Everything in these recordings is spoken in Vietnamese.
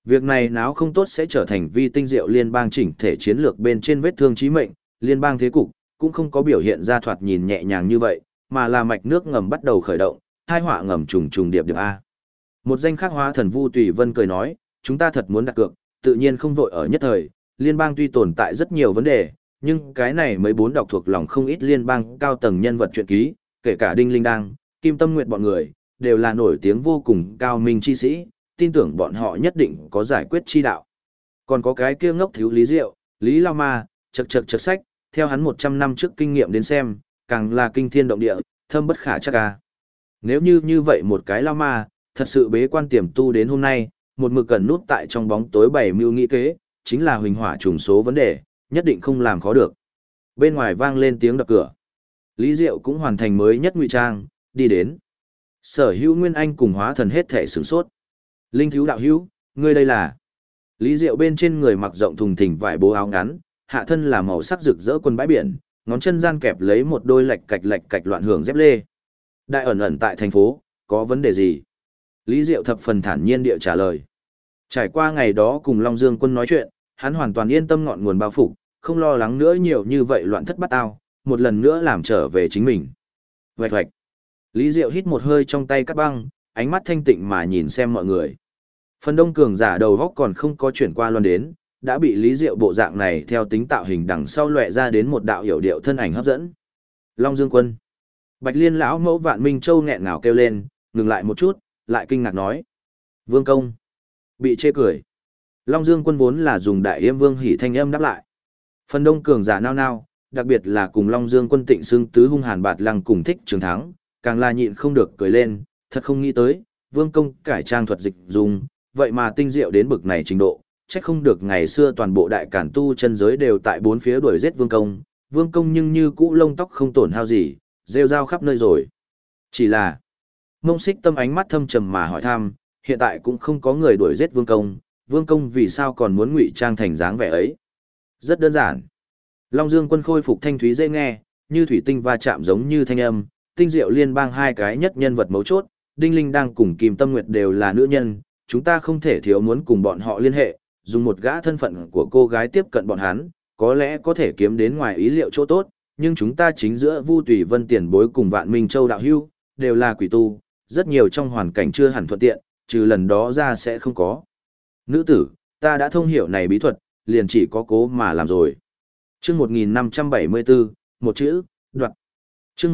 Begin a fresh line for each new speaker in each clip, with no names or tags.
Việc này náo không tốt sẽ trở thành vi tinh diệu liên bang chỉnh thể chiến lược bên trên vết thương chí mệnh, liên bang thế cục cũng không có biểu hiện ra thoạt nhìn nhẹ nhàng như vậy, mà là mạch nước ngầm bắt đầu khởi động, hai họa ngầm trùng trùng điệp điệp a. Một danh khắc hóa thần Vu Tùy Vân cười nói, chúng ta thật muốn đặt cược, tự nhiên không vội ở nhất thời, liên bang tuy tồn tại rất nhiều vấn đề, nhưng cái này mới bốn đọc thuộc lòng không ít liên bang cao tầng nhân vật truyện ký, kể cả Đinh Linh Đang, Kim Tâm Nguyệt bọn người, đều là nổi tiếng vô cùng cao minh chi sĩ, tin tưởng bọn họ nhất định có giải quyết chi đạo. Còn có cái kia ngốc thiếu Lý Diệu, Lý Lao Ma, chật sách, theo hắn 100 năm trước kinh nghiệm đến xem, càng là kinh thiên động địa, thâm bất khả chắc ca. Nếu như vậy một cái Lao Ma, thật sự bế quan tiềm tu đến hôm nay, một mực cần nút tại trong bóng tối bày mưu nghĩ kế, chính là huỳnh hỏa trùng số vấn đề, nhất định không làm khó được. Bên ngoài vang lên tiếng đập cửa. Lý Diệu cũng hoàn thành mới nhất ngụy trang, đi đến. Sở Hữu Nguyên Anh cùng hóa thần hết thể sửng sốt. Linh thiếu đạo hữu, ngươi đây là? Lý Diệu bên trên người mặc rộng thùng thình vải bố áo ngắn, hạ thân là màu sắc rực rỡ quần bãi biển, ngón chân gian kẹp lấy một đôi lạch cạch loạn hưởng dép lê. Đại ẩn tại thành phố, có vấn đề gì? Lý Diệu thập phần thản nhiên địa trả lời. Trải qua ngày đó cùng Long Dương Quân nói chuyện, hắn hoàn toàn yên tâm ngọn nguồn bao phục, không lo lắng nữa nhiều như vậy loạn thất bát ao, một lần nữa làm trở về chính mình. Vạch vạch. Lý Diệu hít một hơi trong tay cắt băng, ánh mắt thanh tịnh mà nhìn xem mọi người. Phần đông cường giả đầu góc còn không có chuyển qua loan đến, đã bị Lý Diệu bộ dạng này theo tính tạo hình đằng sau lóe ra đến một đạo hiểu điệu thân ảnh hấp dẫn. Long Dương Quân. Bạch Liên lão mẫu Vạn Minh Châu nghẹn ngào kêu lên, ngừng lại một chút, lại kinh ngạc nói: "Vương công." Bị chê cười. Long Dương Quân vốn là dùng Đại Yêm Vương hỉ thanh âm đáp lại. Phần đông cường giả nao nao, đặc biệt là cùng Long Dương Quân Tịnh xưng tứ hung hàn bạt lăng cùng Thích Trường Thắng, càng là nhịn không được cười lên, thật không nghĩ tới, Vương công cải trang thuật dịch dùng, vậy mà tinh diệu đến bực này trình độ, chắc không được ngày xưa toàn bộ đại cản tu chân giới đều tại bốn phía đuổi giết Vương công nhưng như cũ lông tóc không tổn hao gì, rêu rao khắp nơi rồi. Chỉ là, Mông Xích Tâm ánh mắt thâm trầm mà hỏi thăm, hiện tại cũng không có người đuổi giết Vương công vì sao còn muốn ngụy trang thành dáng vẻ ấy? Rất đơn giản. Long Dương Quân khôi phục thanh thúy dễ nghe, như thủy tinh va chạm giống như thanh âm, tinh diệu liên bang hai cái nhất nhân vật mấu chốt, Đinh Linh đang cùng Kim Tâm Nguyệt đều là nữ nhân, chúng ta không thể thiếu muốn cùng bọn họ liên hệ, dùng một gã thân phận của cô gái tiếp cận bọn hắn, có lẽ có thể kiếm đến ngoài ý liệu chỗ tốt, nhưng chúng ta chính giữa Vu Tùy Vân tiền bối cùng Vạn Minh Châu đạo hưu, đều là quỷ tu, rất nhiều trong hoàn cảnh chưa hẳn thuận tiện, trừ lần đó ra sẽ không có. Nữ tử, ta đã thông hiểu này bí thuật, liền chỉ có cố mà làm rồi. Chương 1574, một chữ, đoạt. Chương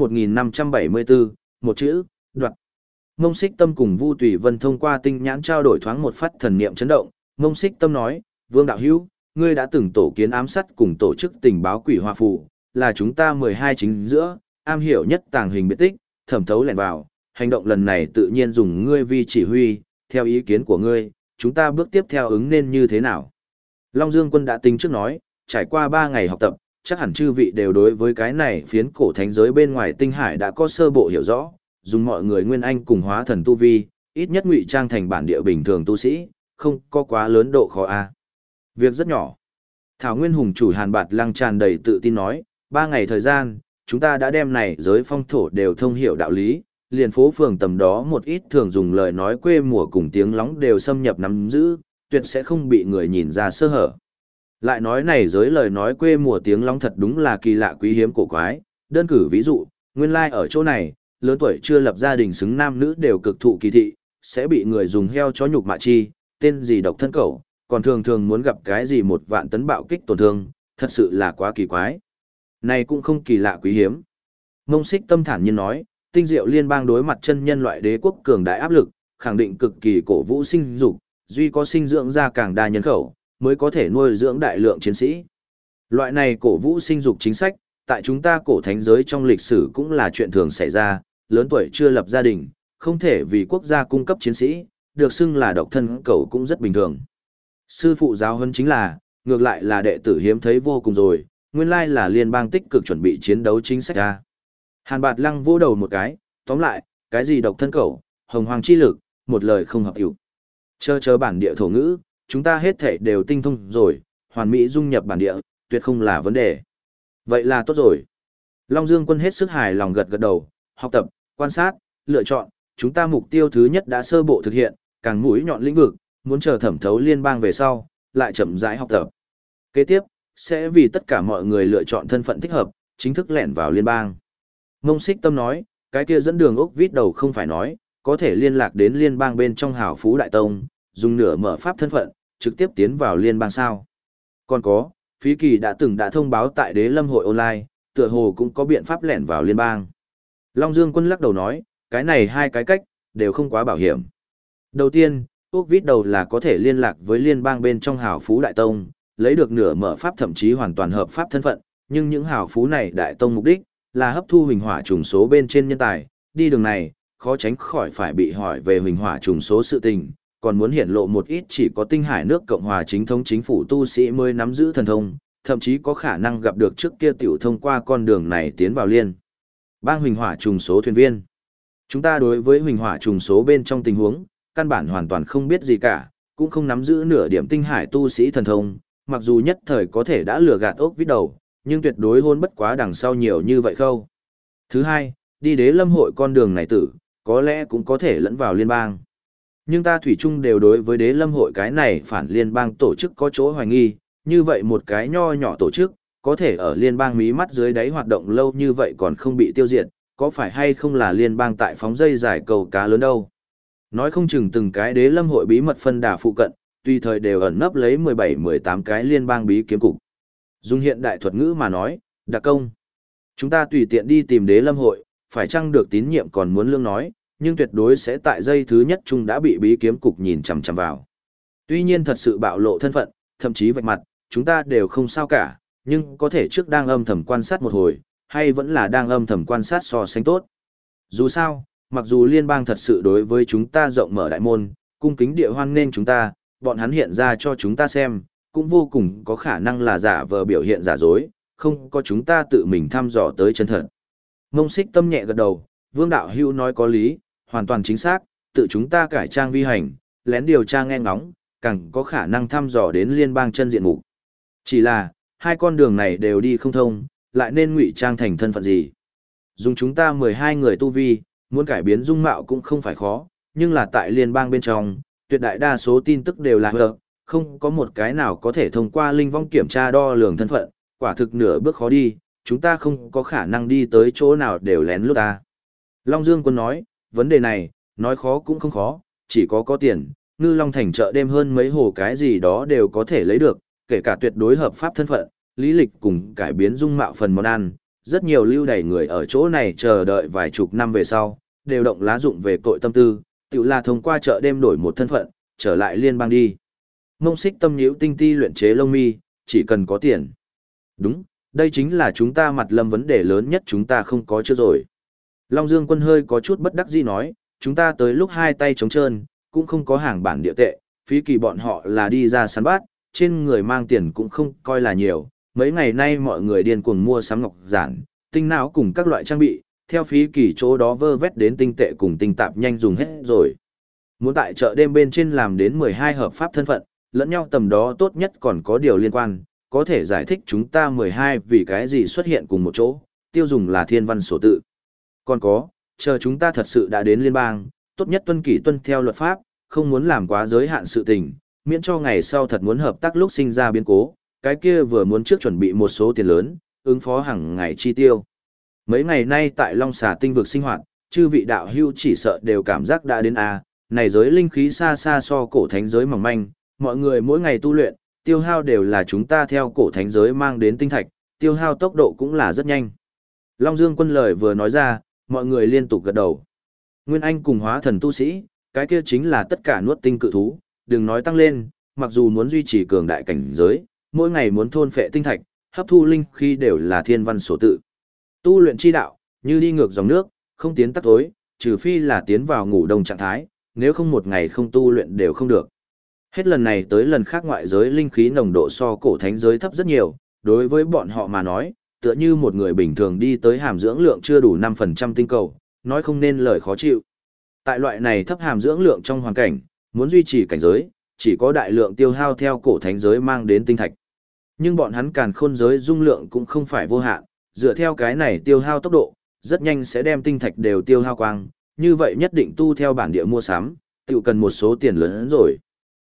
1574, một chữ, đoạt. Mông Xích Tâm cùng Vu Tùy Vân thông qua tinh nhãn trao đổi thoáng một phát thần niệm chấn động, Mông Xích Tâm nói, Vương đạo hữu, ngươi đã từng tổ kiến ám sát cùng tổ chức tình báo quỷ hoa phù, là chúng ta 12 chính giữa, am hiểu nhất tàng hình biệt tích, thẩm thấu lẻn vào, hành động lần này tự nhiên dùng ngươi vi chỉ huy, theo ý kiến của ngươi, chúng ta bước tiếp theo ứng nên như thế nào? Long Dương Quân đã tính trước nói, trải qua 3 ngày học tập, chắc hẳn chư vị đều đối với cái này phiến cổ thánh giới bên ngoài tinh hải đã có sơ bộ hiểu rõ, dùng mọi người nguyên anh cùng hóa thần tu vi, ít nhất ngụy trang thành bản địa bình thường tu sĩ, không có quá lớn độ khó a. Việc rất nhỏ. Thảo Nguyên Hùng chủ Hàn Bạt Lăng tràn đầy tự tin nói, 3 ngày thời gian, chúng ta đã đem này giới phong thổ đều thông hiểu đạo lý, liền phố phường tầm đó một ít thường dùng lời nói quê mùa cùng tiếng lóng đều xâm nhập nắm giữ, tuyệt sẽ không bị người nhìn ra sơ hở. Lại nói này giới lời nói quê mùa tiếng lóng thật đúng là kỳ lạ quý hiếm cổ quái, đơn cử ví dụ, nguyên lai ở chỗ này, lớn tuổi chưa lập gia đình xứng nam nữ đều cực thụ kỳ thị, sẽ bị người dùng heo chó nhục mạ chi, tên gì độc thân cẩu, còn thường thường muốn gặp cái gì 1 vạn tấn bạo kích tổn thương, thật sự là quá kỳ quái. Này cũng không kỳ lạ quý hiếm. Mông Xích Tâm thản nhiên nói, tinh diệu liên bang đối mặt chân nhân loại đế quốc cường đại áp lực, khẳng định cực kỳ cổ vũ sinh dục, duy có sinh dưỡng ra càng đa nhân khẩu, mới có thể nuôi dưỡng đại lượng chiến sĩ. Loại này cổ vũ sinh dục chính sách, tại chúng ta cổ thánh giới trong lịch sử cũng là chuyện thường xảy ra, lớn tuổi chưa lập gia đình, không thể vì quốc gia cung cấp chiến sĩ, được xưng là độc thân cẩu cũng rất bình thường. Sư phụ giáo huấn chính là, ngược lại là đệ tử hiếm thấy vô cùng rồi, nguyên lai là liên bang tích cực chuẩn bị chiến đấu chính sách ra. Hàn Bạt Lăng vỗ đầu một cái, tóm lại, cái gì độc thân cẩu, hồng hoàng chi lực, một lời không hợp hiệu. Chờ bản địa thổ ngữ, chúng ta hết thể đều tinh thông rồi, hoàn mỹ dung nhập bản địa, tuyệt không là vấn đề. Vậy là tốt rồi. Long Dương Quân hết sức hài lòng gật gật đầu, học tập, quan sát, lựa chọn, chúng ta mục tiêu thứ nhất đã sơ bộ thực hiện, càng mũi nhọn lĩnh vực, muốn chờ thẩm thấu liên bang về sau, lại chậm rãi học tập. Kế tiếp, sẽ vì tất cả mọi người lựa chọn thân phận thích hợp, chính thức lẻn vào liên bang. Ngông Xích Tâm nói, cái kia dẫn đường ốc vít đầu không phải nói, có thể liên lạc đến liên bang bên trong hào phú đại tông, dùng nửa mở pháp thân phận, trực tiếp tiến vào liên bang sao. Còn có, Phí Kỳ đã thông báo tại Đế Lâm hội online, tựa hồ cũng có biện pháp lẻn vào liên bang. Long Dương Quân lắc đầu nói, cái này hai cái cách, đều không quá bảo hiểm. Đầu tiên, ốc vít đầu là có thể liên lạc với liên bang bên trong hào phú đại tông, lấy được nửa mở pháp thậm chí hoàn toàn hợp pháp thân phận, nhưng những hào phú này đại tông mục đích là hấp thu huỳnh hỏa trùng số bên trên nhân tài, đi đường này, khó tránh khỏi phải bị hỏi về huỳnh hỏa trùng số sự tình, còn muốn hiển lộ một ít chỉ có Tinh Hải nước Cộng hòa chính thống chính phủ tu sĩ mới nắm giữ thần thông, thậm chí có khả năng gặp được trước kia tiểu thông qua con đường này tiến vào liên bang huỳnh hỏa trùng số thuyền viên. Chúng ta đối với huỳnh hỏa trùng số bên trong tình huống, căn bản hoàn toàn không biết gì cả, cũng không nắm giữ nửa điểm Tinh Hải tu sĩ thần thông, mặc dù nhất thời có thể đã lừa gạt ốc vít đầu, nhưng tuyệt đối hôn bất quá đằng sau nhiều như vậy khâu. Thứ hai, đi Đế Lâm hội con đường này tử, có lẽ cũng có thể lẫn vào liên bang. Nhưng ta thủy chung đều đối với Đế Lâm hội cái này phản liên bang tổ chức có chỗ hoài nghi, như vậy một cái nho nhỏ tổ chức, có thể ở liên bang mí mắt dưới đáy hoạt động lâu như vậy còn không bị tiêu diệt, có phải hay không là liên bang tại phóng dây giải cầu cá lớn đâu. Nói không chừng từng cái Đế Lâm hội bí mật phân đà phụ cận, tùy thời đều ẩn nấp lấy 17-18 cái liên bang bí kiếm cục. Dùng hiện đại thuật ngữ mà nói, đặc công. Chúng ta tùy tiện đi tìm Đế Lâm hội, phải chăng được tín nhiệm còn muốn lương nói, nhưng tuyệt đối sẽ tại giây thứ nhất chung đã bị bí kiếm cục nhìn chằm chằm vào. Tuy nhiên thật sự bạo lộ thân phận, thậm chí vạch mặt, chúng ta đều không sao cả, nhưng có thể trước đang âm thầm quan sát một hồi, hay vẫn là đang âm thầm quan sát so sánh tốt. Dù sao, mặc dù liên bang thật sự đối với chúng ta rộng mở đại môn, cung kính địa hoan nên chúng ta, bọn hắn hiện ra cho chúng ta xem, cũng vô cùng có khả năng là giả vờ biểu hiện giả dối, không có chúng ta tự mình thăm dò tới chân thật. Ngông Xích Tâm nhẹ gật đầu, Vương Đạo Hữu nói có lý, hoàn toàn chính xác, tự chúng ta cải trang vi hành, lén điều tra nghe ngóng, càng có khả năng thăm dò đến liên bang chân diện mục. Chỉ là, hai con đường này đều đi không thông, lại nên ngụy trang thành thân phận gì. Dùng chúng ta 12 người tu vi, muốn cải biến dung mạo cũng không phải khó, nhưng là tại liên bang bên trong, tuyệt đại đa số tin tức đều là hờ, không có một cái nào có thể thông qua linh vong kiểm tra đo lường thân phận, quả thực nửa bước khó đi, chúng ta không có khả năng đi tới chỗ nào đều lén lút ta. Long Dương Quân nói, vấn đề này, nói khó cũng không khó, chỉ có tiền, Ngư Long Thành chợ đêm hơn mấy hồ cái gì đó đều có thể lấy được, kể cả tuyệt đối hợp pháp thân phận, lý lịch cùng cải biến dung mạo phần món ăn. Rất nhiều lưu đày người ở chỗ này chờ đợi vài chục năm về sau, đều động lá dụng về tội tâm tư, tự là thông qua chợ đêm đổi một thân phận, trở lại liên bang đi. Ngông Xích Tâm nhíu tinh ti luyện chế lông mi, chỉ cần có tiền. Đúng, đây chính là chúng ta mặt lâm vấn đề lớn nhất chúng ta không có chưa rồi. Long Dương Quân hơi có chút bất đắc dĩ nói, chúng ta tới lúc hai tay trống trơn, cũng không có hàng bản địa tệ, Phí Kỳ bọn họ là đi ra săn bát, trên người mang tiền cũng không coi là nhiều. Mấy ngày nay mọi người điên cuồng mua sắm ngọc giản, tinh não cùng các loại trang bị, theo Phí Kỳ chỗ đó vơ vét đến tinh tệ cùng tinh tạp nhanh dùng hết rồi. Muốn tại chợ đêm bên trên làm đến 12 hợp pháp thân phận, lẫn nhau tầm đó tốt nhất còn có điều liên quan, có thể giải thích chúng ta 12 vì cái gì xuất hiện cùng một chỗ, tiêu dùng là thiên văn sổ tự. Còn có, chờ chúng ta thật sự đã đến liên bang, tốt nhất tuân kỷ tuân theo luật pháp, không muốn làm quá giới hạn sự tình, miễn cho ngày sau thật muốn hợp tác lúc sinh ra biến cố, cái kia vừa muốn trước chuẩn bị một số tiền lớn, ứng phó hàng ngày chi tiêu. Mấy ngày nay tại Long Xà tinh vực sinh hoạt, chư vị đạo hưu chỉ sợ đều cảm giác đã đến này giới linh khí xa xa so cổ thánh giới mỏng manh, mọi người mỗi ngày tu luyện, tiêu hao đều là chúng ta theo cổ thánh giới mang đến tinh thạch, tiêu hao tốc độ cũng là rất nhanh. Long Dương Quân lời vừa nói ra, mọi người liên tục gật đầu. Nguyên Anh cùng hóa thần tu sĩ, cái kia chính là tất cả nuốt tinh cự thú, đừng nói tăng lên, mặc dù muốn duy trì cường đại cảnh giới, mỗi ngày muốn thôn phệ tinh thạch, hấp thu linh khí đều là thiên văn sổ tự. Tu luyện chi đạo, như đi ngược dòng nước, không tiến tắt tối, trừ phi là tiến vào ngủ đông trạng thái, nếu không một ngày không tu luyện đều không được. Hết lần này tới lần khác ngoại giới linh khí nồng độ so cổ thánh giới thấp rất nhiều, đối với bọn họ mà nói, tựa như một người bình thường đi tới hàm dưỡng lượng chưa đủ 5% tinh cầu, nói không nên lời khó chịu. Tại loại này thấp hàm dưỡng lượng trong hoàn cảnh, muốn duy trì cảnh giới, chỉ có đại lượng tiêu hao theo cổ thánh giới mang đến tinh thạch. Nhưng bọn hắn càn khôn giới dung lượng cũng không phải vô hạn, dựa theo cái này tiêu hao tốc độ, rất nhanh sẽ đem tinh thạch đều tiêu hao quang, như vậy nhất định tu theo bản địa mua sắm, tự cần một số tiền lớn hơn rồi.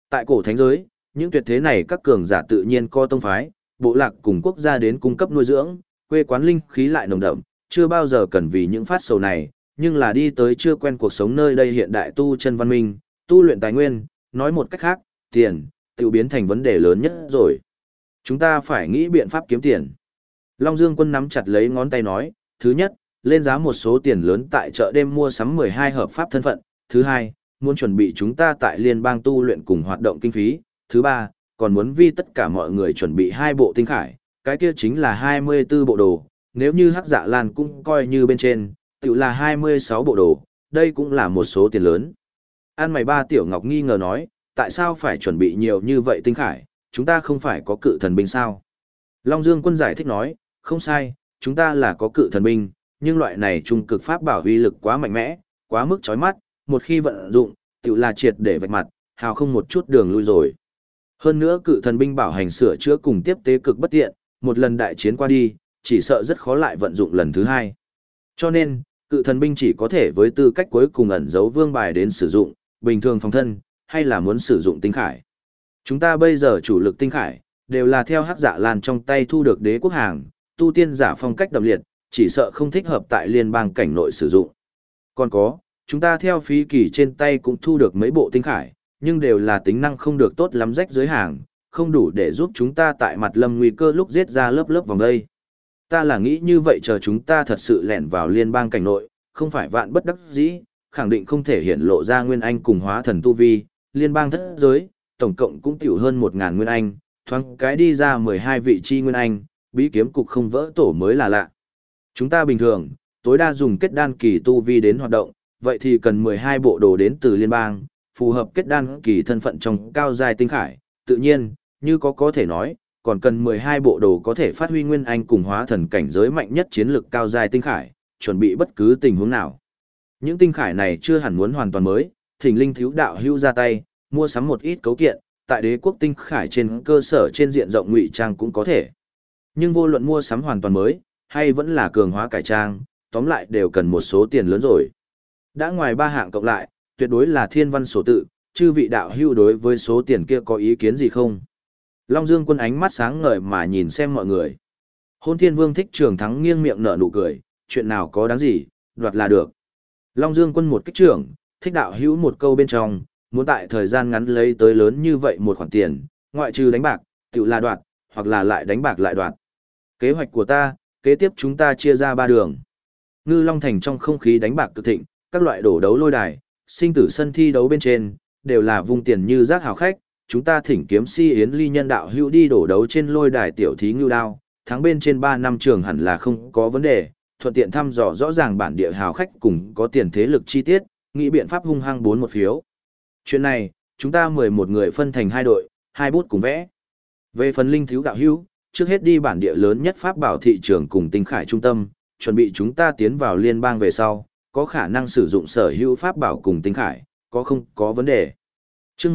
Tại cổ thánh giới, những tuyệt thế này các cường giả tự nhiên có tông phái, bộ lạc cùng quốc gia đến cung cấp nuôi dưỡng, quê quán linh khí lại nồng đậm, chưa bao giờ cần vì những phát sầu này, nhưng là đi tới chưa quen cuộc sống nơi đây hiện đại tu chân văn minh, tu luyện tài nguyên, nói một cách khác, tiền, tự biến thành vấn đề lớn nhất rồi. Chúng ta phải nghĩ biện pháp kiếm tiền. Long Dương Quân nắm chặt lấy ngón tay nói, thứ nhất, lên giá một số tiền lớn tại chợ đêm mua sắm 12 hợp pháp thân phận, thứ hai, muốn chuẩn bị chúng ta tại liên bang tu luyện cùng hoạt động kinh phí, thứ ba, còn muốn vì tất cả mọi người chuẩn bị 2 bộ tinh khải, cái kia chính là 24 bộ đồ, nếu như Hắc Dạ Lan cũng coi như bên trên, tự là 26 bộ đồ, đây cũng là một số tiền lớn. An mày ba Tiểu Ngọc nghi ngờ nói, tại sao phải chuẩn bị nhiều như vậy tinh khải, chúng ta không phải có cự thần binh sao? Long Dương Quân giải thích nói, không sai, chúng ta là có cự thần binh, nhưng loại này trung cực pháp bảo uy lực quá mạnh mẽ, quá mức chói mắt, một khi vận dụng, tự là triệt để vạch mặt, hào không một chút đường lui rồi. Hơn nữa cự thần binh bảo hành sửa chữa cùng tiếp tế cực bất tiện, một lần đại chiến qua đi, chỉ sợ rất khó lại vận dụng lần thứ hai. Cho nên, cự thần binh chỉ có thể với tư cách cuối cùng ẩn giấu vương bài đến sử dụng, bình thường phòng thân, hay là muốn sử dụng tinh khải. Chúng ta bây giờ chủ lực tinh khải, đều là theo Hắc Dạ Lan trong tay thu được đế quốc hàng, tu tiên giả phong cách đậm liệt, chỉ sợ không thích hợp tại liên bang cảnh nội sử dụng. Còn có, chúng ta theo phí kỳ trên tay cũng thu được mấy bộ tinh khải, nhưng đều là tính năng không được tốt lắm rách dưới hàng, không đủ để giúp chúng ta tại mặt lâm nguy cơ lúc giết ra lớp lớp vòng đây. Ta là nghĩ như vậy chờ chúng ta thật sự lẻn vào liên bang cảnh nội, không phải vạn bất đắc dĩ, khẳng định không thể hiện lộ ra nguyên anh cùng hóa thần tu vi, liên bang thất giới, tổng cộng cũng tiểu hơn 1.000 nguyên anh, thoáng cái đi ra 12 vị chi nguyên anh, bí kiếm cục không vỡ tổ mới là lạ. Chúng ta bình thường, tối đa dùng kết đan kỳ tu vi đến hoạt động, vậy thì cần 12 bộ đồ đến từ liên bang, phù hợp kết đan kỳ thân phận trong cao giai tinh khải, tự nhiên, như có thể nói, còn cần 12 bộ đồ có thể phát huy nguyên anh cùng hóa thần cảnh giới mạnh nhất chiến lực cao giai tinh khải, chuẩn bị bất cứ tình huống nào. Những tinh khải này chưa hẳn muốn hoàn toàn mới, thỉnh linh thiếu đạo hưu ra tay, mua sắm một ít cấu kiện, tại đế quốc tinh khải trên cơ sở trên diện rộng ngụy trang cũng có thể. Nhưng vô luận mua sắm hoàn toàn mới, hay vẫn là cường hóa cải trang, tóm lại đều cần một số tiền lớn rồi. Đã ngoài 3 hạng cộng lại, tuyệt đối là thiên văn số tự, chư vị đạo hưu đối với số tiền kia có ý kiến gì không? Long Dương Quân ánh mắt sáng ngời mà nhìn xem mọi người. Hôn Thiên Vương Thích Trường Thắng nghiêng miệng nở nụ cười, chuyện nào có đáng gì, đoạt là được. Long Dương Quân một kích trưởng, Thích đạo hữu một câu bên trong, muốn tại thời gian ngắn lấy tới lớn như vậy một khoản tiền, ngoại trừ đánh bạc, tự là đoạt, hoặc là lại đánh bạc lại đoạt. Kế hoạch của ta, kế tiếp chúng ta chia ra 3 đường. Ngư Long Thành trong không khí đánh bạc cực thịnh, các loại đổ đấu lôi đài, sinh tử sân thi đấu bên trên, đều là vung tiền như rác hào khách. Chúng ta thỉnh kiếm si yến ly nhân đạo hữu đi đổ đấu trên lôi đài tiểu thí ngưu đao, thắng bên trên 3 năm trường hẳn là không có vấn đề, thuận tiện thăm dò rõ ràng bản địa hào khách cùng có tiền thế lực chi tiết, nghĩ biện pháp hung hăng 4 một phiếu. Chuyện này, chúng ta 11 người phân thành 2 đội, 2 bút cùng vẽ. Về phần linh thiếu đạo hữu, trước hết đi bản địa lớn nhất pháp bảo thị trường cùng tinh khải trung tâm, chuẩn bị chúng ta tiến vào liên bang về sau, có khả năng sử dụng sở hữu pháp bảo cùng tinh khải, có không có vấn đề. Trước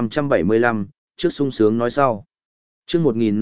1575, trước sung sướng nói sau. Trước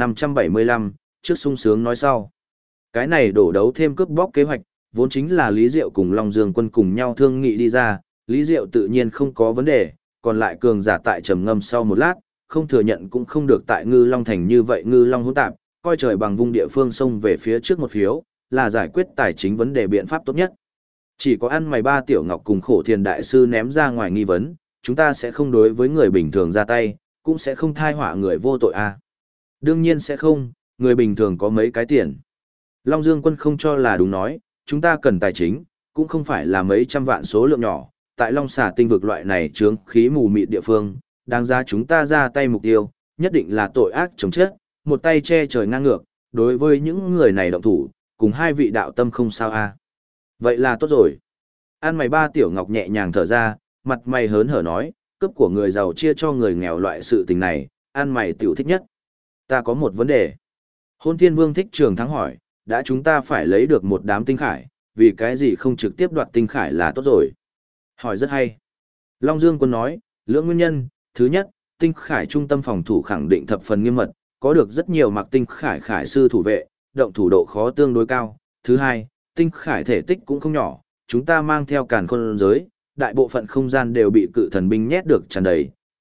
1575, trước sung sướng nói sau. Cái này đổ đấu thêm cướp bóc kế hoạch, vốn chính là Lý Diệu cùng Long Dương Quân cùng nhau thương nghị đi ra, Lý Diệu tự nhiên không có vấn đề, còn lại cường giả tại trầm ngâm sau một lát, không thừa nhận cũng không được tại Ngư Long Thành như vậy Ngư Long hỗn tạp, coi trời bằng vung địa phương xông về phía trước một phiếu, là giải quyết tài chính vấn đề biện pháp tốt nhất. Chỉ có ăn mày ba Tiểu Ngọc cùng Khổ Thiền Đại Sư ném ra ngoài nghi vấn, chúng ta sẽ không đối với người bình thường ra tay, cũng sẽ không thai họa người vô tội a. Đương nhiên sẽ không, người bình thường có mấy cái tiền. Long Dương Quân không cho là đúng nói, chúng ta cần tài chính, cũng không phải là mấy trăm vạn số lượng nhỏ, tại Long Xà tinh vực loại này chướng khí mù mịt địa phương, đáng ra chúng ta ra tay mục tiêu, nhất định là tội ác chống chết, một tay che trời ngang ngược, đối với những người này động thủ, cùng 2 vị đạo tâm không sao a. Vậy là tốt rồi. An mày ba Tiểu Ngọc nhẹ nhàng thở ra, mặt mày hớn hở nói, cướp của người giàu chia cho người nghèo loại sự tình này, an mày tiểu thích nhất. Ta có một vấn đề. Hôn Thiên Vương Thích Trường Thắng hỏi, đã chúng ta phải lấy được một đám tinh khải, vì cái gì không trực tiếp đoạt tinh khải là tốt rồi. Hỏi rất hay. Long Dương Quân nói, lưỡng nguyên nhân, thứ nhất, tinh khải trung tâm phòng thủ khẳng định thập phần nghiêm mật, có được rất nhiều mặc tinh khải khải sư thủ vệ, động thủ độ khó tương đối cao. Thứ hai, tinh khải thể tích cũng không nhỏ, chúng ta mang theo càn khôn giới, đại bộ phận không gian đều bị cự thần binh nhét được tràn đầy,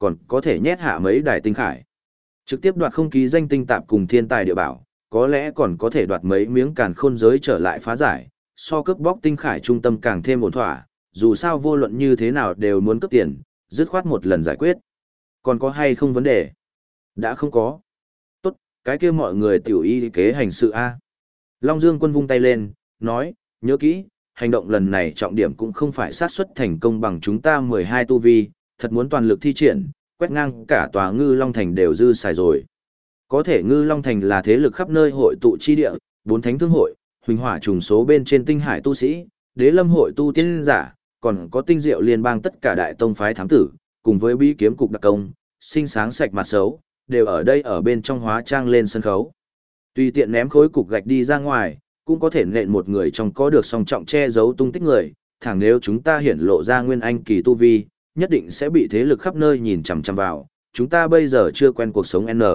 còn có thể nhét hạ mấy đài tinh khải. Trực tiếp đoạt không ký danh tinh tạp cùng thiên tài địa bảo, có lẽ còn có thể đoạt mấy miếng càn khôn giới trở lại phá giải, so cướp bóc tinh khải trung tâm càng thêm ổn thỏa, dù sao vô luận như thế nào đều muốn cướp tiền, dứt khoát một lần giải quyết. Còn có hay không vấn đề? Đã không có. Tốt, cái kia mọi người tiểu y kế hành sự A. Long Dương Quân vung tay lên, nói, nhớ kỹ, hành động lần này trọng điểm cũng không phải sát suất thành công bằng chúng ta 12 tu vi, thật muốn toàn lực thi triển, quét ngang cả tòa Ngư Long Thành đều dư xài rồi. Có thể Ngư Long Thành là thế lực khắp nơi hội tụ chi địa, 4 thánh thương hội, huỳnh hỏa trùng số bên trên tinh hải tu sĩ, đế lâm hội tu tiên giả, còn có tinh diệu liên bang tất cả đại tông phái thám tử, cùng với bí kiếm cục đặc công, sinh sáng sạch mặt xấu, đều ở đây ở bên trong hóa trang lên sân khấu. Tùy tiện ném khối cục gạch đi ra ngoài, cũng có thể nện một người trong có được song trọng che giấu tung tích người, thẳng nếu chúng ta hiển lộ ra nguyên anh kỳ tu vi, nhất định sẽ bị thế lực khắp nơi nhìn chằm chằm vào, chúng ta bây giờ chưa quen cuộc sống N.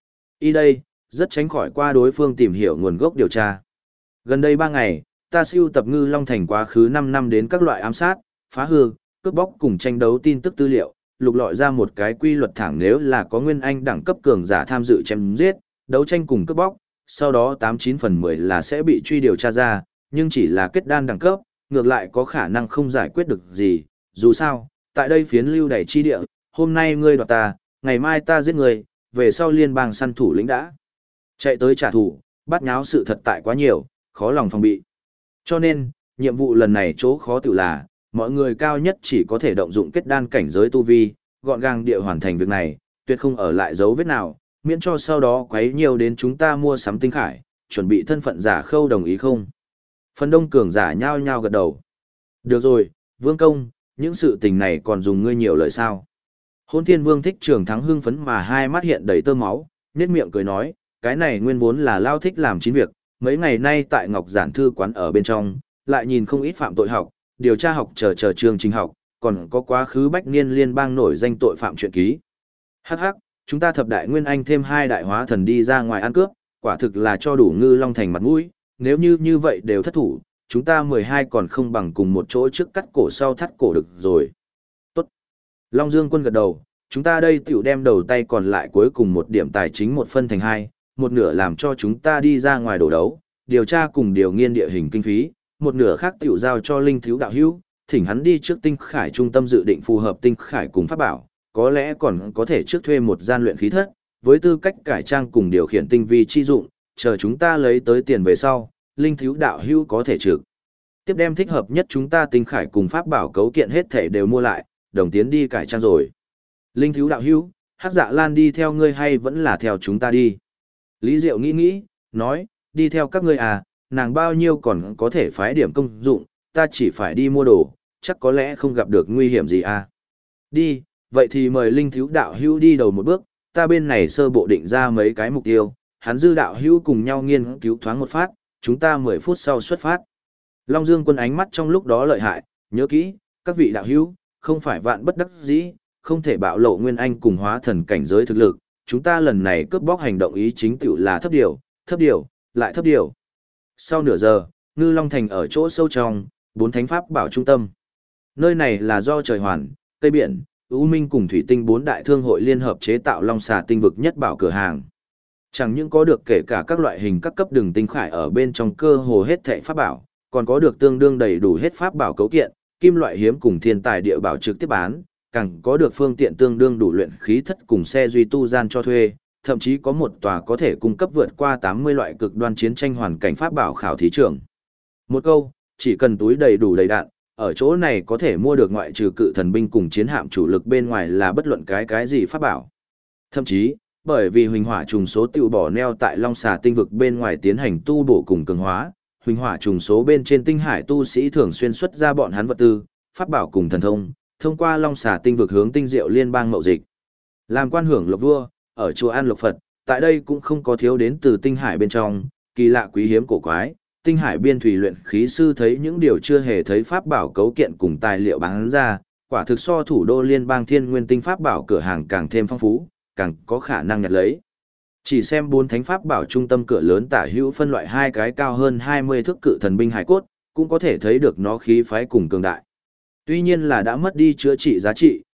Y đây, rất tránh khỏi qua đối phương tìm hiểu nguồn gốc điều tra. Gần đây 3 ngày, ta siêu tập Ngư Long Thành quá khứ 5 năm đến các loại ám sát, phá hư, cướp bóc cùng tranh đấu tin tức tư liệu, lục lọi ra một cái quy luật thẳng nếu là có nguyên anh đẳng cấp cường giả tham dự chém giết, đấu tranh cùng cướp bóc, sau đó 89 phần 10 là sẽ bị truy điều tra ra, nhưng chỉ là kết đan đẳng cấp, ngược lại có khả năng không giải quyết được gì, dù sao, tại đây phiến lưu đày chi địa, hôm nay ngươi đoạt ta, ngày mai ta giết người, về sau liên bang săn thủ lĩnh đã chạy tới trả thù, bắt nháo sự thật tại quá nhiều, khó lòng phòng bị. Cho nên, nhiệm vụ lần này chỗ khó tự là, mọi người cao nhất chỉ có thể động dụng kết đan cảnh giới tu vi, gọn gàng địa hoàn thành việc này, tuyệt không ở lại dấu vết nào, miễn cho sau đó quấy nhiều đến chúng ta mua sắm tinh khải, chuẩn bị thân phận giả khâu đồng ý không. Phần đông cường giả nhao nhao gật đầu. Được rồi, Vương Công, những sự tình này còn dùng ngươi nhiều lời sao. Hôn Thiên Vương Thích Trường Thắng hưng phấn mà hai mắt hiện đầy tơ máu, nét miệng cười nói, cái này nguyên vốn là lao thích làm chín việc, mấy ngày nay tại Ngọc Giản Thư quán ở bên trong, lại nhìn không ít phạm tội học, điều tra học chờ chương trình học, còn có quá khứ bách niên liên bang nổi danh tội phạm truyện ký. Hắc hắc, chúng ta thập đại nguyên anh thêm 2 đại hóa thần đi ra ngoài ăn cướp, quả thực là cho đủ Ngư Long Thành mặt mũi, nếu như vậy đều thất thủ, chúng ta 12 còn không bằng cùng một chỗ trước cắt cổ sau thắt cổ được rồi. Tốt. Long Dương Quân gật đầu, chúng ta đây tiểu đem đầu tay còn lại cuối cùng một điểm tài chính một phân thành 2, một nửa làm cho chúng ta đi ra ngoài đổ đấu, điều tra cùng điều nghiên địa hình kinh phí, một nửa khác tiểu giao cho Linh Thiếu đạo hữu, thỉnh hắn đi trước tinh khải trung tâm dự định phù hợp tinh khải cùng pháp bảo, có lẽ còn có thể trước thuê một gian luyện khí thất, với tư cách cải trang cùng điều khiển tinh vi chi dụng, chờ chúng ta lấy tới tiền về sau, Linh Thiếu đạo hữu có thể trực tiếp đem thích hợp nhất chúng ta tinh khải cùng pháp bảo cấu kiện hết thể đều mua lại, đồng tiến đi cải trang rồi. Linh Thiếu đạo hữu, Hắc Dạ Lan đi theo ngươi hay vẫn là theo chúng ta đi? Lý Diệu nghĩ, nói, đi theo các ngươi à, nàng bao nhiêu còn có thể phái điểm công dụng, ta chỉ phải đi mua đồ, chắc có lẽ không gặp được nguy hiểm gì à. Đi, vậy thì mời Linh Thiếu đạo hữu đi đầu một bước, ta bên này sơ bộ định ra mấy cái mục tiêu, hắn Dư đạo hữu cùng nhau nghiên cứu thoáng một phát, chúng ta 10 phút sau xuất phát. Long Dương Quân ánh mắt trong lúc đó lợi hại, nhớ kỹ, các vị đạo hữu, không phải vạn bất đắc dĩ, không thể bạo lộ nguyên anh cùng hóa thần cảnh giới thực lực, chúng ta lần này cướp bóc hành động ý chính tựu là thấp điều, lại thấp điều. Sau nửa giờ, Ngư Long Thành ở chỗ sâu trong, 4 thánh pháp bảo trung tâm. Nơi này là do trời hoàn, Tây Biển, U Minh cùng Thủy Tinh 4 đại thương hội liên hợp chế tạo Long Xà tinh vực nhất bảo cửa hàng. Chẳng những có được kể cả các loại hình các cấp đường tinh khải ở bên trong cơ hồ hết thảy pháp bảo, còn có được tương đương đầy đủ hết pháp bảo cấu kiện, kim loại hiếm cùng thiên tài địa bảo trực tiếp bán, càng có được phương tiện tương đương đủ luyện khí thất cùng xe duy tu gian cho thuê, thậm chí có một tòa có thể cung cấp vượt qua 80 loại cực đoan chiến tranh hoàn cảnh pháp bảo khảo thí trường. Một câu, chỉ cần túi đầy đủ đầy đạn, ở chỗ này có thể mua được ngoại trừ cự thần binh cùng chiến hạm chủ lực bên ngoài là bất luận cái gì pháp bảo. Thậm chí, bởi vì huỳnh hỏa trùng số tiêu bỏ neo tại Long Xà tinh vực bên ngoài tiến hành tu bổ cùng cường hóa, huỳnh hỏa trùng số bên trên tinh hải tu sĩ thường xuyên xuất ra bọn hắn vật tư, pháp bảo cùng thần thông, thông qua Long Xà tinh vực hướng tinh diệu liên bang mậu dịch. Làm quan hưởng lộc vua, ở chùa An Lộc Phật, tại đây cũng không có thiếu đến từ tinh hải bên trong, kỳ lạ quý hiếm cổ quái, tinh hải biên thủy luyện khí sư thấy những điều chưa hề thấy pháp bảo cấu kiện cùng tài liệu bán ra, quả thực so thủ đô liên bang thiên nguyên tinh pháp bảo cửa hàng càng thêm phong phú, càng có khả năng nhặt lấy. Chỉ xem 4 thánh pháp bảo trung tâm cửa lớn tả hữu phân loại 2 cái cao hơn 20 thước cự thần binh hải cốt, cũng có thể thấy được nó khí phái cùng cường đại. Tuy nhiên là đã mất đi chữa trị giá trị,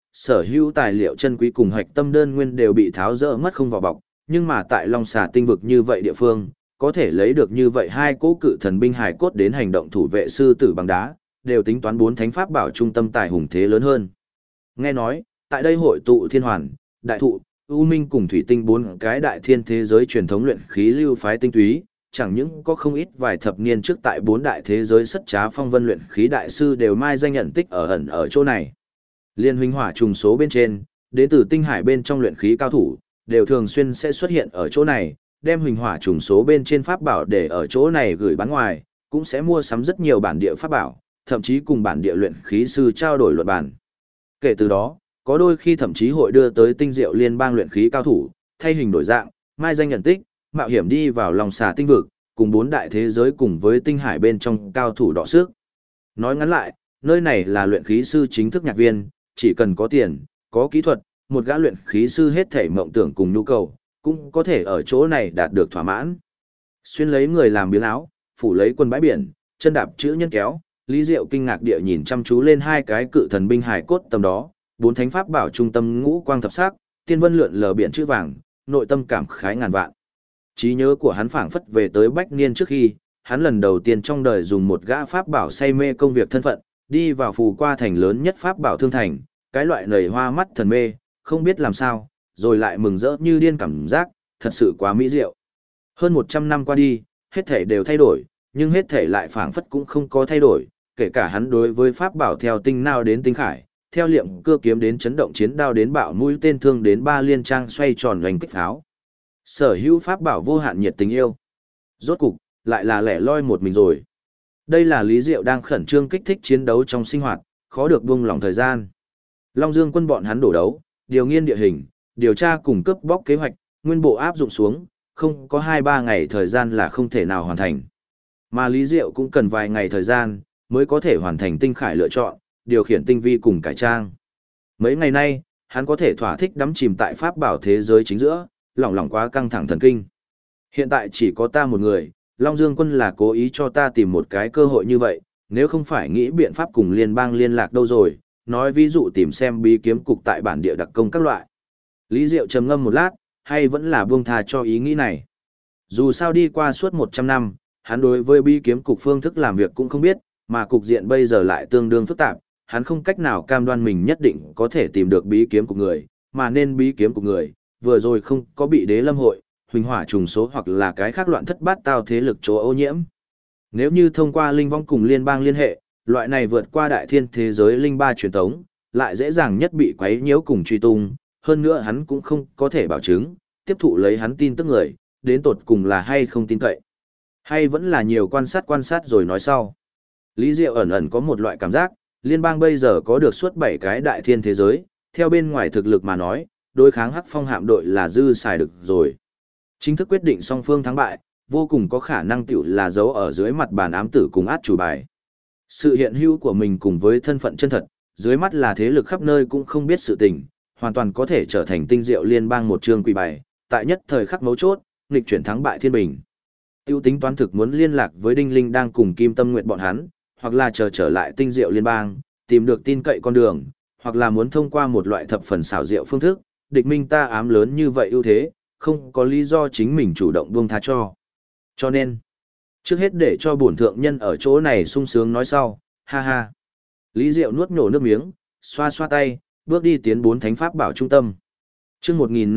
sở hữu tài liệu chân quý cùng hạch tâm đơn nguyên đều bị tháo rỡ mất không vào bọc, nhưng mà tại Long Xà tinh vực như vậy địa phương, có thể lấy được như vậy hai cỗ cự thần binh hải cốt đến hành động thủ vệ sư tử bằng đá, đều tính toán bốn thánh pháp bảo trung tâm tài hùng thế lớn hơn. Nghe nói, tại đây hội tụ thiên hoàn, đại thụ, U Minh cùng thủy tinh bốn cái đại thiên thế giới truyền thống luyện khí lưu phái tinh túy, chẳng những có không ít vài thập niên trước tại bốn đại thế giới sất trá phong vân luyện khí đại sư đều mai danh nhận tích ở chỗ này. Liên huynh hỏa trùng số bên trên, đến từ tinh hải bên trong luyện khí cao thủ, đều thường xuyên sẽ xuất hiện ở chỗ này, đem huỳnh hỏa trùng số bên trên pháp bảo để ở chỗ này gửi bán ngoài, cũng sẽ mua sắm rất nhiều bản địa pháp bảo, thậm chí cùng bản địa luyện khí sư trao đổi luận bản. Kể từ đó, có đôi khi thậm chí hội đưa tới tinh diệu liên bang luyện khí cao thủ, thay hình đổi dạng, mai danh nhận tích, mạo hiểm đi vào lòng xà tinh vực, cùng bốn đại thế giới cùng với tinh hải bên trong cao thủ đọ sức. Nói ngắn lại, nơi này là luyện khí sư chính thức nhạc viên, chỉ cần có tiền, có kỹ thuật, một gã luyện khí sư hết thể mộng tưởng cùng nhu cầu, cũng có thể ở chỗ này đạt được thỏa mãn. Xuyên lấy người làm biếng áo, phủ lấy quần bãi biển, chân đạp chữ nhân kéo, Lý Diệu kinh ngạc địa nhìn chăm chú lên hai cái cự thần binh hải cốt tầm đó, bốn thánh pháp bảo trung tâm ngũ quang thập sắc, tiên vân lượn lờ biển chữ vàng, nội tâm cảm khái ngàn vạn. Trí nhớ của hắn phảng phất về tới bách niên trước khi, hắn lần đầu tiên trong đời dùng một gã pháp bảo say mê công việc thân phận, đi vào phù qua thành lớn nhất pháp bảo thương thành, cái loại nầy hoa mắt thần mê, không biết làm sao, rồi lại mừng rỡ như điên cảm giác, thật sự quá mỹ diệu. Hơn 100 năm qua đi, hết thể đều thay đổi, nhưng hết thể lại phảng phất cũng không có thay đổi, kể cả hắn đối với pháp bảo theo tinh nào đến tinh khải, theo liệm cưa kiếm đến chấn động chiến đao đến bạo mũi tên thương đến ba liên trang xoay tròn hoành kích pháo. Sở hữu pháp bảo vô hạn nhiệt tình yêu. Rốt cục, lại là lẻ loi một mình rồi. Đây là Lý Diệu đang khẩn trương kích thích chiến đấu trong sinh hoạt, khó được buông lỏng thời gian. Long Dương quân bọn hắn đổ đấu, điều nghiên địa hình, điều tra cùng cướp bóc kế hoạch, nguyên bộ áp dụng xuống, không có 2-3 ngày thời gian là không thể nào hoàn thành. Mà Lý Diệu cũng cần vài ngày thời gian, mới có thể hoàn thành tinh khải lựa chọn, điều khiển tinh vi cùng cải trang. Mấy ngày nay, hắn có thể thỏa thích đắm chìm tại pháp bảo thế giới chính giữa, lỏng quá căng thẳng thần kinh. Hiện tại chỉ có ta một người, Long Dương quân là cố ý cho ta tìm một cái cơ hội như vậy, nếu không phải nghĩ biện pháp cùng liên bang liên lạc đâu rồi, nói ví dụ tìm xem bí kiếm cục tại bản địa đặc công các loại. Lý Diệu trầm ngâm một lát, hay vẫn là buông tha cho ý nghĩ này. Dù sao đi qua suốt 100 năm, hắn đối với bí kiếm cục phương thức làm việc cũng không biết, mà cục diện bây giờ lại tương đương phức tạp, hắn không cách nào cam đoan mình nhất định có thể tìm được bí kiếm cục người, mà nên bí kiếm cục người, vừa rồi không có bị đế lâm hội, huỳnh hỏa trùng số hoặc là cái khác loạn thất bát tao thế lực chỗ ô nhiễm. Nếu như thông qua linh vong cùng liên bang liên hệ, loại này vượt qua đại thiên thế giới linh ba truyền tống, lại dễ dàng nhất bị quấy nhiễu cùng truy tung, hơn nữa hắn cũng không có thể bảo chứng, tiếp thụ lấy hắn tin tức người, đến tột cùng là hay không tin cậy. Hay vẫn là nhiều quan sát rồi nói sau. Lý Diệu ẩn ẩn có một loại cảm giác, liên bang bây giờ có được suốt 7 cái đại thiên thế giới, theo bên ngoài thực lực mà nói, đối kháng Hắc Phong hạm đội là dư xài được rồi. Chính thức quyết định song phương thắng bại, vô cùng có khả năng tiểu là giấu ở dưới mặt bàn ám tử cùng át chủ bài. Sự hiện hữu của mình cùng với thân phận chân thật, dưới mắt là thế lực khắp nơi cũng không biết sự tình, hoàn toàn có thể trở thành tinh diệu liên bang một chương quỷ bài, tại nhất thời khắc mấu chốt, nghịch chuyển thắng bại thiên bình. Tiêu tính toán thực muốn liên lạc với Đinh Linh đang cùng Kim Tâm Nguyệt bọn hắn, hoặc là chờ trở lại tinh diệu liên bang, tìm được tin cậy con đường, hoặc là muốn thông qua một loại thập phần xảo diệu phương thức, địch minh ta ám lớn như vậy ưu thế, không có lý do chính mình chủ động buông tha cho. Cho nên, trước hết để cho bổn thượng nhân ở chỗ này sung sướng nói sau, ha ha. Lý Diệu nuốt nhổ nước miếng, xoa xoa tay, bước đi tiến bốn thánh pháp bảo trung tâm. Chương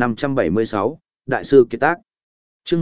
1576, Đại sư Kiệt Tác. Chương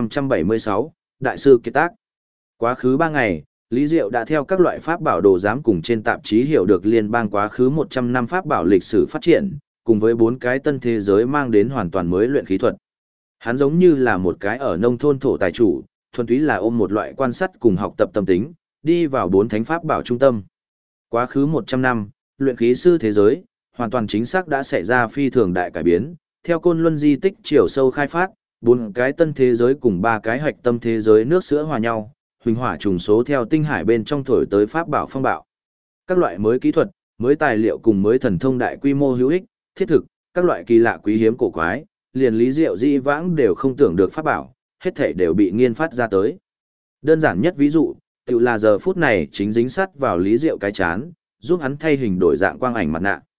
1576, Đại sư Kiệt Tác. Quá khứ 3 ngày, Lý Diệu đã theo các loại pháp bảo đồ giám cùng trên tạp chí hiểu được liên bang quá khứ 100 năm pháp bảo lịch sử phát triển, cùng với 4 cái tân thế giới mang đến hoàn toàn mới luyện khí thuật. Hắn giống như là một cái ở nông thôn thổ tài chủ, thuần túy là ôm một loại quan sát cùng học tập tâm tính, đi vào 4 thánh pháp bảo trung tâm. Quá khứ 100 năm, luyện khí sư thế giới, hoàn toàn chính xác đã xảy ra phi thường đại cải biến, theo Côn Luân di tích chiều sâu khai phát, 4 cái tân thế giới cùng 3 cái hạch tâm thế giới nước sữa hòa nhau, huỳnh hỏa trùng số theo tinh hải bên trong thổi tới pháp bảo phong bạo. Các loại mới kỹ thuật, mới tài liệu cùng mới thần thông đại quy mô hữu ích, thiết thực, các loại kỳ lạ quý hiếm cổ quái, liền Lý Diệu dĩ vãng đều không tưởng được pháp bảo, hết thảy đều bị nghiên phát ra tới. Đơn giản nhất ví dụ, tự là giờ phút này chính dính sát vào Lý Diệu cái chán, giúp hắn thay hình đổi dạng quang ảnh mặt nạ.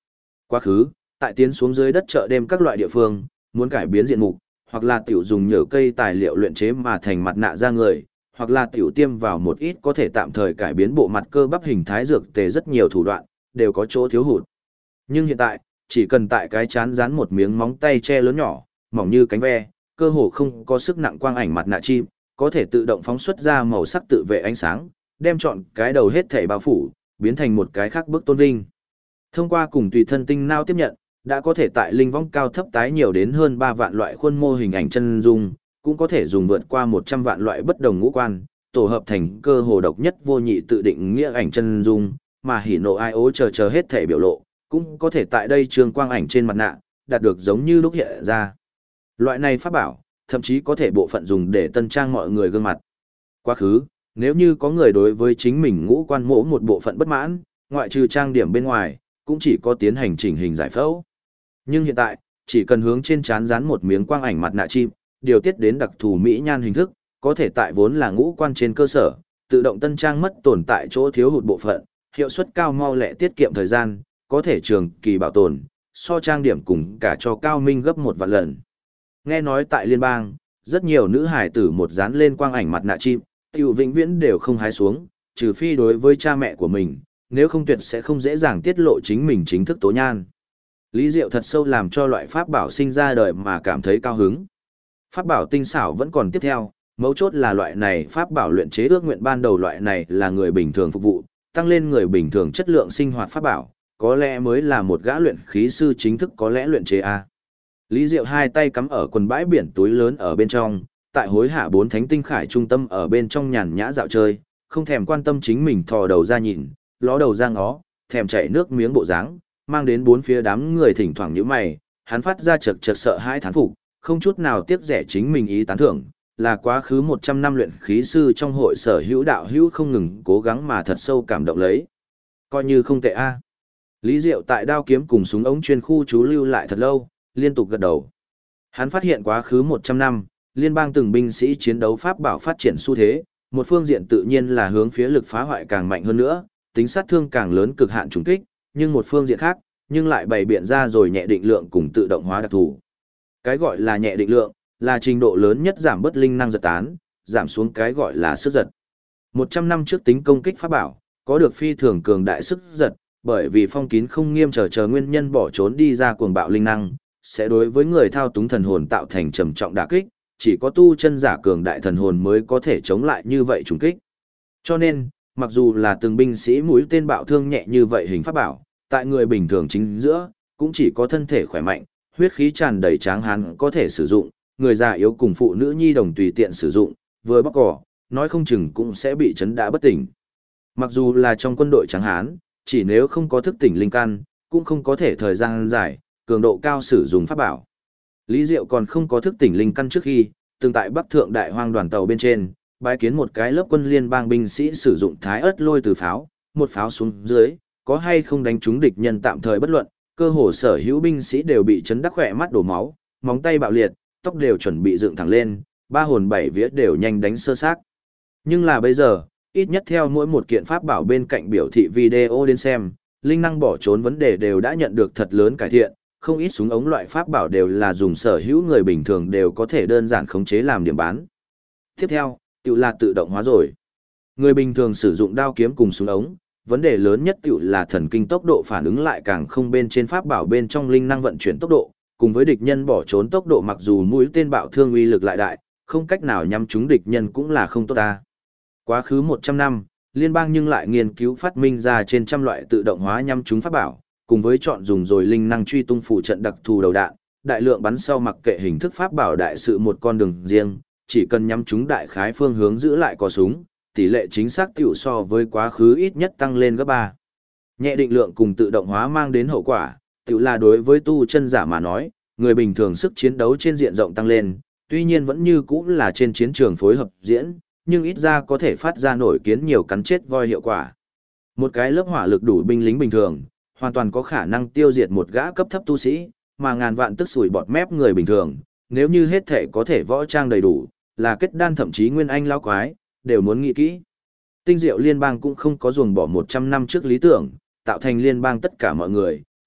Quá khứ, tại tiến xuống dưới đất chợ đêm các loại địa phương, muốn cải biến diện mục, hoặc là tiểu dùng nhờ cây tài liệu luyện chế mà thành mặt nạ da người, hoặc là tiểu tiêm vào một ít có thể tạm thời cải biến bộ mặt cơ bắp hình thái dược tề rất nhiều thủ đoạn, đều có chỗ thiếu hụt. Nhưng hiện tại, chỉ cần tại cái chán dán một miếng móng tay che lớn nhỏ, mỏng như cánh ve, cơ hồ không có sức nặng quang ảnh mặt nạ chim, có thể tự động phóng xuất ra màu sắc tự vệ ánh sáng, đem chọn cái đầu hết thảy bao phủ, biến thành một cái khác bức tôn vinh. Thông qua cùng tùy thân tinh não tiếp nhận, đã có thể tại linh võng cao thấp tái nhiều đến hơn 3 vạn loại khuôn mô hình ảnh chân dung, cũng có thể dùng vượt qua 100 vạn loại bất đồng ngũ quan, tổ hợp thành cơ hồ độc nhất vô nhị tự định nghĩa ảnh chân dung, mà hỉ nộ ai ố chờ hết thể biểu lộ, cũng có thể tại đây trường quang ảnh trên mặt nạ, đạt được giống như lúc hiện ra. Loại này pháp bảo, thậm chí có thể bộ phận dùng để tân trang mọi người gương mặt. Quá khứ, nếu như có người đối với chính mình ngũ quan mỗ một bộ phận bất mãn, ngoại trừ trang điểm bên ngoài, cũng chỉ có tiến hành chỉnh hình giải phẫu. Nhưng hiện tại, chỉ cần hướng trên trán dán một miếng quang ảnh mặt nạ chim, điều tiết đến đặc thù mỹ nhan hình thức, có thể tại vốn là ngũ quan trên cơ sở, tự động tân trang mất tồn tại chỗ thiếu hụt bộ phận, hiệu suất cao mau lẹ tiết kiệm thời gian, có thể trường kỳ bảo tồn, so trang điểm cùng cả cho cao minh gấp 1 vạn lần. Nghe nói tại liên bang, rất nhiều nữ hải tử một dán lên quang ảnh mặt nạ chim, tiểu vĩnh viễn đều không hái xuống, trừ phi đối với cha mẹ của mình, nếu không tuyệt sẽ không dễ dàng tiết lộ chính mình chính thức tố nhan. Lý Diệu thật sâu làm cho loại pháp bảo sinh ra đời mà cảm thấy cao hứng. Pháp bảo tinh xảo vẫn còn tiếp theo, mấu chốt là loại này pháp bảo luyện chế ước nguyện ban đầu loại này là người bình thường phục vụ, tăng lên người bình thường chất lượng sinh hoạt pháp bảo, có lẽ mới là một gã luyện khí sư chính thức có lẽ luyện chế a. Lý Diệu hai tay cắm ở quần bãi biển túi lớn ở bên trong, tại hối hạ 4 thánh tinh khải trung tâm ở bên trong nhàn nhã dạo chơi, không thèm quan tâm chính mình thò đầu ra nhìn, ló đầu ra ngó, thèm chảy nước miếng bộ dáng, mang đến bốn phía đám người thỉnh thoảng nhíu mày, hắn phát ra chật sợ hãi thán phục, không chút nào tiếc rẻ chính mình ý tán thưởng, là quá khứ 100 năm luyện khí sư trong hội sở hữu đạo hữu không ngừng cố gắng mà thật sâu cảm động lấy. Coi như không tệ a. Lý Diệu tại đao kiếm cùng súng ống chuyên khu chú lưu lại thật lâu, liên tục gật đầu. Hắn phát hiện quá khứ 100 năm, liên bang từng binh sĩ chiến đấu pháp bảo phát triển xu thế, một phương diện tự nhiên là hướng phía lực phá hoại càng mạnh hơn nữa, tính sát thương càng lớn cực hạn trùng kích, nhưng một phương diện khác, nhưng lại bày biện ra rồi nhẹ định lượng cùng tự động hóa đặc thù. Cái gọi là nhẹ định lượng, là trình độ lớn nhất giảm bớt linh năng giật tán, giảm xuống cái gọi là sức giật. 100 năm trước tính công kích pháp bảo, có được phi thường cường đại sức giật, bởi vì phong kín không nghiêm chờ nguyên nhân bỏ trốn đi ra cuồng bạo linh năng, sẽ đối với người thao túng thần hồn tạo thành trầm trọng đả kích, chỉ có tu chân giả cường đại thần hồn mới có thể chống lại như vậy trùng kích. Cho nên, mặc dù là từng binh sĩ mũi tên bạo thương nhẹ như vậy hình pháp bảo, tại người bình thường chính giữa, cũng chỉ có thân thể khỏe mạnh, huyết khí tràn đầy tráng hán có thể sử dụng, người già yếu cùng phụ nữ nhi đồng tùy tiện sử dụng, vừa bóc cỏ, nói không chừng cũng sẽ bị chấn đã bất tỉnh. Mặc dù là trong quân đội tráng hán, chỉ nếu không có thức tỉnh linh căn, cũng không có thể thời gian dài, cường độ cao sử dụng pháp bảo. Lý Diệu còn không có thức tỉnh linh căn trước khi, từng tại Bắc Thượng Đại Hoang đoàn tàu bên trên, bái kiến một cái lớp quân liên bang binh sĩ sử dụng thái ớt lôi từ pháo, một pháo xuống dưới, có hay không đánh trúng địch nhân tạm thời bất luận, cơ hồ sở hữu binh sĩ đều bị chấn đắc khỏe mắt đổ máu, móng tay bạo liệt, tóc đều chuẩn bị dựng thẳng lên, ba hồn bảy vía đều nhanh đánh sơ xác. Nhưng là bây giờ, ít nhất theo mỗi một kiện pháp bảo bên cạnh biểu thị video đến xem, linh năng bỏ trốn vấn đề đều đã nhận được thật lớn cải thiện, không ít súng ống loại pháp bảo đều là dùng sở hữu người bình thường đều có thể đơn giản khống chế làm điểm bán. Tiếp theo, tự là tự động hóa rồi. Người bình thường sử dụng đao kiếm cùng súng ống, vấn đề lớn nhất tự là thần kinh tốc độ phản ứng lại càng không bên trên pháp bảo bên trong linh năng vận chuyển tốc độ, cùng với địch nhân bỏ trốn tốc độ mặc dù mũi tên bạo thương uy lực lại đại, không cách nào nhắm trúng địch nhân cũng là không tốt ta. Quá khứ 100 năm, liên bang nhưng lại nghiên cứu phát minh ra trên trăm loại tự động hóa nhắm trúng pháp bảo, cùng với chọn dùng rồi linh năng truy tung phụ trận đặc thù đầu đạn, đại lượng bắn sau mặc kệ hình thức pháp bảo đại sự một con đường riêng, chỉ cần nhắm trúng đại khái phương hướng giữ lại có súng, tỷ lệ chính xác tiểu so với quá khứ ít nhất tăng lên gấp 3. Nhẹ định lượng cùng tự động hóa mang đến hậu quả, tiểu là đối với tu chân giả mà nói, người bình thường sức chiến đấu trên diện rộng tăng lên, tuy nhiên vẫn như cũ là trên chiến trường phối hợp diễn, nhưng ít ra có thể phát ra nổi kiến nhiều cắn chết voi hiệu quả. Một cái lớp hỏa lực đủ binh lính bình thường, hoàn toàn có khả năng tiêu diệt một gã cấp thấp tu sĩ, mà ngàn vạn tức sủi bọt mép người bình thường, nếu như hết thể có thể võ trang đầy đủ, là kết đan thậm chí nguyên anh lão quái, đều muốn nghĩ kỹ. Tinh diệu liên bang cũng không có ruồng bỏ 100 năm trước lý tưởng, tạo thành liên bang tất cả mọi người,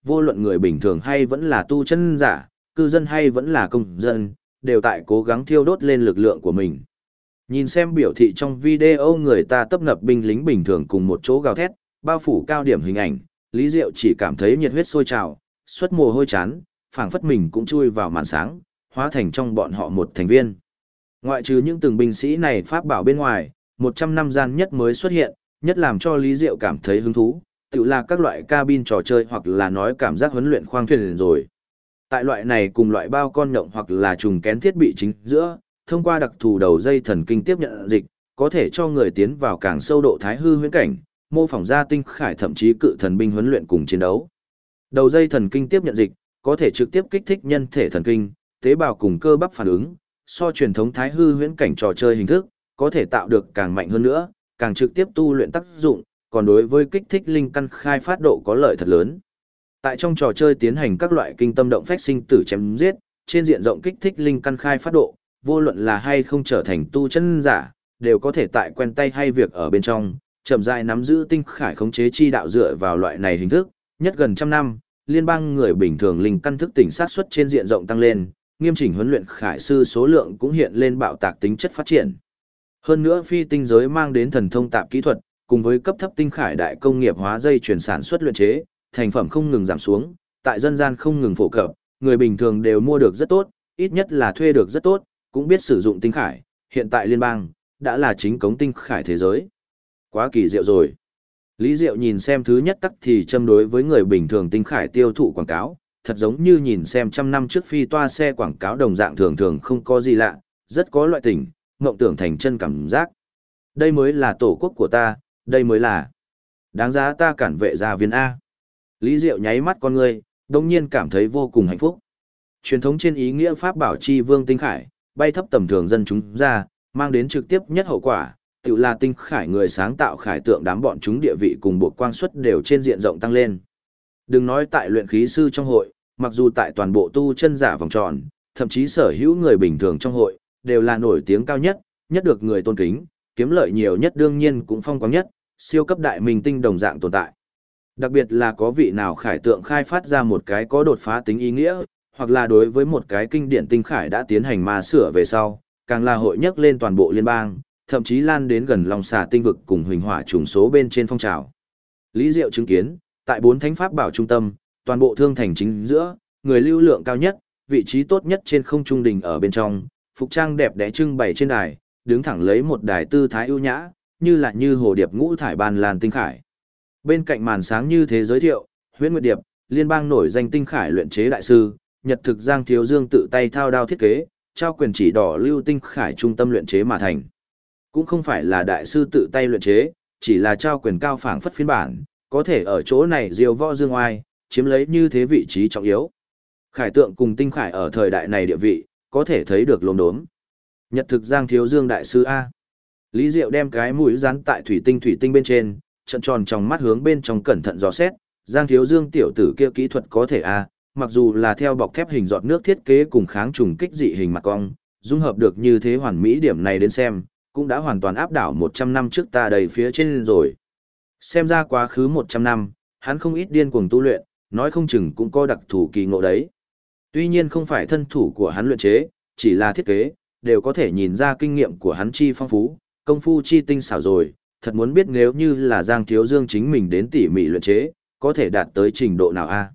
vô luận người bình thường hay vẫn là tu chân giả, cư dân hay vẫn là công dân, đều tại cố gắng thiêu đốt lên lực lượng của mình. Nhìn xem biểu thị trong video người ta tấp nập binh lính bình thường cùng một chỗ gào thét, bao phủ cao điểm hình ảnh, Lý Diệu chỉ cảm thấy nhiệt huyết sôi trào, xuất mồ hôi chán, phảng phất mình cũng chui vào màn sáng, hóa thành trong bọn họ một thành viên. Ngoại trừ những từng binh sĩ này pháp bảo bên ngoài, 100 năm gian nhất mới xuất hiện, nhất làm cho Lý Diệu cảm thấy hứng thú, tự là các loại cabin trò chơi hoặc là nói cảm giác huấn luyện khoang thuyền rồi. Tại loại này cùng loại bao con nhộng hoặc là trùng kén thiết bị chính giữa, thông qua đặc thù đầu dây thần kinh tiếp nhận dịch, có thể cho người tiến vào càng sâu độ thái hư huyễn cảnh, mô phỏng ra tinh khải thậm chí cự thần binh huấn luyện cùng chiến đấu. Đầu dây thần kinh tiếp nhận dịch, có thể trực tiếp kích thích nhân thể thần kinh, tế bào cùng cơ bắp phản ứng, so truyền thống thái hư huyễn cảnh trò chơi hình thức, có thể tạo được càng mạnh hơn nữa, càng trực tiếp tu luyện tác dụng, còn đối với kích thích linh căn khai phát độ có lợi thật lớn. Tại trong trò chơi tiến hành các loại kinh tâm động phách sinh tử chém giết, trên diện rộng kích thích linh căn khai phát độ, vô luận là hay không trở thành tu chân giả, đều có thể tại quen tay hay việc ở bên trong, chậm rãi nắm giữ tinh khải khống chế chi đạo dựa vào loại này hình thức, nhất gần trăm năm, liên bang người bình thường linh căn thức tỉnh sát suất trên diện rộng tăng lên, nghiêm chỉnh huấn luyện khải sư số lượng cũng hiện lên bạo tạc tính chất phát triển. Hơn nữa phi tinh giới mang đến thần thông tạp kỹ thuật, cùng với cấp thấp tinh khải đại công nghiệp hóa dây chuyển sản xuất luyện chế, thành phẩm không ngừng giảm xuống, tại dân gian không ngừng phổ cập, người bình thường đều mua được rất tốt, ít nhất là thuê được rất tốt, cũng biết sử dụng tinh khải, hiện tại liên bang đã là chính cống tinh khải thế giới. Quá kỳ diệu rồi. Lý Diệu nhìn xem thứ nhất tắc thì châm đối với người bình thường tinh khải tiêu thụ quảng cáo, thật giống như nhìn xem trăm năm trước phi toa xe quảng cáo đồng dạng thường thường không có gì lạ, rất có loại tình, mộng tưởng thành chân cảm giác. Đây mới là tổ quốc của ta, đây mới là đáng giá ta cản vệ gia viên A. Lý Diệu nháy mắt con người, đồng nhiên cảm thấy vô cùng hạnh phúc. Truyền thống trên ý nghĩa pháp bảo chi vương tinh khải, bay thấp tầm thường dân chúng ra, mang đến trực tiếp nhất hậu quả, tự là tinh khải người sáng tạo khải tượng đám bọn chúng địa vị cùng bộ quang suất đều trên diện rộng tăng lên. Đừng nói tại luyện khí sư trong hội, mặc dù tại toàn bộ tu chân giả vòng tròn, thậm chí sở hữu người bình thường trong hội, đều là nổi tiếng cao nhất, nhất được người tôn kính, kiếm lợi nhiều nhất đương nhiên cũng phong quang nhất, siêu cấp đại minh tinh đồng dạng tồn tại. Đặc biệt là có vị nào khải tượng khai phát ra một cái có đột phá tính ý nghĩa, hoặc là đối với một cái kinh điển tinh khải đã tiến hành ma sửa về sau, càng là hội nhấc lên toàn bộ liên bang, thậm chí lan đến gần Long Xà tinh vực cùng huỳnh hỏa trùng số bên trên phong trào. Lý Diệu chứng kiến, tại 4 thánh pháp bảo trung tâm, toàn bộ thương thành chính giữa, người lưu lượng cao nhất, vị trí tốt nhất trên không trung đình ở bên trong, phục trang đẹp đẽ trưng bày trên đài, đứng thẳng lấy một đài tư thái ưu nhã, như hồ điệp ngũ thải ban lan tinh khải. Bên cạnh màn sáng như thế giới thiệu, Huyễn Nguyệt Điệp, liên bang nổi danh tinh khải luyện chế đại sư, Nhật thực Giang Thiếu Dương tự tay thao đao thiết kế, trao quyền chỉ đỏ lưu tinh khải trung tâm luyện chế mà thành. Cũng không phải là đại sư tự tay luyện chế, chỉ là trao quyền cao phảng phất phiên bản, có thể ở chỗ này diêu võ dương oai, chiếm lấy như thế vị trí trọng yếu. Khải tượng cùng tinh khải ở thời đại này địa vị, có thể thấy được lồn đốm. Nhật thực Giang Thiếu Dương đại sư A. Lý Diệu đem cái mũi dán tại thủy tinh bên trên, trận tròn trong mắt hướng bên trong cẩn thận dò xét, Giang Thiếu Dương tiểu tử kia kỹ thuật có thể A, mặc dù là theo bọc thép hình giọt nước thiết kế cùng kháng trùng kích dị hình mặt cong, dung hợp được như thế hoàn mỹ điểm này đến xem, cũng đã hoàn toàn áp đảo 100 năm trước ta đầy phía trên rồi. Xem ra quá khứ 100 năm, hắn không ít điên cuồng tu luyện, nói không chừng cũng có đặc thủ kỳ ngộ đấy. Tuy nhiên không phải thân thủ của hắn luyện chế, chỉ là thiết kế, đều có thể nhìn ra kinh nghiệm của hắn chi phong phú, công phu chi tinh xảo rồi, thật muốn biết nếu như là Giang Thiếu Dương chính mình đến tỉ mỉ luyện chế, có thể đạt tới trình độ nào a?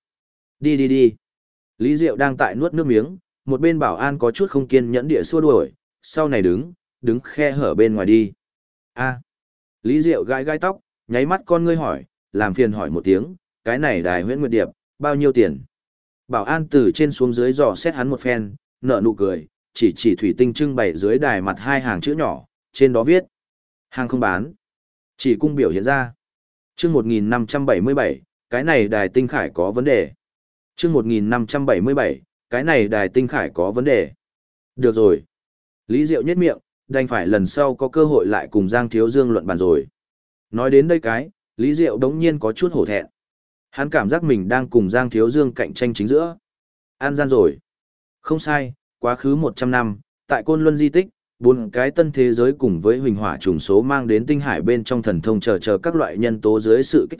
Đi. Lý Diệu đang tại nuốt nước miếng, một bên bảo an có chút không kiên nhẫn địa xua đuổi, sau này đứng khe hở bên ngoài đi. A. Lý Diệu gãi tóc, nháy mắt con ngươi hỏi, làm phiền hỏi một tiếng, cái này đài Huyễn Nguyệt Điệp, bao nhiêu tiền? Bảo an từ trên xuống dưới dò xét hắn một phen, nở nụ cười, chỉ thủy tinh trưng bày dưới đài mặt 2 hàng chữ nhỏ, trên đó viết: hàng không bán, chỉ cung biểu hiện ra. Chương 1577, cái này đài tinh khải có vấn đề. Chương 1577, cái này đài tinh khải có vấn đề. Được rồi. Lý Diệu nhếch miệng, đành phải lần sau có cơ hội lại cùng Giang Thiếu Dương luận bàn rồi. Nói đến đây Lý Diệu đống nhiên có chút hổ thẹn. Hắn cảm giác mình đang cùng Giang Thiếu Dương cạnh tranh chính giữa. An gian rồi. Không sai, quá khứ 100 năm, tại Côn Luân di tích, 4 cái tân thế giới cùng với huỳnh hỏa trùng số mang đến tinh hải bên trong thần thông chờ các loại nhân tố dưới sự kích thích,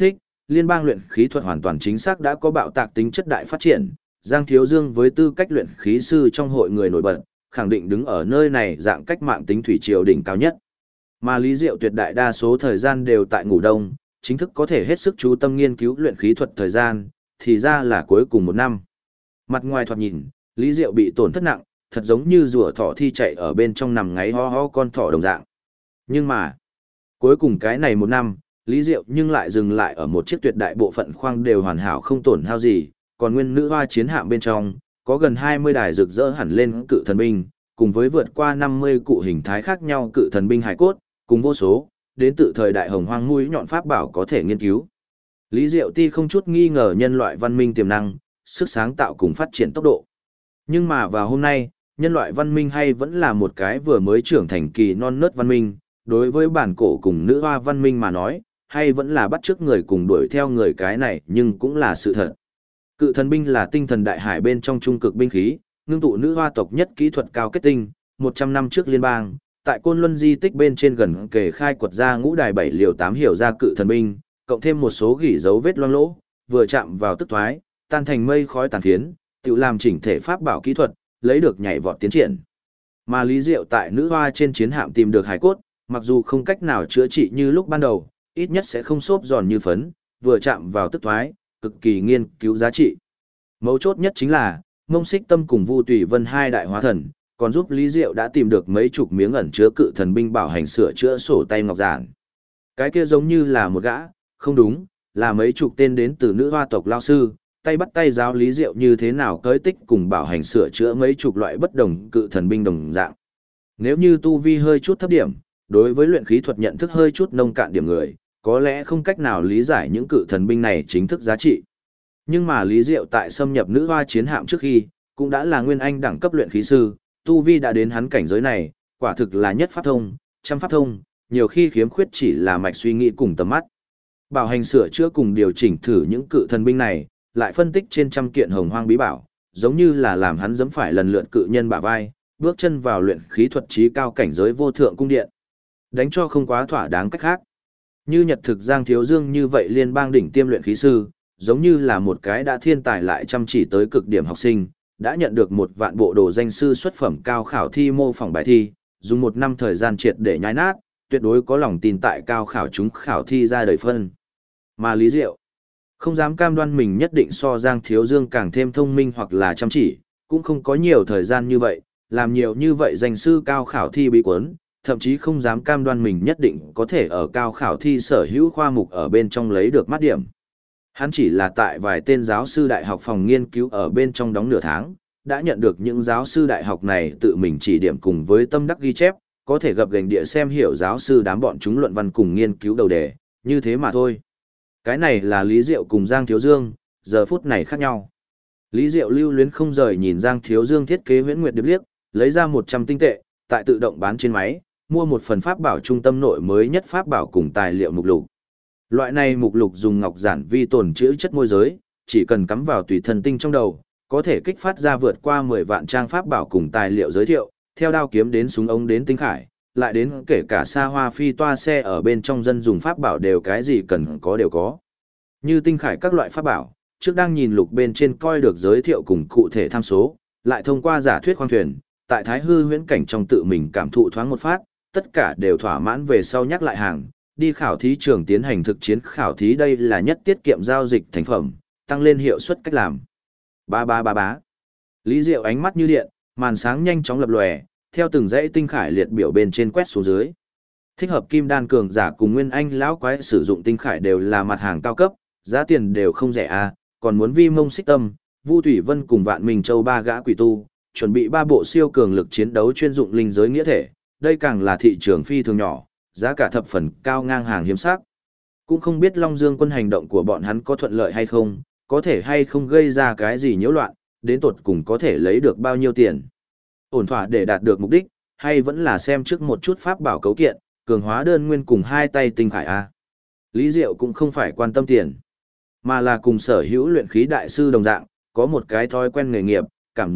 liên bang luyện khí thuật hoàn toàn chính xác đã có bạo tạc tính chất đại phát triển, Giang Thiếu Dương với tư cách luyện khí sư trong hội người nổi bật, khẳng định đứng ở nơi này dạng cách mạng tính thủy triều đỉnh cao nhất. Mà Lý Diệu tuyệt đại đa số thời gian đều tại ngủ đông, chính thức có thể hết sức chú tâm nghiên cứu luyện khí thuật thời gian, thì ra là cuối cùng một năm. Mặt ngoài thoạt nhìn, Lý Diệu bị tổn thất nặng, thật giống như rùa thỏ thi chạy ở bên trong nằm ngáy ho ho con thỏ đồng dạng. Nhưng mà, cuối cùng cái này một năm, Lý Diệu nhưng lại dừng lại ở một chiếc tuyệt đại bộ phận khoang đều hoàn hảo không tổn hao gì, còn nguyên nữ hoa chiến hạm bên trong, có gần 20 đài rực rỡ hẳn lên cự thần binh, cùng với vượt qua 50 cụ hình thái khác nhau cự thần binh hải cốt, cùng vô số, đến từ thời đại hồng hoang mũi nhọn pháp bảo có thể nghiên cứu. Lý Diệu Ti không chút nghi ngờ nhân loại văn minh tiềm năng, sức sáng tạo cùng phát triển tốc độ. Nhưng mà vào hôm nay, nhân loại văn minh hay vẫn là một cái vừa mới trưởng thành kỳ non nớt văn minh, đối với bản cổ cùng nữ hoa văn minh mà nói, hay vẫn là bắt chước người cùng đuổi theo người cái này nhưng cũng là sự thật. Cự thần binh là tinh thần đại hải bên trong trung cực binh khí, ngưng tụ nữ hoa tộc nhất kỹ thuật cao kết tinh, 100 năm trước liên bang, tại Côn Luân di tích bên trên gần kề khai quật ra ngũ đài 7 liều 8 hiểu ra cự thần binh, cộng thêm một số gỉ dấu vết loang lỗ, vừa chạm vào tức thoái, tan thành mây khói tàn phiến, tự làm chỉnh thể pháp bảo kỹ thuật, lấy được nhảy vọt tiến triển. Mà Lý Diệu tại nữ hoa trên chiến hạm tìm được hải cốt, mặc dù không cách nào chữa trị như lúc ban đầu, ít nhất sẽ không xốp giòn như phấn, vừa chạm vào tức thoái, cực kỳ nghiên cứu giá trị. Mấu chốt nhất chính là, Ngông Xích Tâm cùng Vu Tùy Vân hai đại hóa thần, còn giúp Lý Diệu đã tìm được mấy chục miếng ẩn chứa cự thần binh bảo hành sửa chữa sổ tay ngọc giản. Cái kia giống như là một gã, không đúng, là mấy chục tên đến từ nữ hoa tộc lao sư, tay bắt tay giáo Lý Diệu như thế nào cới tích cùng bảo hành sửa chữa mấy chục loại bất đồng cự thần binh đồng dạng. Nếu như tu vi hơi chút thấp điểm, đối với luyện khí thuật nhận thức hơi chút nông cạn điểm người, có lẽ không cách nào lý giải những cự thần binh này chính thức giá trị. Nhưng mà Lý Diệu tại xâm nhập nữ hoa chiến hạm trước khi, cũng đã là nguyên anh đẳng cấp luyện khí sư, tu vi đã đến hắn cảnh giới này, quả thực là nhất pháp thông, trăm pháp thông, nhiều khi khiếm khuyết chỉ là mạch suy nghĩ cùng tầm mắt. Bảo hành sửa chữa cùng điều chỉnh thử những cự thần binh này, lại phân tích trên trăm kiện hồng hoang bí bảo, giống như là làm hắn dẫm phải lần lượt cự nhân bả vai, bước chân vào luyện khí thuật trí cao cảnh giới vô thượng cung điện. Đánh cho không quá thỏa đáng cách khác. Như Nhật thực Giang Thiếu Dương như vậy liên bang đỉnh tiêm luyện khí sư, giống như là một cái đã thiên tài lại chăm chỉ tới cực điểm học sinh, đã nhận được 1.000 bộ đồ danh sư xuất phẩm cao khảo thi mô phỏng bài thi, dùng 1 năm thời gian triệt để nhai nát, tuyệt đối có lòng tin tại cao khảo chúng khảo thi ra đời phân. Mà Lý Diệu, không dám cam đoan mình nhất định so Giang Thiếu Dương càng thêm thông minh hoặc là chăm chỉ, cũng không có nhiều thời gian như vậy, làm nhiều như vậy danh sư cao khảo thi bí cuốn, thậm chí không dám cam đoan mình nhất định có thể ở cao khảo thi sở hữu khoa mục ở bên trong lấy được mắt điểm. Hắn chỉ là tại vài tên giáo sư đại học phòng nghiên cứu ở bên trong đóng nửa tháng, đã nhận được những giáo sư đại học này tự mình chỉ điểm cùng với tâm đắc ghi chép, có thể gặp gành địa xem hiểu giáo sư đám bọn chúng luận văn cùng nghiên cứu đầu đề, như thế mà thôi. Cái này là Lý Diệu cùng Giang Thiếu Dương, giờ phút này khác nhau. Lý Diệu lưu luyến không rời nhìn Giang Thiếu Dương thiết kế huyễn nguyệt điệp liếc, lấy ra 100 tinh tệ, tại tự động bán trên máy, mua một phần pháp bảo trung tâm nội mới nhất pháp bảo cùng tài liệu mục lục. Loại này mục lục dùng ngọc giản vi tồn trữ chất môi giới, chỉ cần cắm vào tùy thần tinh trong đầu, có thể kích phát ra vượt qua 10 vạn trang pháp bảo cùng tài liệu giới thiệu, theo đao kiếm đến súng ống đến tinh khải, lại đến kể cả xa hoa phi toa xe ở bên trong dân dùng pháp bảo đều cái gì cần có đều có. Như tinh khải các loại pháp bảo, trước đang nhìn lục bên trên coi được giới thiệu cùng cụ thể tham số, lại thông qua giả thuyết khoang thuyền, tại thái hư huyễn cảnh trong tự mình cảm thụ thoáng một phát, tất cả đều thỏa mãn về sau nhắc lại hàng, đi khảo thí trường tiến hành thực chiến khảo thí đây là nhất tiết kiệm giao dịch thành phẩm, tăng lên hiệu suất cách làm. Ba ba ba bá. Lý Diệu ánh mắt như điện, màn sáng nhanh chóng lập lòe, theo từng dãy tinh khải liệt biểu bên trên quét xuống dưới. Thích hợp kim đan cường giả cùng nguyên anh lão quái sử dụng tinh khải đều là mặt hàng cao cấp, giá tiền đều không rẻ à, còn muốn vi mông xích tâm, Vu Thủy Vân cùng Vạn Minh Châu ba gã quỷ tu, chuẩn bị 3 bộ siêu cường lực chiến đấu chuyên dụng linh giới nghĩa thể, đây càng là thị trường phi thường nhỏ, giá cả thập phần cao ngang hàng hiếm sắc. Cũng không biết Long Dương quân hành động của bọn hắn có thuận lợi hay không, có thể hay không gây ra cái gì nhiễu loạn, đến tột cùng có thể lấy được bao nhiêu tiền. Ổn thỏa để đạt được mục đích, hay vẫn là xem trước một chút pháp bảo cấu kiện, cường hóa đơn nguyên cùng 2 tay tinh khải A. Lý Diệu cũng không phải quan tâm tiền, mà là cùng sở hữu luyện khí đại sư đồng dạng, có một cái thói quen nghề nghiệp,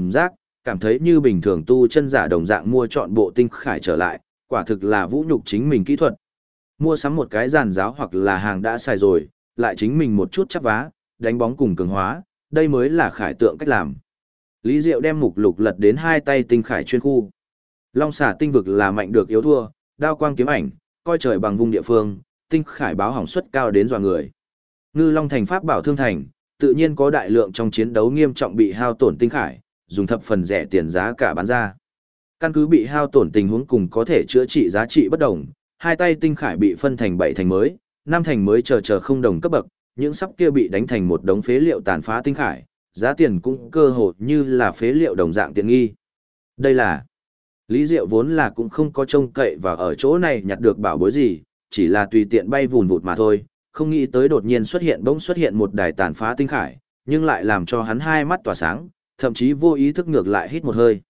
cảm thấy như bình thường tu chân giả đồng dạng mua chọn bộ tinh khải trở lại, quả thực là vũ nhục chính mình kỹ thuật. Mua sắm một cái giàn giáo hoặc là hàng đã xài rồi, lại chính mình một chút chắp vá, đánh bóng cùng cường hóa, đây mới là khải tượng cách làm. Lý Diệu đem mục lục lật đến hai tay tinh khải chuyên khu. Long xà tinh vực là mạnh được yếu thua, đao quang kiếm ảnh, coi trời bằng vùng địa phương, tinh khải báo hỏng suất cao đến dọa người. Ngư Long thành pháp bảo thương thành, tự nhiên có đại lượng trong chiến đấu nghiêm trọng bị hao tổn tinh khải, dùng thập phần rẻ tiền giá cả bán ra. Căn cứ bị hao tổn tình huống cùng có thể chữa trị giá trị bất đồng, hai tay tinh khải bị phân thành 7 thành mới, 5 thành mới chờ không đồng cấp bậc, những sắp kia bị đánh thành một đống phế liệu tàn phá tinh khải, giá tiền cũng cơ hồ như là phế liệu đồng dạng tiện nghi. Đây là Lý Diệu vốn là cũng không có trông cậy và ở chỗ này nhặt được bảo bối gì, chỉ là tùy tiện bay vùn vụt mà thôi, không nghĩ tới đột nhiên bỗng xuất hiện một đài tàn phá tinh khải, nhưng lại làm cho hắn hai mắt tỏa sáng, thậm chí vô ý thức ngược lại hít một hơi.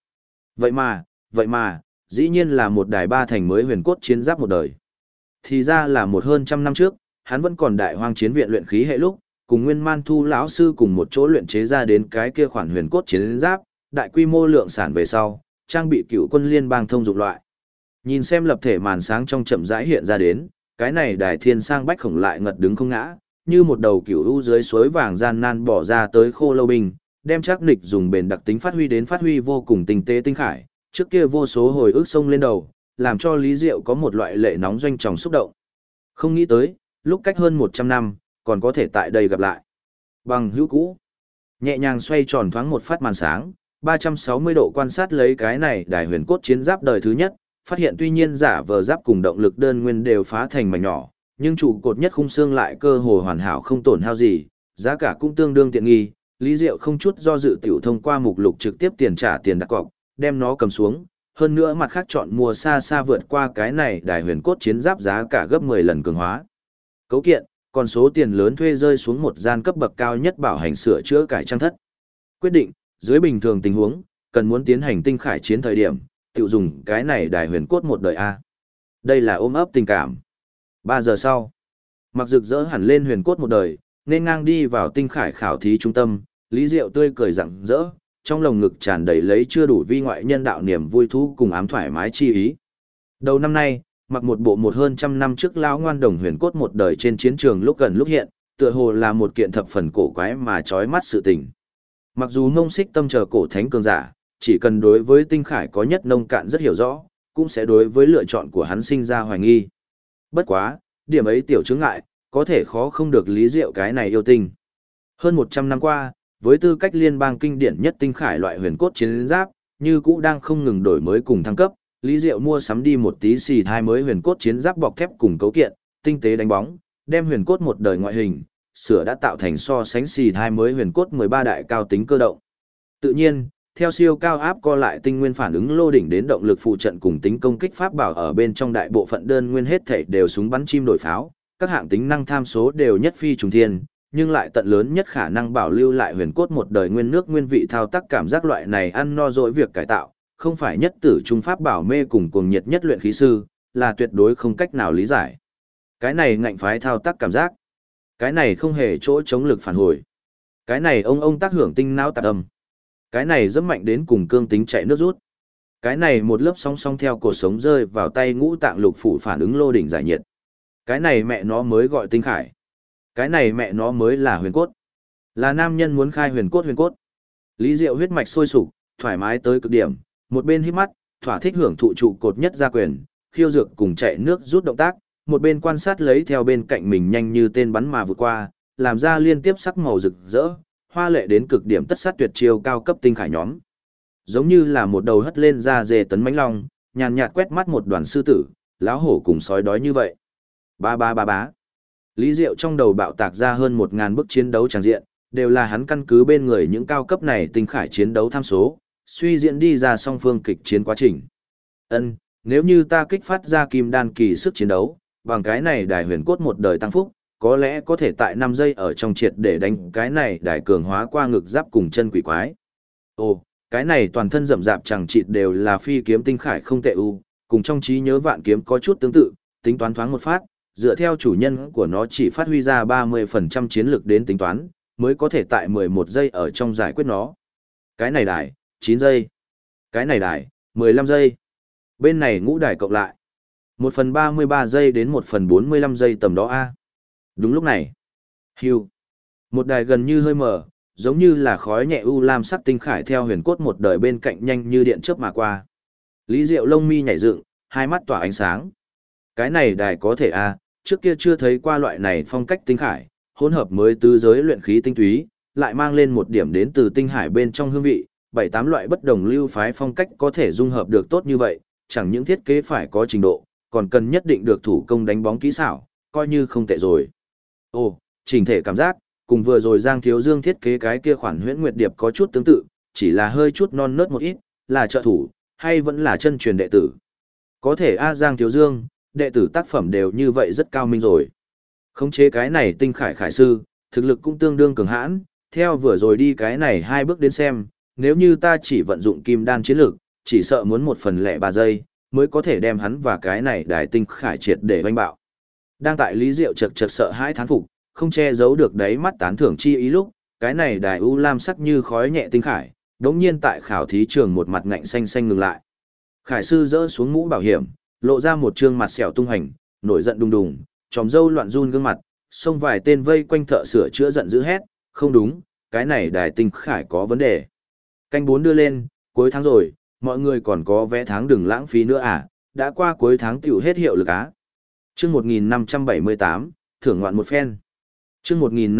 Vậy mà, dĩ nhiên là một đài 3 thành mới huyền cốt chiến giáp một đời. Thì ra là một hơn trăm năm trước, hắn vẫn còn đại hoang chiến viện luyện khí hệ lúc, cùng Nguyên Man Thu lão sư cùng một chỗ luyện chế ra đến cái kia khoản huyền cốt chiến giáp, đại quy mô lượng sản về sau, trang bị cựu quân liên bang thông dụng loại. Nhìn xem lập thể màn sáng trong chậm rãi hiện ra đến, cái này đài thiên sang bách khổng lại ngật đứng không ngã, như một đầu cựu u dưới suối vàng gian nan bỏ ra tới khô lâu binh, đem chắc nịch dùng bền đặc tính phát huy vô cùng tinh tế tinh khải, trước kia vô số hồi ức sông lên đầu, làm cho Lý Diệu có một loại lệ nóng doanh tròng xúc động. Không nghĩ tới, lúc cách hơn 100 năm, còn có thể tại đây gặp lại. Bằng hữu cũ, nhẹ nhàng xoay tròn thoáng một phát màn sáng, 360 độ quan sát lấy cái này đài huyền cốt chiến giáp đời thứ nhất, phát hiện tuy nhiên giả vờ giáp cùng động lực đơn nguyên đều phá thành mảnh nhỏ, nhưng trụ cột nhất khung xương lại cơ hồ hoàn hảo không tổn hao gì, giá cả cũng tương đương tiện nghi. Lý Diệu không chút do dự tiểu thông qua mục lục trực tiếp tiền trả tiền đặt cọc, đem nó cầm xuống, hơn nữa mặt khác chọn mua xa vượt qua cái này đài huyền cốt chiến giáp giá cả gấp 10 lần cường hóa. Cấu kiện, còn số tiền lớn thuê rơi xuống một gian cấp bậc cao nhất bảo hành sửa chữa cải trang thất. Quyết định, dưới bình thường tình huống, cần muốn tiến hành tinh khải chiến thời điểm, tự dùng cái này đài huyền cốt một đời A. Đây là ôm ấp tình cảm. 3 giờ sau, mặc rực rỡ hẳn lên huyền cốt một đời, nên ngang đi vào tinh khải khảo thí trung tâm, Lý Diệu tươi cười rạng rỡ, trong lồng ngực tràn đầy lấy chưa đủ vi ngoại nhân đạo niềm vui thú cùng ám thoải mái chi ý. Đầu năm nay, mặc một bộ một hơn trăm năm trước lão ngoan đồng huyền cốt một đời trên chiến trường lúc gần lúc hiện, tựa hồ là một kiện thập phần cổ quái mà chói mắt sự tình. Mặc dù Mông Xích Tâm chờ cổ thánh cường giả, chỉ cần đối với tinh khải có nhất nông cạn rất hiểu rõ, cũng sẽ đối với lựa chọn của hắn sinh ra hoài nghi. Bất quá, điểm ấy tiểu chướng ngại, có thể khó không được Lý Diệu cái này yêu tinh. Hơn 100 năm qua, với tư cách liên bang kinh điển nhất tinh khải loại huyền cốt chiến giáp, như cũ đang không ngừng đổi mới cùng thăng cấp, Lý Diệu mua sắm đi một tí xì thai mới huyền cốt chiến giáp bọc thép cùng cấu kiện, tinh tế đánh bóng, đem huyền cốt một đời ngoại hình, sửa đã tạo thành so sánh xì thai mới huyền cốt 13 đại cao tính cơ động. Tự nhiên, theo siêu cao áp co lại tinh nguyên phản ứng lô đỉnh đến động lực phụ trận cùng tính công kích pháp bảo ở bên trong đại bộ phận đơn nguyên hết thảy đều súng bắn chim đổi pháo, các hạng tính năng tham số đều nhất phi trùng thiên, nhưng lại tận lớn nhất khả năng bảo lưu lại huyền cốt một đời nguyên nước nguyên vị thao tác cảm giác loại này ăn no dỗi việc cải tạo, không phải nhất tử trung pháp bảo mê cùng cuồng nhiệt nhất luyện khí sư, là tuyệt đối không cách nào lý giải. Cái này ngạnh phái thao tác cảm giác, cái này không hề chỗ chống lực phản hồi, cái này ông tác hưởng tinh não tạc âm, cái này rất mạnh đến cùng cương tính chạy nước rút, cái này một lớp song song theo cột sống rơi vào tay ngũ tạng lục phủ phản ứng lô đỉnh giải nhiệt, cái này mẹ nó mới gọi tinh khải. Cái này mẹ nó mới là huyền cốt. Là nam nhân muốn khai huyền cốt. Lý Diệu huyết mạch sôi sục, thoải mái tới cực điểm, một bên hít mắt, thỏa thích hưởng thụ trụ cột nhất gia quyền, khiêu dược cùng chạy nước rút động tác, một bên quan sát lấy theo bên cạnh mình nhanh như tên bắn mà vượt qua, làm ra liên tiếp sắc màu rực rỡ, hoa lệ đến cực điểm tất sát tuyệt chiêu cao cấp tinh khải nhóm. Giống như là một đầu hất lên ra dê tấn mãnh long, nhàn nhạt quét mắt một đoàn sư tử, láo hổ cùng sói đói như vậy. Bá. Lý Diệu trong đầu bạo tạc ra hơn 1000 bức chiến đấu tràng diện, đều là hắn căn cứ bên người những cao cấp này tinh khải chiến đấu tham số, suy diễn đi ra song phương kịch chiến quá trình. Nếu như ta kích phát ra kim đan kỳ sức chiến đấu, bằng cái này đài huyền cốt một đời tăng phúc, có lẽ có thể tại 5 giây ở trong triệt để đánh cái này đài cường hóa qua ngực giáp cùng chân quỷ quái. Cái này toàn thân rậm rạp chẳng chịt đều là phi kiếm tinh khải không tệ cùng trong trí nhớ vạn kiếm có chút tương tự, tính toán thoáng một phát, dựa theo chủ nhân của nó chỉ phát huy ra 30% chiến lực đến tính toán, mới có thể tại 11 giây ở trong giải quyết nó. Cái này đài, 9 giây. Cái này đài, 15 giây. Bên này ngũ đài cộng lại. 1/33 giây đến 1/45 giây tầm đó A. Đúng lúc này, Hưu. Một đài gần như hơi mờ, giống như là khói nhẹ u lam sắc tinh khải theo huyền cốt một đời bên cạnh nhanh như điện chớp mà qua. Lý Diệu lông mi nhảy dựng, hai mắt tỏa ánh sáng. Cái này đài có thể a, trước kia chưa thấy qua loại này phong cách tinh khải, hỗn hợp mới tứ giới luyện khí tinh túy, lại mang lên một điểm đến từ tinh hải bên trong hương vị, bảy tám loại bất đồng lưu phái phong cách có thể dung hợp được tốt như vậy, chẳng những thiết kế phải có trình độ, còn cần nhất định được thủ công đánh bóng kỹ xảo, coi như không tệ rồi. Ồ, chỉnh thể cảm giác, cùng vừa rồi Giang Thiếu Dương thiết kế cái kia khoản huyễn nguyệt điệp có chút tương tự, chỉ là hơi chút non nớt một ít, là trợ thủ, hay vẫn là chân truyền đệ tử. Có thể Giang Thiếu Dương, đệ tử tác phẩm đều như vậy rất cao minh rồi. Khống chế cái này tinh khải khải sư, thực lực cũng tương đương cường hãn, theo vừa rồi đi cái này hai bước đến xem, nếu như ta chỉ vận dụng kim đan chiến lực, chỉ sợ muốn 1/03 giây, mới có thể đem hắn và cái này đài tinh khải triệt để oanh bạo. Đang tại Lý Diệu chật chật sợ hãi thán phục, không che giấu được đáy mắt tán thưởng chi ý lúc, cái này đài u lam sắc như khói nhẹ tinh khải, đống nhiên tại khảo thí trường một mặt ngạnh xanh xanh ngừng lại. Khải sư dỡ xuống mũ bảo hiểm, lộ ra một trương mặt sẹo tung hành, nổi giận đùng đùng, tròm râu loạn run gương mặt, xông vài tên vây quanh thợ sửa chữa giận dữ hét, không đúng, cái này đài tinh khải có vấn đề. Canh 4 đưa lên, cuối tháng rồi, mọi người còn có vé tháng đừng lãng phí nữa à, đã qua cuối tháng tiểu hết hiệu lực á. Chương 1578, thưởng ngoạn một phen. Chương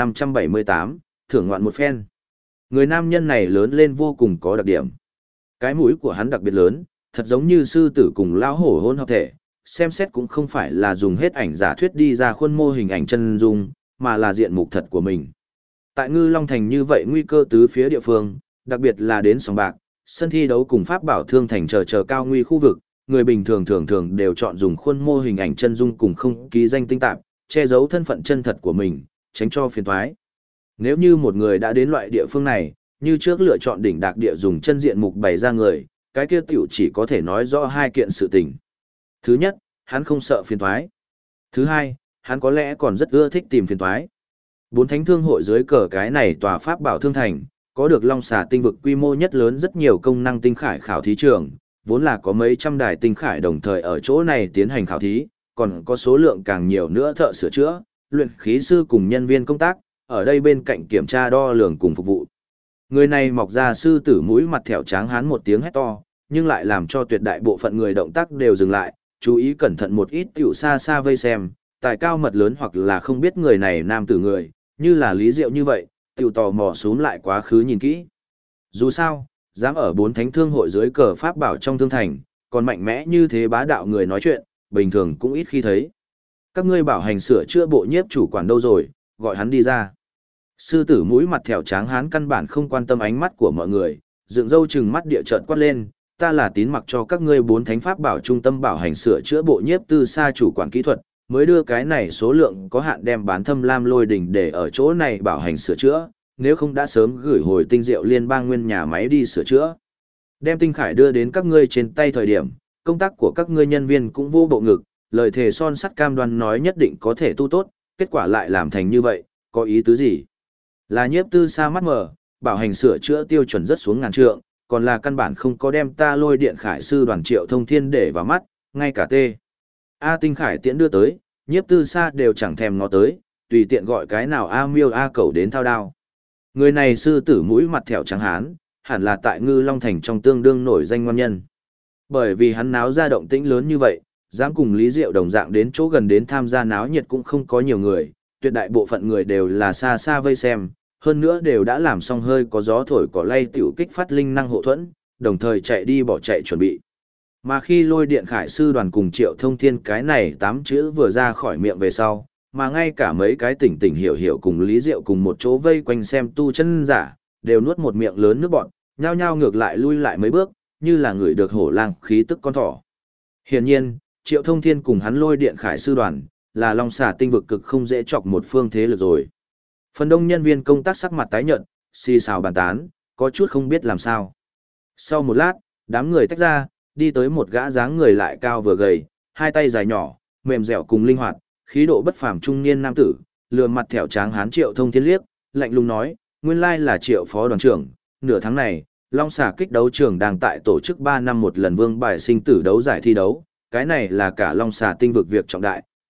1578, thưởng ngoạn một phen. Người nam nhân này lớn lên vô cùng có đặc điểm. Cái mũi của hắn đặc biệt lớn, thật giống như sư tử cùng lão hổ hôn hợp thể, xem xét cũng không phải là dùng hết ảnh giả thuyết đi ra khuôn mô hình ảnh chân dung, mà là diện mục thật của mình. Tại Ngư Long Thành như vậy nguy cơ tứ phía địa phương, đặc biệt là đến sòng bạc, sân thi đấu cùng pháp bảo thương thành chờ cao nguy khu vực, người bình thường thường đều chọn dùng khuôn mô hình ảnh chân dung cùng không ký danh tinh tạp, che giấu thân phận chân thật của mình, tránh cho phiền toái. Nếu như một người đã đến loại địa phương này, như trước lựa chọn đỉnh đạc địa dùng chân diện mục bày ra người, cái kia tiểu chỉ có thể nói rõ hai kiện sự tình. Thứ nhất, hắn không sợ phiền toái. Thứ hai, hắn có lẽ còn rất ưa thích tìm phiền toái. Bốn thánh thương hội dưới cờ cái này tòa pháp bảo thương thành, có được Long Xà tinh vực quy mô nhất lớn rất nhiều công năng tinh khải khảo thí trường, vốn là có mấy trăm đài tinh khải đồng thời ở chỗ này tiến hành khảo thí, còn có số lượng càng nhiều nữa thợ sửa chữa, luyện khí sư cùng nhân viên công tác, ở đây bên cạnh kiểm tra đo lường cùng phục vụ. Người này mọc ra sư tử mũi mặt thẻo tráng hán một tiếng hét to, nhưng lại làm cho tuyệt đại bộ phận người động tác đều dừng lại, chú ý cẩn thận một ít tiểu xa xa vây xem, tài cao mật lớn hoặc là không biết người này nam tử người, như là Lý Diệu như vậy, tiểu tò mò xuống lại quá khứ nhìn kỹ. Dù sao, dám ở bốn thánh thương hội dưới cờ pháp bảo trong thương thành, còn mạnh mẽ như thế bá đạo người nói chuyện, bình thường cũng ít khi thấy. Các ngươi bảo hành sửa chữa bộ nhiếp chủ quản đâu rồi, gọi hắn đi ra. Sư tử mũi mặt thẻo tráng hán căn bản không quan tâm ánh mắt của mọi người, dựng râu chừng mắt địa trợn quát lên, ta là tín mặc cho các ngươi bốn thánh pháp bảo trung tâm bảo hành sửa chữa bộ nhiếp tư xa chủ quản kỹ thuật, mới đưa cái này số lượng có hạn đem bán thâm lam lôi đỉnh để ở chỗ này bảo hành sửa chữa, nếu không đã sớm gửi hồi tinh diệu liên bang nguyên nhà máy đi sửa chữa. Đem tinh khải đưa đến các ngươi trên tay thời điểm, công tác của các ngươi nhân viên cũng vô bộ ngực, lời thề son sắt cam đoan nói nhất định có thể tu tốt, kết quả lại làm thành như vậy, có ý tứ gì? Là nhiếp tư xa mắt mờ, bảo hành sửa chữa tiêu chuẩn rất xuống ngàn trượng, còn là căn bản không có đem ta lôi điện khải sư đoàn Triệu Thông Thiên để vào mắt, ngay cả tê. A tinh khải tiễn đưa tới, nhiếp tư xa đều chẳng thèm ngó tới, tùy tiện gọi cái nào A miêu A cẩu đến thao đao. Người này sư tử mũi mặt thẻo trắng hán, hẳn là tại Ngư Long Thành trong tương đương nổi danh ngon nhân. Bởi vì hắn náo ra động tĩnh lớn như vậy, dám cùng Lý Diệu đồng dạng đến chỗ gần đến tham gia náo nhiệt cũng không có nhiều người, tuyệt đại bộ phận người đều là xa xa vây xem, hơn nữa đều đã làm xong hơi có gió thổi cỏ lay tiểu kích phát linh năng hộ thuẫn, đồng thời chạy đi bỏ chạy chuẩn bị. Mà khi lôi điện khải sư đoàn cùng Triệu Thông Thiên cái này 8 chữ vừa ra khỏi miệng về sau, mà ngay cả mấy cái tỉnh hiểu cùng Lý Diệu cùng một chỗ vây quanh xem tu chân giả, đều nuốt một miệng lớn nước bọn, nhao nhao ngược lại lui lại mấy bước, như là người được hổ lang khí tức con thỏ. Hiển nhiên, Triệu Thông Thiên cùng hắn lôi điện khải sư đoàn, là Long Xà tinh vực cực không dễ chọc một phương thế lực rồi. Phần đông nhân viên công tác sắc mặt tái nhợt, xì xào bàn tán, có chút không biết làm sao. Sau một lát, đám người tách ra, đi tới một gã dáng người lại cao vừa gầy, hai tay dài nhỏ, mềm dẻo cùng linh hoạt, khí độ bất phàm trung niên nam tử, lừa mặt thẻo tráng hán Triệu Thông Thiên liếc, lạnh lùng nói, nguyên lai là Triệu phó đoàn trưởng, nửa tháng này, Long Xà kích đấu trường đang tại tổ chức 3 năm một lần vương bài sinh tử đấu giải thi đấu, cái này là cả Long Xà tinh vực việc trọng đại,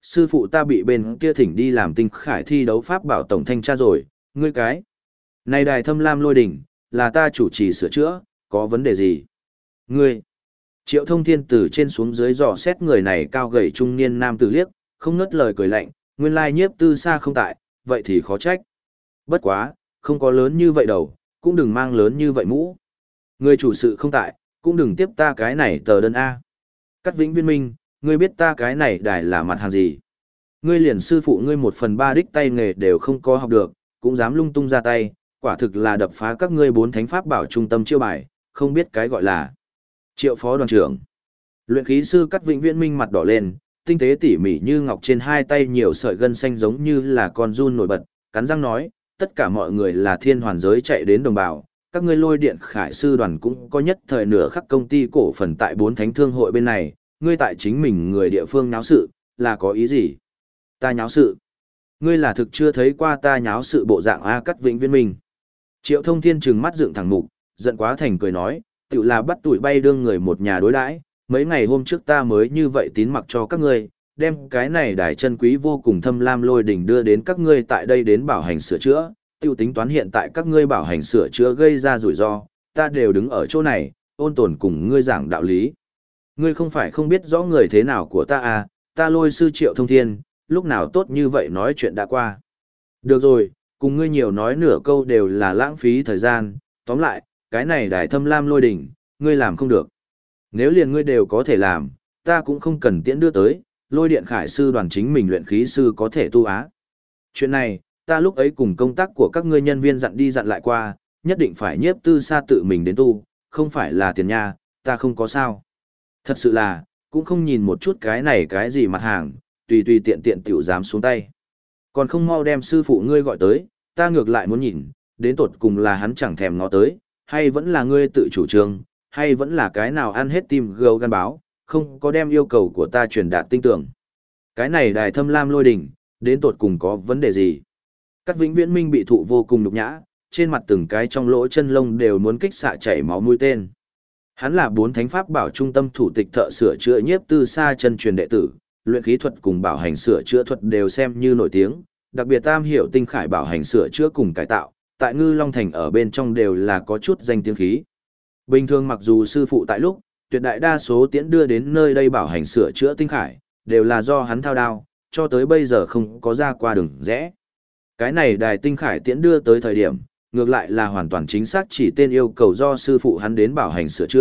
sư phụ ta bị bên kia thỉnh đi làm tinh khải thi đấu pháp bảo tổng thanh tra rồi, ngươi cái. Này đài thâm lam lôi đỉnh, là ta chủ trì sửa chữa, có vấn đề gì? Ngươi. Triệu Thông Thiên từ trên xuống dưới dò xét người này cao gầy trung niên nam tử liếc, không ngớt lời cười lạnh, nguyên lai nhiếp tư xa không tại, vậy thì khó trách. Bất quá, không có lớn như vậy đâu, cũng đừng mang lớn như vậy mũ. Người chủ sự không tại, cũng đừng tiếp ta cái này tờ đơn A. Cát Vĩnh Viên Minh, ngươi biết ta cái này đài là mặt hàng gì? Ngươi liền sư phụ ngươi 1/3 đích tay nghề đều không có học được, cũng dám lung tung ra tay, quả thực là đập phá các ngươi 4 thánh pháp bảo trung tâm chiêu bài, không biết cái gọi là. Triệu phó đoàn trưởng. Luyện khí sư Cát Vĩnh Viễn Minh mặt đỏ lên, tinh tế tỉ mỉ như ngọc trên hai tay nhiều sợi gân xanh giống như là con giun nổi bật, cắn răng nói, tất cả mọi người là thiên hoàn giới chạy đến đồng bào, các ngươi Lôi Điện Khải sư đoàn cũng có nhất thời nửa khắc công ty cổ phần tại 4 thánh thương hội bên này, ngươi tại chính mình người địa phương nháo sự, là có ý gì? Ta nháo sự? Ngươi là thực chưa thấy qua ta nháo sự bộ dạng A. Cát Vĩnh Viễn Minh. Triệu Thông Thiên trừng mắt dựng thẳng mục, giận quá thành cười nói, tự là bắt tuổi bay đương người một nhà đối đãi, mấy ngày hôm trước ta mới như vậy tín mặc cho các ngươi, đem cái này đài chân quý vô cùng thâm lam lôi đỉnh đưa đến các ngươi tại đây đến bảo hành sửa chữa, tiêu tính toán hiện tại các ngươi bảo hành sửa chữa gây ra rủi ro, ta đều đứng ở chỗ này, ôn tồn cùng ngươi giảng đạo lý. Ngươi không phải không biết rõ người thế nào của ta à, ta Lôi sư Triệu Thông Thiên, lúc nào tốt như vậy nói chuyện đã qua. Được rồi, cùng ngươi nhiều nói nửa câu đều là lãng phí thời gian, tóm lại, cái này đài thâm lam lôi đỉnh, ngươi làm không được. Nếu liền ngươi đều có thể làm, ta cũng không cần tiễn đưa tới, Lôi Điện Khải sư đoàn chính mình luyện khí sư có thể tu á. Chuyện này, ta lúc ấy cùng công tác của các ngươi nhân viên dặn đi dặn lại qua, nhất định phải nhiếp tư xa tự mình đến tu, không phải là tiền nha, ta không có sao. Thật sự là, cũng không nhìn một chút cái này cái gì mặt hàng, tùy tùy tiện tiện tiểu dám xuống tay. Còn không mau đem sư phụ ngươi gọi tới, ta ngược lại muốn nhìn, đến tột cùng là hắn chẳng thèm ngó tới, hay vẫn là ngươi tự chủ trương, hay vẫn là cái nào ăn hết tim gâu gan báo, không có đem yêu cầu của ta truyền đạt tinh tưởng. Cái này đài thâm lam lôi đỉnh, đến tột cùng có vấn đề gì? Cát Vĩnh Viễn Minh bị thụ vô cùng nhục nhã, trên mặt từng cái trong lỗ chân lông đều muốn kích xạ chảy máu mũi tên. Hắn là 4 thánh pháp bảo trung tâm thủ tịch thợ sửa chữa nhiếp tư xa chân truyền đệ tử, luyện khí thuật cùng bảo hành sửa chữa thuật đều xem như nổi tiếng, đặc biệt tam hiểu tinh khải bảo hành sửa chữa cùng cải tạo, tại Ngư Long Thành ở bên trong đều là có chút danh tiếng khí. Bình thường mặc dù sư phụ tại lúc, tuyệt đại đa số tiễn đưa đến nơi đây bảo hành sửa chữa tinh khải, đều là do hắn thao đao, cho tới bây giờ không có ra qua đường rẽ. Cái này đài tinh khải tiễn đưa tới thời điểm, ngược lại là hoàn toàn chính xác chỉ tên yêu cầu do sư phụ hắn đến bảo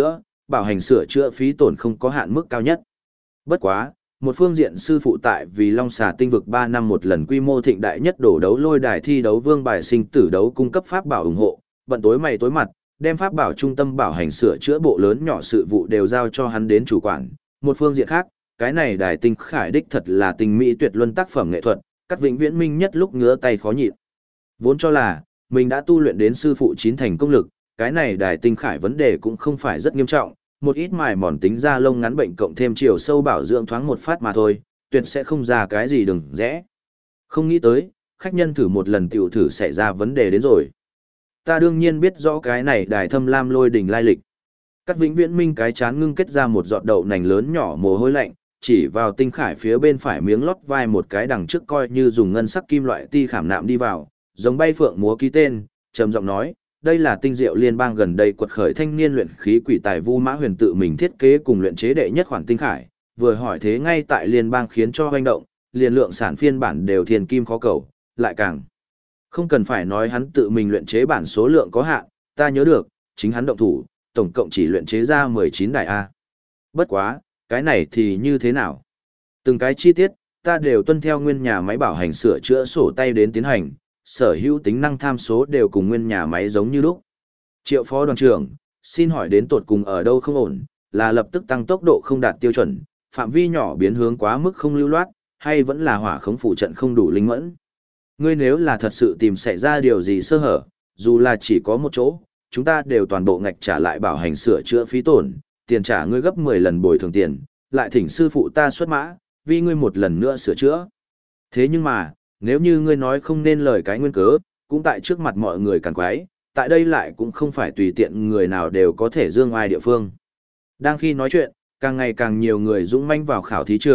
hành sửa chữa phí tổn không có hạn mức cao nhất. Bất quá, một phương diện sư phụ tại vì Long Xà tinh vực 3 năm một lần quy mô thịnh đại nhất đổ đấu lôi đài thi đấu vương bài sinh tử đấu cung cấp pháp bảo ủng hộ, bận tối mày tối mặt, đem pháp bảo trung tâm bảo hành sửa chữa bộ lớn nhỏ sự vụ đều giao cho hắn đến chủ quản. Một phương diện khác, cái này đài tinh khải đích thật là tinh mỹ tuyệt luân tác phẩm nghệ thuật, Cát Vĩnh Viễn Minh nhất lúc ngứa tay khó nhịn. Vốn cho là mình đã tu luyện đến sư phụ 9 thành công lực, cái này đài tinh khải vấn đề cũng không phải rất nghiêm trọng, một ít mài mòn tính ra lông ngắn bệnh cộng thêm chiều sâu bảo dưỡng thoáng một phát mà thôi, tuyệt sẽ không ra cái gì đừng rẽ. Không nghĩ tới, khách nhân thử một lần tiểu thử xảy ra vấn đề đến rồi. Ta đương nhiên biết rõ cái này đài thâm lam lôi đỉnh lai lịch. Cát Vĩnh Viễn Minh cái chán ngưng kết ra một giọt đậu nành lớn nhỏ mồ hôi lạnh, chỉ vào tinh khải phía bên phải miếng lót vai một cái đằng trước coi như dùng ngân sắc kim loại ti khảm nạm đi vào, giống bay phượng múa ký tên, trầm giọng nói, đây là tinh diệu liên bang gần đây quật khởi thanh niên luyện khí quỷ tài Vu Mã Huyền tự mình thiết kế cùng luyện chế đệ nhất khoản tinh khải, vừa hỏi thế ngay tại liên bang khiến cho hoành động, liền lượng sản phiên bản đều thiên kim khó cầu, lại càng không cần phải nói hắn tự mình luyện chế bản số lượng có hạn, ta nhớ được, chính hắn động thủ, tổng cộng chỉ luyện chế ra 19 đài A. Bất quá, cái này thì như thế nào? Từng cái chi tiết, ta đều tuân theo nguyên nhà máy bảo hành sửa chữa sổ tay đến tiến hành, sở hữu tính năng tham số đều cùng nguyên nhà máy giống như lúc. Triệu phó đoàn trưởng, xin hỏi đến tột cùng ở đâu không ổn, là lập tức tăng tốc độ không đạt tiêu chuẩn, phạm vi nhỏ biến hướng quá mức không lưu loát, hay vẫn là hỏa khống phụ trận không đủ linh mẫn? Ngươi nếu là thật sự tìm xảy ra điều gì sơ hở, dù là chỉ có một chỗ, chúng ta đều toàn bộ ngạch trả lại bảo hành sửa chữa phí tổn, tiền trả ngươi gấp 10 lần bồi thường tiền, lại thỉnh sư phụ ta xuất mã, vì ngươi một lần nữa sửa chữa. Thế nhưng mà, nếu như ngươi nói không nên lời cái nguyên cớ, cũng tại trước mặt mọi người càng quái, tại đây lại cũng không phải tùy tiện người nào đều có thể dương ai địa phương. Đang khi nói chuyện, càng ngày càng nhiều người dũng manh vào khảo thí trường,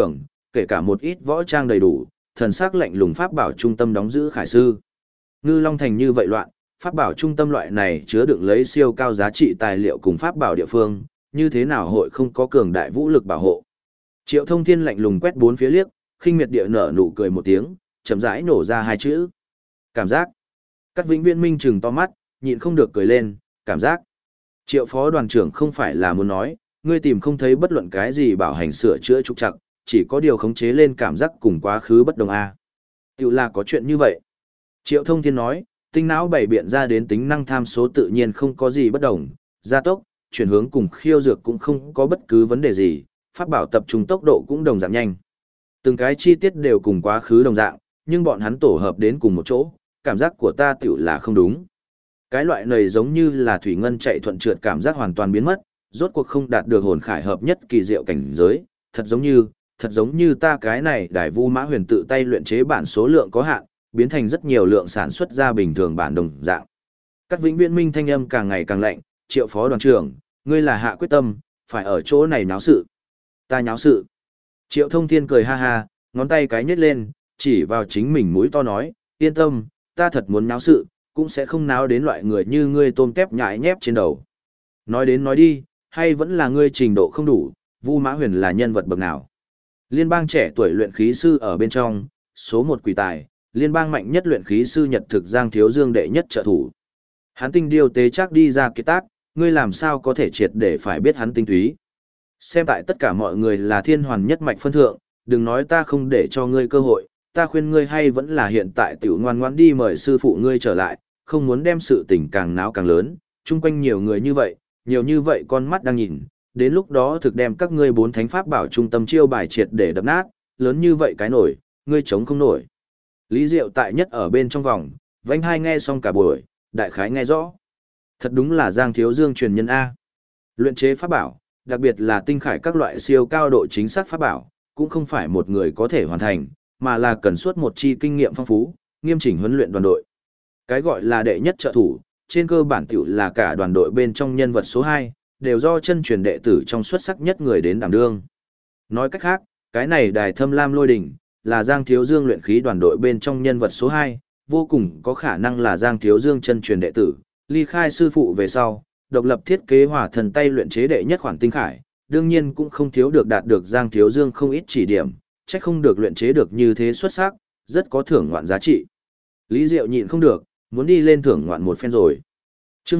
kể cả một ít võ trang đầy đủ, thần sắc lạnh lùng pháp bảo trung tâm đóng giữ khải sư. Ngư Long Thành như vậy loạn, pháp bảo trung tâm loại này chứa đựng lấy siêu cao giá trị tài liệu cùng pháp bảo địa phương, như thế nào hội không có cường đại vũ lực bảo hộ. Triệu Thông Thiên lạnh lùng quét bốn phía liếc, khinh miệt địa nở nụ cười một tiếng, chậm rãi nổ ra hai chữ. Cảm giác. Cát Vĩnh Viễn minh trừng to mắt, nhịn không được cười lên, cảm giác. Triệu phó đoàn trưởng không phải là muốn nói, ngươi tìm không thấy bất luận cái gì bảo hành sửa chữa trục trặc, chỉ có điều khống chế lên cảm giác cùng quá khứ bất đồng a. Tiểu là có chuyện như vậy. Triệu Thông Thiên nói, tinh não bày biện ra đến tính năng tham số tự nhiên không có gì bất đồng, gia tốc, chuyển hướng cùng khiêu dược cũng không có bất cứ vấn đề gì, pháp bảo tập trung tốc độ cũng đồng dạng nhanh. Từng cái chi tiết đều cùng quá khứ đồng dạng, nhưng bọn hắn tổ hợp đến cùng một chỗ, cảm giác của ta tiểu là không đúng. Cái loại này giống như là thủy ngân chạy thuận trượt cảm giác hoàn toàn biến mất, rốt cuộc không đạt được hồn khải hợp nhất kỳ diệu cảnh giới, thật giống như ta cái này đài vu mã huyền tự tay luyện chế bản số lượng có hạn, biến thành rất nhiều lượng sản xuất ra bình thường bản đồng dạng. Cát Vĩnh Viễn minh thanh âm càng ngày càng lạnh, Triệu phó đoàn trưởng, ngươi là hạ quyết tâm, phải ở chỗ này náo sự. Ta nháo sự. Triệu Thông Thiên cười ha ha, ngón tay cái nhếch lên, chỉ vào chính mình mũi to nói, yên tâm, ta thật muốn náo sự, cũng sẽ không náo đến loại người như ngươi tôm tép nhại nhép trên đầu. Nói đến nói đi, hay vẫn là ngươi trình độ không đủ, Vu Mã Huyền là nhân vật bậc nào? Liên bang trẻ tuổi luyện khí sư ở bên trong, số 1 quỷ tài, liên bang mạnh nhất luyện khí sư Nhật thực Giang Thiếu Dương đệ nhất trợ thủ. Hắn tinh điều tế chắc đi ra kiệt tác, ngươi làm sao có thể triệt để phải biết hắn tinh túy. Xem tại tất cả mọi người là thiên hoàn nhất mạch phân thượng, đừng nói ta không để cho ngươi cơ hội, ta khuyên ngươi hay vẫn là hiện tại tiểu ngoan ngoãn đi mời sư phụ ngươi trở lại, không muốn đem sự tình càng náo càng lớn, chung quanh nhiều người nhiều như vậy con mắt đang nhìn, đến lúc đó thực đem các ngươi 4 thánh pháp bảo trung tâm chiêu bài triệt để đập nát, lớn như vậy cái nổi, ngươi chống không nổi. Lý Diệu tại nhất ở bên trong vòng, vánh hai nghe xong cả buổi, đại khái nghe rõ. Thật đúng là Giang Thiếu Dương truyền nhân A. Luyện chế pháp bảo, đặc biệt là tinh khải các loại siêu cao độ chính xác pháp bảo, cũng không phải một người có thể hoàn thành, mà là cần suốt một chi kinh nghiệm phong phú, nghiêm chỉnh huấn luyện đoàn đội. Cái gọi là đệ nhất trợ thủ, trên cơ bản tiểu là cả đoàn đội bên trong nhân vật số 2, đều do chân truyền đệ tử trong xuất sắc nhất người đến đảm đương. Nói cách khác, cái này Đài Thâm Lam Lôi Đỉnh, là Giang Thiếu Dương luyện khí đoàn đội bên trong nhân vật số 2, vô cùng có khả năng là Giang Thiếu Dương chân truyền đệ tử, ly khai sư phụ về sau, độc lập thiết kế hỏa thần tay luyện chế đệ nhất khoản tinh khải, đương nhiên cũng không thiếu được đạt được Giang Thiếu Dương không ít chỉ điểm, chắc không được luyện chế được như thế xuất sắc, rất có thưởng ngoạn giá trị. Lý Diệu nhịn không được, muốn đi lên thưởng ngoạn một phen rồi. Chương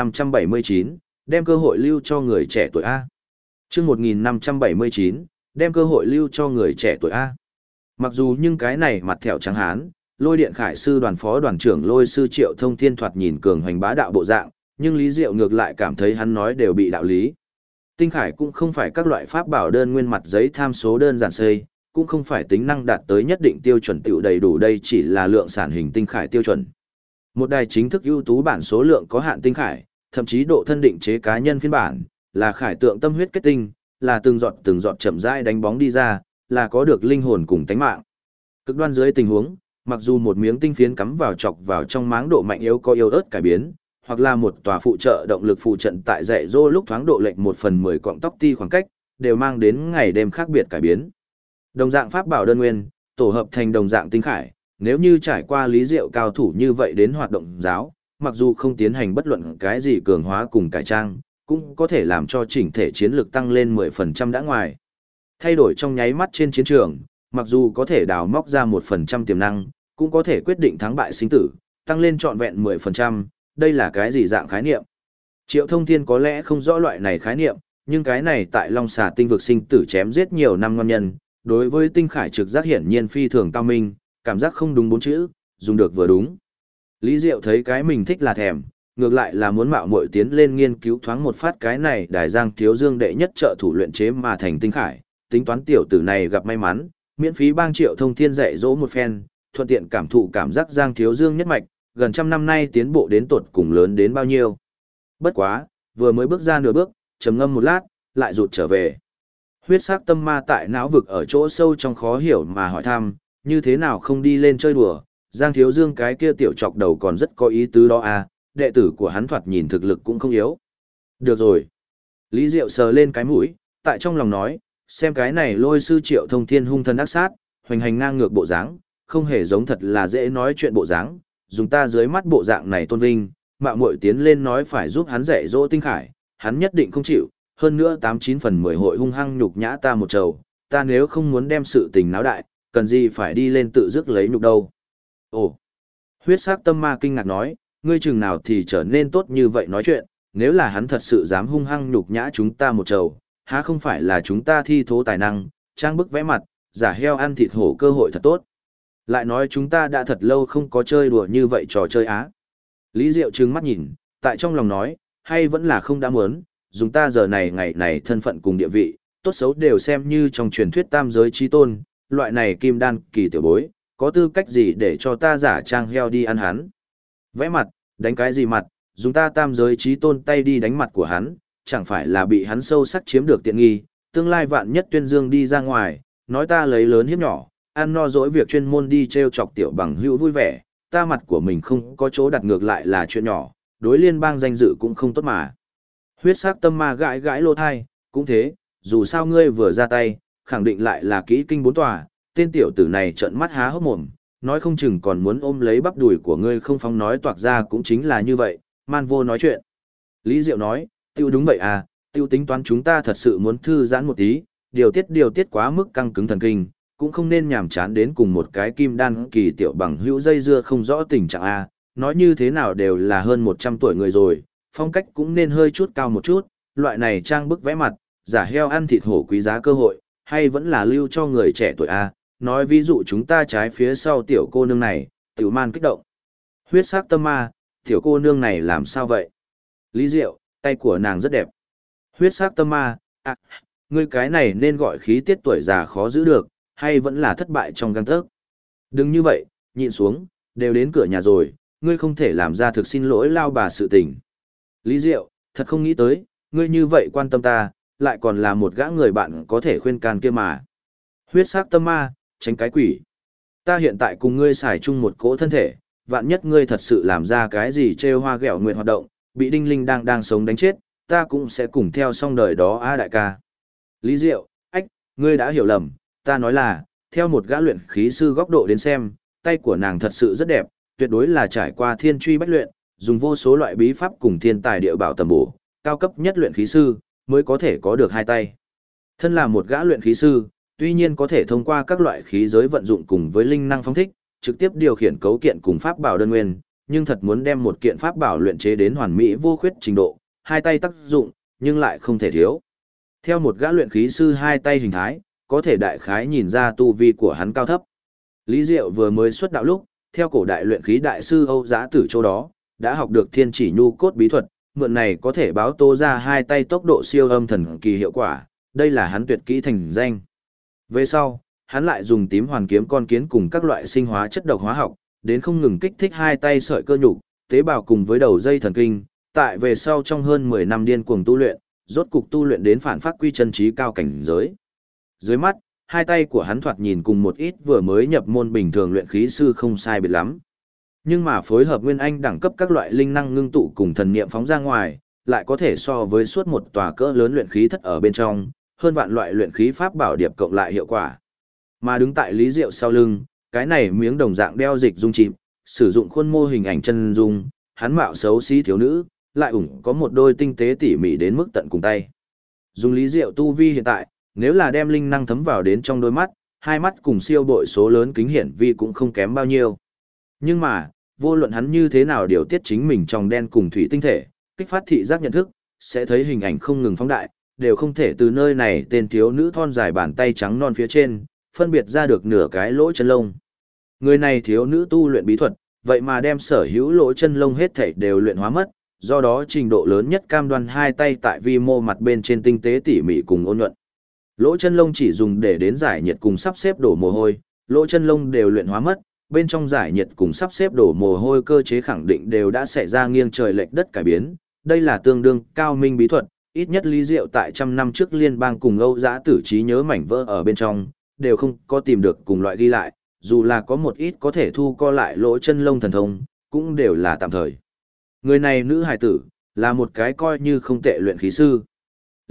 1579, đem cơ hội lưu cho người trẻ tuổi A. Chương 1579, đem cơ hội lưu cho người trẻ tuổi A. Mặc dù nhưng cái này mặt thẻo trắng hán, Lôi Điện Khải sư đoàn phó đoàn trưởng Lôi sư Triệu Thông Thiên thoạt nhìn cường hoành bá đạo bộ dạng, nhưng Lý Diệu ngược lại cảm thấy hắn nói đều bị đạo lý. Tinh khải cũng không phải các loại pháp bảo đơn nguyên mặt giấy tham số đơn giản xây, cũng không phải tính năng đạt tới nhất định tiêu chuẩn tiểu đầy đủ, đây chỉ là lượng sản hình tinh khải tiêu chuẩn. Một đài chính thức ưu tú bản số lượng có hạn tinh khải, thậm chí độ thân định chế cá nhân phiên bản, là khải tượng tâm huyết kết tinh, là từng giọt chậm rãi đánh bóng đi ra, là có được linh hồn cùng tánh mạng. Cực đoan dưới tình huống, mặc dù một miếng tinh phiến cắm vào chọc vào trong máng độ mạnh yếu có yếu ớt cải biến, hoặc là một tòa phụ trợ động lực phụ trận tại dạy dỗ lúc thoáng độ lệch 1/10 cọng tóc ti khoảng cách, đều mang đến ngày đêm khác biệt cải biến. Đồng dạng pháp bảo đơn nguyên, tổ hợp thành đồng dạng tinh khải, nếu như trải qua Lý Diệu cao thủ như vậy đến hoạt động giáo, mặc dù không tiến hành bất luận cái gì cường hóa cùng cải trang, cũng có thể làm cho chỉnh thể chiến lực tăng lên 10% đã ngoài. Thay đổi trong nháy mắt trên chiến trường, mặc dù có thể đào móc ra 1% tiềm năng, cũng có thể quyết định thắng bại sinh tử, tăng lên trọn vẹn 10%, đây là cái gì dạng khái niệm? Triệu Thông Thiên có lẽ không rõ loại này khái niệm, nhưng cái này tại Long Xà tinh vực sinh tử chém giết nhiều năm ngon nhân, đối với tinh khải trực giác hiển nhiên phi thường cao minh, cảm giác không đúng 4 chữ, dùng được vừa đúng. Lý Diệu thấy cái mình thích là thèm, ngược lại là muốn mạo muội tiến lên nghiên cứu thoáng một phát cái này Đài Giang Thiếu Dương đệ nhất trợ thủ luyện chế mà thành tinh khải, tính toán tiểu tử này gặp may mắn, miễn phí bang Triệu Thông Thiên dạy dỗ một phen, thuận tiện cảm thụ cảm giác Giang Thiếu Dương nhất mạch, gần trăm năm nay tiến bộ đến tột cùng lớn đến bao nhiêu. Bất quá, vừa mới bước ra nửa bước, trầm ngâm một lát, lại rụt trở về. Huyết sắc tâm ma tại não vực ở chỗ sâu trong khó hiểu mà hỏi thăm, như thế nào không đi lên chơi đùa, Giang Thiếu Dương cái kia tiểu chọc đầu còn rất có ý tứ đó à, đệ tử của hắn thoạt nhìn thực lực cũng không yếu. Được rồi. Lý Diệu sờ lên cái mũi, tại trong lòng nói, Xem cái này lôi sư Triệu Thông Thiên hung thần ác sát, hoành hành ngang ngược bộ dáng, không hề giống thật là dễ nói chuyện bộ dáng, dùng ta dưới mắt bộ dạng này tôn vinh, mạo muội tiến lên nói phải giúp hắn dạy dỗ Tinh Khải, hắn nhất định không chịu, hơn nữa 89/10 hội hung hăng nhục nhã ta một trầu, ta nếu không muốn đem sự tình náo đại, cần gì phải đi lên tự dứt lấy nhục đâu. Ồ, huyết sắc tâm ma kinh ngạc nói, ngươi chừng nào thì trở nên tốt như vậy nói chuyện, nếu là hắn thật sự dám hung hăng nhục nhã chúng ta một trầu, há không phải là chúng ta thi thố tài năng, trang bức vẽ mặt, giả heo ăn thịt hổ cơ hội thật tốt. Lại nói chúng ta đã thật lâu không có chơi đùa như vậy trò chơi á. Lý Diệu trừng mắt nhìn, tại trong lòng nói, hay vẫn là không đã muốn, dùng ta giờ này ngày này thân phận cùng địa vị, tốt xấu đều xem như trong truyền thuyết tam giới chi tôn, loại này kim đan kỳ tiểu bối, có tư cách gì để cho ta giả trang heo đi ăn hắn. Vẽ mặt, đánh cái gì mặt, dùng ta tam giới chi tôn tay đi đánh mặt của hắn, chẳng phải là bị hắn sâu sắc chiếm được tiện nghi, tương lai vạn nhất tuyên dương đi ra ngoài, nói ta lấy lớn hiếp nhỏ, ăn no dỗi việc chuyên môn đi treo chọc tiểu bằng hữu vui vẻ, ta mặt của mình không có chỗ đặt ngược lại là chuyện nhỏ, đối liên bang danh dự cũng không tốt mà. Huyết sắc tâm ma gãi gãi lô thai, cũng thế, dù sao ngươi vừa ra tay, khẳng định lại là kỹ kinh bốn tòa, tên tiểu tử này trợn mắt há hốc mồm, nói không chừng còn muốn ôm lấy bắp đùi của ngươi không phóng nói toạc ra cũng chính là như vậy, man vô nói chuyện. Lý Diệu nói, tiêu đúng vậy à, tiêu tính toán chúng ta thật sự muốn thư giãn một tí, điều tiết quá mức căng cứng thần kinh, cũng không nên nhàm chán đến cùng một cái kim đan kỳ tiểu bằng hữu dây dưa không rõ tình trạng a, nói như thế nào đều là hơn 100 tuổi người rồi, phong cách cũng nên hơi chút cao một chút, loại này trang bức vẽ mặt, giả heo ăn thịt hổ quý giá cơ hội, hay vẫn là lưu cho người trẻ tuổi a, nói ví dụ chúng ta trái phía sau tiểu cô nương này, tiểu man kích động. Huyết sắc tâm ma, tiểu cô nương này làm sao vậy? Lý Diệu, tay của nàng rất đẹp. Huyết sắc tâm ma, à, ngươi cái này nên gọi khí tiết tuổi già khó giữ được, hay vẫn là thất bại trong gang tấc. Đừng như vậy, nhịn xuống, đều đến cửa nhà rồi, ngươi không thể làm ra thực xin lỗi lao bà sự tình. Lý Diệu, thật không nghĩ tới, ngươi như vậy quan tâm ta, lại còn là một gã người bạn có thể khuyên can kia mà. Huyết sắc tâm ma, tránh cái quỷ. Ta hiện tại cùng ngươi xài chung một cỗ thân thể, vạn nhất ngươi thật sự làm ra cái gì trêu hoa ghẹo nguyện hoạt động, bị đinh linh đang sống đánh chết, ta cũng sẽ cùng theo xong đời đó a đại ca. Lý Diệu, ách, ngươi đã hiểu lầm, ta nói là, theo một gã luyện khí sư góc độ đến xem, tay của nàng thật sự rất đẹp, tuyệt đối là trải qua thiên truy bách luyện, dùng vô số loại bí pháp cùng thiên tài địa bảo tầm bổ, cao cấp nhất luyện khí sư, mới có thể có được hai tay. Thân là một gã luyện khí sư, tuy nhiên có thể thông qua các loại khí giới vận dụng cùng với linh năng phóng thích, trực tiếp điều khiển cấu kiện cùng pháp bảo đơn nguyên, nhưng thật muốn đem một kiện pháp bảo luyện chế đến hoàn mỹ vô khuyết trình độ, hai tay tác dụng, nhưng lại không thể thiếu. Theo một gã luyện khí sư hai tay hình thái, có thể đại khái nhìn ra tu vi của hắn cao thấp. Lý Diệu vừa mới xuất đạo lúc, theo cổ đại luyện khí đại sư Âu Giá Tử chỗ đó, đã học được thiên chỉ nhu cốt bí thuật, mượn này có thể báo tố ra hai tay tốc độ siêu âm thần kỳ hiệu quả, đây là hắn tuyệt kỹ thành danh. Về sau, hắn lại dùng tím hoàn kiếm con kiến cùng các loại sinh hóa chất độc hóa học, đến không ngừng kích thích hai tay sợi cơ nhục, tế bào cùng với đầu dây thần kinh, tại về sau trong hơn 10 năm điên cuồng tu luyện, rốt cục tu luyện đến phản phát quy chân trí cao cảnh giới. Dưới mắt, hai tay của hắn thoạt nhìn cùng một ít vừa mới nhập môn bình thường luyện khí sư không sai biệt lắm. Nhưng mà phối hợp nguyên anh đẳng cấp các loại linh năng ngưng tụ cùng thần niệm phóng ra ngoài, lại có thể so với suốt một tòa cỡ lớn luyện khí thất ở bên trong, hơn vạn loại luyện khí pháp bảo điệp cộng lại hiệu quả. Mà đứng tại Lý Diệu sau lưng, cái này miếng đồng dạng đeo dịch dung chìm, sử dụng khuôn mô hình ảnh chân dung, hắn mạo xấu xí thiếu nữ, lại ủng có một đôi tinh tế tỉ mỉ đến mức tận cùng tay. Dùng Lý Diệu tu vi hiện tại, nếu là đem linh năng thấm vào đến trong đôi mắt, hai mắt cùng siêu bội số lớn kính hiển vi cũng không kém bao nhiêu. Nhưng mà, vô luận hắn như thế nào điều tiết chính mình trong đen cùng thủy tinh thể, kích phát thị giác nhận thức, sẽ thấy hình ảnh không ngừng phóng đại, đều không thể từ nơi này tên thiếu nữ thon dài bàn tay trắng non phía trên, phân biệt ra được nửa cái lỗ chân lông. Người này thiếu nữ tu luyện bí thuật, vậy mà đem sở hữu lỗ chân lông hết thảy đều luyện hóa mất, do đó trình độ lớn nhất cam đoan hai tay tại vi mô mặt bên trên tinh tế tỉ mỉ cùng ôn nhuận. Lỗ chân lông chỉ dùng để đến giải nhiệt cùng sắp xếp đổ mồ hôi, lỗ chân lông đều luyện hóa mất, bên trong giải nhiệt cùng sắp xếp đổ mồ hôi cơ chế khẳng định đều đã xảy ra nghiêng trời lệch đất cải biến, đây là tương đương cao minh bí thuật, ít nhất Lý Diệu tại trăm năm trước liên bang cùng Âu Dã Tử trí nhớ mảnh vỡ ở bên trong, đều không có tìm được cùng loại ghi lại, dù là có một ít có thể thu co lại lỗ chân lông thần thông, cũng đều là tạm thời. Người này nữ hài tử, là một cái coi như không tệ luyện khí sư.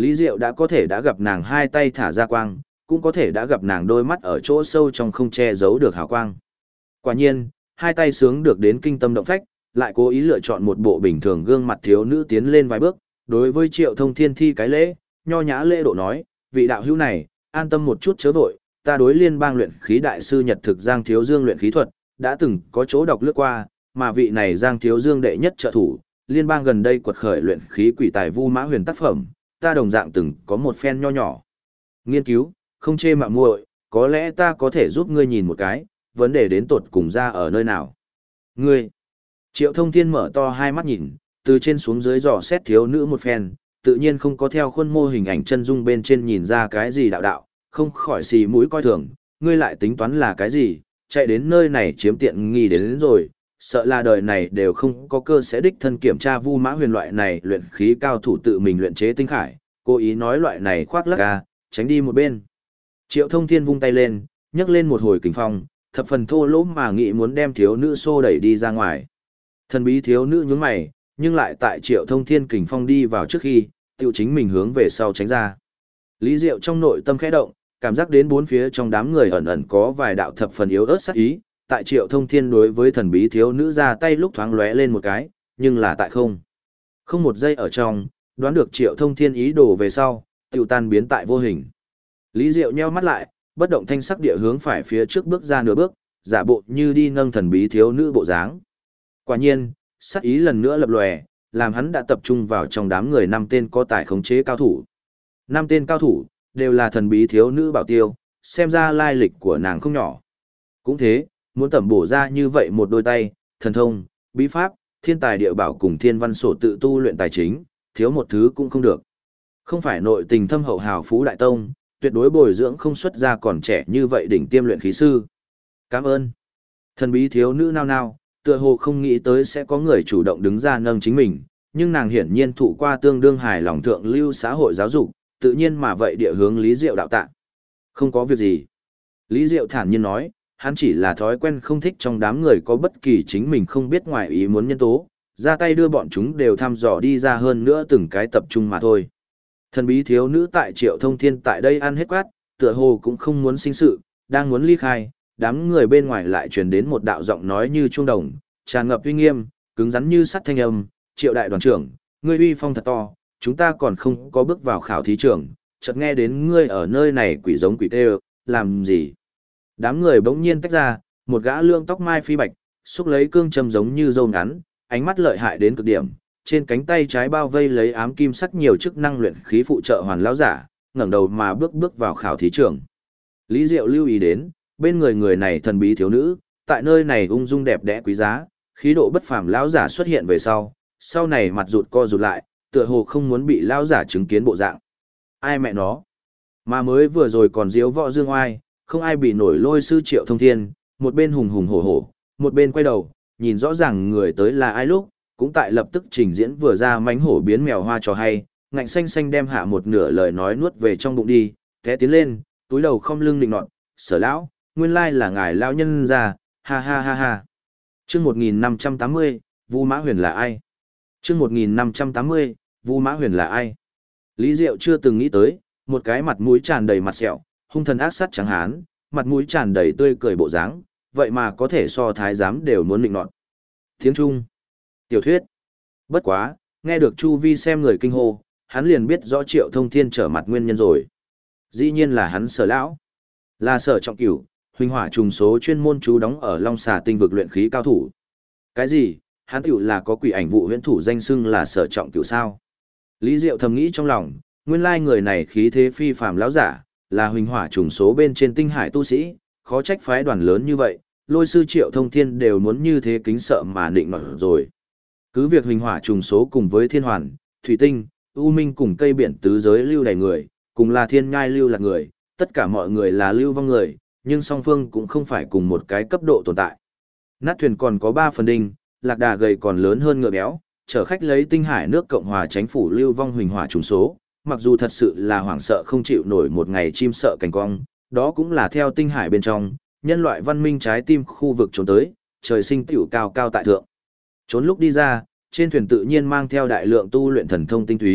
Lý Diệu đã có thể đã gặp nàng hai tay thả ra quang, cũng có thể đã gặp nàng đôi mắt ở chỗ sâu trong không che giấu được hào quang. Quả nhiên, hai tay sướng được đến kinh tâm động phách, lại cố ý lựa chọn một bộ bình thường gương mặt thiếu nữ tiến lên vài bước, đối với Triệu Thông Thiên thi cái lễ, nho nhã lễ độ nói, vị đạo hữu này, an tâm một chút chớ vội, ta đối liên bang luyện khí đại sư Nhật Thực Giang Thiếu Dương luyện khí thuật, đã từng có chỗ đọc lướt qua, mà vị này Giang Thiếu Dương đệ nhất trợ thủ, liên bang gần đây quật khởi luyện khí quỷ tài Vu Mã Huyền tác phẩm, ta đồng dạng từng có một phen nho nhỏ nghiên cứu, không chê mạ muội, có lẽ ta có thể giúp ngươi nhìn một cái, vấn đề đến tột cùng ra ở nơi nào. Ngươi, Triệu Thông Thiên mở to hai mắt nhìn, từ trên xuống dưới dò xét thiếu nữ một phen, tự nhiên không có theo khuôn mô hình ảnh chân dung bên trên nhìn ra cái gì đạo đạo, không khỏi xì mũi coi thường, ngươi lại tính toán là cái gì, chạy đến nơi này chiếm tiện nghi đến rồi, sợ là đời này đều không có cơ sẽ đích thân kiểm tra Vu Mã Huyền loại này luyện khí cao thủ tự mình luyện chế tinh khải, cố ý nói loại này khoác lác ca, tránh đi một bên. Triệu Thông Thiên vung tay lên, nhấc lên một hồi kình phong, thập phần thô lỗ mà nghĩ muốn đem thiếu nữ xô đẩy đi ra ngoài. Thần bí thiếu nữ nhướng mày, nhưng lại tại Triệu Thông Thiên kình phong đi vào trước khi, tiêu chính mình hướng về sau tránh ra. Lý Diệu trong nội tâm khẽ động, cảm giác đến bốn phía trong đám người ẩn ẩn có vài đạo thập phần yếu ớt sát ý, tại Triệu Thông Thiên đối với thần bí thiếu nữ ra tay lúc thoáng lóe lên một cái, nhưng là tại không. Không một giây ở trong, đoán được Triệu Thông Thiên ý đồ về sau, tiêu tan biến tại vô hình. Lý Diệu nheo mắt lại, bất động thanh sắc địa hướng phải phía trước bước ra nửa bước, giả bộ như đi nâng thần bí thiếu nữ bộ dáng. Quả nhiên, sát ý lần nữa lập lòe, làm hắn đã tập trung vào trong đám người năm tên có tài khống chế cao thủ. Năm tên cao thủ, đều là thần bí thiếu nữ bảo tiêu, xem ra lai lịch của nàng không nhỏ. Cũng thế, muốn tẩm bổ ra như vậy một đôi tay, thần thông, bí pháp, thiên tài địa bảo cùng thiên văn sổ tự tu luyện tài chính, thiếu một thứ cũng không được. Không phải nội tình thâm hậu hào phú đại tông, tuyệt đối bồi dưỡng không xuất ra còn trẻ như vậy đỉnh tiêm luyện khí sư. Cảm ơn. Thần bí thiếu nữ nao nao, tựa hồ không nghĩ tới sẽ có người chủ động đứng ra nâng chính mình, nhưng nàng hiển nhiên thụ qua tương đương hài lòng thượng lưu xã hội giáo dục, tự nhiên mà vậy địa hướng Lý Diệu đạo tạ. Không có việc gì. Lý Diệu thản nhiên nói, hắn chỉ là thói quen không thích trong đám người có bất kỳ chính mình không biết ngoài ý muốn nhân tố, ra tay đưa bọn chúng đều thăm dò đi ra hơn nữa từng cái tập trung mà thôi. Thần bí thiếu nữ tại Triệu Thông Thiên tại đây ăn hết quát, tựa hồ cũng không muốn sinh sự, đang muốn ly khai, đám người bên ngoài lại truyền đến một đạo giọng nói như chuông đồng, tràn ngập uy nghiêm, cứng rắn như sắt thanh âm, Triệu đại đoàn trưởng, ngươi uy phong thật to, chúng ta còn không có bước vào khảo thí trường, chợt nghe đến ngươi ở nơi này quỷ giống quỷ tê, làm gì? Đám người bỗng nhiên tách ra, một gã lương tóc mai phi bạch, xúc lấy cương châm giống như dâu ngắn, ánh mắt lợi hại đến cực điểm, trên cánh tay trái bao vây lấy ám kim sắc nhiều chức năng luyện khí phụ trợ hoàn lão giả, ngẩng đầu mà bước vào khảo thí trường. Lý Diệu lưu ý đến, bên người người này thần bí thiếu nữ, tại nơi này ung dung đẹp đẽ quý giá, khí độ bất phàm lão giả xuất hiện về sau này mặt rụt co rụt lại, tựa hồ không muốn bị lão giả chứng kiến bộ dạng. Ai mẹ nó? Mà mới vừa rồi còn diếu võ dương oai, không ai bị nổi lôi sư Triệu Thông Thiên, một bên hùng hùng hổ hổ, một bên quay đầu, nhìn rõ ràng người tới là ai lúc, cũng tại lập tức trình diễn vừa ra mánh hổ biến mèo hoa trò hay, ngạnh xanh xanh đem hạ một nửa lời nói nuốt về trong bụng đi, té tiến lên, túi đầu không lưng định nọt, Sở lão, nguyên lai là ngài lão nhân già, ha ha ha ha. Chương 1580, Vu Mã Huyền là ai? Chương 1580, Vu Mã Huyền là ai? Lý Diệu chưa từng nghĩ tới, một cái mặt mũi tràn đầy mặt sẹo, hung thần ác sát trắng hán, mặt mũi tràn đầy tươi cười bộ dáng, vậy mà có thể so thái giám đều muốn định nọt. Tiếng Trung. Tiểu thuyết. Bất quá, nghe được Chu Vi xem người kinh hô, hắn liền biết rõ Triệu Thông Thiên trở mặt nguyên nhân rồi. Dĩ nhiên là hắn Sở lão. Là Sở Trọng Cửu, huynh hỏa trùng số chuyên môn trú đóng ở Long Xà tinh vực luyện khí cao thủ. Cái gì? Hắn tiểu là có quỷ ảnh vụ huyễn thủ danh xưng là Sở Trọng Cửu sao? Lý Diệu thầm nghĩ trong lòng, nguyên lai người này khí thế phi phàm lão giả, là huynh hỏa trùng số bên trên tinh hải tu sĩ, khó trách phái đoàn lớn như vậy, lôi sư Triệu Thông Thiên đều muốn như thế kính sợ mà định nọt rồi. Cứ việc huynh hỏa trùng số cùng với thiên hoàn, thủy tinh, u minh cùng cây biển tứ giới lưu đầy người, cùng là thiên nhai lưu là người, tất cả mọi người là lưu vong người, nhưng song phương cũng không phải cùng một cái cấp độ tồn tại. Nát thuyền còn có 3 phần đinh, lạc đà gầy còn lớn hơn ngựa béo, chở khách lấy tinh hải nước Cộng hòa Chánh phủ lưu vong huỳnh hỏa trùng số, mặc dù thật sự là hoảng sợ không chịu nổi một ngày chim sợ cành cong, đó cũng là theo tinh hải bên trong, nhân loại văn minh trái tim khu vực trốn tới, trời sinh tiểu cao cao tại thượng. Trốn lúc đi ra, trên thuyền tự nhiên mang theo đại lượng tu luyện thần thông tinh túy,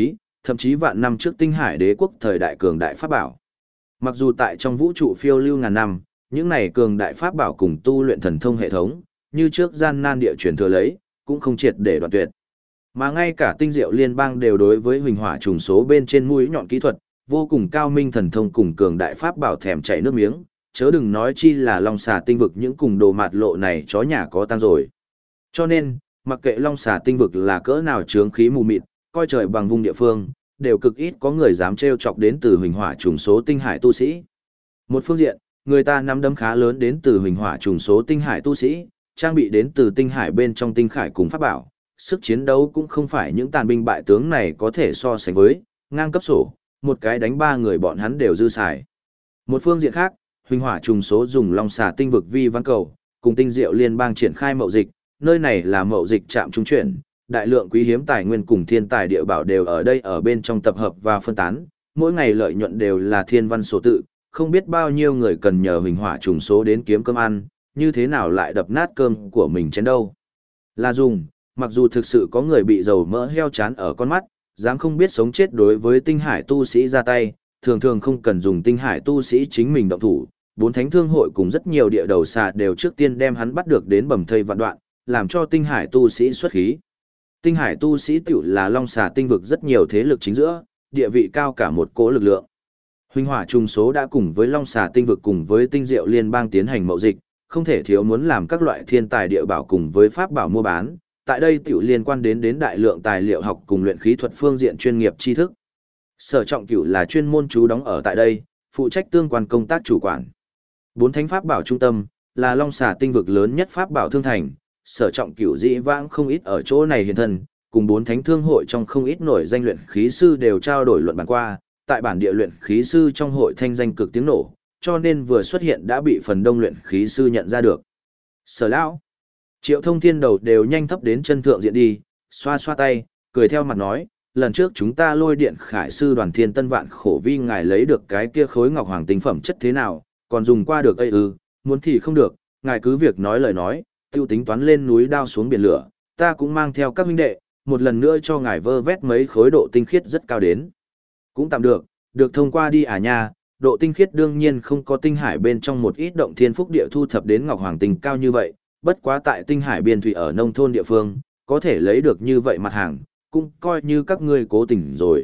thậm chí vạn năm trước Tinh Hải Đế quốc thời đại cường đại pháp bảo. Mặc dù tại trong vũ trụ phiêu lưu ngàn năm, những này cường đại pháp bảo cùng tu luyện thần thông hệ thống, như trước gian nan địa truyền thừa lấy, cũng không triệt để đoạn tuyệt. Mà ngay cả Tinh Diệu Liên bang đều đối với huỳnh hỏa trùng số bên trên mũi nhọn kỹ thuật, vô cùng cao minh thần thông cùng cường đại pháp bảo thèm chảy nước miếng, chớ đừng nói chi là Long Xà tinh vực những cùng đồ mạt lộ này chó nhà có tăng rồi. Cho nên, mặc kệ Long Xà tinh vực là cỡ nào chướng khí mù mịt, coi trời bằng vùng địa phương, đều cực ít có người dám trêu chọc đến từ huỳnh hỏa trùng số tinh hải tu sĩ. Một phương diện, người ta nắm đấm khá lớn đến từ huỳnh hỏa trùng số tinh hải tu sĩ, trang bị đến từ tinh hải bên trong tinh khải cùng pháp bảo, sức chiến đấu cũng không phải những tàn binh bại tướng này có thể so sánh với, ngang cấp sổ, một cái đánh ba người bọn hắn đều dư xài. Một phương diện khác, huỳnh hỏa trùng số dùng Long Xà tinh vực vi văn cầu, cùng Tinh Diệu Liên bang triển khai mậu dịch, nơi này là mậu dịch trạm trung chuyển, đại lượng quý hiếm tài nguyên cùng thiên tài địa bảo đều ở đây ở bên trong tập hợp và phân tán, mỗi ngày lợi nhuận đều là thiên văn số tự, không biết bao nhiêu người cần nhờ huỳnh hỏa trùng số đến kiếm cơm ăn, như thế nào lại đập nát cơm của mình chén đâu. Là dùng, mặc dù thực sự có người bị dầu mỡ heo chán ở con mắt, dám không biết sống chết đối với tinh hải tu sĩ ra tay, thường thường không cần dùng tinh hải tu sĩ chính mình động thủ, bốn thánh thương hội cùng rất nhiều địa đầu xà đều trước tiên đem hắn bắt được đến bầm thây vạn đoạn, làm cho tinh hải tu sĩ xuất khí. Tinh hải tu sĩ tiểu là Long Xà tinh vực rất nhiều thế lực chính giữa, địa vị cao cả một cỗ lực lượng. Huỳnh hỏa trùng số đã cùng với Long Xà tinh vực cùng với Tinh Diệu Liên bang tiến hành mậu dịch, không thể thiếu muốn làm các loại thiên tài địa bảo cùng với pháp bảo mua bán. Tại đây tiểu liên quan đến đại lượng tài liệu học cùng luyện khí thuật phương diện chuyên nghiệp tri thức. Sở Trọng Cửu là chuyên môn trú đóng ở tại đây, phụ trách tương quan công tác chủ quản. Bốn thánh pháp bảo trung tâm là Long Xà tinh vực lớn nhất pháp bảo thương thành, Sở Trọng Cửu dĩ vãng không ít ở chỗ này hiện thân, cùng bốn thánh thương hội trong không ít nổi danh luyện khí sư đều trao đổi luận bàn qua, tại bản địa luyện khí sư trong hội thanh danh cực tiếng nổ, cho nên vừa xuất hiện đã bị phần đông luyện khí sư nhận ra được. Sở lão, Triệu Thông Thiên đầu đều nhanh thấp đến chân thượng diện đi, xoa xoa tay, cười theo mặt nói, lần trước chúng ta lôi điện khải sư đoàn thiên tân vạn khổ vi ngài lấy được cái kia khối ngọc hoàng tinh phẩm chất thế nào, còn dùng qua được ây ư, muốn thì không được, ngài cứ việc nói lời nói, tiêu tính toán lên núi đao xuống biển lửa, ta cũng mang theo các huynh đệ, một lần nữa cho ngài vơ vét mấy khối độ tinh khiết rất cao đến. Cũng tạm được thông qua đi à nha, độ tinh khiết đương nhiên không có tinh hải bên trong một ít động thiên phúc địa thu thập đến ngọc hoàng tinh cao như vậy, bất quá tại tinh hải biên thủy ở nông thôn địa phương, có thể lấy được như vậy mặt hàng, cũng coi như các ngươi cố tình rồi.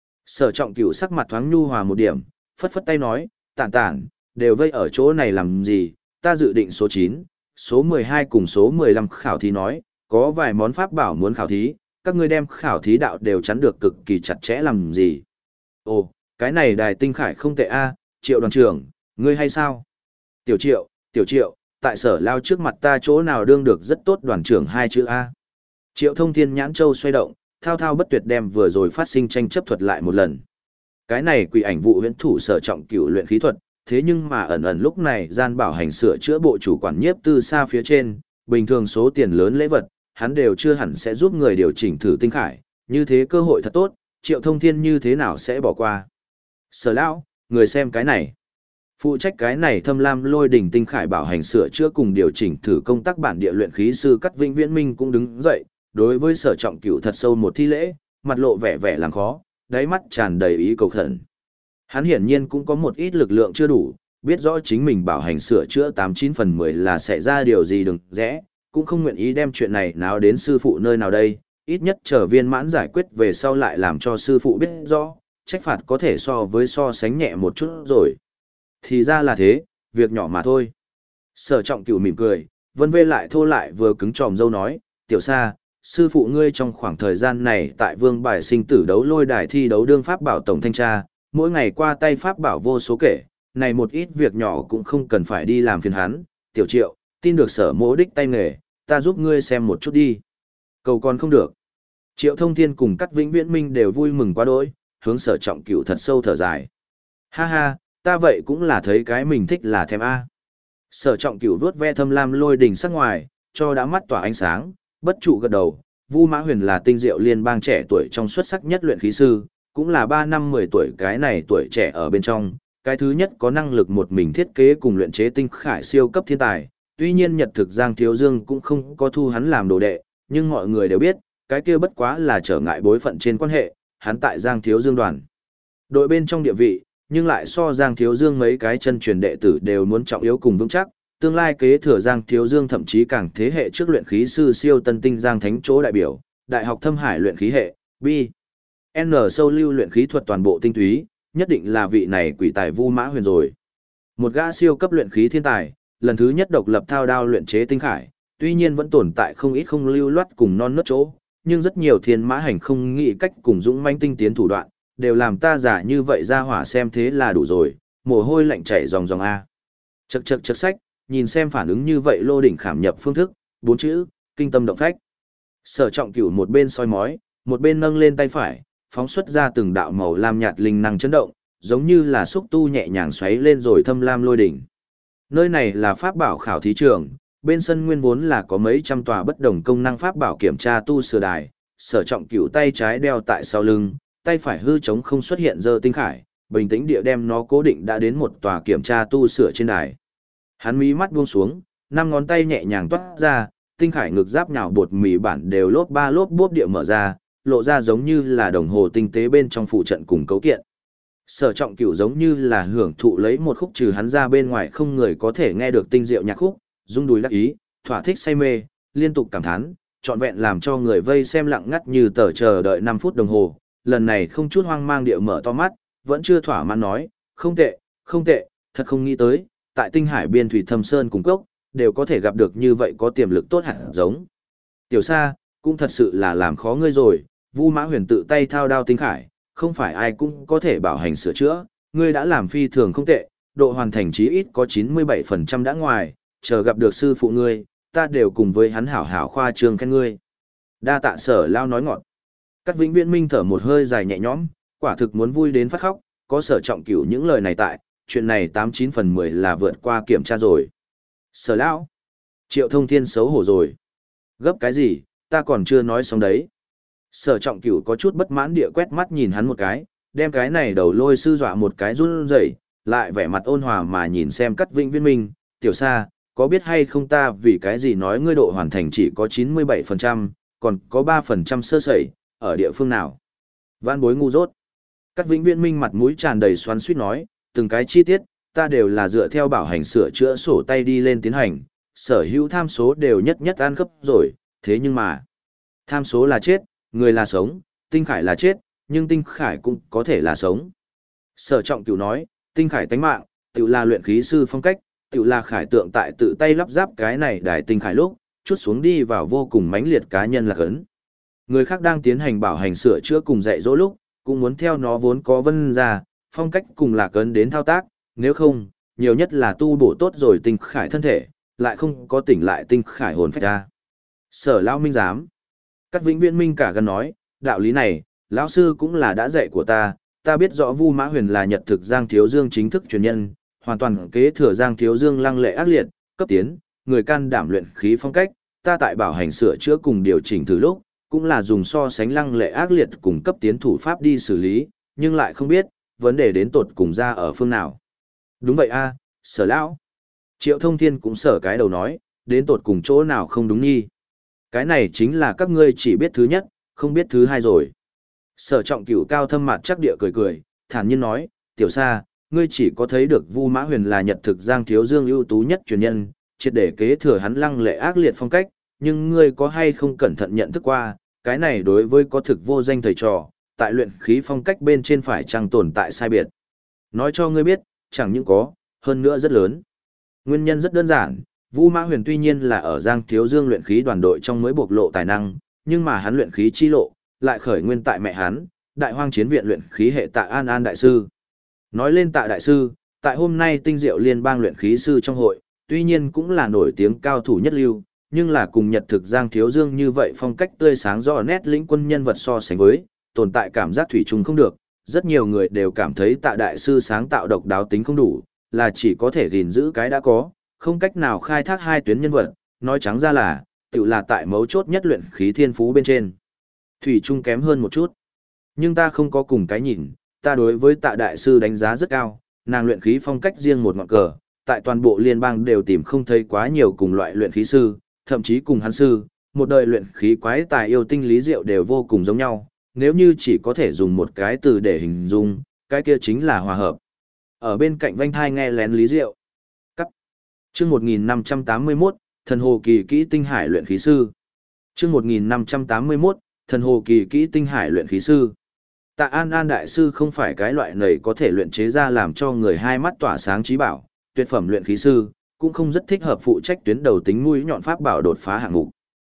Sở Trọng Cửu sắc mặt thoáng nhu hòa một điểm, phất phất tay nói, tản, đều vây ở chỗ này làm gì, ta dự định số 9, số 12 cùng số 15 khảo thí nói, có vài món pháp bảo muốn khảo thí, các ngươi đem khảo thí đạo đều chắn được cực kỳ chặt chẽ làm gì. Ồ, cái này đài tinh khải không tệ a, Triệu đoàn trưởng, ngươi hay sao? Tiểu Triệu, tại Sở lao trước mặt ta chỗ nào đương được rất tốt đoàn trưởng hai chữ A. Triệu Thông Thiên nhãn châu xoay động, thao thao bất tuyệt đem vừa rồi phát sinh tranh chấp thuật lại một lần. Cái này quỷ ảnh vụ huyễn thủ Sở Trọng Cửu luyện khí thuật, thế nhưng mà ẩn lúc này gian bảo hành sửa chữa bộ chủ quản nhiếp tư xa phía trên, bình thường số tiền lớn lễ vật, hắn đều chưa hẳn sẽ giúp người điều chỉnh thử tinh khải, như thế cơ hội thật tốt, Triệu Thông Thiên như thế nào sẽ bỏ qua. Sở lão, người xem cái này. Phụ trách cái này Thâm Lam Lôi Đỉnh tinh khải bảo hành sửa chữa cùng điều chỉnh thử công tác bản địa luyện khí sư Cắt Vĩnh Viễn Minh cũng đứng dậy, đối với Sở Trọng Cửu thật sâu một thi lễ, mặt lộ vẻ làm khó, đáy mắt tràn đầy ý cầu khẩn. Hắn hiển nhiên cũng có một ít lực lượng chưa đủ, biết rõ chính mình bảo hành sửa chữa 89 phần 10 là sẽ ra điều gì đừng rẽ, cũng không nguyện ý đem chuyện này nào đến sư phụ nơi nào đây, ít nhất chờ viên mãn giải quyết về sau lại làm cho sư phụ biết rõ, trách phạt có thể so sánh nhẹ một chút rồi. Thì ra là thế, việc nhỏ mà thôi. Sở Trọng Cửu mỉm cười, vân vê lại thô lại vừa cứng tròm dâu nói, tiểu sa, sư phụ ngươi trong khoảng thời gian này tại vương bài sinh tử đấu lôi đài thi đấu đương pháp bảo tổng thanh tra, mỗi ngày qua tay pháp bảo vô số kể, này một ít việc nhỏ cũng không cần phải đi làm phiền hắn, tiểu Triệu, tin được Sở mỗ đích tay nghề, ta giúp ngươi xem một chút đi. Cầu còn không được. Triệu Thông Thiên cùng Cắt Vĩnh Viễn Minh đều vui mừng quá đỗi, hướng Sở Trọng Cửu thật sâu thở dài. Ha ha, ta vậy cũng là thấy cái mình thích là thèm A. Sở Trọng Cửu vuốt ve Thâm Lam Lôi Đỉnh sắc ngoài, cho đã mắt tỏa ánh sáng, bất trụ gật đầu. Vu Mã Huyền là Tinh Diệu Liên bang trẻ tuổi trong xuất sắc nhất luyện khí sư, cũng là 3 năm 10 tuổi cái này tuổi trẻ ở bên trong, cái thứ nhất có năng lực một mình thiết kế cùng luyện chế tinh khải siêu cấp thiên tài. Tuy nhiên Nhật thực Giang Thiếu Dương cũng không có thu hắn làm đồ đệ, nhưng mọi người đều biết, cái kia bất quá là trở ngại bối phận trên quan hệ, hắn tại Giang Thiếu Dương đoàn. Đội bên trong địa vị, nhưng lại so Giang Thiếu Dương mấy cái chân truyền đệ tử đều muốn trọng yếu cùng vững chắc, tương lai kế thừa Giang Thiếu Dương thậm chí càng thế hệ trước luyện khí sư siêu tân tinh Giang Thánh chỗ đại biểu, Đại học Thâm Hải luyện khí hệ, bi N sâu lưu luyện khí thuật toàn bộ tinh túy, nhất định là vị này quỷ tài Vu Mã Huyền rồi. Một gã siêu cấp luyện khí thiên tài, lần thứ nhất độc lập thao đao luyện chế tinh khải, tuy nhiên vẫn tồn tại không ít không lưu loát cùng non nớt chỗ, nhưng rất nhiều thiên mã hành không nghĩ cách cùng dũng manh tinh tiến thủ đoạn, đều làm ta giả như vậy ra hỏa xem thế là đủ rồi, mồ hôi lạnh chảy ròng ròng a. Chậc chậc chậc sách, nhìn xem phản ứng như vậy Lô Đỉnh khảm nhập phương thức, 4 chữ, kinh tâm động phách. Sở Trọng Cửu một bên soi mói, một bên nâng lên tay phải, phóng xuất ra từng đạo màu lam nhạt linh năng chấn động, giống như là xúc tu nhẹ nhàng xoáy lên rồi thâm lam lôi đỉnh. Nơi này là pháp bảo khảo thí trường, bên sân nguyên vốn là có mấy trăm tòa bất đồng công năng pháp bảo kiểm tra tu sửa đài, Sở Trọng Cửu tay trái đeo tại sau lưng, tay phải hư trống không xuất hiện giơ tinh khải, bình tĩnh địa đem nó cố định đã đến một tòa kiểm tra tu sửa trên đài. Hắn mí mắt buông xuống, 5 ngón tay nhẹ nhàng toát ra, tinh khải ngực giáp nhào bột mì bản đều lốp ba lốp bốp địa mở ra, lộ ra giống như là đồng hồ tinh tế bên trong phụ trận cùng cấu kiện. Sở Trọng Cửu giống như là hưởng thụ lấy một khúc trừ hắn ra bên ngoài không người có thể nghe được tinh diệu nhạc khúc, rung đùi đắc ý, thỏa thích say mê, liên tục cảm thán, trọn vẹn làm cho người vây xem lặng ngắt như tờ chờ đợi 5 phút đồng hồ, lần này không chút hoang mang địa mở to mắt, vẫn chưa thỏa mãn nói, không tệ, không tệ, thật không nghĩ tới, tại tinh hải biên thủy thâm sơn cùng cốc, đều có thể gặp được như vậy có tiềm lực tốt hẳn giống. Tiểu Sa, cũng thật sự là làm khó ngươi rồi, Vu Mã Huyền tự tay thao đao tinh khải, không phải ai cũng có thể bảo hành sửa chữa, ngươi đã làm phi thường không tệ, độ hoàn thành chí ít có 97% đã ngoài, chờ gặp được sư phụ ngươi, ta đều cùng với hắn hảo hảo khoa trương khen ngươi. Đa tạ Sở lao nói ngọt. Cát Vĩnh Viễn Minh thở một hơi dài nhẹ nhõm, quả thực muốn vui đến phát khóc, có Sở Trọng Cửu những lời này tại, chuyện này 89 phần 10 là vượt qua kiểm tra rồi. Sở lão, Triệu Thông Thiên xấu hổ rồi. Gấp cái gì, ta còn chưa nói xong đấy. Sở Trọng Cửu có chút bất mãn địa quét mắt nhìn hắn một cái, đem cái này đầu lôi sư dọa một cái run rẩy, lại vẻ mặt ôn hòa mà nhìn xem Cát Vĩnh Viễn Minh, tiểu Sa, có biết hay không ta vì cái gì nói ngươi độ hoàn thành chỉ có 97%, còn có 3% sơ sẩy, ở địa phương nào? Vãn bối ngu dốt. Cát Vĩnh Viễn Minh mặt mũi tràn đầy xoắn xuýt nói, từng cái chi tiết, ta đều là dựa theo bảo hành sửa chữa sổ tay đi lên tiến hành, sở hữu tham số đều nhất nhất ăn khớp rồi, thế nhưng mà, tham số là chết, người là sống, tinh khải là chết, nhưng tinh khải cũng có thể là sống. Sở Trọng Cửu nói, tinh khải tánh mạng, tự là luyện khí sư phong cách, tự là khải tượng tại tự tay lắp ráp cái này đài tinh khải lúc, chút xuống đi vào vô cùng mãnh liệt cá nhân là ấn. Người khác đang tiến hành bảo hành sửa chữa cùng dạy dỗ lúc, cũng muốn theo nó vốn có vân ra, phong cách cùng lạc ấn đến thao tác, nếu không, nhiều nhất là tu bổ tốt rồi tinh khải thân thể, lại không có tỉnh lại tinh khải hồn phách ra. Sở Lão Minh dám. Cát Vĩnh Viễn Minh cả gần nói, đạo lý này, lão sư cũng là đã dạy của ta biết rõ Vu Mã Huyền là Nhật thực Giang Thiếu Dương chính thức truyền nhân, hoàn toàn kế thừa Giang Thiếu Dương lăng lệ ác liệt, cấp tiến, người can đảm luyện khí phong cách, ta tại bảo hành sửa chữa cùng điều chỉnh thử lúc, cũng là dùng so sánh lăng lệ ác liệt cùng cấp tiến thủ pháp đi xử lý, nhưng lại không biết, vấn đề đến tột cùng ra ở phương nào. Đúng vậy a, Sở lão. Triệu Thông Thiên cũng sở cái đầu nói, đến tột cùng chỗ nào không đúng nghi. Cái này chính là các ngươi chỉ biết thứ nhất, không biết thứ hai rồi. Sở Trọng Cửu cao thâm mặt chắc địa cười cười, thản nhiên nói, tiểu Sa, ngươi chỉ có thấy được Vu Mã Huyền là Nhật thực Giang Thiếu Dương ưu tú nhất truyền nhân, triệt để kế thừa hắn lăng lệ ác liệt phong cách, nhưng ngươi có hay không cẩn thận nhận thức qua, cái này đối với có thực vô danh thầy trò, tại luyện khí phong cách bên trên phải chăng tồn tại sai biệt. Nói cho ngươi biết, chẳng những có, hơn nữa rất lớn. Nguyên nhân rất đơn giản, Vu Mã Huyền tuy nhiên là ở Giang Thiếu Dương luyện khí đoàn đội trong mới bộc lộ tài năng, nhưng mà hắn luyện khí chi lộ, lại khởi nguyên tại mẹ hắn, Đại Hoang Chiến viện luyện khí hệ Tạ An An đại sư. Nói lên Tạ đại sư, tại hôm nay tinh diệu liên bang luyện khí sư trong hội, tuy nhiên cũng là nổi tiếng cao thủ nhất lưu, nhưng là cùng Nhật thực Giang Thiếu Dương như vậy phong cách tươi sáng rõ nét lĩnh quân nhân vật so sánh với, tồn tại cảm giác thủy chung không được, rất nhiều người đều cảm thấy Tạ đại sư sáng tạo độc đáo tính không đủ, là chỉ có thể gìn giữ cái đã có, không cách nào khai thác hai tuyến nhân vật, nói trắng ra là, tự là tại mấu chốt nhất luyện khí thiên phú bên trên. Thủy chung kém hơn một chút. Nhưng ta không có cùng cái nhìn, ta đối với Tạ đại sư đánh giá rất cao, nàng luyện khí phong cách riêng một ngọn cờ, tại toàn bộ liên bang đều tìm không thấy quá nhiều cùng loại luyện khí sư, thậm chí cùng hắn sư, một đời luyện khí quái tài yêu tinh lý diệu đều vô cùng giống nhau, nếu như chỉ có thể dùng một cái từ để hình dung, cái kia chính là hòa hợp. Ở bên cạnh vanh thai nghe lén Lý Diệu. Cắt. Chương 1581, Thần Hồ Kỳ Kỹ Tinh Hải Luyện Khí Sư. Chương 1581, Thần Hồ Kỳ Kỹ Tinh Hải Luyện Khí Sư. Tạ An An đại sư không phải cái loại này có thể luyện chế ra làm cho người hai mắt tỏa sáng trí bảo, tuyệt phẩm luyện khí sư, cũng không rất thích hợp phụ trách tuyến đầu tính mũi nhọn pháp bảo đột phá hạng mục.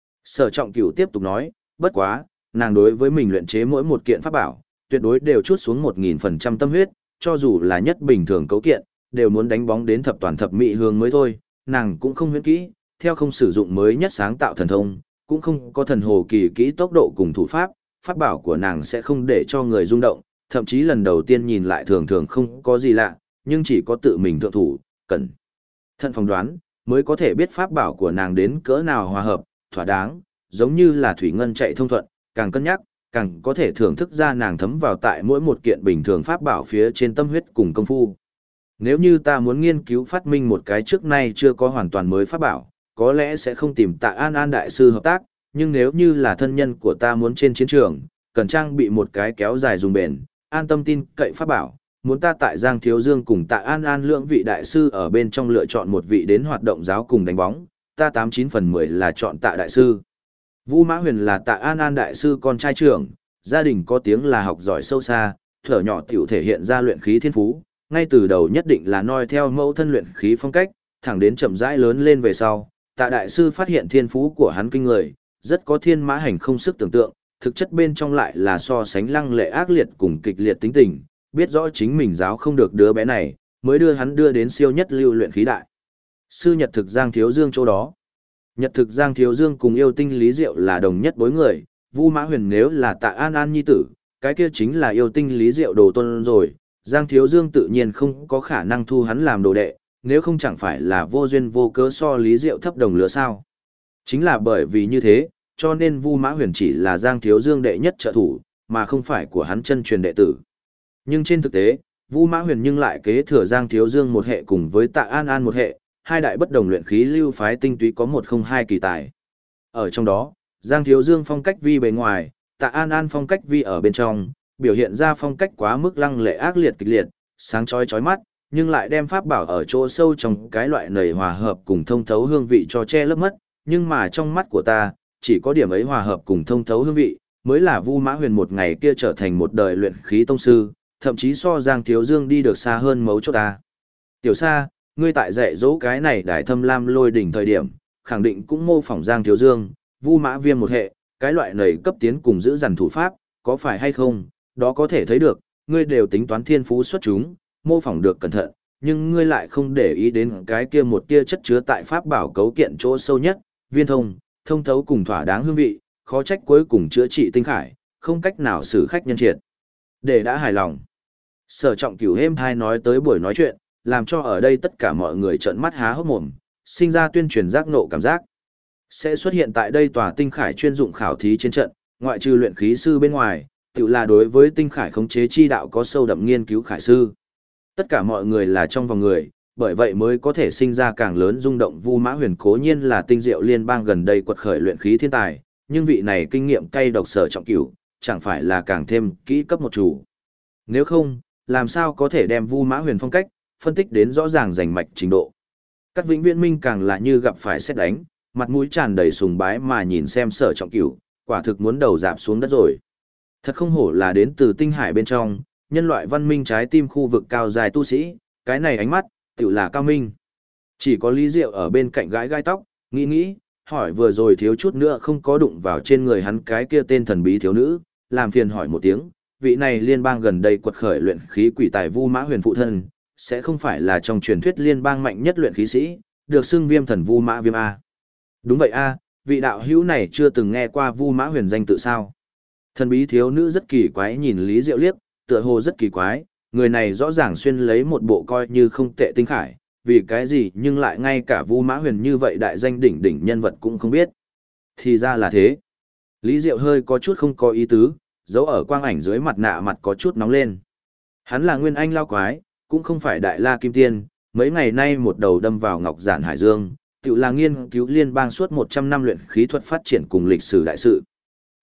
Sở Trọng Cửu tiếp tục nói, bất quá, nàng đối với mình luyện chế mỗi một kiện pháp bảo, tuyệt đối đều chút xuống 1000% tâm huyết, cho dù là nhất bình thường cấu kiện, đều muốn đánh bóng đến thập toàn thập mỹ hương mới thôi, nàng cũng không huyễn kỹ, theo không sử dụng mới nhất sáng tạo thần thông, cũng không có thần hồ kỳ kỹ tốc độ cùng thủ pháp, pháp bảo của nàng sẽ không để cho người rung động, thậm chí lần đầu tiên nhìn lại thường thường không có gì lạ, nhưng chỉ có tự mình thượng thủ, cẩn thận phỏng đoán, mới có thể biết pháp bảo của nàng đến cỡ nào hòa hợp, thỏa đáng, giống như là thủy ngân chạy thông thuận, càng cân nhắc, càng có thể thưởng thức ra nàng thấm vào tại mỗi một kiện bình thường pháp bảo phía trên tâm huyết cùng công phu. Nếu như ta muốn nghiên cứu phát minh một cái trước nay chưa có hoàn toàn mới pháp bảo, có lẽ sẽ không tìm Tạ An An đại sư hợp tác, nhưng nếu như là thân nhân của ta muốn trên chiến trường, cần trang bị một cái kéo dài dùng bền, an tâm tin cậy pháp bảo, muốn ta tại Giang Thiếu Dương cùng Tạ An An lượng vị đại sư ở bên trong lựa chọn một vị đến hoạt động giáo cùng đánh bóng, ta 89/10 là chọn Tạ đại sư. Vu Mã Huyền là Tạ An An đại sư con trai trưởng, gia đình có tiếng là học giỏi sâu xa, thuở nhỏ tiểu thể hiện ra luyện khí thiên phú, ngay từ đầu nhất định là noi theo mẫu thân luyện khí phong cách, thẳng đến chậm rãi lớn lên về sau, Tạ đại sư phát hiện thiên phú của hắn kinh người, rất có thiên mã hành không sức tưởng tượng, thực chất bên trong lại là so sánh lăng lệ ác liệt cùng kịch liệt tính tình, biết rõ chính mình giáo không được đứa bé này, mới đưa hắn đưa đến siêu nhất lưu luyện khí đại sư Nhật Thực Giang Thiếu Dương chỗ đó. Nhật Thực Giang Thiếu Dương cùng yêu tinh Lý Diệu là đồng nhất bối người, Vu Mã Huyền nếu là Tạ An An nhi tử, cái kia chính là yêu tinh Lý Diệu đồ tôn rồi, Giang Thiếu Dương tự nhiên không có khả năng thu hắn làm đồ đệ, nếu không chẳng phải là vô duyên vô cớ so Lý Diệu thấp đồng lứa sao. Chính là bởi vì như thế, cho nên Vu Mã Huyền chỉ là Giang Thiếu Dương đệ nhất trợ thủ, mà không phải của hắn chân truyền đệ tử. Nhưng trên thực tế, Vu Mã Huyền nhưng lại kế thừa Giang Thiếu Dương một hệ cùng với Tạ An An một hệ, hai đại bất đồng luyện khí lưu phái tinh túy có 102 kỳ tài. Ở trong đó, Giang Thiếu Dương phong cách vi bề ngoài, Tạ An An phong cách vi ở bên trong, biểu hiện ra phong cách quá mức lăng lệ ác liệt kịch liệt, sáng chói chói mắt, nhưng lại đem pháp bảo ở chỗ sâu trong cái loại nầy hòa hợp cùng thông thấu hương vị cho che lấp mất, nhưng mà trong mắt của ta, chỉ có điểm ấy hòa hợp cùng thông thấu hương vị, mới là Vu Mã Huyền một ngày kia trở thành một đời luyện khí tông sư, thậm chí so Giang Thiếu Dương đi được xa hơn mấu chốt ta. Tiểu Sa, ngươi tại dạy dỗ cái này Đại Thâm Lam Lôi đỉnh thời điểm, khẳng định cũng mô phỏng Giang Thiếu Dương, Vu Mã Viêm một hệ, cái loại nầy cấp tiến cùng giữ dằn thủ pháp, có phải hay không, đó có thể thấy được, ngươi đều tính toán thiên phú xuất chúng, mô phỏng được cẩn thận, nhưng ngươi lại không để ý đến cái kia một tia chất chứa tại pháp bảo cấu kiện chỗ sâu nhất, viên thông, thông thấu cùng thỏa đáng hương vị, khó trách cuối cùng chữa trị tinh khải, không cách nào xử khách nhân triệt. Để đã hài lòng. Sở Trọng Cửu êm thai nói tới buổi nói chuyện, làm cho ở đây tất cả mọi người trợn mắt há hốc mồm, sinh ra tuyên truyền giác nộ cảm giác. Sẽ xuất hiện tại đây tòa tinh khải chuyên dụng khảo thí trên trận, ngoại trừ luyện khí sư bên ngoài, tự là đối với tinh khải khống chế chi đạo có sâu đậm nghiên cứu khải sư. Tất cả mọi người là trong vòng người, bởi vậy mới có thể sinh ra càng lớn rung động. Vu Mã Huyền cố nhiên là tinh diệu liên bang gần đây quật khởi luyện khí thiên tài, nhưng vị này kinh nghiệm cay độc Sở Trọng Cửu, chẳng phải là càng thêm kỹ cấp một chủ. Nếu không, làm sao có thể đem Vu Mã Huyền phong cách phân tích đến rõ ràng rành mạch trình độ. Cát Vĩnh Viễn Minh càng là như gặp phải sét đánh, mặt mũi tràn đầy sùng bái mà nhìn xem Sở Trọng Cửu, quả thực muốn đầu rạp xuống đất rồi. Thật không hổ là đến từ tinh hải bên trong, nhân loại văn minh trái tim khu vực cao dài tu sĩ, cái này ánh mắt, tự là cao minh. Chỉ có Lý Diệu ở bên cạnh gãi gai tóc, nghĩ, hỏi vừa rồi thiếu chút nữa không có đụng vào trên người hắn cái kia tên thần bí thiếu nữ, làm phiền hỏi một tiếng, vị này liên bang gần đây quật khởi luyện khí quỷ tài Vu Mã Huyền phụ thân, sẽ không phải là trong truyền thuyết liên bang mạnh nhất luyện khí sĩ, được xưng Viêm thần Vu Mã Viêm A. Đúng vậy A, vị đạo hữu này chưa từng nghe qua Vu Mã Huyền danh tự sao. Thần bí thiếu nữ rất kỳ quái nhìn Lý Diệu liếc, tựa hồ rất kỳ quái, người này rõ ràng xuyên lấy một bộ coi như không tệ tinh khải, vì cái gì nhưng lại ngay cả Vu Mã Huyền như vậy đại danh đỉnh đỉnh nhân vật cũng không biết. Thì ra là thế. Lý Diệu hơi có chút không có ý tứ, dấu ở quang ảnh dưới mặt nạ mặt có chút nóng lên. Hắn là nguyên anh lao quái, cũng không phải đại la kim tiên, mấy ngày nay một đầu đâm vào ngọc giản hải dương, tự là nghiên cứu liên bang suốt 100 năm luyện khí thuật phát triển cùng lịch sử đại sự.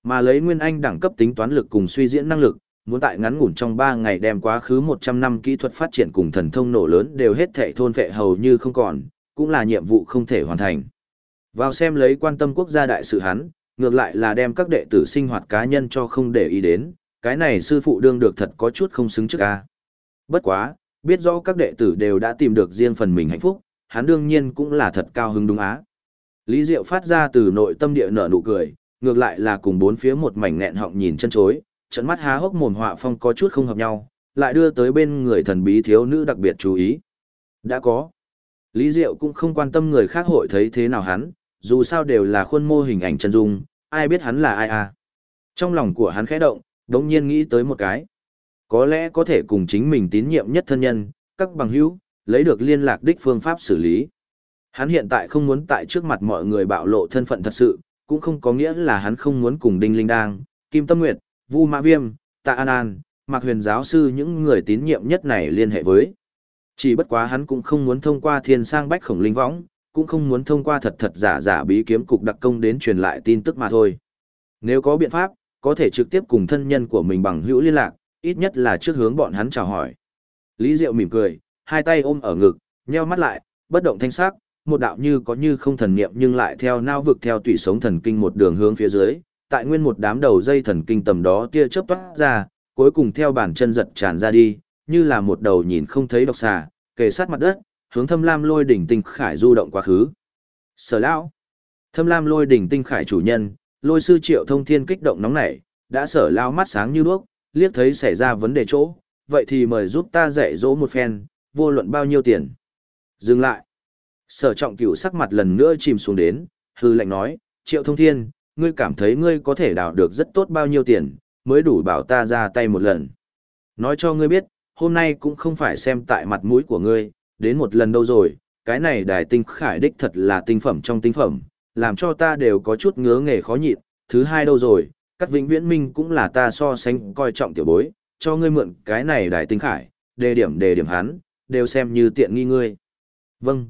Mà lấy Nguyên Anh đẳng cấp tính toán lực cùng suy diễn năng lực, muốn tại ngắn ngủn trong 3 ngày đem quá khứ 100 năm kỹ thuật phát triển cùng thần thông nổ lớn đều hết thảy thôn phệ hầu như không còn, cũng là nhiệm vụ không thể hoàn thành. Vào xem lấy quan tâm quốc gia đại sự hắn, ngược lại là đem các đệ tử sinh hoạt cá nhân cho không để ý đến, cái này sư phụ đương được thật có chút không xứng trước a. Bất quá, biết rõ các đệ tử đều đã tìm được riêng phần mình hạnh phúc, hắn đương nhiên cũng là thật cao hứng đúng á. Lý Diệu phát ra từ nội tâm địa nở nụ cười, ngược lại là cùng bốn phía một mảnh nghẹn họng nhìn chân chối, trận mắt há hốc mồm họa phong có chút không hợp nhau, lại đưa tới bên người thần bí thiếu nữ đặc biệt chú ý. Đã có. Lý Diệu cũng không quan tâm người khác hội thấy thế nào hắn, dù sao đều là khuôn mô hình ảnh chân dung, ai biết hắn là ai à. Trong lòng của hắn khẽ động, đống nhiên nghĩ tới một cái. Có lẽ có thể cùng chính mình tín nhiệm nhất thân nhân, các bằng hữu, lấy được liên lạc đích phương pháp xử lý. Hắn hiện tại không muốn tại trước mặt mọi người bạo lộ thân phận thật sự, cũng không có nghĩa là hắn không muốn cùng Đinh Linh Đang, Kim Tâm Nguyệt, Vu Mã Viêm, Tạ An An, Mạc Huyền giáo sư những người tín nhiệm nhất này liên hệ với. Chỉ bất quá hắn cũng không muốn thông qua thiên sang bách khổng linh võng, cũng không muốn thông qua thật thật giả giả bí kiếm cục đặc công đến truyền lại tin tức mà thôi. Nếu có biện pháp, có thể trực tiếp cùng thân nhân của mình bằng hữu liên lạc, ít nhất là trước hướng bọn hắn chào hỏi. Lý Diệu mỉm cười, hai tay ôm ở ngực, nheo mắt lại, bất động thanh sắc, một đạo như có như không thần niệm nhưng lại theo nao vực theo tủy sống thần kinh một đường hướng phía dưới, tại nguyên một đám đầu dây thần kinh tầm đó tia chớp toát ra, cuối cùng theo bàn chân giật tràn ra đi, như là một đầu nhìn không thấy độc xà, kề sát mặt đất, hướng Thâm Lam Lôi đỉnh tinh khải du động quá khứ. Sở lão, Thâm Lam Lôi đỉnh tinh khải chủ nhân, Lôi sư Triệu Thông Thiên kích động nóng nảy, đã Sở lão mắt sáng như đuốc, liếc thấy xảy ra vấn đề chỗ, vậy thì mời giúp ta dạy dỗ một phen, vô luận bao nhiêu tiền. Dừng lại. Sở Trọng Cửu sắc mặt lần nữa chìm xuống đến, hư lạnh nói, Triệu Thông Thiên, ngươi cảm thấy ngươi có thể đào được rất tốt bao nhiêu tiền, mới đủ bảo ta ra tay một lần. Nói cho ngươi biết, hôm nay cũng không phải xem tại mặt mũi của ngươi, đến một lần đâu rồi, cái này đài tinh khải đích thật là tinh phẩm trong tinh phẩm, làm cho ta đều có chút ngứa nghề khó nhịn, thứ hai đâu rồi, Cát Vĩnh Viễn Minh cũng là ta so sánh coi trọng tiểu bối, cho ngươi mượn cái này đài tinh khải, đề điểm hắn, đều xem như tiện nghi ngươi. Vâng,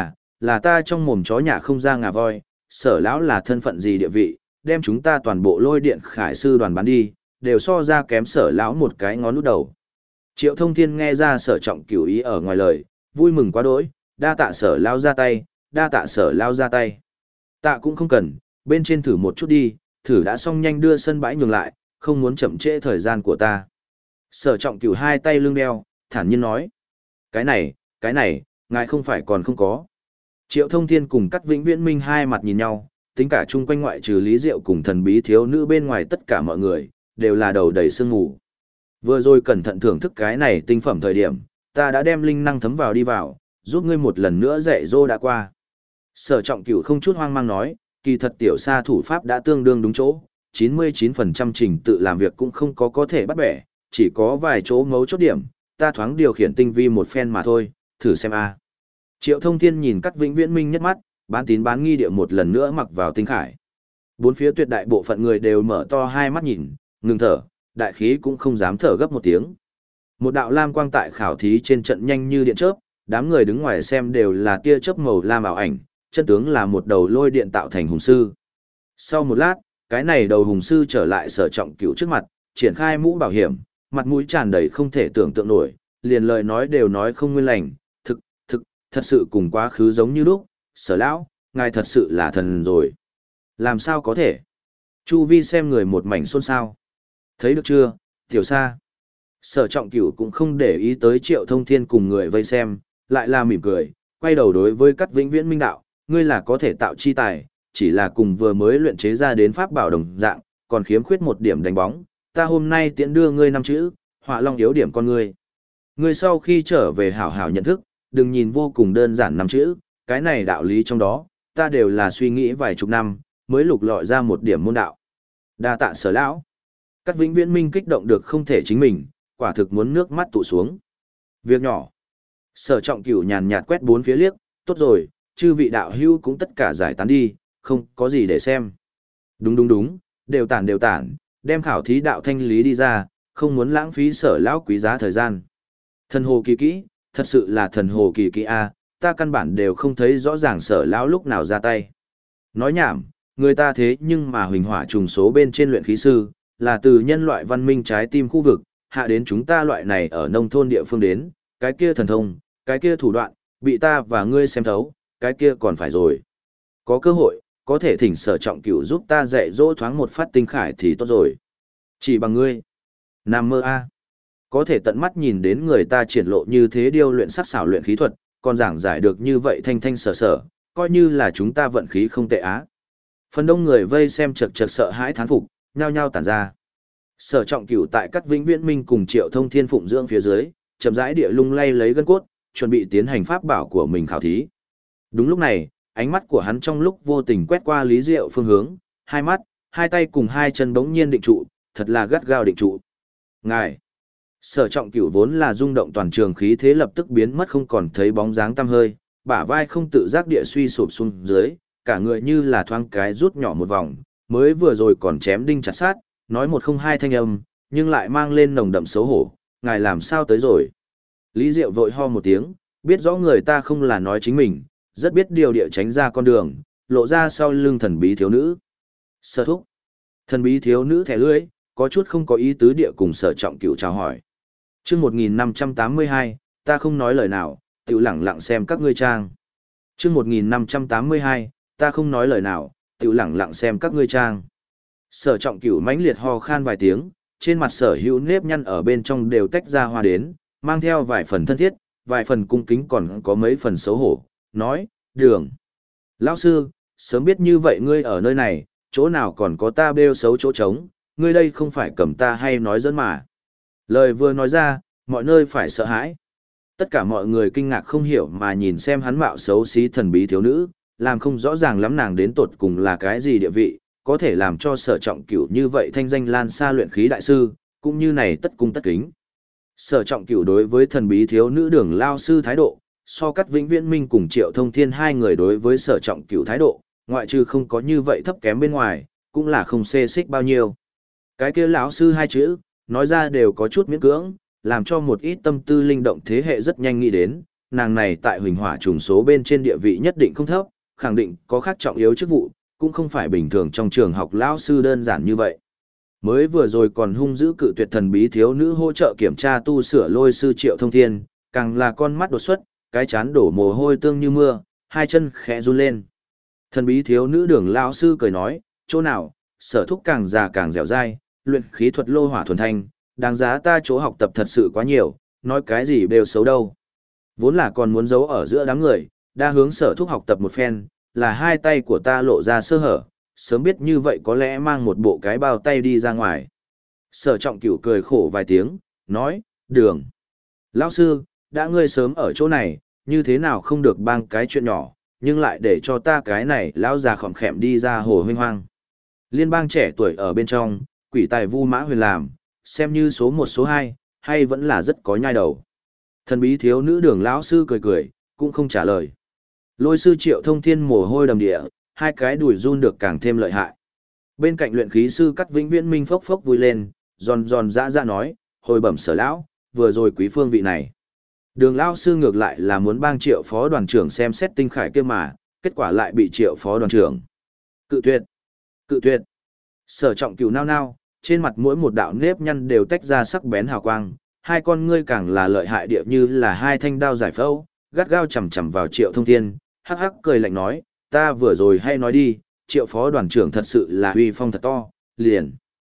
là ta trong mồm chó nhà không ra ngà voi, Sở lão là thân phận gì địa vị, đem chúng ta toàn bộ Lôi Điện Khải sư đoàn bán đi, đều so ra kém Sở lão một cái ngón út đầu. Triệu Thông Thiên nghe ra Sở Trọng Cửu ý ở ngoài lời, vui mừng quá đỗi, đa tạ Sở lão ra tay, đa tạ Sở lão ra tay. Tạ cũng không cần, bên trên thử một chút đi, thử đã xong nhanh đưa sân bãi nhường lại, không muốn chậm trễ thời gian của ta. Sở Trọng Cửu hai tay lưng đeo, thản nhiên nói. Cái này, ngài không phải còn không có. Triệu Thông Thiên cùng Cát Vĩnh Viễn Minh hai mặt nhìn nhau, tính cả chung quanh ngoại trừ Lý Diệu cùng thần bí thiếu nữ bên ngoài tất cả mọi người, đều là đầu đầy sương mù. Vừa rồi cẩn thận thưởng thức cái này tinh phẩm thời điểm, ta đã đem linh năng thấm vào đi vào, giúp ngươi một lần nữa dạy dỗ đã qua. Sở Trọng Cửu không chút hoang mang nói, kỳ thật tiểu sa thủ pháp đã tương đương đúng chỗ, 99% trình tự làm việc cũng không có thể bắt bẻ, chỉ có vài chỗ ngấu chốt điểm, ta thoáng điều khiển tinh vi một phen mà thôi, thử xem a. Triệu Thông Thiên nhìn Cát Vĩnh Viễn Minh nhất mắt, bán tín bán nghi địa một lần nữa mặc vào tinh khải. Bốn phía tuyệt đại bộ phận người đều mở to hai mắt nhìn, ngừng thở, đại khí cũng không dám thở gấp một tiếng. Một đạo lam quang tại khảo thí trên trận nhanh như điện chớp, đám người đứng ngoài xem đều là tia chớp màu lam ảo ảnh, chân tướng là một đầu lôi điện tạo thành hùng sư. Sau một lát, cái này đầu hùng sư trở lại Sở Trọng Cửu trước mặt, triển khai mũ bảo hiểm, mặt mũi tràn đầy không thể tưởng tượng nổi, liền lời nói đều nói không nguyên lành, thật sự cùng quá khứ giống như lúc, Sở lão, ngài thật sự là thần rồi. Làm sao có thể? Chu vi xem người một mảnh xôn xao. Thấy được chưa, tiểu sa. Sở Trọng Cửu cũng không để ý tới Triệu Thông Thiên cùng người vây xem, lại là mỉm cười, quay đầu đối với Cát Vĩnh Viễn Minh đạo, ngươi là có thể tạo chi tài, chỉ là cùng vừa mới luyện chế ra đến pháp bảo đồng dạng, còn khiếm khuyết một điểm đánh bóng, ta hôm nay tiện đưa ngươi 5 chữ, Họa Long yếu điểm con ngươi. Ngươi sau khi trở về hảo hảo nhận thức, đừng nhìn vô cùng đơn giản 5 chữ, cái này đạo lý trong đó, ta đều là suy nghĩ vài chục năm, mới lục lọi ra một điểm môn đạo. Đa tạ Sở lão. Cát Vĩnh Viễn Minh kích động được không thể chính mình, quả thực muốn nước mắt tụ xuống. Việc nhỏ. Sở Trọng Cửu nhàn nhạt quét bốn phía liếc, tốt rồi, chư vị đạo hữu cũng tất cả giải tán đi, không có gì để xem. Đúng, đều tản, đem khảo thí đạo thanh lý đi ra, không muốn lãng phí Sở lão quý giá thời gian. Thần hồ kỳ kỹ, thật sự là thần hồ kỳ kỹ a, ta căn bản đều không thấy rõ ràng Sở lão lúc nào ra tay. Nói nhảm, Người ta thế nhưng mà huỳnh hỏa trùng số bên trên luyện khí sư, là từ nhân loại văn minh trái tim khu vực, hạ đến chúng ta loại này ở nông thôn địa phương đến, cái kia thần thông, cái kia thủ đoạn, bị ta và ngươi xem thấu, cái kia còn phải rồi. Có cơ hội, có thể thỉnh Sở Trọng Cửu giúp ta dạy dỗ thoáng một phát tinh khải thì tốt rồi. Chỉ bằng ngươi. Nam mơ a. Có thể tận mắt nhìn đến người ta triển lộ như thế điêu luyện sắc xảo luyện khí thuật, còn giảng giải được như vậy thanh thanh sở sở, coi như là chúng ta vận khí không tệ á. Phần đông người vây xem chật chật sợ hãi thán phục, nhao nhao tản ra. Sở Trọng Cửu tại các Vĩnh Viễn Minh cùng Triệu Thông Thiên phụng dưỡng phía dưới, chậm rãi địa lung lay lấy gân cốt, chuẩn bị tiến hành pháp bảo của mình khảo thí. Đúng lúc này, ánh mắt của hắn trong lúc vô tình quét qua Lý Diệu phương hướng, hai mắt, hai tay cùng hai chân bỗng nhiên định trụ, thật là gắt gao định trụ. Ngài! Sở Trọng Cửu vốn là rung động toàn trường khí thế lập tức biến mất không còn thấy bóng dáng tăm hơi, bả vai không tự giác địa suy sụp xuống dưới, cả người như là thoáng cái rút nhỏ một vòng, mới vừa rồi còn chém đinh chặt sát, nói một không hai thanh âm, nhưng lại mang lên nồng đậm xấu hổ, ngài làm sao tới rồi. Lý Diệu vội ho một tiếng, biết rõ người ta không là nói chính mình, rất biết điều địa tránh ra con đường, lộ ra sau lưng thần bí thiếu nữ. Sở thúc. Thần bí thiếu nữ thẻ lưỡi, có chút không có ý tứ địa cùng Sở Trọng Cửu chào hỏi. Chương 1582, ta không nói lời nào, tiểu lẳng lặng xem các ngươi trang. Chương 1582, ta không nói lời nào, tiểu lẳng lặng xem các ngươi trang. Sở Trọng Cửu mãnh liệt ho khan vài tiếng, trên mặt sở hữu nếp nhăn ở bên trong đều tách ra hoa đến, mang theo vài phần thân thiết, vài phần cung kính còn có mấy phần xấu hổ, nói, Đường. Lão sư, sớm biết như vậy ngươi ở nơi này, chỗ nào còn có ta bêu xấu chỗ trống, ngươi đây không phải cầm ta hay nói dẫn mà. Lời vừa nói ra, mọi nơi phải sợ hãi. Tất cả mọi người kinh ngạc không hiểu mà nhìn xem hắn mạo xấu xí thần bí thiếu nữ, làm không rõ ràng lắm nàng đến tột cùng là cái gì địa vị, có thể làm cho Sở Trọng Cửu như vậy thanh danh lan xa luyện khí đại sư, cũng như này tất cung tất kính. Sở Trọng Cửu đối với thần bí thiếu nữ Đường lao sư thái độ, so Cát Vĩnh Viễn Minh cùng Triệu Thông Thiên hai người đối với Sở Trọng Cửu thái độ, ngoại trừ không có như vậy thấp kém bên ngoài, cũng là không xê xích bao nhiêu. Cái kia lão sư hai chữ, nói ra đều có chút miễn cưỡng, làm cho một ít tâm tư linh động thế hệ rất nhanh nghĩ đến, nàng này tại huỳnh hỏa trùng số bên trên địa vị nhất định không thấp, khẳng định có khác trọng yếu chức vụ, cũng không phải bình thường trong trường học lão sư đơn giản như vậy. Mới vừa rồi còn hung dữ cự tuyệt thần bí thiếu nữ hỗ trợ kiểm tra tu sửa Lôi sư Triệu Thông Thiên, càng là con mắt đột xuất, cái chán đổ mồ hôi tương như mưa, hai chân khẽ run lên. Thần bí thiếu nữ Đường lão sư cười nói, chỗ nào, Sở thúc càng già càng dẻo dai, luyện khí thuật lô hỏa thuần thanh, đáng giá ta chỗ học tập thật sự quá nhiều, nói cái gì đều xấu đâu. Vốn là còn muốn giấu ở giữa đám người, đa hướng Sở thúc học tập một phen, là hai tay của ta lộ ra sơ hở, sớm biết như vậy có lẽ mang một bộ cái bao tay đi ra ngoài. Sở Trọng Cửu cười khổ vài tiếng, nói, Đường. Lão sư, đã ngươi sớm ở chỗ này, như thế nào không được bang cái chuyện nhỏ, nhưng lại để cho ta cái này lão già khỏm khẹm đi ra hồ huynh hoang. Liên bang trẻ tuổi ở bên trong, quỷ tài Vu Mã Huyền làm, xem như số 1 số 2, hay vẫn là rất có nhai đầu. Thần bí thiếu nữ Đường lão sư cười cười, cũng không trả lời. Lôi sư Triệu Thông Thiên mồ hôi đầm địa, hai cái đùi run được càng thêm lợi hại. Bên cạnh luyện khí sư Cát Vĩnh Viễn Minh phốc phốc vui lên, giòn giòn dã dã nói, hồi bẩm Sở lão, vừa rồi quý phương vị này. Đường lão sư ngược lại là muốn bang Triệu phó đoàn trưởng xem xét tinh khải kia mà, kết quả lại bị Triệu phó đoàn trưởng cự tuyệt. Cự tuyệt. Sở Trọng Cửu nao nao, trên mặt mỗi một đạo nếp nhăn đều tách ra sắc bén hào quang, hai con ngươi càng là lợi hại địa như là hai thanh đao giải phẫu, gắt gao chầm chầm vào Triệu Thông Thiên, hắc hắc cười lạnh nói, ta vừa rồi hay nói đi, Triệu phó đoàn trưởng thật sự là uy phong thật to, liền.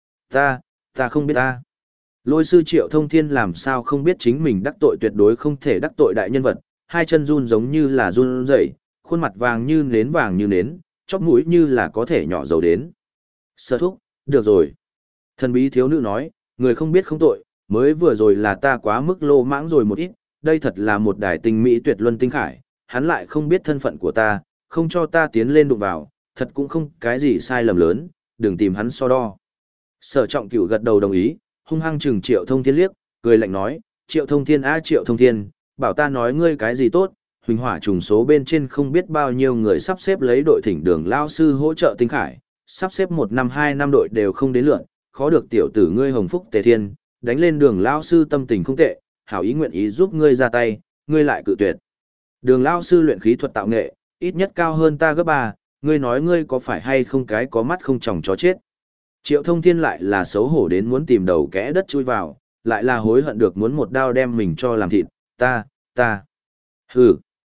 Ta không biết ta. Lôi sư Triệu Thông Thiên làm sao không biết chính mình đắc tội tuyệt đối không thể đắc tội đại nhân vật, hai chân run giống như là run rẩy, khuôn mặt vàng như nến, chóp mũi như là có thể nhỏ dầu đến. Sở thúc, được rồi. Thần bí thiếu nữ nói, người không biết không tội, mới vừa rồi là ta quá mức lô mãng rồi một ít, đây thật là một đài tinh mỹ tuyệt luân tinh khải, hắn lại không biết thân phận của ta, không cho ta tiến lên đụng vào, thật cũng không cái gì sai lầm lớn, đừng tìm hắn so đo. Sở Trọng Cửu gật đầu đồng ý, hung hăng chừng Triệu Thông Thiên liếc, cười lạnh nói, Triệu Thông Thiên Triệu Thông Thiên, bảo ta nói ngươi cái gì tốt, huỳnh hỏa trùng số bên trên không biết bao nhiêu người sắp xếp lấy đội thỉnh Đường lao sư hỗ trợ tinh khải, sắp xếp 1 năm 2 năm đội đều không đến lượt, khó được tiểu tử ngươi hồng phúc tề thiên, đánh lên Đường lao sư tâm tình không tệ, hảo ý nguyện ý giúp ngươi ra tay, ngươi lại cự tuyệt. Đường lao sư luyện khí thuật tạo nghệ, ít nhất cao hơn ta gấp 3, ngươi nói ngươi có phải hay không cái có mắt không tròng chó chết. Triệu Thông Thiên lại là xấu hổ đến muốn tìm đầu kẽ đất chui vào, lại là hối hận được muốn một đao đem mình cho làm thịt, ta. Hừ.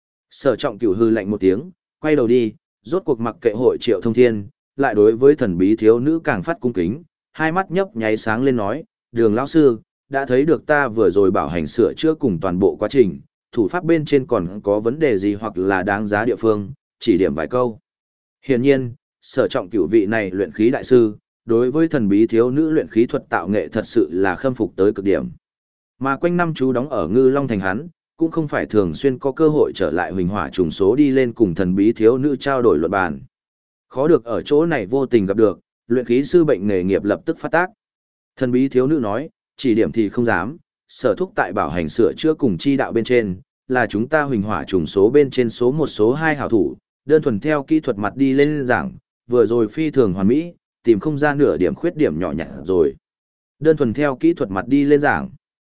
Sở Trọng Cửu hừ lạnh một tiếng, quay đầu đi, rốt cuộc mặc kệ hội Triệu Thông Thiên, lại đối với thần bí thiếu nữ càng phát cung kính, hai mắt nhấp nháy sáng lên nói, Đường lão sư, đã thấy được ta vừa rồi bảo hành sửa chữa cùng toàn bộ quá trình, thủ pháp bên trên còn có vấn đề gì hoặc là đáng giá địa phương, chỉ điểm vài câu. Hiển nhiên, Sở Trọng Cửu vị này luyện khí đại sư, đối với thần bí thiếu nữ luyện khí thuật tạo nghệ thật sự là khâm phục tới cực điểm. Mà quanh năm chú đóng ở Ngư Long Thành hắn, cũng không phải thường xuyên có cơ hội trở lại huỳnh hỏa trùng số đi lên cùng thần bí thiếu nữ trao đổi luận bàn. Khó được ở chỗ này vô tình gặp được, luyện khí sư bệnh nghề nghiệp lập tức phát tác. Thần bí thiếu nữ nói, chỉ điểm thì không dám, sở thúc tại bảo hành sửa chữa cùng chi đạo bên trên, là chúng ta huỳnh hỏa trùng số bên trên số 1 số 2 hảo thủ, đơn thuần theo kỹ thuật mặt đi lên giảng, vừa rồi phi thường hoàn mỹ, tìm không ra nửa điểm khuyết điểm nhỏ nhặt rồi. Đơn thuần theo kỹ thuật mặt đi lên giảng.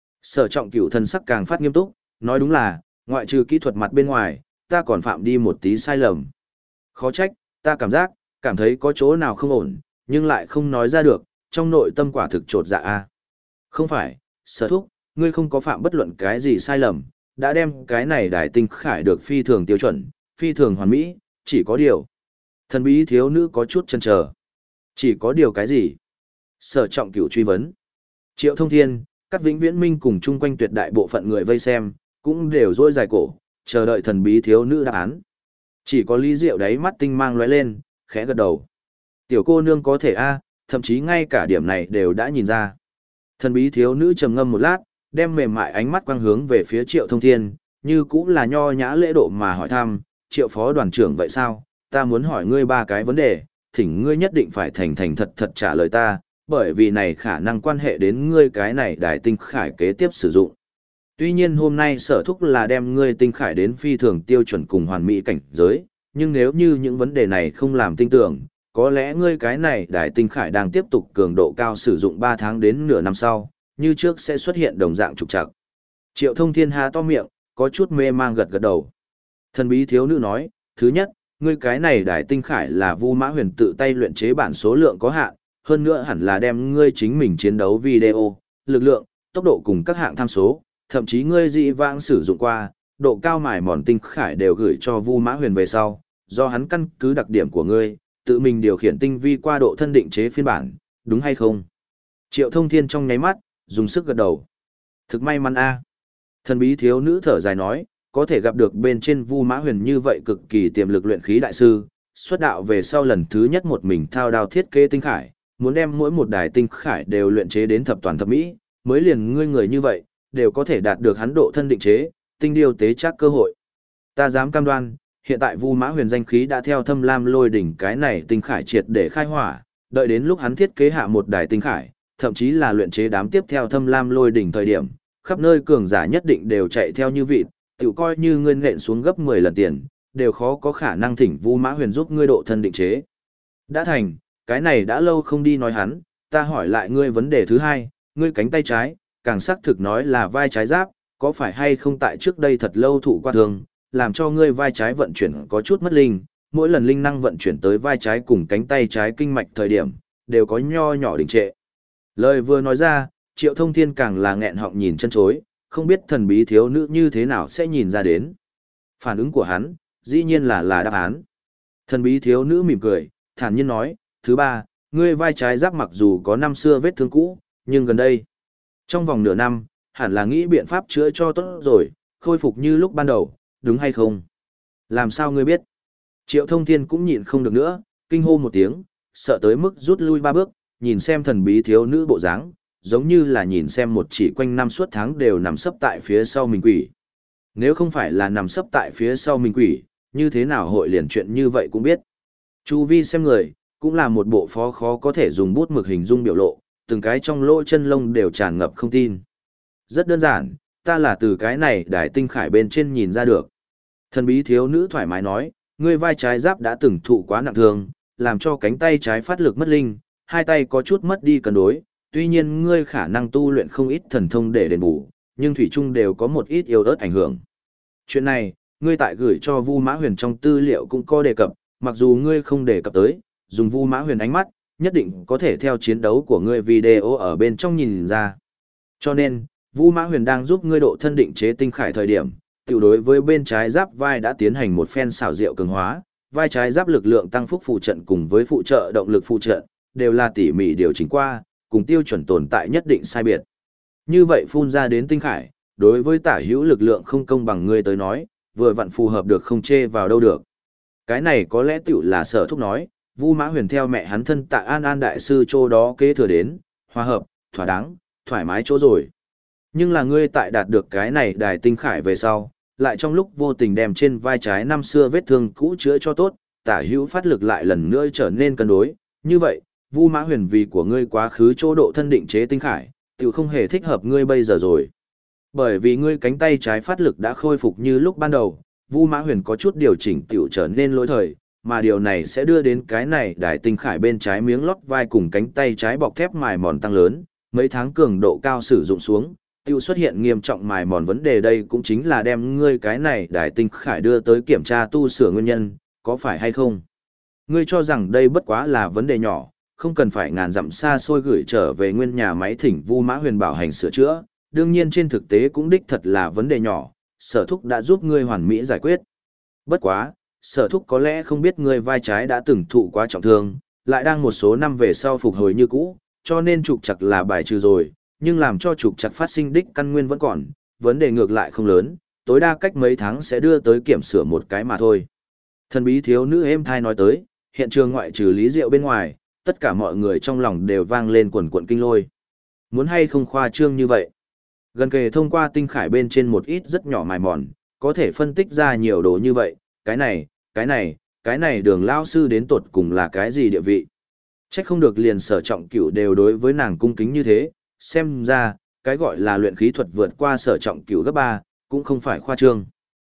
Sở Trọng Cửu thần sắc càng phát nghiêm túc, nói đúng là, ngoại trừ kỹ thuật mặt bên ngoài, ta còn phạm đi một tí sai lầm. Khó trách, ta cảm thấy có chỗ nào không ổn, nhưng lại không nói ra được, trong nội tâm quả thực trột dạ a. Không phải, Sở thúc, ngươi không có phạm bất luận cái gì sai lầm, đã đem cái này đài tinh khải được phi thường tiêu chuẩn, phi thường hoàn mỹ, chỉ có điều. Thần bí thiếu nữ có chút chần chờ. Chỉ có điều cái gì? Sở Trọng Cửu truy vấn. Triệu Thông Thiên, các Vĩnh Viễn Minh cùng chung quanh tuyệt đại bộ phận người vây xem, cũng đều rôi dài cổ, chờ đợi thần bí thiếu nữ đáp án. Chỉ có Lý Diệu đáy mắt tinh mang lóe lên, khẽ gật đầu. Tiểu cô nương có thể a, thậm chí ngay cả điểm này đều đã nhìn ra. Thần bí thiếu nữ trầm ngâm một lát, đem mềm mại ánh mắt quang hướng về phía Triệu Thông Thiên, như cũng là nho nhã lễ độ mà hỏi thăm, Triệu phó đoàn trưởng vậy sao? Ta muốn hỏi ngươi 3 cái vấn đề, thỉnh ngươi nhất định phải thành thành thật thật trả lời ta, bởi vì này khả năng quan hệ đến ngươi cái này đài tinh khải kế tiếp sử dụng. Tuy nhiên hôm nay sở thúc là đem ngươi tinh khải đến phi thường tiêu chuẩn cùng hoàn mỹ cảnh giới, nhưng nếu như những vấn đề này không làm tinh tưởng, có lẽ ngươi cái này đài tinh khải đang tiếp tục cường độ cao sử dụng 3 tháng đến nửa năm sau, như trước sẽ xuất hiện đồng dạng trục trặc. Triệu Thông Thiên há to miệng, có chút mê mang gật gật đầu. Thần bí thiếu nữ nói, thứ nhất, ngươi cái này đài tinh khải là Vu Mã Huyền tự tay luyện chế bản số lượng có hạn, hơn nữa hẳn là đem ngươi chính mình chiến đấu video, lực lượng, tốc độ cùng các hạng tham số, thậm chí ngươi dị vãng sử dụng qua, độ cao mài mòn tinh khải đều gửi cho Vu Mã Huyền về sau, do hắn căn cứ đặc điểm của ngươi, tự mình điều khiển tinh vi qua độ thân định chế phiên bản, đúng hay không? Triệu Thông Thiên trong nháy mắt, dùng sức gật đầu. Thực may mắn a. Thần bí thiếu nữ thở dài nói, có thể gặp được bên trên Vu Mã Huyền như vậy cực kỳ tiềm lực luyện khí đại sư, xuất đạo về sau lần thứ nhất một mình thao đao thiết kế tinh khải, muốn đem mỗi một đài tinh khải đều luyện chế đến thập toàn thập mỹ, mới liền ngươi người như vậy, đều có thể đạt được hắn độ thân định chế, tinh điều tế chắc cơ hội. Ta dám cam đoan, hiện tại Vu Mã Huyền danh khí đã theo Thâm Lam Lôi đỉnh cái này tinh khải triệt để khai hỏa, đợi đến lúc hắn thiết kế hạ một đài tinh khải, thậm chí là luyện chế đám tiếp theo Thâm Lam Lôi đỉnh thời điểm, khắp nơi cường giả nhất định đều chạy theo như vịt, tiểu coi như ngươi nện xuống gấp 10 lần tiền, đều khó có khả năng thỉnh Vu Mã Huyền giúp ngươi độ thân định chế. Đã thành, cái này đã lâu không đi nói hắn, ta hỏi lại ngươi vấn đề thứ hai, ngươi cánh tay trái, càng xác thực nói là vai trái giáp, có phải hay không tại trước đây thật lâu thụ qua thương, làm cho ngươi vai trái vận chuyển có chút mất linh, mỗi lần linh năng vận chuyển tới vai trái cùng cánh tay trái kinh mạch thời điểm, đều có nho nhỏ đình trệ. Lời vừa nói ra, Triệu Thông Thiên càng là nghẹn họng nhìn chân chối, không biết thần bí thiếu nữ như thế nào sẽ nhìn ra đến. Phản ứng của hắn, dĩ nhiên là đáp án. Thần bí thiếu nữ mỉm cười, thản nhiên nói, thứ ba, ngươi vai trái giáp mặc dù có năm xưa vết thương cũ, nhưng gần đây, trong vòng nửa năm, hẳn là nghĩ biện pháp chữa cho tốt rồi, khôi phục như lúc ban đầu, đúng hay không? Làm sao ngươi biết? Triệu Thông Thiên cũng nhịn không được nữa, kinh hô một tiếng, sợ tới mức rút lui 3 bước, nhìn xem thần bí thiếu nữ bộ dáng, giống như là nhìn xem một chỉ quanh năm suốt tháng đều nằm sấp tại phía sau mình quỷ. Nếu không phải là nằm sấp tại phía sau mình quỷ, như thế nào hội liền chuyện như vậy cũng biết. Chu vi xem người, cũng là một bộ phó khó có thể dùng bút mực hình dung biểu lộ, từng cái trong lỗ chân lông đều tràn ngập không tin. Rất đơn giản, ta là từ cái này đài tinh khải bên trên nhìn ra được. Thần bí thiếu nữ thoải mái nói, ngươi vai trái giáp đã từng thụ quá nặng thương, làm cho cánh tay trái phát lực mất linh, hai tay có chút mất đi cân đối, tuy nhiên ngươi khả năng tu luyện không ít thần thông để đền bù, nhưng thủy chung đều có một ít yếu ớt ảnh hưởng. Chuyện này, ngươi tại gửi cho Vu Mã Huyền trong tư liệu cũng có đề cập, mặc dù ngươi không đề cập tới, dùng Vu Mã Huyền ánh mắt, nhất định có thể theo chiến đấu của ngươi video ở bên trong nhìn ra. Cho nên, Vu Mã Huyền đang giúp ngươi độ thân định chế tinh khải thời điểm, tiểu đối với bên trái giáp vai đã tiến hành một phen xảo diệu cường hóa, vai trái giáp lực lượng tăng phúc phụ trận cùng với phụ trợ động lực phụ trận, đều là tỉ mỉ điều chỉnh qua, cùng tiêu chuẩn tồn tại nhất định sai biệt. Như vậy phun ra đến tinh khải, đối với tả hữu lực lượng không công bằng ngươi tới nói, vừa vặn phù hợp được không chê vào đâu được. Cái này có lẽ tiểu là Sở Thúc nói, Vu Mã Huyền theo mẹ hắn thân Tạ An An đại sư chỗ đó kế thừa đến, hòa hợp, thỏa đáng, thoải mái chỗ rồi. Nhưng là ngươi tại đạt được cái này đài tinh khải về sau, lại trong lúc vô tình đem trên vai trái năm xưa vết thương cũ chữa cho tốt, tả hữu phát lực lại lần nữa trở nên cân đối. Như vậy, Vu Mã Huyền vì của ngươi quá khứ chỗ độ thân định chế tinh khải, tiểu không hề thích hợp ngươi bây giờ rồi. Bởi vì ngươi cánh tay trái phát lực đã khôi phục như lúc ban đầu, Vu Mã Huyền có chút điều chỉnh tiểu trở nên lỗi thời, mà điều này sẽ đưa đến cái này đài tinh khải bên trái miếng lót vai cùng cánh tay trái bọc thép mài mòn tăng lớn, mấy tháng cường độ cao sử dụng xuống, tiêu xuất hiện nghiêm trọng mài mòn vấn đề. Đây cũng chính là đem ngươi cái này đài tinh khải đưa tới kiểm tra tu sửa nguyên nhân, có phải hay không? Ngươi cho rằng đây bất quá là vấn đề nhỏ, không cần phải ngàn dặm xa xôi gửi trở về nguyên nhà máy thỉnh Vu Mã Huyền bảo hành sửa chữa, đương nhiên trên thực tế cũng đích thật là vấn đề nhỏ, Sở Thúc đã giúp ngươi hoàn mỹ giải quyết. Bất quá, Sở Thúc có lẽ không biết ngươi vai trái đã từng thụ quá trọng thương, lại đang một số năm về sau phục hồi như cũ, cho nên trục trặc là bài trừ rồi, nhưng làm cho trục trặc phát sinh đích căn nguyên vẫn còn, vấn đề ngược lại không lớn, tối đa cách mấy tháng sẽ đưa tới kiểm sửa một cái mà thôi. Thần bí thiếu nữ êm thai nói tới, hiện trường ngoại trừ Lý Diệu bên ngoài, tất cả mọi người trong lòng đều vang lên quần quần kinh lôi. Muốn hay không khoa trương như vậy? Gần kề thông qua tinh khải bên trên một ít rất nhỏ mài mòn, có thể phân tích ra nhiều đồ như vậy, cái này Đường lao sư đến tột cùng là cái gì địa vị? Chắc không được liền Sở Trọng Cửu đều đối với nàng cung kính như thế, xem ra, cái gọi là luyện khí thuật vượt qua Sở Trọng Cửu gấp 3, cũng không phải khoa trương.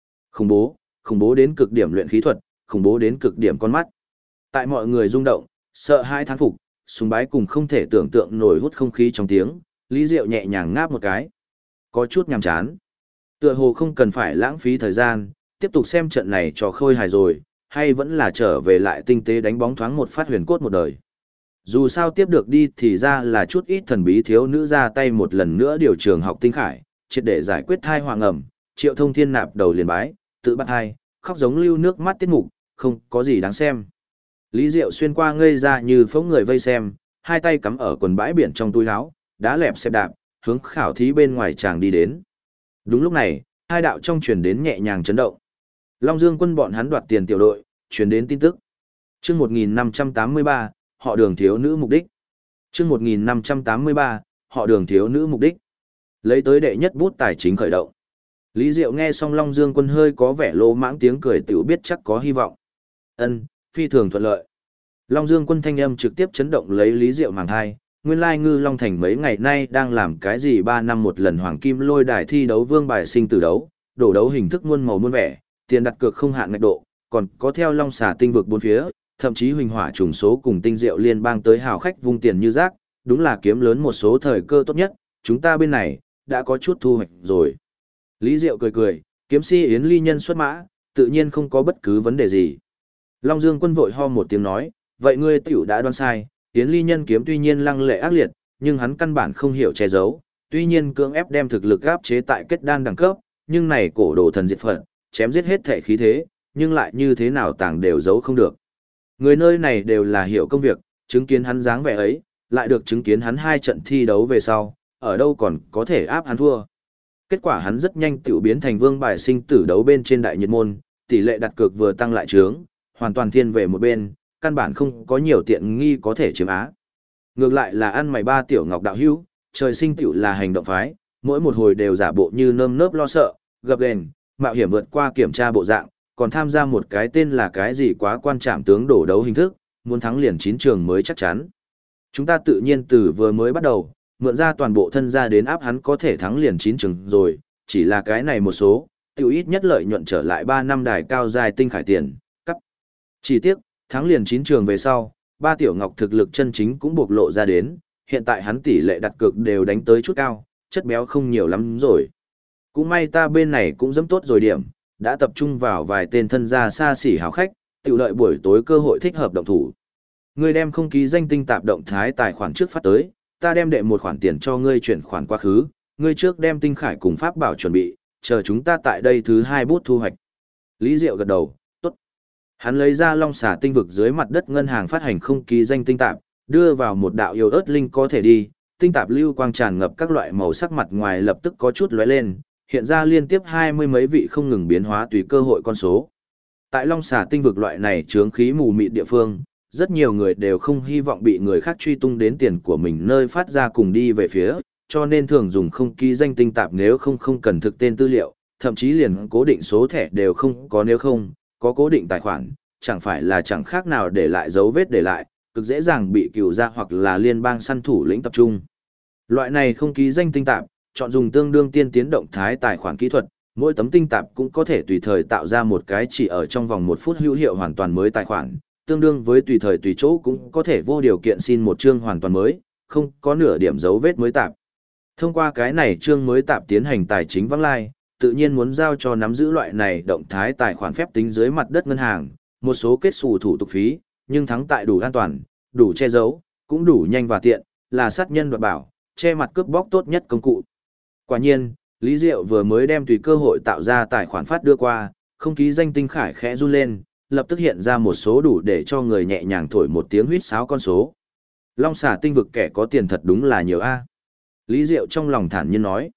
Khủng bố đến cực điểm luyện khí thuật, khủng bố đến cực điểm con mắt. Tại mọi người rung động, sợ hãi thán phục, sùng bái cùng không thể tưởng tượng nổi hút không khí trong tiếng, Lý Diệu nhẹ nhàng ngáp một cái. Có chút nhàm chán. Tựa hồ không cần phải lãng phí thời gian, tiếp tục xem trận này cho khôi hài rồi, hay vẫn là trở về lại tinh tế đánh bóng thoáng một phát huyền cốt một đời. Dù sao tiếp được đi thì ra là chút ít thần bí thiếu nữ ra tay một lần nữa điều trường học tinh khải, triệt để giải quyết thai hoàng ẩm, Triệu Thông Thiên nạp đầu liền bái, tự bắt hai, khóc giống lưu nước mắt tiết mục, không có gì đáng xem. Lý Diệu xuyên qua ngây ra như phóng người vây xem, hai tay cắm ở quần bãi biển trong túi áo, đá lẹp xẹp đạp, hướng khảo thí bên ngoài chàng đi đến. Đúng lúc này, hai đạo trong truyền đến nhẹ nhàng chấn động. Long Dương quân bọn hắn đoạt tiền tiểu đội, truyền đến tin tức. Chương 1583, họ Đường thiếu nữ mục đích. Chương 1583, họ Đường thiếu nữ mục đích. Lấy tới đệ nhất bút tài chính khởi động. Lý Diệu nghe xong Long Dương quân hơi có vẻ lô mãng tiếng cười tiểu biết chắc có hy vọng. Ân, phi thường thuận lợi. Long Dương quân thanh âm trực tiếp chấn động lấy Lý Diệu màng hai. Nguyên lai Ngư Long Thành mấy ngày nay đang làm cái gì 3 năm một lần hoàng kim lôi đài thi đấu vương bài sinh tử đấu, đổ đấu hình thức muôn màu muôn vẻ, tiền đặt cược không hạn ngạch độ, còn có theo Long Xà tinh vực bốn phía, thậm chí huỳnh hỏa trùng số cùng tinh diệu liên bang tới hào khách vung tiền như rác, đúng là kiếm lớn một số thời cơ tốt nhất, chúng ta bên này đã có chút thu hoạch rồi. Lý Diệu cười cười, kiếm si Yến Ly nhân xuất mã, tự nhiên không có bất cứ vấn đề gì. Long Dương quân vội ho một tiếng nói, vậy ngươi tiểu đã đoán sai, Yến Ly nhân kiếm tuy nhiên lăng lệ ác liệt, nhưng hắn căn bản không hiểu che giấu, tuy nhiên cưỡng ép đem thực lực áp chế tại kết đan đẳng cấp, nhưng này cổ đồ thần diệt phật, chém giết hết thể khí thế, nhưng lại như thế nào tàng đều giấu không được. Người nơi này đều là hiểu công việc, chứng kiến hắn dáng vẻ ấy, lại được chứng kiến hắn 2 trận thi đấu về sau, ở đâu còn có thể áp hắn thua. Kết quả hắn rất nhanh tiểu biến thành vương bài sinh tử đấu bên trên đại nhiệt môn, tỷ lệ đặt cược vừa tăng lại trướng, hoàn toàn thiên về một bên, căn bản không có nhiều tiện nghi có thể chiếm á. Ngược lại là ăn mày ba tiểu ngọc đạo hữu, trời sinh tiểu là hành động phái, mỗi một hồi đều giả bộ như nơm nớp lo sợ, gập ghềnh, mạo hiểm vượt qua kiểm tra bộ dạng, còn tham gia một cái tên là cái gì quá quan trọng tướng đổ đấu hình thức, muốn thắng liền 9 trường mới chắc chắn. Chúng ta tự nhiên từ vừa mới bắt đầu, mượn ra toàn bộ thân ra đến áp hắn có thể thắng liền 9 trường rồi, chỉ là cái này một số, tiểu ít nhất lợi nhuận trở lại 3 năm đài cao dài tinh khải tiền, cấp. Chỉ tiếc, thắng liền 9 trường về sau, ba tiểu ngọc thực lực chân chính cũng bộc lộ ra đến, hiện tại hắn tỷ lệ đặt cược đều đánh tới chút cao, chất béo không nhiều lắm rồi. Cũng may ta bên này cũng dẫm tốt rồi điểm, đã tập trung vào vài tên thân gia xa xỉ hào khách, Tiểu đợi buổi tối cơ hội thích hợp động thủ. Ngươi đem không ký danh tinh tạp động thái tài khoản trước phát tới, ta đem đệ một khoản tiền cho ngươi chuyển khoản quá khứ, ngươi trước đem tinh khải cùng pháp bảo chuẩn bị, chờ chúng ta tại đây thứ hai bút thu hoạch. Lý Diệu gật đầu, tốt. Hắn lấy ra long xà tinh vực dưới mặt đất ngân hàng phát hành không ký danh tinh tạp, đưa vào một đạo yêu ớt linh có thể đi, tinh tạp lưu quang tràn ngập các loại màu sắc mặt ngoài lập tức có chút lóe lên, hiện ra liên tiếp 20 mấy vị không ngừng biến hóa tùy cơ hội con số. Tại long xà tinh vực loại này chướng khí mù mịt địa phương, rất nhiều người đều không hy vọng bị người khác truy tung đến tiền của mình nơi phát ra cùng đi về phía, cho nên thường dùng không ký danh tinh tạp nếu không cần thực tên tư liệu, thậm chí liền cố định số thẻ đều không có nếu không, có cố định tài khoản, chẳng phải là chẳng khác nào để lại dấu vết để lại, cực dễ dàng bị cựu gia hoặc là liên bang săn thủ lĩnh tập trung. Loại này không ký danh tinh tạp, chọn dùng tương đương tiên tiến động thái tài khoản kỹ thuật, mỗi tấm tinh tạp cũng có thể tùy thời tạo ra một cái chỉ ở trong vòng 1 phút hữu hiệu hoàn toàn mới tài khoản, tương đương với tùy thời tùy chỗ cũng có thể vô điều kiện xin một chương hoàn toàn mới, không có nửa điểm dấu vết mới tạp. Thông qua cái này chương mới tạp tiến hành tài chính vắng lai, tự nhiên muốn giao cho nắm giữ loại này động thái tài khoản phép tính dưới mặt đất ngân hàng, một số kết xù thủ tục phí, nhưng thắng tại đủ an toàn, đủ che giấu, cũng đủ nhanh và tiện, là sát nhân đoạt bảo, che mặt cướp bóc tốt nhất công cụ. Quả nhiên, Lý Diệu vừa mới đem tùy cơ hội tạo ra tài khoản phát đưa qua, không ký danh tinh khải khẽ run lên, lập tức hiện ra một số đủ để cho người nhẹ nhàng thổi một tiếng huýt sáo con số. Long xà tinh vực kẻ có tiền thật đúng là nhiều a. Lý Diệu trong lòng thản nhiên nói.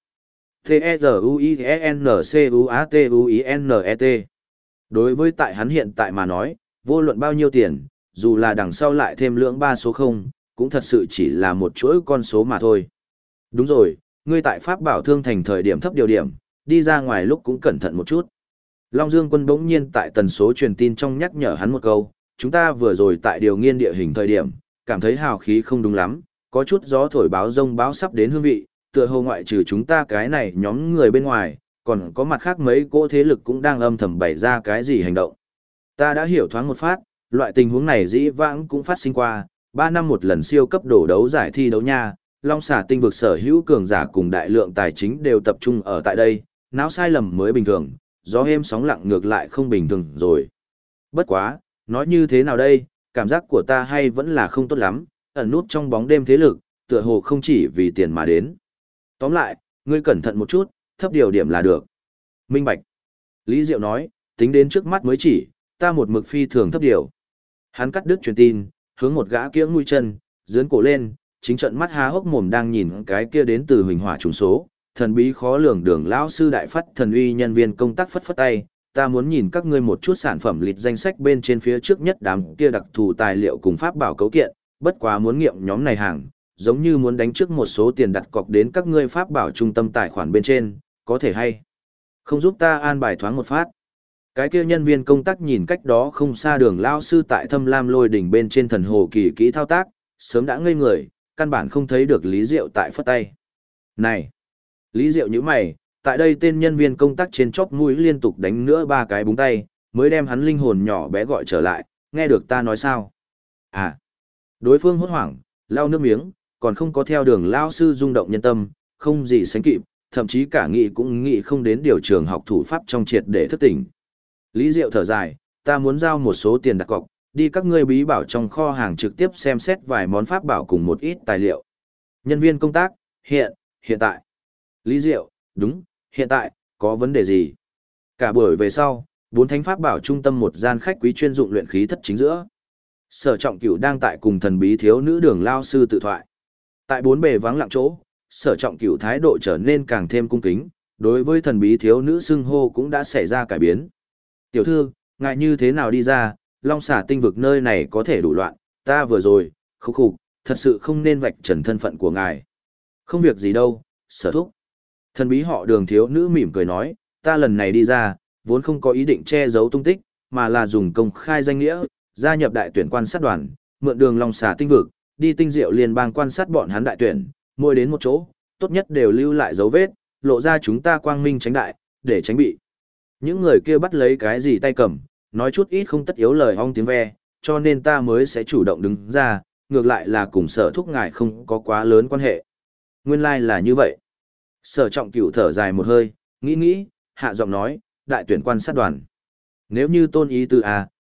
T-E-Z-U-I-N-C-U-A-T-U-I-N-E-T. Đối với tại hắn hiện tại mà nói, vô luận bao nhiêu tiền, dù là đằng sau lại thêm lưỡng 3 số 0, cũng thật sự chỉ là một chuỗi con số mà thôi. Đúng rồi, ngươi tại Pháp Bảo Thương Thành thời điểm thấp điều điểm, đi ra ngoài lúc cũng cẩn thận một chút. Long Dương Quân bỗng nhiên tại tần số truyền tin trong nhắc nhở hắn một câu, chúng ta vừa rồi tại điều nghiên địa hình thời điểm, cảm thấy hào khí không đúng lắm, có chút gió thổi báo rông báo sắp đến hương vị, tựa hồ ngoại trừ chúng ta cái này nhóm người bên ngoài, còn có mặt khác mấy cỗ thế lực cũng đang âm thầm bày ra cái gì hành động. Ta đã hiểu thoáng một phát, loại tình huống này dĩ vãng cũng phát sinh qua, 3 năm một lần siêu cấp đổ đấu giải thi đấu nha, Long xà tinh vực sở hữu cường giả cùng đại lượng tài chính đều tập trung ở tại đây, não sai lầm mới bình thường, gió êm sóng lặng ngược lại không bình thường rồi. Bất quá, nói như thế nào đây, cảm giác của ta hay vẫn là không tốt lắm, ẩn nút trong bóng đêm thế lực, tựa hồ không chỉ vì tiền mà đến. Tóm lại, ngươi cẩn thận một chút, thấp điều điểm là được. Minh bạch. Lý Diệu nói, tính đến trước mắt mới chỉ, ta một mực phi thường thấp điều. Hắn cắt đứt truyền tin, hướng một gã kiếng mũi chân, dướn cổ lên, chính trận mắt há hốc mồm đang nhìn cái kia đến từ huỳnh hỏa trùng số, thần bí khó lường đường lão sư đại phát thần uy nhân viên công tác phất phất tay, ta muốn nhìn các ngươi một chút sản phẩm lịch danh sách bên trên phía trước nhất đám kia đặc thù tài liệu cùng pháp bảo cấu kiện, bất quá muốn nghiệm nhóm này hàng, giống như muốn đánh trước một số tiền đặt cọc đến các ngươi pháp bảo trung tâm tài khoản bên trên, có thể hay không giúp ta an bài thoáng một phát. Cái kia nhân viên công tác nhìn cách đó không xa đường lão sư tại Thâm Lam Lôi đỉnh bên trên thần hồ kỳ kỹ thao tác, sớm đã ngây người, căn bản không thấy được Lý Diệu tại phất tay. Này! Lý Diệu nhíu mày, tại đây tên nhân viên công tác trên chóp mũi liên tục đánh nữa 3 cái búng tay, mới đem hắn linh hồn nhỏ bé gọi trở lại, nghe được ta nói sao? À! Đối phương hốt hoảng, lau nước miếng, còn không có theo đường lao sư rung động nhân tâm, không gì sánh kịp, thậm chí cả nghĩ cũng nghĩ không đến điều trường học thủ pháp trong triệt để thức tỉnh. Lý Diệu thở dài, ta muốn giao một số tiền đặt cọc, đi các ngươi bí bảo trong kho hàng trực tiếp xem xét vài món pháp bảo cùng một ít tài liệu. Nhân viên công tác, hiện tại. Lý Diệu, đúng, hiện tại, có vấn đề gì? Cả buổi về sau, 4 thánh pháp bảo trung tâm một gian khách quý chuyên dụng luyện khí thất chính giữa. Sở Trọng Cửu đang tại cùng thần bí thiếu nữ đường lao sư tự thoại. Tại 4 bề vắng lặng chỗ, Sở Trọng Cửu thái độ trở nên càng thêm cung kính, đối với thần bí thiếu nữ xưng hô cũng đã xảy ra cải biến. Tiểu thư, ngại như thế nào đi ra, Long xà tinh vực nơi này có thể đủ loạn, ta vừa rồi, khục, thật sự không nên vạch trần thân phận của ngài. Không việc gì đâu, Sở thúc. Thần bí họ đường thiếu nữ mỉm cười nói, ta lần này đi ra, vốn không có ý định che giấu tung tích, mà là dùng công khai danh nghĩa, gia nhập đại tuyển quan sát đoàn, mượn đường Long xà tinh vực, đi tinh diệu liên bang quan sát bọn hắn đại tuyển, mỗi đến một chỗ, tốt nhất đều lưu lại dấu vết, lộ ra chúng ta quang minh tránh đại, để tránh bị. Những người kia bắt lấy cái gì tay cầm, nói chút ít không tất yếu lời ong tiếng ve, cho nên ta mới sẽ chủ động đứng ra, ngược lại là cùng Sở thúc ngài không có quá lớn quan hệ. Nguyên lai là như vậy. Sở Trọng Cửu thở dài một hơi, nghĩ, hạ giọng nói, đại tuyển quan sát đoàn. Nếu như tôn ý tư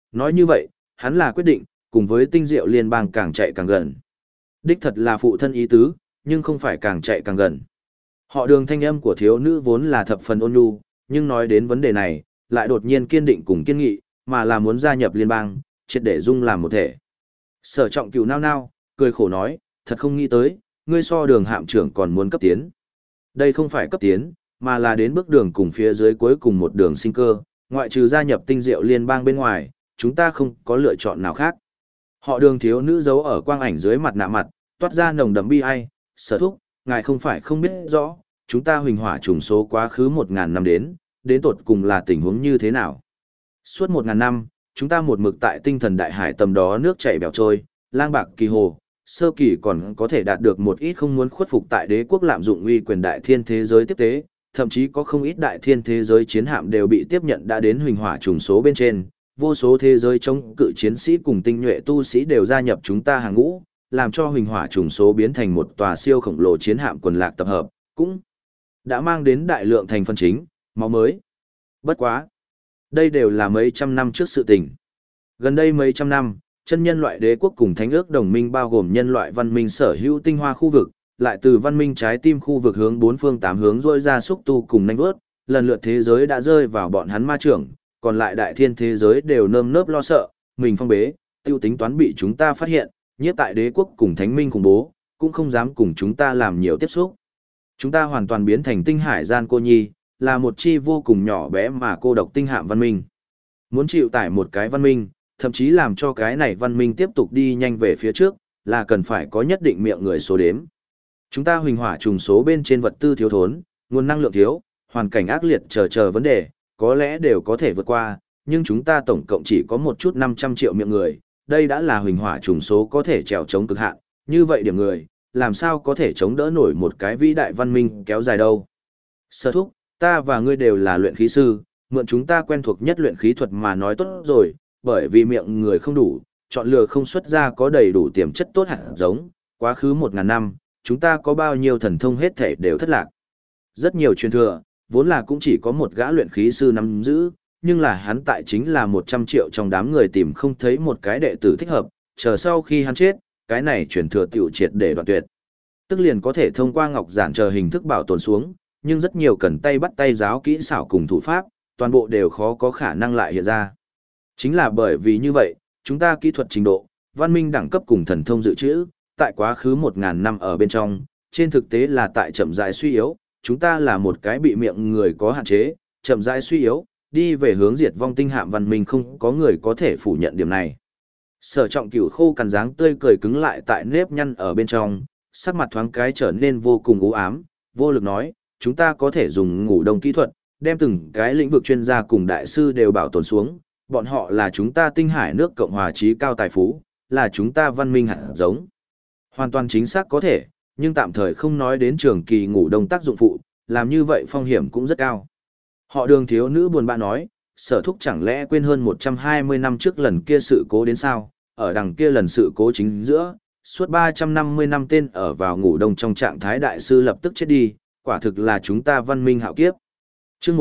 nói như vậy, hắn là quyết định, cùng với tinh diệu liên bang càng chạy càng gần. Đích thật là phụ thân ý tứ, nhưng không phải càng chạy càng gần. Họ Đường thanh âm của thiếu nữ vốn là thập phần ôn nhu, nhưng nói đến vấn đề này, lại đột nhiên kiên định cùng kiên nghị, mà là muốn gia nhập liên bang, triệt để dung làm một thể. Sở Trọng Cửu nao nao, cười khổ nói, thật không nghĩ tới, ngươi so Đường hạm trưởng còn muốn cấp tiến. Đây không phải cấp tiến, mà là đến bước đường cùng phía dưới cuối cùng một đường sinh cơ, ngoại trừ gia nhập tinh diệu liên bang bên ngoài, chúng ta không có lựa chọn nào khác. Họ Đường thiếu nữ giấu ở quang ảnh dưới mặt nạ mặt, toát ra nồng đậm bi ai, Sở thúc, ngài không phải không biết rõ, chúng ta huỳnh hỏa trùng số quá khứ 1.000 năm đến tột cùng là tình huống như thế nào. Suốt 1.000 năm, chúng ta một mực tại tinh thần đại hải tầm đó nước chảy bèo trôi, lang bạc kỳ hồ, sơ kỳ còn có thể đạt được một ít không muốn khuất phục tại đế quốc lạm dụng uy quyền đại thiên thế giới tiếp tế, thậm chí có không ít đại thiên thế giới chiến hạm đều bị tiếp nhận đã đến huỳnh hỏa trùng số bên trên, vô số thế giới chống cự chiến sĩ cùng tinh nhuệ tu sĩ đều gia nhập chúng ta hàng ngũ, làm cho huỳnh hỏa trùng số biến thành một tòa siêu khổng lồ chiến hạm quần lạc tập hợp, cũng đã mang đến đại lượng thành phần chính, máu mới. Bất quá, đây đều là mấy trăm năm trước sự tình. Gần đây mấy trăm năm, chân nhân loại đế quốc cùng thánh ước đồng minh bao gồm nhân loại văn minh sở hữu tinh hoa khu vực, lại từ văn minh trái tim khu vực hướng bốn phương tám hướng rôi ra xúc tu cùng nanh vớt, lần lượt thế giới đã rơi vào bọn hắn ma trưởng, còn lại đại thiên thế giới đều nơm nớp lo sợ, mình phong bế, tiêu tính toán bị chúng ta phát hiện, nhiếp tại đế quốc cùng thánh minh khủng bố, cũng không dám cùng chúng ta làm nhiều tiếp xúc. Chúng ta hoàn toàn biến thành tinh hải gian cô nhi, là một chi vô cùng nhỏ bé mà cô độc tinh hạm văn minh. Muốn chịu tải một cái văn minh, thậm chí làm cho cái này văn minh tiếp tục đi nhanh về phía trước, là cần phải có nhất định miệng người số đếm. Chúng ta huỳnh hỏa trùng số bên trên vật tư thiếu thốn, nguồn năng lượng thiếu, hoàn cảnh ác liệt chờ vấn đề, có lẽ đều có thể vượt qua, nhưng chúng ta tổng cộng chỉ có một chút 500 triệu miệng người, đây đã là huỳnh hỏa trùng số có thể trèo chống cực hạn, như vậy điểm người, làm sao có thể chống đỡ nổi một cái vĩ đại văn minh kéo dài đâu. Sở thúc, ta và ngươi đều là luyện khí sư, mượn chúng ta quen thuộc nhất luyện khí thuật mà nói tốt rồi, bởi vì miệng người không đủ, chọn lựa không xuất ra có đầy đủ tiềm chất tốt hạt giống, quá khứ 1.000 năm, chúng ta có bao nhiêu thần thông hết thể đều thất lạc. Rất nhiều truyền thừa, vốn là cũng chỉ có một gã luyện khí sư nắm giữ, nhưng là hắn tại chính là 100 triệu trong đám người tìm không thấy một cái đệ tử thích hợp, chờ sau khi hắn chết, cái này truyền thừa tiểu triệt để đoạn tuyệt. Tức liền có thể thông qua ngọc giản chờ hình thức bảo tồn xuống, nhưng rất nhiều cần tay bắt tay giáo kỹ xảo cùng thủ pháp, toàn bộ đều khó có khả năng lại hiện ra. Chính là bởi vì như vậy, chúng ta kỹ thuật trình độ, văn minh đẳng cấp cùng thần thông dự trữ, tại quá khứ 1.000 năm ở bên trong, trên thực tế là tại chậm rãi suy yếu, chúng ta là một cái bị miệng người có hạn chế, chậm rãi suy yếu, đi về hướng diệt vong tinh hạm văn minh không có người có thể phủ nhận điểm này. Sở Trọng Cửu khô cằn dáng tươi cười cứng lại tại nếp nhăn ở bên trong, sắc mặt thoáng cái trở nên vô cùng u ám, vô lực nói, chúng ta có thể dùng ngủ đông kỹ thuật, đem từng cái lĩnh vực chuyên gia cùng đại sư đều bảo tồn xuống, bọn họ là chúng ta tinh hải nước Cộng hòa trí cao tài phú, là chúng ta văn minh hạt giống. Hoàn toàn chính xác có thể, nhưng tạm thời không nói đến trường kỳ ngủ đông tác dụng phụ, làm như vậy phong hiểm cũng rất cao. Họ Đường thiếu nữ buồn bã nói, Sở thúc chẳng lẽ quên hơn 120 năm trước lần kia sự cố đến sao, ở đằng kia lần sự cố chính giữa, suốt 350 năm tên ở vào ngủ đông trong trạng thái đại sư lập tức chết đi, quả thực là chúng ta văn minh hạo kiếp. Chương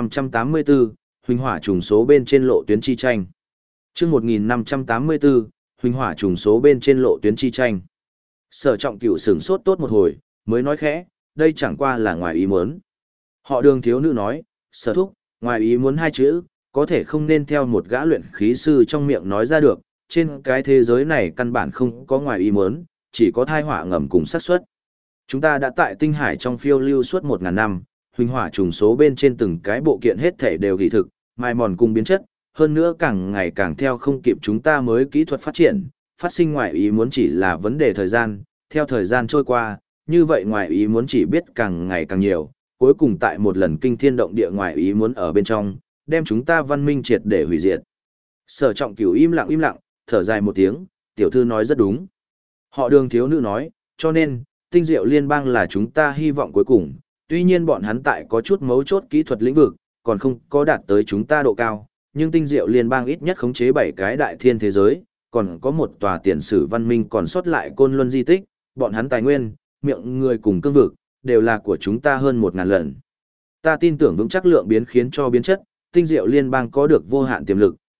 1584, huỳnh hỏa trùng số bên trên lộ tuyến chi tranh. Chương 1584, huỳnh hỏa trùng số bên trên lộ tuyến chi tranh. Sở Trọng Cửu sửng sốt tốt một hồi, mới nói khẽ, đây chẳng qua là ngoài ý muốn. Họ Đường thiếu nữ nói, Sở thúc, ngoài ý muốn hai chữ, có thể không nên theo một gã luyện khí sư trong miệng nói ra được, trên cái thế giới này căn bản không có ngoài ý muốn, chỉ có thai họa ngầm cùng xác suất. Chúng ta đã tại tinh hải trong phiêu lưu suốt 1.000 năm, huỳnh hỏa trùng số bên trên từng cái bộ kiện hết thể đều ghi thực, mai mòn cùng biến chất, hơn nữa càng ngày càng theo không kịp chúng ta mới kỹ thuật phát triển, phát sinh ngoài ý muốn chỉ là vấn đề thời gian, theo thời gian trôi qua, như vậy ngoài ý muốn chỉ biết càng ngày càng nhiều, cuối cùng tại một lần kinh thiên động địa ngoài ý muốn ở bên trong, đem chúng ta văn minh triệt để hủy diệt. Sở Trọng Cửu im lặng, thở dài một tiếng, tiểu thư nói rất đúng. Họ Đường thiếu nữ nói, cho nên, tinh diệu liên bang là chúng ta hy vọng cuối cùng, tuy nhiên bọn hắn tại có chút mấu chốt kỹ thuật lĩnh vực, còn không có đạt tới chúng ta độ cao, nhưng tinh diệu liên bang ít nhất khống chế 7 cái đại thiên thế giới, còn có một tòa tiền sử văn minh còn sót lại côn luân di tích, bọn hắn tài nguyên, miệng người cùng cương vực, đều là của chúng ta hơn 1.000 lần. Ta tin tưởng vững chắc lượng biến khiến cho biến chất, tinh diệu liên bang có được vô hạn tiềm lực,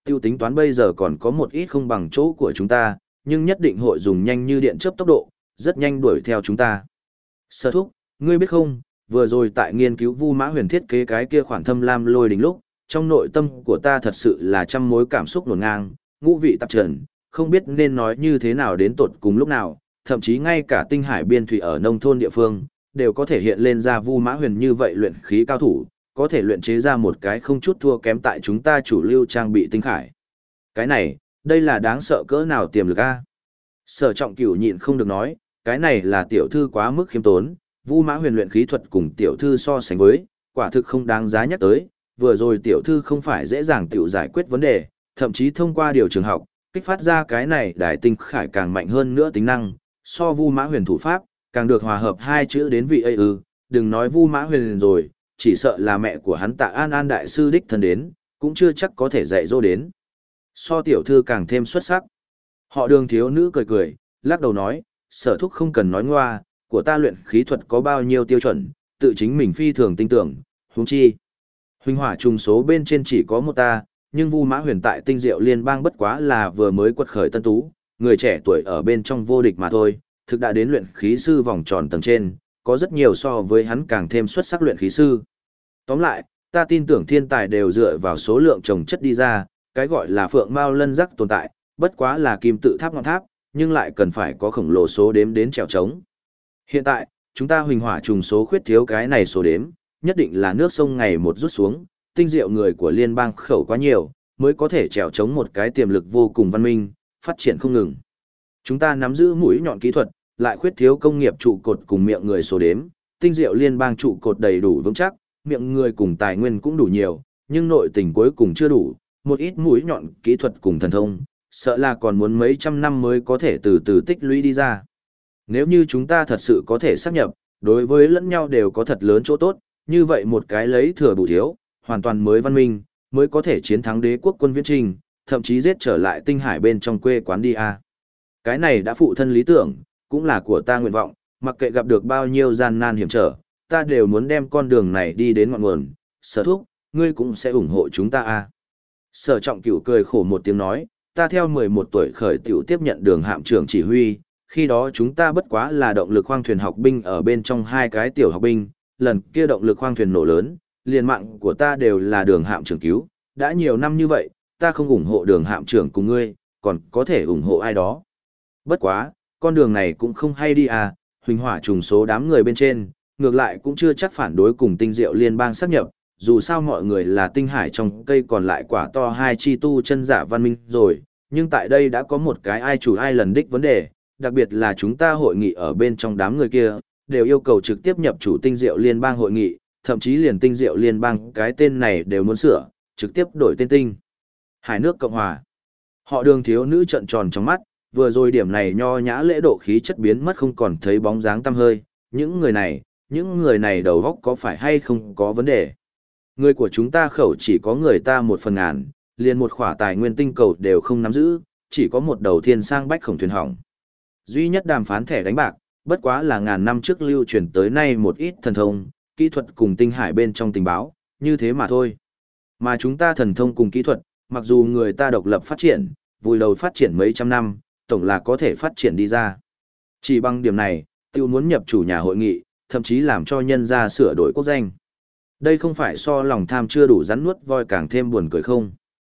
Tiêu tính toán bây giờ còn có một ít không bằng chỗ của chúng ta, nhưng nhất định hội dùng nhanh như điện chớp tốc độ, rất nhanh đuổi theo chúng ta. Sở thúc, ngươi biết không, vừa rồi tại nghiên cứu Vu Mã Huyền thiết kế cái kia khoản thâm lam lôi đình lúc, trong nội tâm của ta thật sự là trăm mối cảm xúc ngổn ngang, ngũ vị tạp trần, không biết nên nói như thế nào đến tột cùng lúc nào, thậm chí ngay cả tinh hải biên thủy ở nông thôn địa phương, đều có thể hiện lên ra Vu Mã Huyền như vậy luyện khí cao thủ, có thể luyện chế ra một cái không chút thua kém tại chúng ta chủ lưu trang bị tinh khải. Cái này, đây là đáng sợ cỡ nào tiềm lực a? Sở Trọng Cửu nhịn không được nói, cái này là tiểu thư quá mức khiêm tốn, Vu Mã Huyền luyện khí thuật cùng tiểu thư so sánh với, quả thực không đáng giá nhắc tới, vừa rồi tiểu thư không phải dễ dàng tiểu giải quyết vấn đề, thậm chí thông qua điều trường học, kích phát ra cái này đại tinh khải càng mạnh hơn nữa tính năng, so Vu Mã Huyền thủ pháp, càng được hòa hợp hai chữ đến vị ấy đừng nói Vu Mã Huyền rồi, chỉ sợ là mẹ của hắn Tạ An An đại sư đích thân đến, cũng chưa chắc có thể dạy dỗ đến. So tiểu thư càng thêm xuất sắc. Họ Đường thiếu nữ cười cười, lắc đầu nói, Sở thúc không cần nói ngoa, của ta luyện khí thuật có bao nhiêu tiêu chuẩn, tự chính mình phi thường tin tưởng, huống chi. Huỳnh hỏa trùng số bên trên chỉ có một ta, nhưng Vu Mã Huyền tại Tinh Diệu Liên bang bất quá là vừa mới quật khởi tân tú, người trẻ tuổi ở bên trong vô địch mà thôi, thực đã đến luyện khí sư vòng tròn tầng trên, có rất nhiều so với hắn càng thêm xuất sắc luyện khí sư. Tóm lại, ta tin tưởng thiên tài đều dựa vào số lượng trồng chất đi ra, cái gọi là phượng mao lân rắc tồn tại, bất quá là kim tự tháp ngọn tháp, nhưng lại cần phải có khổng lồ số đếm đến trèo trống. Hiện tại, chúng ta huỳnh hỏa trùng số khuyết thiếu cái này số đếm, nhất định là nước sông ngày một rút xuống, tinh diệu người của liên bang khẩu quá nhiều, mới có thể trèo trống một cái tiềm lực vô cùng văn minh, phát triển không ngừng. Chúng ta nắm giữ mũi nhọn kỹ thuật, lại khuyết thiếu công nghiệp trụ cột cùng miệng người số đếm, tinh diệu liên bang trụ cột đầy đủ vững chắc, miệng người cùng tài nguyên cũng đủ nhiều, nhưng nội tình cuối cùng chưa đủ, một ít mũi nhọn kỹ thuật cùng thần thông, sợ là còn muốn mấy trăm năm mới có thể từ từ tích lũy đi ra. Nếu như chúng ta thật sự có thể sáp nhập, đối với lẫn nhau đều có thật lớn chỗ tốt, như vậy một cái lấy thừa bù thiếu, hoàn toàn mới văn minh, mới có thể chiến thắng đế quốc quân viễn trình, thậm chí giết trở lại tinh hải bên trong quê quán đi a. Cái này đã phụ thân lý tưởng, cũng là của ta nguyện vọng, mặc kệ gặp được bao nhiêu gian nan hiểm trở, ta đều muốn đem con đường này đi đến ngọn nguồn. Sở thúc, ngươi cũng sẽ ủng hộ chúng ta a. Sở Trọng Cửu cười khổ một tiếng nói, ta theo 11 tuổi khởi tiểu tiếp nhận đường hạm trưởng chỉ huy, khi đó chúng ta bất quá là động lực khoang thuyền học binh ở bên trong hai cái tiểu học binh, lần kia động lực khoang thuyền nổ lớn, liền mạng của ta đều là đường hạm trưởng cứu, đã nhiều năm như vậy, ta không ủng hộ đường hạm trưởng cùng ngươi, còn có thể ủng hộ ai đó. Bất quá, con đường này cũng không hay đi à, huỳnh hỏa trùng số đám người bên trên, ngược lại cũng chưa chắc phản đối cùng tinh diệu liên bang sáp nhập, dù sao mọi người là tinh hải trong cây còn lại quả to hai chi tu chân giả văn minh rồi, nhưng tại đây đã có một cái ai chủ ai lần đích vấn đề, đặc biệt là chúng ta hội nghị ở bên trong đám người kia, đều yêu cầu trực tiếp nhập chủ tinh diệu liên bang hội nghị, thậm chí liền tinh diệu liên bang cái tên này đều muốn sửa, trực tiếp đổi tên tinh. Hải nước Cộng Hòa. Họ Đường thiếu nữ trợn tròn trong mắt, vừa rồi điểm này nho nhã lễ độ khí chất biến mất không còn thấy bóng dáng tăm hơi, những người này đầu óc có phải hay không có vấn đề. Người của chúng ta khẩu chỉ có người ta 1/1000, liền một khỏa tài nguyên tinh cầu đều không nắm giữ, chỉ có một đầu thiên sang bách khổng thuyền hỏng. Duy nhất đàm phán thẻ đánh bạc, bất quá là ngàn năm trước lưu truyền tới nay một ít thần thông, kỹ thuật cùng tinh hải bên trong tình báo, như thế mà thôi. Mà chúng ta thần thông cùng kỹ thuật, mặc dù người ta độc lập phát triển, vùi đầu phát triển mấy trăm năm, tổng là có thể phát triển đi ra. Chỉ bằng điểm này, tiêu muốn nhập chủ nhà hội nghị, thậm chí làm cho nhân gia sửa đổi quốc danh. Đây không phải so lòng tham chưa đủ rắn nuốt voi càng thêm buồn cười không?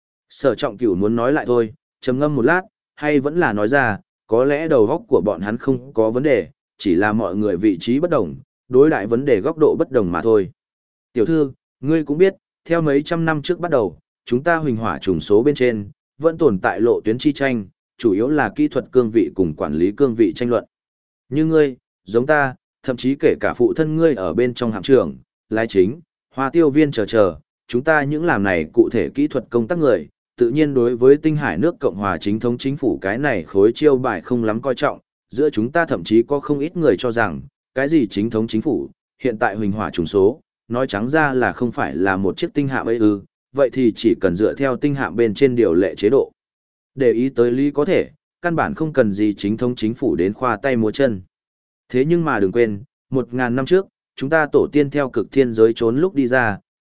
Sở Trọng Cửu muốn nói lại thôi, trầm ngâm một lát, hay vẫn là nói ra, có lẽ đầu óc của bọn hắn không có vấn đề, chỉ là mọi người vị trí bất đồng, đối đại vấn đề góc độ bất đồng mà thôi. Tiểu thư, ngươi cũng biết, theo mấy trăm năm trước bắt đầu, chúng ta huỳnh hỏa trùng số bên trên, vẫn tồn tại lộ tuyến chi tranh, chủ yếu là kỹ thuật cương vị cùng quản lý cương vị tranh luận. Như ngươi, giống ta, thậm chí kể cả phụ thân ngươi ở bên trong hạm trưởng, lái chính, hoa tiêu viên chờ, chúng ta những làm này cụ thể kỹ thuật công tác người, tự nhiên đối với tinh hải nước Cộng hòa chính thống chính phủ cái này khối chiêu bài không lắm coi trọng, giữa chúng ta thậm chí có không ít người cho rằng, cái gì chính thống chính phủ, hiện tại huỳnh hỏa trùng số, nói trắng ra là không phải là một chiếc tinh hạm ấy vậy thì chỉ cần dựa theo tinh hạm bên trên điều lệ chế độ. Để ý tới lý có thể, căn bản không cần gì chính thống chính phủ đến khoa tay múa chân. Thế nhưng mà đừng quên, 1000 năm trước, chúng ta tổ tiên theo cực thiên giới trốn lúc đi ra,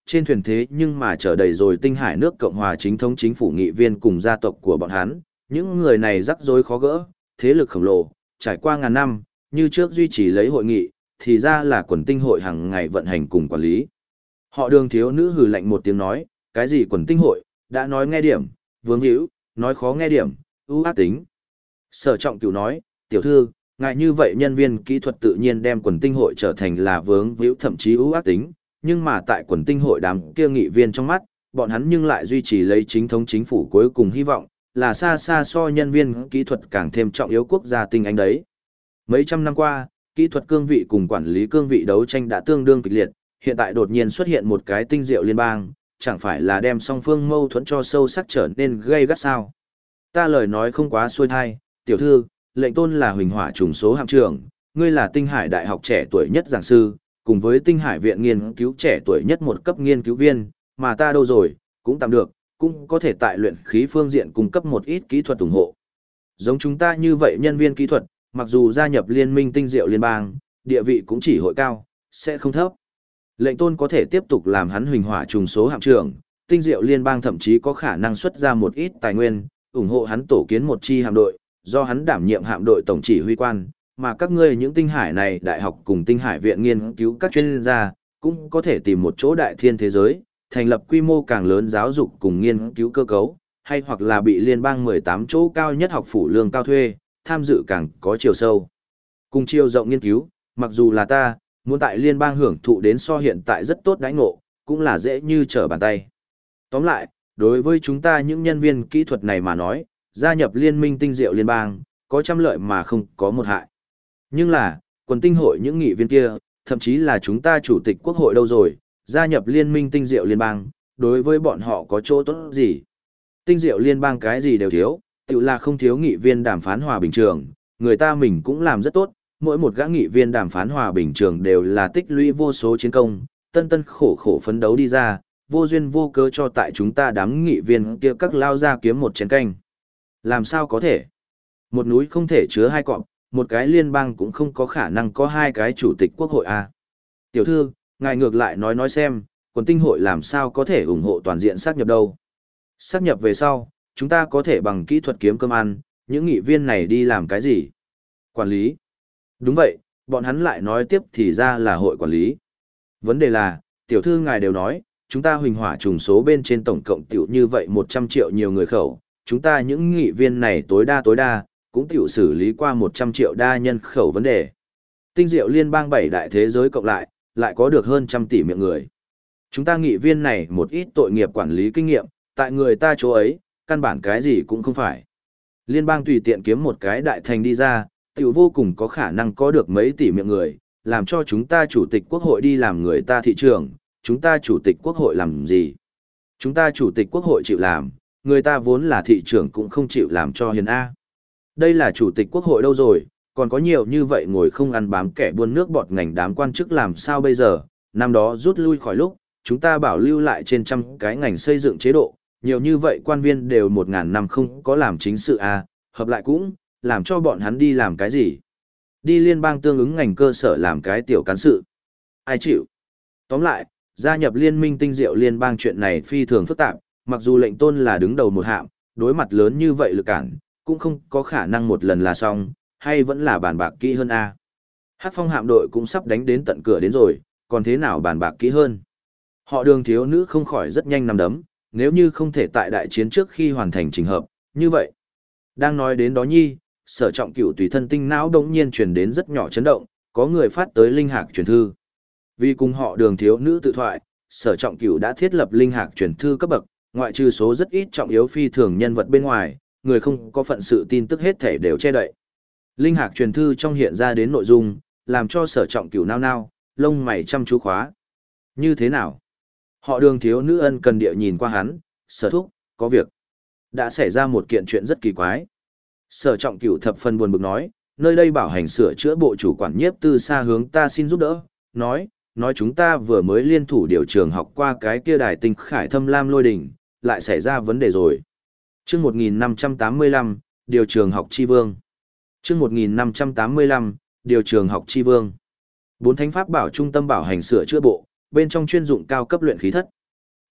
trên thuyền thế nhưng mà chở đầy rồi Tinh Hải nước Cộng hòa chính thống chính phủ nghị viên cùng gia tộc của bọn hắn, những người này rắc rối khó gỡ, thế lực khổng lồ, trải qua ngàn năm, như trước duy trì lấy hội nghị, thì ra là quần tinh hội hàng ngày vận hành cùng quản lý. Họ Đường thiếu nữ hừ lạnh một tiếng nói, cái gì quần tinh hội, đã nói nghe điểm, vướng hữu, nói khó nghe điểm, ưu ác tính. Sở Trọng Cửu nói, tiểu thư, ngại như vậy nhân viên kỹ thuật tự nhiên đem quần tinh hội trở thành là vướng víu thậm chí ưu ác tính, nhưng mà tại quần tinh hội đám kia nghị viên trong mắt, bọn hắn nhưng lại duy trì lấy chính thống chính phủ cuối cùng hy vọng, là xa xa so nhân viên kỹ thuật càng thêm trọng yếu quốc gia tinh anh đấy. Mấy trăm năm qua, kỹ thuật cương vị cùng quản lý cương vị đấu tranh đã tương đương kịch liệt, hiện tại đột nhiên xuất hiện một cái tinh diệu liên bang, chẳng phải là đem song phương mâu thuẫn cho sâu sắc trở nên gây gắt sao. Ta lời nói không quá xuôi thai, tiểu thư, lệnh tôn là huỳnh hỏa trùng số hạm trưởng, ngươi là Tinh Hải Đại học trẻ tuổi nhất giảng sư, cùng với Tinh Hải Viện nghiên cứu trẻ tuổi nhất một cấp nghiên cứu viên, mà ta đâu rồi, cũng tạm được, cũng có thể tại luyện khí phương diện cung cấp một ít kỹ thuật ủng hộ. Giống chúng ta như vậy nhân viên kỹ thuật, mặc dù gia nhập liên minh tinh diệu liên bang, địa vị cũng chỉ hội cao, sẽ không thấp. Lệnh tôn có thể tiếp tục làm hắn huỳnh hỏa trùng số hạm trưởng, tinh diệu liên bang thậm chí có khả năng xuất ra một ít tài nguyên, ủng hộ hắn tổ kiến một chi hạm đội, do hắn đảm nhiệm hạm đội tổng chỉ huy quan, mà các ngươi những tinh hải này đại học cùng tinh hải viện nghiên cứu các chuyên gia, cũng có thể tìm một chỗ đại thiên thế giới, thành lập quy mô càng lớn giáo dục cùng nghiên cứu cơ cấu, hay hoặc là bị liên bang 18 chỗ cao nhất học phủ lương cao thuê, tham dự càng có chiều sâu. Cùng chiều rộng nghiên cứu, mặc dù là ta, muốn tại liên bang hưởng thụ đến so hiện tại rất tốt đãi ngộ, cũng là dễ như trở bàn tay. Tóm lại, đối với chúng ta những nhân viên kỹ thuật này mà nói, gia nhập liên minh tinh diệu liên bang, có trăm lợi mà không có một hại. Nhưng là, quần tinh hội những nghị viên kia, thậm chí là chúng ta chủ tịch quốc hội đâu rồi, gia nhập liên minh tinh diệu liên bang, đối với bọn họ có chỗ tốt gì? Tinh diệu liên bang cái gì đều thiếu, tự là không thiếu nghị viên đàm phán hòa bình trường, người ta mình cũng làm rất tốt, mỗi một gã nghị viên đàm phán hòa bình trường đều là tích lũy vô số chiến công, tân tân khổ khổ phấn đấu đi ra, vô duyên vô cớ cho tại chúng ta đám nghị viên kia các lao ra kiếm một chén canh. Làm sao có thể? Một núi không thể chứa hai cọp, một cái liên bang cũng không có khả năng có hai cái chủ tịch quốc hội à. Tiểu thư, ngài ngược lại nói xem, quần tinh hội làm sao có thể ủng hộ toàn diện sát nhập đâu. Sát nhập về sau, chúng ta có thể bằng kỹ thuật kiếm cơm ăn, những nghị viên này đi làm cái gì? Quản lý. Đúng vậy, bọn hắn lại nói tiếp thì ra là hội quản lý. Vấn đề là, tiểu thư ngài đều nói, chúng ta huỳnh hỏa trùng số bên trên tổng cộng tiểu như vậy 100 triệu nhiều người khẩu, chúng ta những nghị viên này tối đa, cũng tiểu xử lý qua 100 triệu đa nhân khẩu vấn đề. Tinh diệu liên bang 7 đại thế giới cộng lại có được hơn trăm tỷ miệng người. Chúng ta nghị viên này một ít tội nghiệp quản lý kinh nghiệm, tại người ta chỗ ấy, căn bản cái gì cũng không phải. Liên bang tùy tiện kiếm một cái đại thành đi ra, tiểu vô cùng có khả năng có được mấy tỷ miệng người, làm cho chúng ta chủ tịch quốc hội đi làm người ta thị trường, chúng ta chủ tịch quốc hội làm gì? Chúng ta chủ tịch quốc hội chịu làm, người ta vốn là thị trưởng cũng không chịu làm cho hiền A. Đây là chủ tịch quốc hội đâu rồi, còn có nhiều như vậy ngồi không ăn bám kẻ buôn nước bọt ngành đám quan chức làm sao bây giờ, năm đó rút lui khỏi lúc, chúng ta bảo lưu lại trên trăm cái ngành xây dựng chế độ, nhiều như vậy quan viên đều 1000 năm không có làm chính sự A, hợp lại cũng, làm cho bọn hắn đi làm cái gì? Đi liên bang tương ứng ngành cơ sở làm cái tiểu cán sự. Ai chịu? Tóm lại, gia nhập liên minh tinh diệu liên bang chuyện này phi thường phức tạp, mặc dù lệnh tôn là đứng đầu một hạng, đối mặt lớn như vậy lực cản, cũng không có khả năng một lần là xong, hay vẫn là bàn bạc kỹ hơn a. Hắc Phong hạm đội cũng sắp đánh đến tận cửa đến rồi, còn thế nào bàn bạc kỹ hơn? Họ Đường thiếu nữ không khỏi rất nhanh nắm đấm, nếu như không thể tại đại chiến trước khi hoàn thành trình hợp, như vậy. Đang nói đến đó nhi, Sở Trọng Cửu tùy thân tinh não đột nhiên truyền đến rất nhỏ chấn động, có người phát tới linh hạc truyền thư. Vì cùng họ Đường thiếu nữ tự thoại, Sở Trọng Cửu đã thiết lập linh hạc truyền thư cấp bậc, ngoại trừ số rất ít trọng yếu phi thường nhân vật bên ngoài, người không có phận sự tin tức hết thể đều che đậy. Linh hạc truyền thư trong hiện ra đến nội dung, làm cho Sở Trọng Cửu nao nao, lông mày chăm chú khóa. Như thế nào? Họ Đường thiếu nữ ân cần địa nhìn qua hắn, Sở thúc, có việc. Đã xảy ra một kiện chuyện rất kỳ quái. Sở Trọng Cửu thập phần buồn bực nói, nơi đây bảo hành sửa chữa bộ chủ quản nhiếp từ xa hướng ta xin giúp đỡ, nói chúng ta vừa mới liên thủ điều trường học qua cái kia đài tinh khải thâm lam lôi đỉnh, lại xảy ra vấn đề rồi. Chương 1585, điều trường học chi vương. Chương 1585, điều trường học chi vương. 4 thánh pháp bảo trung tâm bảo hành sửa chữa bộ, bên trong chuyên dụng cao cấp luyện khí thất.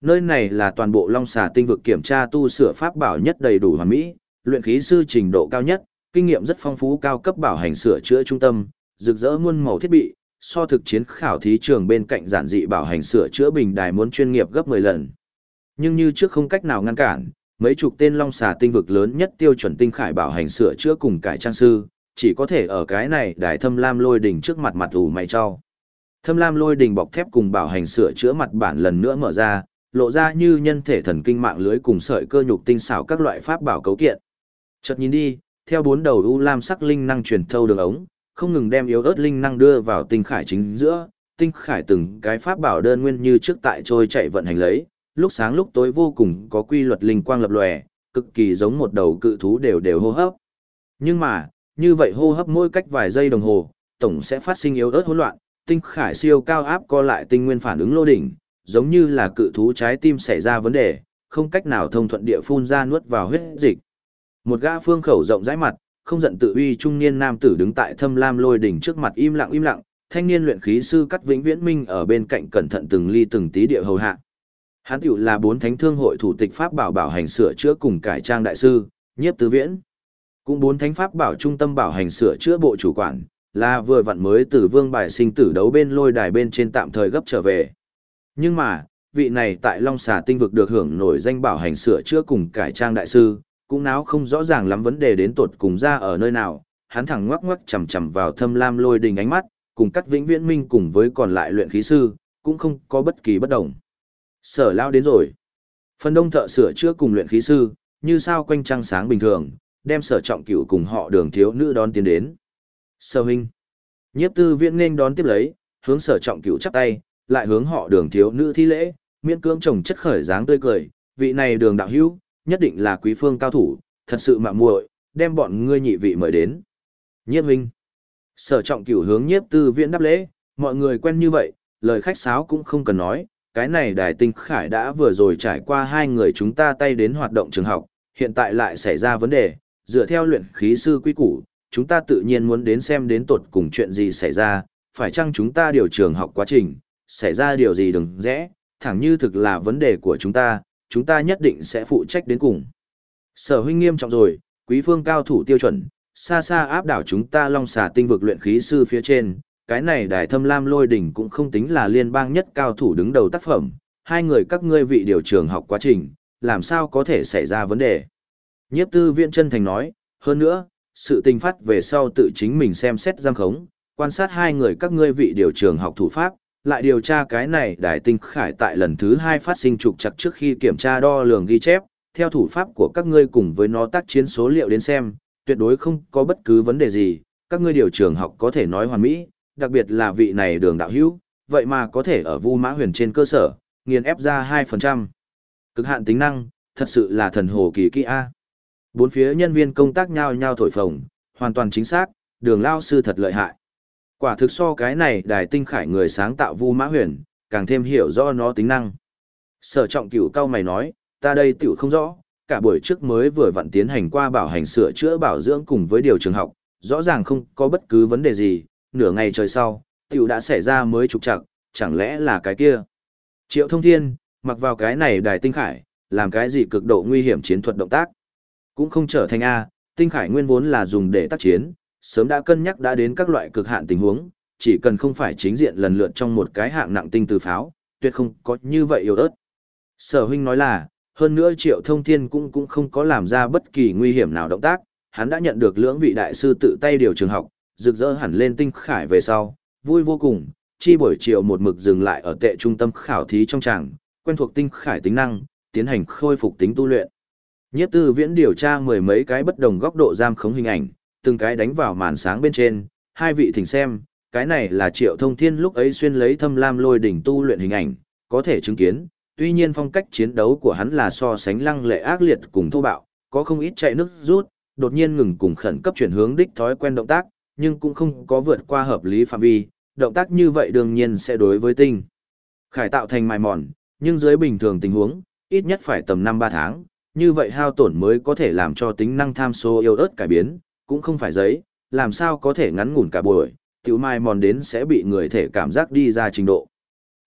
Nơi này là toàn bộ Long Xà tinh vực kiểm tra tu sửa pháp bảo nhất đầy đủ hoàn mỹ, luyện khí sư trình độ cao nhất, kinh nghiệm rất phong phú cao cấp bảo hành sửa chữa trung tâm, rực rỡ muôn màu thiết bị, so thực chiến khảo thí trường bên cạnh giản dị bảo hành sửa chữa bình đài muốn chuyên nghiệp gấp 10 lần. Nhưng như trước không cách nào ngăn cản, mấy chục tên Long Xà tinh vực lớn nhất tiêu chuẩn tinh khải bảo hành sửa chữa cùng cải trang sư, chỉ có thể ở cái này đài Thâm Lam Lôi Đỉnh trước mặt mặt ủ mày cho. Thâm Lam Lôi Đỉnh bọc thép cùng bảo hành sửa chữa mặt bản lần nữa mở ra, lộ ra như nhân thể thần kinh mạng lưới cùng sợi cơ nhục tinh xảo các loại pháp bảo cấu kiện. Chợt nhìn đi, theo bốn đầu u lam sắc linh năng truyền thâu đường ống, không ngừng đem yếu ớt linh năng đưa vào tinh khải chính giữa, tinh khải từng cái pháp bảo đơn nguyên như trước tại trôi chạy vận hành lấy, lúc sáng lúc tối vô cùng có quy luật linh quang lập lòe, cực kỳ giống một đầu cự thú đều đều hô hấp. Nhưng mà, như vậy hô hấp mỗi cách vài giây đồng hồ, tổng sẽ phát sinh yếu ớt hỗn loạn, tinh khải siêu cao áp co lại tinh nguyên phản ứng lô đỉnh, giống như là cự thú trái tim xảy ra vấn đề, không cách nào thông thuận địa phun ra nuốt vào huyết dịch. Một gã phương khẩu rộng rãi mặt, không giận tự uy trung niên nam tử đứng tại Thâm Lam Lôi Đỉnh trước mặt im lặng, thanh niên luyện khí sư Cắt Vĩnh Viễn Minh ở bên cạnh cẩn thận từng ly từng tí địa hầu hạ. Hắn tiểu là bốn thánh thương hội thủ tịch pháp bảo bảo hành sửa chữa cùng cải trang đại sư, Nhiếp Tư Viễn. Cũng bốn thánh pháp bảo trung tâm bảo hành sửa chữa bộ chủ quản, là vừa vặn mới từ vương bài sinh tử đấu bên lôi đài bên trên tạm thời gấp trở về. Nhưng mà, vị này tại Long Xà tinh vực được hưởng nổi danh bảo hành sửa chữa cùng cải trang đại sư, cũng náo không rõ ràng lắm vấn đề đến tột cùng ra ở nơi nào, hắn thẳng ngoắc ngoắc chằm chằm vào Thâm Lam Lôi Đình ánh mắt, cùng Cắt Vĩnh Viễn Minh cùng với còn lại luyện khí sư, cũng không có bất kỳ bất đồng. Sở lao đến rồi. Phần đông thợ sửa chữa cùng luyện khí sư, như sao quanh trăng sáng bình thường, đem Sở Trọng Cửu cùng họ Đường thiếu nữ đón tiến đến. Sở huynh. Nhiếp Tư Viễn nên đón tiếp lấy, hướng Sở Trọng Cửu chắp tay, lại hướng họ Đường thiếu nữ thi lễ, miễn cưỡng chồng chất khởi dáng tươi cười, vị này Đường đạo hữu, nhất định là quý phương cao thủ, thật sự mạo muội, đem bọn ngươi nhị vị mời đến. Nhiếp huynh. Sở Trọng Cửu hướng Nhiếp Tư Viễn đáp lễ, mọi người quen như vậy, lời khách sáo cũng không cần nói, cái này Đài Tinh Khải đã vừa rồi trải qua hai người chúng ta tay đến hoạt động trường học, hiện tại lại xảy ra vấn đề, dựa theo luyện khí sư quy củ, chúng ta tự nhiên muốn đến xem đến tột cùng chuyện gì xảy ra, phải chăng chúng ta điều trường học quá trình, xảy ra điều gì đừng rẽ, thẳng như thực là vấn đề của chúng ta nhất định sẽ phụ trách đến cùng. Sở huynh nghiêm trọng rồi, quý phương cao thủ tiêu chuẩn, xa xa áp đảo chúng ta Long Xà tinh vực luyện khí sư phía trên, cái này Đài Thâm Lam Lôi Đỉnh cũng không tính là liên bang nhất cao thủ đứng đầu tác phẩm, hai người các ngươi vị điều trường học quá trình, làm sao có thể xảy ra vấn đề. Nhiếp Tư Viễn chân thành nói, hơn nữa, sự tình phát về sau tự chính mình xem xét giam khống, quan sát hai người các ngươi vị điều trường học thủ pháp, lại điều tra cái này Đài Tinh Khải tại lần thứ 2 phát sinh trục trặc trước khi kiểm tra đo lường ghi chép, theo thủ pháp của các ngươi cùng với nó tác chiến số liệu đến xem, tuyệt đối không có bất cứ vấn đề gì, các ngươi điều trường học có thể nói hoàn mỹ, đặc biệt là vị này Đường đạo hữu, vậy mà có thể ở Vu Mã Huyền trên cơ sở, nghiền ép ra 2%. Cực hạn tính năng, thật sự là thần hồ kỳ kỹ a. Bốn phía nhân viên công tác nhao nhao thổi phồng, hoàn toàn chính xác, Đường lao sư thật lợi hại. Quả thực so cái này Đài Tinh Khải người sáng tạo Vu Mã Huyền, càng thêm hiểu rõ nó tính năng. Sở Trọng Cửu cao mày nói, ta đây tiểu không rõ, cả buổi trước mới vừa vặn tiến hành qua bảo hành sửa chữa bảo dưỡng cùng với điều trường học, rõ ràng không có bất cứ vấn đề gì, nửa ngày trời sau, tiểu đã xảy ra mới trục trặc, chẳng lẽ là cái kia. Triệu Thông Thiên, mặc vào cái này Đài Tinh Khải, làm cái gì cực độ nguy hiểm chiến thuật động tác. Cũng không trở thành A, Tinh Khải nguyên vốn là dùng để tác chiến, sớm đã cân nhắc đã đến các loại cực hạn tình huống, chỉ cần không phải chính diện lần lượt trong một cái hạng nặng tinh từ pháo, tuyệt không có như vậy yếu ớt. Sở huynh nói là, hơn nữa Triệu Thông Thiên cũng không có làm ra bất kỳ nguy hiểm nào động tác, hắn đã nhận được lưỡng vị đại sư tự tay điều trường học, rực rỡ hẳn lên Tinh Khải về sau, vui vô cùng, chi buổi chiều một mực dừng lại ở tệ trung tâm khảo thí trong tràng, quen thuộc Tinh Khải tính năng, tiến hành khôi phục tính tu luyện. Nhiếp Tư Viễn điều tra mười mấy cái bất đồng góc độ giam khống hình ảnh, từng cái đánh vào màn sáng bên trên, hai vị thỉnh xem, cái này là Triệu Thông Thiên lúc ấy xuyên lấy Thâm Lam Lôi Đỉnh tu luyện hình ảnh, có thể chứng kiến, tuy nhiên phong cách chiến đấu của hắn là so sánh lăng lệ ác liệt cùng thô bạo, có không ít chạy nước rút, đột nhiên ngừng cùng khẩn cấp chuyển hướng đích thói quen động tác, nhưng cũng không có vượt qua hợp lý phạm vi, động tác như vậy đương nhiên sẽ đối với Tinh Khải tạo thành mài mòn, nhưng dưới bình thường tình huống, ít nhất phải tầm 5-3 tháng, như vậy hao tổn mới có thể làm cho tính năng tham số yếu ớt cải biến, cũng không phải giấy, làm sao có thể ngắn ngủn cả buổi, tiểu mài mòn đến sẽ bị người thể cảm giác đi ra trình độ.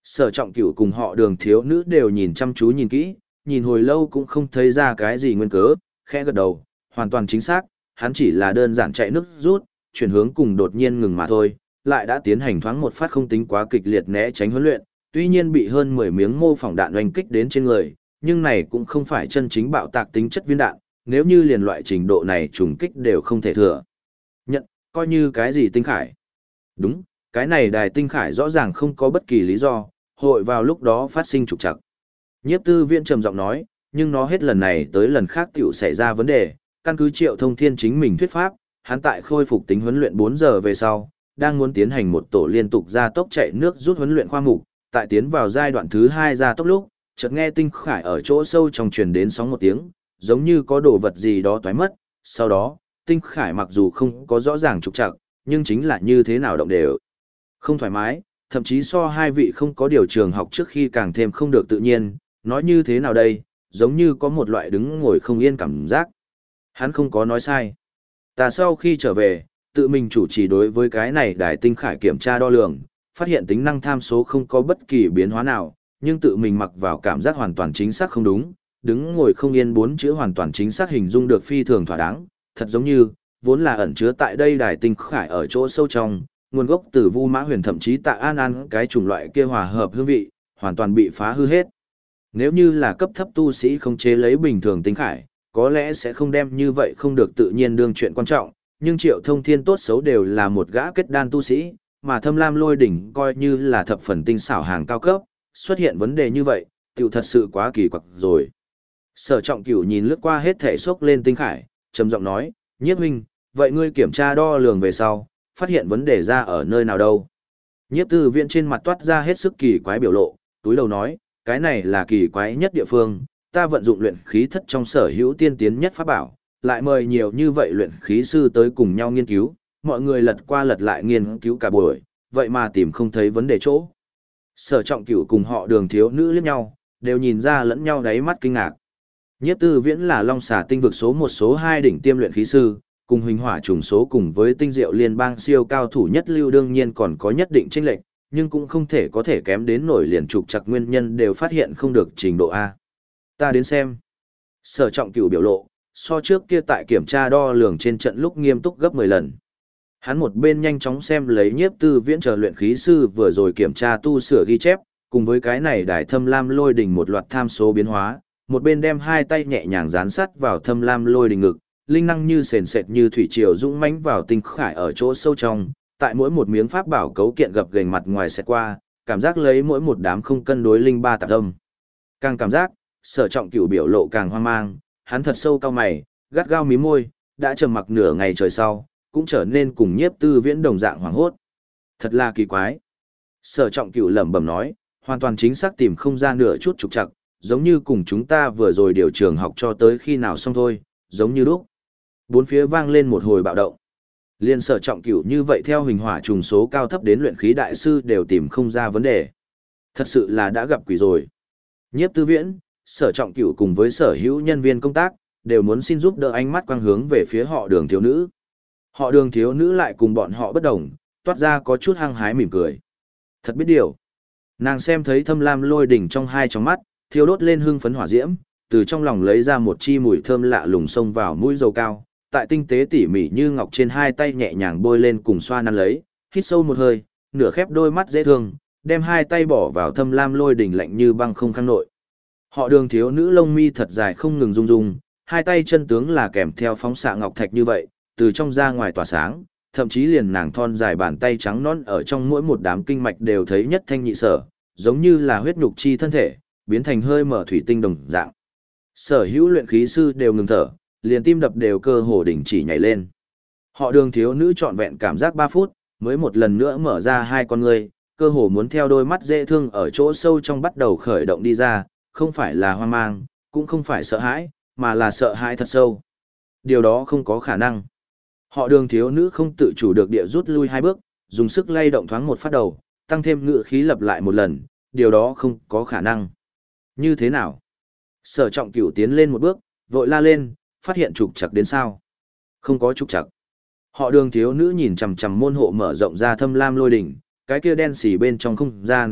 Sở Trọng Cửu cùng họ Đường thiếu nữ đều nhìn chăm chú nhìn kỹ, nhìn hồi lâu cũng không thấy ra cái gì nguyên cớ, khẽ gật đầu, hoàn toàn chính xác, hắn chỉ là đơn giản chạy nước rút, chuyển hướng cùng đột nhiên ngừng mà thôi, lại đã tiến hành thoáng một phát không tính quá kịch liệt né tránh huấn luyện, tuy nhiên bị hơn 10 miếng mô phỏng đạn oanh kích đến trên người, nhưng này cũng không phải chân chính bạo tạc tính chất viên đạn, nếu như liền loại trình độ này trùng kích đều không thể thừa nhận, coi như cái gì tinh khải. Đúng, cái này đài tinh khải rõ ràng không có bất kỳ lý do, hội vào lúc đó phát sinh trục trặc. Nhiếp Tư Viễn trầm giọng nói, nhưng nó hết lần này tới lần khác tiểu xảy ra vấn đề, căn cứ Triệu Thông Thiên chính mình thuyết pháp, hắn tại khôi phục tính huấn luyện 4 giờ về sau, đang muốn tiến hành một tổ liên tục gia tốc chạy nước rút huấn luyện khoa mục, tại tiến vào giai đoạn thứ 2 gia tốc lúc, chợt nghe tinh khải ở chỗ sâu trong truyền đến sóng một tiếng, giống như có đồ vật gì đó toái mất, sau đó, tinh khải mặc dù không có rõ ràng trục trặc, nhưng chính là như thế nào động đều không thoải mái, thậm chí so hai vị không có điều trường học trước khi càng thêm không được tự nhiên, nói như thế nào đây, giống như có một loại đứng ngồi không yên cảm giác. Hắn không có nói sai. Ta sau khi trở về, tự mình chủ trì đối với cái này đài tinh khải kiểm tra đo lường, phát hiện tính năng tham số không có bất kỳ biến hóa nào, nhưng tự mình mặc vào cảm giác hoàn toàn chính xác không đúng, đứng ngồi không yên 4 chữ hoàn toàn chính xác hình dung được phi thường thỏa đáng, thật giống như, vốn là ẩn chứa tại đây đài tinh khải ở chỗ sâu trong, nguồn gốc từ Vu Mã Huyền thậm chí Tạ An An cái chủng loại kia hòa hợp hương vị, hoàn toàn bị phá hư hết. Nếu như là cấp thấp tu sĩ không chế lấy bình thường tinh khải, có lẽ sẽ không đem như vậy không được tự nhiên đương chuyện quan trọng, nhưng Triệu Thông Thiên tốt xấu đều là một gã kết đan tu sĩ, mà Thâm Lam Lôi đỉnh coi như là thập phần tinh xảo hàng cao cấp, xuất hiện vấn đề như vậy, tiểu thật sự quá kỳ quặc rồi. Sở Trọng Cửu nhìn lướt qua hết thể xốc lên tinh khải, trầm giọng nói, Nhiếp huynh, vậy ngươi kiểm tra đo lường về sau, phát hiện vấn đề ra ở nơi nào đâu? Nhiếp Tư Viễn trên mặt toát ra hết sức kỳ quái biểu lộ, túi đầu nói, cái này là kỳ quái nhất địa phương, ta vận dụng luyện khí thất trong sở hữu tiên tiến nhất pháp bảo, lại mời nhiều như vậy luyện khí sư tới cùng nhau nghiên cứu, mọi người lật qua lật lại nghiên cứu cả buổi, vậy mà tìm không thấy vấn đề chỗ. Sở Trọng Cửu cùng họ Đường thiếu nữ liếc nhau, đều nhìn ra lẫn nhau đáy mắt kinh ngạc. Nhiếp Tư Viễn là Long Xà tinh vực số 1 số 2 đỉnh tiêm luyện khí sư, cùng Huỳnh Hỏa trùng số cùng với Tinh Diệu Liên bang siêu cao thủ nhất lưu đương nhiên còn có nhất định chênh lệch, nhưng cũng không thể có thể kém đến nổi liền trục trặc nguyên nhân đều phát hiện không được trình độ A. Ta đến xem. Sở Trọng Cửu biểu lộ, so trước kia tại kiểm tra đo lường trên trận lúc nghiêm túc gấp 10 lần. Hắn một bên nhanh chóng xem lấy Nhiếp Tư Viễn chờ luyện khí sư vừa rồi kiểm tra tu sửa ghi chép, cùng với cái này đài Thâm Lam Lôi đỉnh một loạt tham số biến hóa, một bên đem hai tay nhẹ nhàng dán sát vào Thâm Lam Lôi đỉnh ngực, linh năng như sền sệt như thủy triều dũng mãnh vào tinh khải ở chỗ sâu trong, tại mỗi một miếng pháp bảo cấu kiện gập ghềnh mặt ngoài xẹt qua, cảm giác lấy mỗi một đám không cân đối linh ba tạp âm. Càng cảm giác, Sở Trọng Cửu biểu lộ càng hoang mang, hắn thật sâu cau mày, gắt gao mí môi, đã trầm mặc nửa ngày trời sau, cũng trở nên cùng Nhiếp Tư Viễn đồng dạng hoảng hốt. Thật là kỳ quái. Sở Trọng Cửu lẩm bẩm nói, hoàn toàn chính xác tìm không ra nửa chút trục trặc, giống như cùng chúng ta vừa rồi điều trường học cho tới khi nào xong thôi, giống như lúc. Bốn phía vang lên một hồi bạo động. Liên Sở Trọng Cửu như vậy theo Huỳnh Hỏa trùng số cao thấp đến luyện khí đại sư đều tìm không ra vấn đề. Thật sự là đã gặp quỷ rồi. Nhiếp Tư Viễn, Sở Trọng Cửu cùng với sở hữu nhân viên công tác, đều muốn xin giúp đỡ ánh mắt quang hướng về phía họ Đường thiếu nữ. Họ Đường thiếu nữ lại cùng bọn họ bất đồng, toát ra có chút hăng hái mỉm cười. Thật biết điều. Nàng xem thấy Thâm Lam Lôi đỉnh trong hai tròng mắt, thiêu đốt lên hưng phấn hỏa diễm, từ trong lòng lấy ra một chi mùi thơm lạ lùng xông vào mũi dầu cao, tại tinh tế tỉ mỉ như ngọc trên hai tay nhẹ nhàng bôi lên cùng xoa nắn lấy, hít sâu một hơi, nửa khép đôi mắt dễ thương, đem hai tay bỏ vào Thâm Lam Lôi đỉnh lạnh như băng không khang nội. Họ Đường thiếu nữ lông mi thật dài không ngừng rung rung, hai tay chân tướng là kèm theo phóng xạ ngọc thạch như vậy, từ trong ra ngoài tỏa sáng, thậm chí liền nàng thon dài bàn tay trắng nõn ở trong mỗi một đám kinh mạch đều thấy nhất thanh nhị sở, giống như là huyết nhục chi thân thể, biến thành hơi mở thủy tinh đồng dạng. Sở hữu luyện khí sư đều ngừng thở, liền tim đập đều cơ hồ đình chỉ nhảy lên. Họ Đường thiếu nữ trọn vẹn cảm giác 3 phút, mới một lần nữa mở ra hai con ngươi, cơ hồ muốn theo đôi mắt dễ thương ở chỗ sâu trong bắt đầu khởi động đi ra, không phải là hoang mang, cũng không phải sợ hãi, mà là sợ hãi thật sâu. Điều đó không có khả năng. Họ Đường thiếu nữ không tự chủ được địa rút lui 2 bước, dùng sức lay động thoáng một phát đầu, tăng thêm ngựa khí lặp lại một lần, điều đó không có khả năng. Như thế nào? Sở Trọng Cửu tiến lên một bước, vội la lên, phát hiện trục trặc đến sao? Không có trục trặc. Họ Đường thiếu nữ nhìn chằm chằm môn hộ mở rộng ra Thâm Lam Lôi đỉnh, cái kia đen xì bên trong không gian,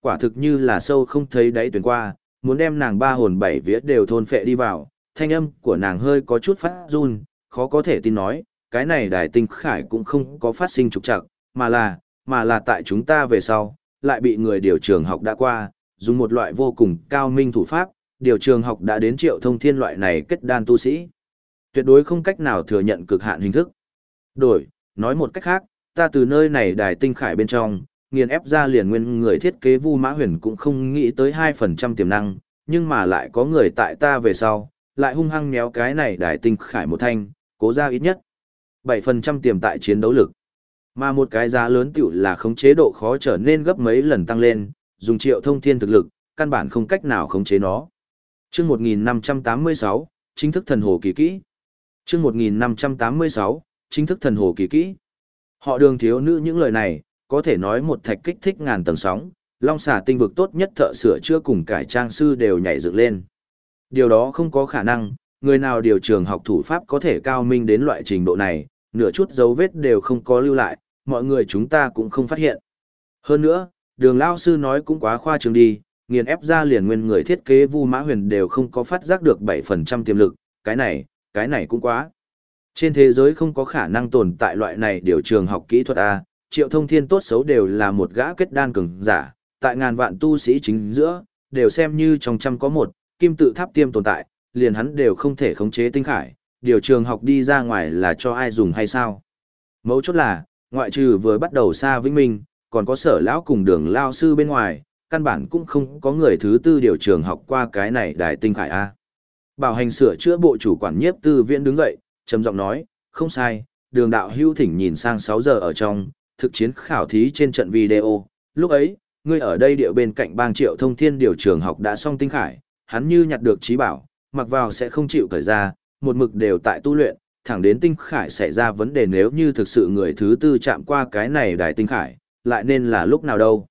quả thực như là sâu không thấy đáy tuyển qua, muốn đem nàng ba hồn bảy vía đều thôn phệ đi vào, thanh âm của nàng hơi có chút phát run, khó có thể tin nói, cái này đài tinh khải cũng không có phát sinh trục trặc, mà là tại chúng ta về sau, lại bị người điều trường học đã qua, dùng một loại vô cùng cao minh thủ pháp, điều trường học đã đến Triệu Thông Thiên loại này kết đan tu sĩ. Tuyệt đối không cách nào thừa nhận cực hạn hình thức. Nói một cách khác, ta từ nơi này đài tinh khải bên trong, nghiền ép ra liền nguyên người thiết kế Vu Mã Huyền cũng không nghĩ tới 2% tiềm năng, nhưng mà lại có người tại ta về sau, lại hung hăng méo cái này đài tinh khải một thanh, cố ra ít nhất 7% tiềm tại chiến đấu lực. Mà một cái giá lớn tiểu là khống chế độ khó trở nên gấp mấy lần tăng lên, dùng Triệu Thông Thiên thực lực, căn bản không cách nào khống chế nó. Chương 1586, chính thức thần hồ kỳ kỹ. Chương 1586, chính thức thần hồ kỳ kỹ. Họ Đường thiếu nữ những lời này, có thể nói một thạch kích thích ngàn tầng sóng, Long Xà tinh vực tốt nhất thợ sửa chữa cùng cải trang sư đều nhảy dựng lên. Điều đó không có khả năng, người nào điều trường học thủ pháp có thể cao minh đến loại trình độ này, nửa chút dấu vết đều không có lưu lại, mọi người chúng ta cũng không phát hiện. Hơn nữa, Đường lao sư nói cũng quá khoa trương đi, nghiền ép ra liền nguyên người thiết kế Vu Mã Huyền đều không có phát giác được 7% tiềm lực, cái này cũng quá. Trên thế giới không có khả năng tồn tại loại này điều trường học kỹ thuật A, Triệu Thông Thiên tốt xấu đều là một gã kết đan cường giả, tại ngàn vạn tu sĩ chính giữa, đều xem như trong trăm có một, kim tự tháp tiêm tồn tại, liền hắn đều không thể khống chế tinh khải, điều trường học đi ra ngoài là cho ai dùng hay sao? Mấu chốt là, ngoại trừ vừa bắt đầu xa Vĩnh Minh, còn có Sở lão cùng Đường lao sư bên ngoài, căn bản cũng không có người thứ tư điều trường học qua cái này đài tinh khải A. Bảo hành sửa chữa bộ chủ quản Nhiếp Tư Viễn đứng dậy, trầm giọng nói, không sai, Đường đạo hưu thỉnh nhìn sang 6 giờ ở trong, thực chiến khảo thí trên trận video, lúc ấy, ngươi ở đây địa bên cạnh bang Triệu Thông Thiên điều trường học đã xong tinh khải, hắn như nhặt được trí bảo, mặc vào sẽ không chịu cởi ra, một mực đều tại tu luyện, thẳng đến tinh khải xảy ra vấn đề nếu như thực sự người thứ tư chạm qua cái này đài tinh khải, lại nên là lúc nào đâu.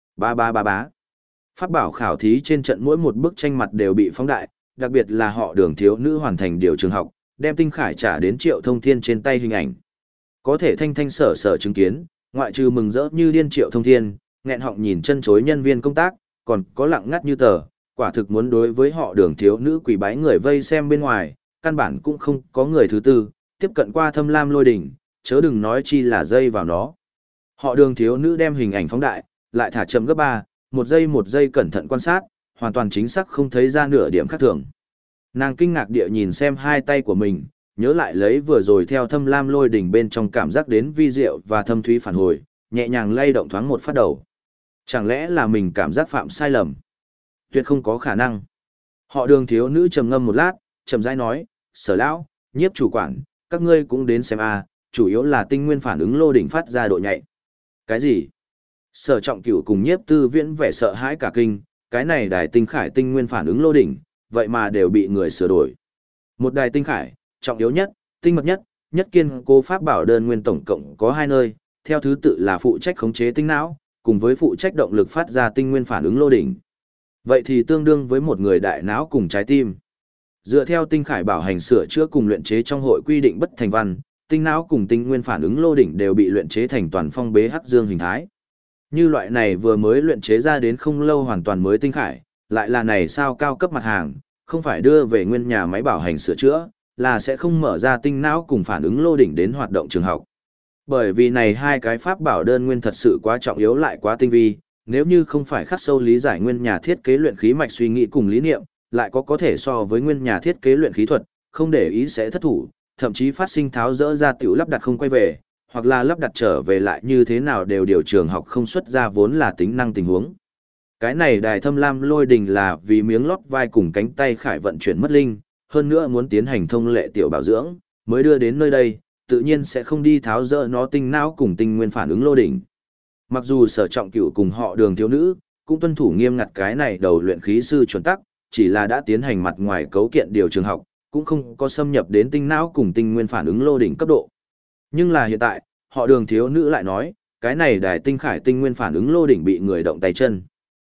Ba. Pháp bảo khảo thí trên trận mỗi một bức tranh mặt đều bị phóng đại, đặc biệt là họ Đường thiếu nữ hoàn thành điều trường học, đem tinh khải trả đến Triệu Thông Thiên trên tay hình ảnh. Có thể thanh sở chứng kiến, ngoại trừ mừng rỡ như điên Triệu Thông Thiên, nghẹn họng nhìn chân chối nhân viên công tác, còn có lặng ngắt như tờ, quả thực muốn đối với họ Đường thiếu nữ quỳ bái người vây xem bên ngoài, căn bản cũng không có người thứ tư, tiếp cận qua Thâm Lam Lôi Đỉnh, chớ đừng nói chi là dây vào nó. Họ Đường thiếu nữ đem hình ảnh phóng đại, lại thả chậm gấp 3, một giây cẩn thận quan sát, hoàn toàn chính xác không thấy ra nửa điểm khác thường. Nàng kinh ngạc địa nhìn xem hai tay của mình, nhớ lại lấy vừa rồi theo Thâm Lam Lôi Đỉnh bên trong cảm giác đến vi diệu và thâm thúy phản hồi, nhẹ nhàng lay động thoáng một phát đầu. Chẳng lẽ là mình cảm giác phạm sai lầm? Tuyệt không có khả năng. Họ Đường thiếu nữ trầm ngâm một lát, chậm rãi nói, Sở lão, Nhiếp chủ quản, các ngươi cũng đến xem a, chủ yếu là tinh nguyên phản ứng lô đỉnh phát ra độ nhạy. Cái gì? Sở Trọng Cửu cùng Nhiếp Tư Viễn vẻ sợ hãi cả kinh, cái này đài tinh khải tinh nguyên phản ứng lô đỉnh, vậy mà đều bị người sửa đổi. Một đài tinh khải, trọng yếu nhất, tinh mật nhất, nhất kiên cố pháp bảo đơn nguyên tổng cộng có 2 nơi, theo thứ tự là phụ trách khống chế tinh não, cùng với phụ trách động lực phát ra tinh nguyên phản ứng lô đỉnh. Vậy thì tương đương với một người đại não cùng trái tim. Dựa theo tinh khải bảo hành sửa chữa cùng luyện chế trong hội quy định bất thành văn, tinh não cùng tinh nguyên phản ứng lô đỉnh đều bị luyện chế thành toàn phong bế hắc dương hình thái. Như loại này vừa mới luyện chế ra đến không lâu hoàn toàn mới tinh khải, lại là này sao cao cấp mặt hàng, không phải đưa về nguyên nhà máy bảo hành sửa chữa, là sẽ không mở ra tinh não cùng phản ứng lô đỉnh đến hoạt động trường học. Bởi vì này hai cái pháp bảo đơn nguyên thật sự quá trọng yếu lại quá tinh vi, nếu như không phải khắc sâu lý giải nguyên nhà thiết kế luyện khí mạch suy nghĩ cùng lý niệm, lại có thể so với nguyên nhà thiết kế luyện khí thuật, không để ý sẽ thất thủ, thậm chí phát sinh tháo dỡ ra tiểu lắp đặt không quay về, hoặc là lắp đặt trở về lại như thế nào đều điều trường học không xuất ra vốn là tính năng tình huống. Cái này đài Thâm Lam Lôi Đình là vì miếng lót vai cùng cánh tay khải vận chuyển mất linh, hơn nữa muốn tiến hành thông lệ tiểu bảo dưỡng, mới đưa đến nơi đây, tự nhiên sẽ không đi tháo dỡ nó tinh não cùng tinh nguyên phản ứng lô đỉnh. Mặc dù Sở Trọng Cửu cùng họ Đường thiếu nữ, cũng tuân thủ nghiêm ngặt cái này đầu luyện khí sư chuẩn tắc, chỉ là đã tiến hành mặt ngoài cấu kiện điều trường học, cũng không có xâm nhập đến tinh não cùng tinh nguyên phản ứng lô đỉnh cấp độ. Nhưng là hiện tại, họ Đường thiếu nữ lại nói, cái này đài tinh khải tinh nguyên phản ứng lô đỉnh bị người động tay chân.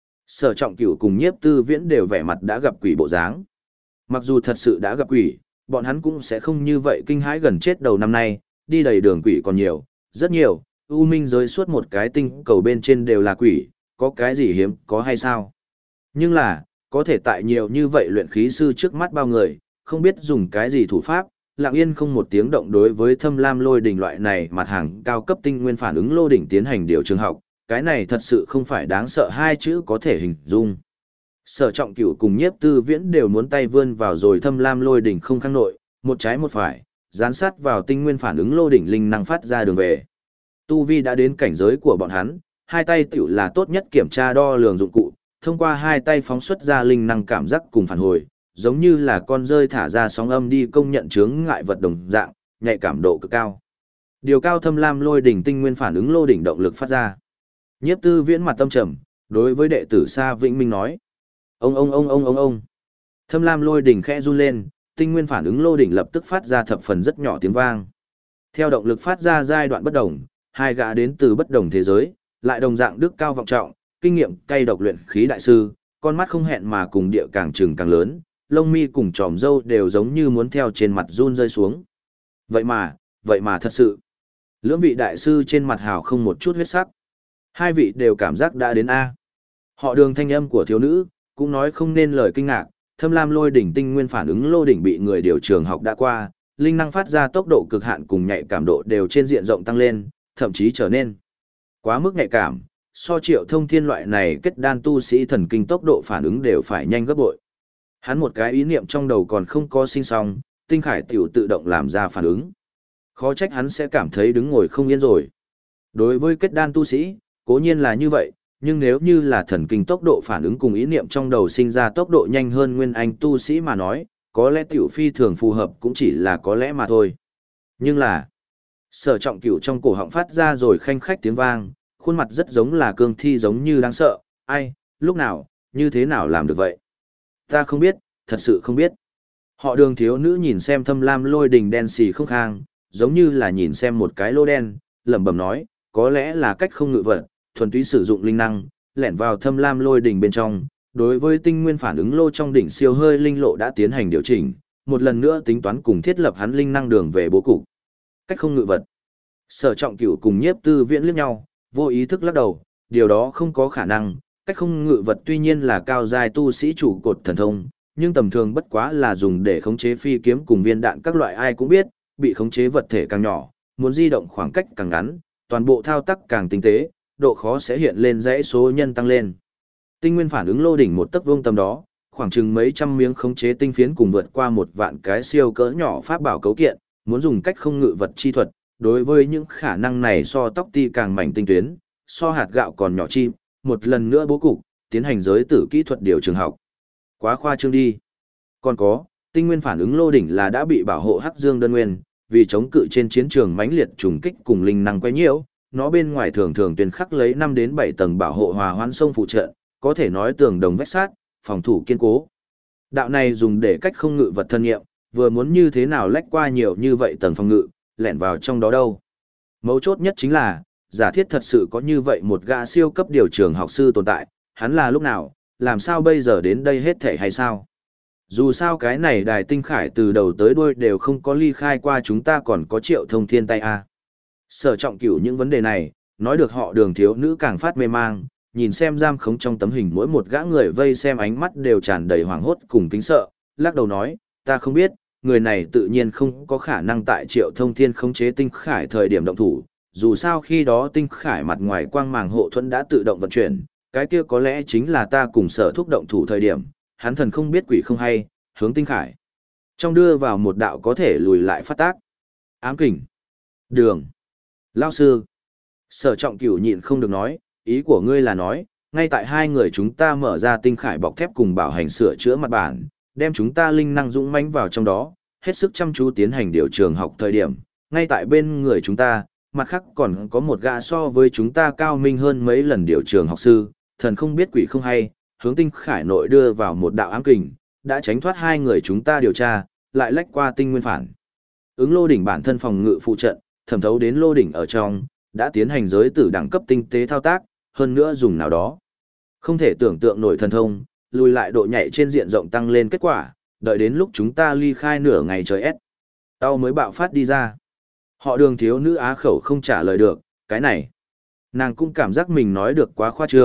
Sở Trọng Cửu cùng Nhiếp Tư Viễn đều vẻ mặt đã gặp quỷ bộ dáng. Mặc dù thật sự đã gặp quỷ, bọn hắn cũng sẽ không như vậy kinh hãi gần chết đầu năm nay, đi đầy đường quỷ còn nhiều, rất nhiều, U Minh giới suốt một cái tinh cầu bên trên đều là quỷ, có cái gì hiếm có hay sao? Nhưng là, có thể tại nhiều như vậy luyện khí sư trước mắt bao người, không biết dùng cái gì thủ pháp, lặng yên không một tiếng động đối với thâm lam lôi đỉnh loại này mặt hàng cao cấp tinh nguyên phản ứng lô đỉnh tiến hành điều trường học, cái này thật sự không phải đáng sợ hai chữ có thể hình dung. Sở Trọng Cửu cùng Nhiếp Tư Viễn đều muốn tay vươn vào rồi thâm lam lôi đỉnh không kháng nội, một trái một phải, dán sát vào tinh nguyên phản ứng lô đỉnh linh năng phát ra đường về. Tu vi đã đến cảnh giới của bọn hắn, hai tay tiểu là tốt nhất kiểm tra đo lường dụng cụ, thông qua hai tay phóng xuất ra linh năng cảm giác cùng phản hồi, giống như là con rơi thả ra sóng âm đi công nhận chướng ngại vật đồng dạng, nhạy cảm độ cực cao. Điều cao thâm lam lôi đỉnh tinh nguyên phản ứng lô đỉnh động lực phát ra. Nhiếp Tư Viễn mặt tâm trầm, đối với đệ tử Sa Vĩnh Minh nói: Ông. Thâm lam lôi đỉnh khẽ run lên, tinh nguyên phản ứng lô đỉnh lập tức phát ra thập phần rất nhỏ tiếng vang. Theo động lực phát ra giai đoạn bất đồng, hai gã đến từ bất đồng thế giới, lại đồng dạng đức cao vọng trọng, kinh nghiệm cay độc luyện khí đại sư, con mắt không hẹn mà cùng địa càng trừng càng lớn, lông mi cùng tròm râu đều giống như muốn theo trên mặt run rơi xuống. Vậy mà thật sự. Lưỡng vị đại sư trên mặt hào không một chút huyết sắc. Hai vị đều cảm giác đã đến A. Họ Đường thanh âm của thiếu nữ, cũng nói không nên lời kinh ngạc, thâm lam lôi đỉnh tinh nguyên phản ứng lô đỉnh bị người điều trường học đã qua, linh năng phát ra tốc độ cực hạn cùng nhạy cảm độ đều trên diện rộng tăng lên, thậm chí trở nên quá mức nhạy cảm, so Triệu Thông Thiên loại này kết đan tu sĩ thần kinh tốc độ phản ứng đều phải nhanh gấp bội. Hắn một cái ý niệm trong đầu còn không có sinh xong, tinh khải tiểu tự động làm ra phản ứng. Khó trách hắn sẽ cảm thấy đứng ngồi không yên rồi. Đối với kết đan tu sĩ, cố nhiên là như vậy, nhưng nếu như là thần kinh tốc độ phản ứng cùng ý niệm trong đầu sinh ra tốc độ nhanh hơn nguyên anh tu sĩ mà nói, có lẽ tiểu phi thường phù hợp cũng chỉ là có lẽ mà thôi. Nhưng là, Sở Trọng Cửu trong cổ họng phát ra rồi khanh khách tiếng vang, khuôn mặt rất giống là cương thi giống như đáng sợ, ai, lúc nào, như thế nào làm được vậy? Ta không biết, thật sự không biết. Họ Đường thiếu nữ nhìn xem thâm lam lôi đình đen xì không khang, giống như là nhìn xem một cái lô đen, lẩm bẩm nói, có lẽ là cách không ngự vật, thuần túy sử dụng linh năng, lẻn vào thâm lam lôi đỉnh bên trong. Đối với tinh nguyên phản ứng lô trong đỉnh siêu hơi linh lộ đã tiến hành điều chỉnh, một lần nữa tính toán cùng thiết lập hắn linh năng đường về bố cục. Cách không ngự vật. Sở Trọng Cửu cùng Nhiếp Tư Viễn liếc nhau, vô ý thức lắc đầu, điều đó không có khả năng, cách không ngự vật tuy nhiên là cao giai tu sĩ chủ cột thần thông, nhưng tầm thường bất quá là dùng để khống chế phi kiếm cùng viên đạn các loại ai cũng biết, bị khống chế vật thể càng nhỏ, muốn di động khoảng cách càng ngắn, toàn bộ thao tác càng tinh tế, độ khó sẽ hiện lên dãy số nhân tăng lên. Tinh nguyên phản ứng lô đỉnh một tấc vuông tầm đó, khoảng chừng mấy trăm miếng khống chế tinh phiến cùng vượt qua một vạn cái siêu cỡ nhỏ pháp bảo cấu kiện, muốn dùng cách không ngự vật chi thuật, đối với những khả năng này so tóc ti càng mảnh tinh tuyến, so hạt gạo còn nhỏ chim, một lần nữa bố cục, tiến hành giới tử kỹ thuật điều trường học. Quá khoa trương đi. Còn có, tinh nguyên phản ứng lô đỉnh là đã bị bảo hộ Hắc Dương đơn nguyên, vì chống cự trên chiến trường mãnh liệt trùng kích cùng linh năng quấy nhiễu, nó bên ngoài thường thường tuyên khắc lấy 5 đến 7 tầng bảo hộ hòa hoãn sông phụ trợ, có thể nói tường đồng vách sát, phòng thủ kiên cố. Đạo này dùng để cách không ngự vật thân nghiệm, vừa muốn như thế nào lách qua nhiều như vậy tầng phòng ngự, lẻn vào trong đó đâu. Mấu chốt nhất chính là, giả thiết thật sự có như vậy một gã siêu cấp điều trường học sư tồn tại, hắn là lúc nào, làm sao bây giờ đến đây hết thể hay sao? Dù sao cái này đài tinh khải từ đầu tới đuôi đều không có ly khai qua chúng ta còn có Triệu Thông Thiên tay a. Sở Trọng Cửu những vấn đề này, nói được họ Đường thiếu nữ càng phát mê mang, nhìn xem giam khống trong tấm hình mỗi một gã người vây xem ánh mắt đều tràn đầy hoảng hốt cùng kính sợ, lắc đầu nói, ta không biết, người này tự nhiên không có khả năng tại Triệu Thông Thiên khống chế tinh khải thời điểm động thủ, dù sao khi đó tinh khải mặt ngoài quang màng hộ thuẫn đã tự động vận chuyển, cái kia có lẽ chính là ta cùng Sở thúc động thủ thời điểm, hắn thần không biết quỷ không hay, hướng tinh khải trong đưa vào một đạo có thể lùi lại phát tác. Ám kình. Đường. Lao sư. Sở Trọng Cửu nhịn không được nói, ý của ngươi là nói, ngay tại hai người chúng ta mở ra tinh khải bọc thép cùng bảo hành sửa chữa mặt bản, đem chúng ta linh năng dũng mãnh vào trong đó, hết sức chăm chú tiến hành điều trường học thời điểm, ngay tại bên người chúng ta, mặt khác còn có một gã so với chúng ta cao minh hơn mấy lần điều trường học sư, thần không biết quỷ không hay, hướng tinh khải nội đưa vào một đạo ám kình, đã tránh thoát hai người chúng ta điều tra, lại lách qua tinh nguyên phản. Ứng lô đỉnh bản thân phòng ngự phụ trận, thẩm thấu đến lô đỉnh ở trong, đã tiến hành giới tử đẳng cấp tinh tế thao tác, hơn nữa dùng nào đó. Không thể tưởng tượng nổi thần thông, lùi lại độ nhạy trên diện rộng tăng lên kết quả, đợi đến lúc chúng ta ly khai nửa ngày trời S. Tao mới bạo phát đi ra. Họ Đường thiếu nữ á khẩu không trả lời được, cái này. Nàng cũng cảm giác mình nói được quá khoa trương,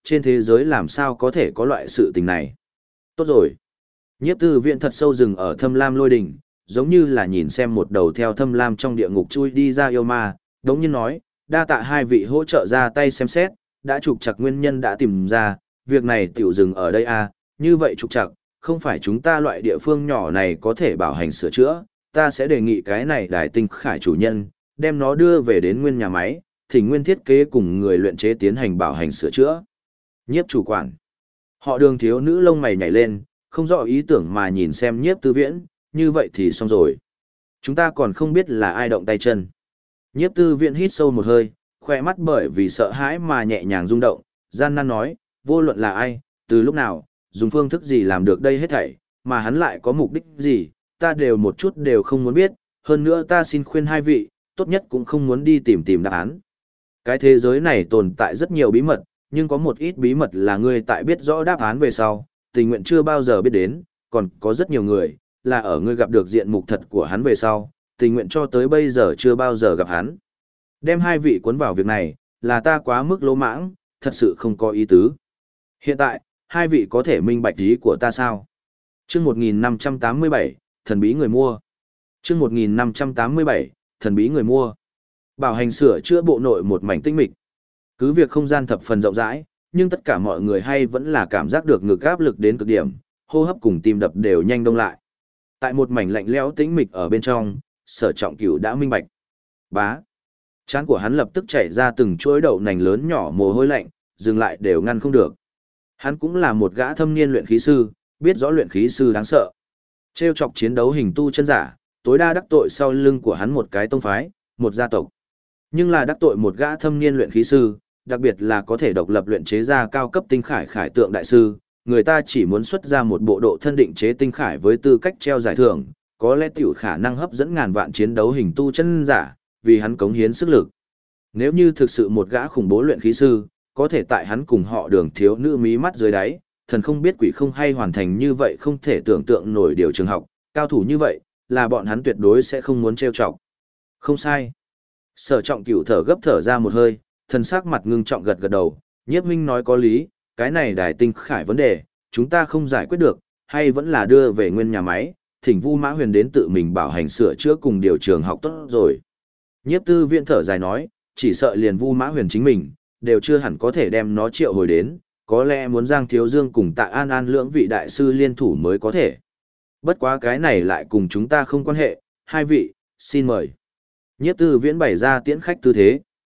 trên thế giới làm sao có thể có loại sự tình này. Tốt rồi. Nhiếp Tư Viễn thật sâu rừng ở Thâm Lam lôi đỉnh, giống như là nhìn xem một đầu theo thâm lam trong địa ngục chui đi ra yêu ma, đống nhiên nói, đa tạ hai vị hỗ trợ ra tay xem xét, đã trục trặc nguyên nhân đã tìm ra, việc này tiểu dừng ở đây à, như vậy trục trặc, không phải chúng ta loại địa phương nhỏ này có thể bảo hành sửa chữa, ta sẽ đề nghị cái này Đài Tinh Khải chủ nhân, đem nó đưa về đến nguyên nhà máy, thỉnh nguyên thiết kế cùng người luyện chế tiến hành bảo hành sửa chữa. Nhiếp chủ quản. Họ Đường thiếu nữ lông mày nhảy lên, không rõ ý tưởng mà nhìn xem Nhiếp Tư Viễn, như vậy thì xong rồi. Chúng ta còn không biết là ai động tay chân. Nhiếp Tư Viễn hít sâu một hơi, khoe mắt bởi vì sợ hãi mà nhẹ nhàng rung động, gian nan nói, vô luận là ai, từ lúc nào, dùng phương thức gì làm được đây hết thảy, mà hắn lại có mục đích gì, ta đều một chút đều không muốn biết, hơn nữa ta xin khuyên hai vị, tốt nhất cũng không muốn đi tìm đáp án. Cái thế giới này tồn tại rất nhiều bí mật, nhưng có một ít bí mật là ngươi tại biết rõ đáp án về sau, tình nguyện chưa bao giờ biết đến, còn có rất nhiều người, là ở ngươi gặp được diện mục thật của hắn về sau, tình nguyện cho tới bây giờ chưa bao giờ gặp hắn. Đem hai vị cuốn vào việc này, là ta quá mức lỗ mãng, thật sự không có ý tứ. Hiện tại, hai vị có thể minh bạch ý của ta sao? Chương 1587, thần bí người mua. Chương 1587, thần bí người mua. Bảo hành sửa chữa bộ nội một mảnh tinh mịch. Cứ việc không gian thập phần rộng rãi, nhưng tất cả mọi người hay vẫn là cảm giác được ngực áp lực đến cực điểm, hô hấp cùng tim đập đều nhanh đông lại. Tại một mảnh lạnh lẽo tĩnh mịch ở bên trong, Sở Trọng Cửu đã minh bạch. Bá. Trán của hắn lập tức chảy ra từng chuỗi đậu nành lớn nhỏ mồ hôi lạnh, dừng lại đều ngăn không được. Hắn cũng là một gã thâm niên luyện khí sư, biết rõ luyện khí sư đáng sợ. Trêu chọc chiến đấu hình tu chân giả, tối đa đắc tội sau lưng của hắn một cái tông phái, một gia tộc. Nhưng là đắc tội một gã thâm niên luyện khí sư, đặc biệt là có thể độc lập luyện chế ra cao cấp tinh khải khải tượng đại sư, người ta chỉ muốn xuất ra một bộ độ thân định chế tinh khải với tư cách treo giải thưởng, có lẽ tiểu khả năng hấp dẫn ngàn vạn chiến đấu hình tu chân giả, vì hắn cống hiến sức lực. Nếu như thực sự một gã khủng bố luyện khí sư, có thể tại hắn cùng họ Đường thiếu nữ mí mắt dưới đáy, thần không biết quỷ không hay hoàn thành như vậy không thể tưởng tượng nổi điều trường học, cao thủ như vậy, là bọn hắn tuyệt đối sẽ không muốn trêu chọc. Không sai. Sở Trọng Cửu thở gấp thở ra một hơi, thần sắc mặt ngưng trọng gật gật đầu, Nhiếp huynh nói có lý, cái này Đài Tinh Khải vấn đề, chúng ta không giải quyết được, hay vẫn là đưa về nguyên nhà máy, thỉnh Vu Mã Huyền đến tự mình bảo hành sửa chữa cùng điều trường học tốt rồi. Nhiếp Tư Viễn thở dài nói, chỉ sợ liền Vu Mã Huyền chính mình, đều chưa hẳn có thể đem nó triệu hồi đến, có lẽ muốn Giang Thiếu Dương cùng Tạ An An lưỡng vị đại sư liên thủ mới có thể. Bất quá cái này lại cùng chúng ta không quan hệ, hai vị, xin mời. Nhiếp Tư Viễn bày ra tiễn khách tư thế.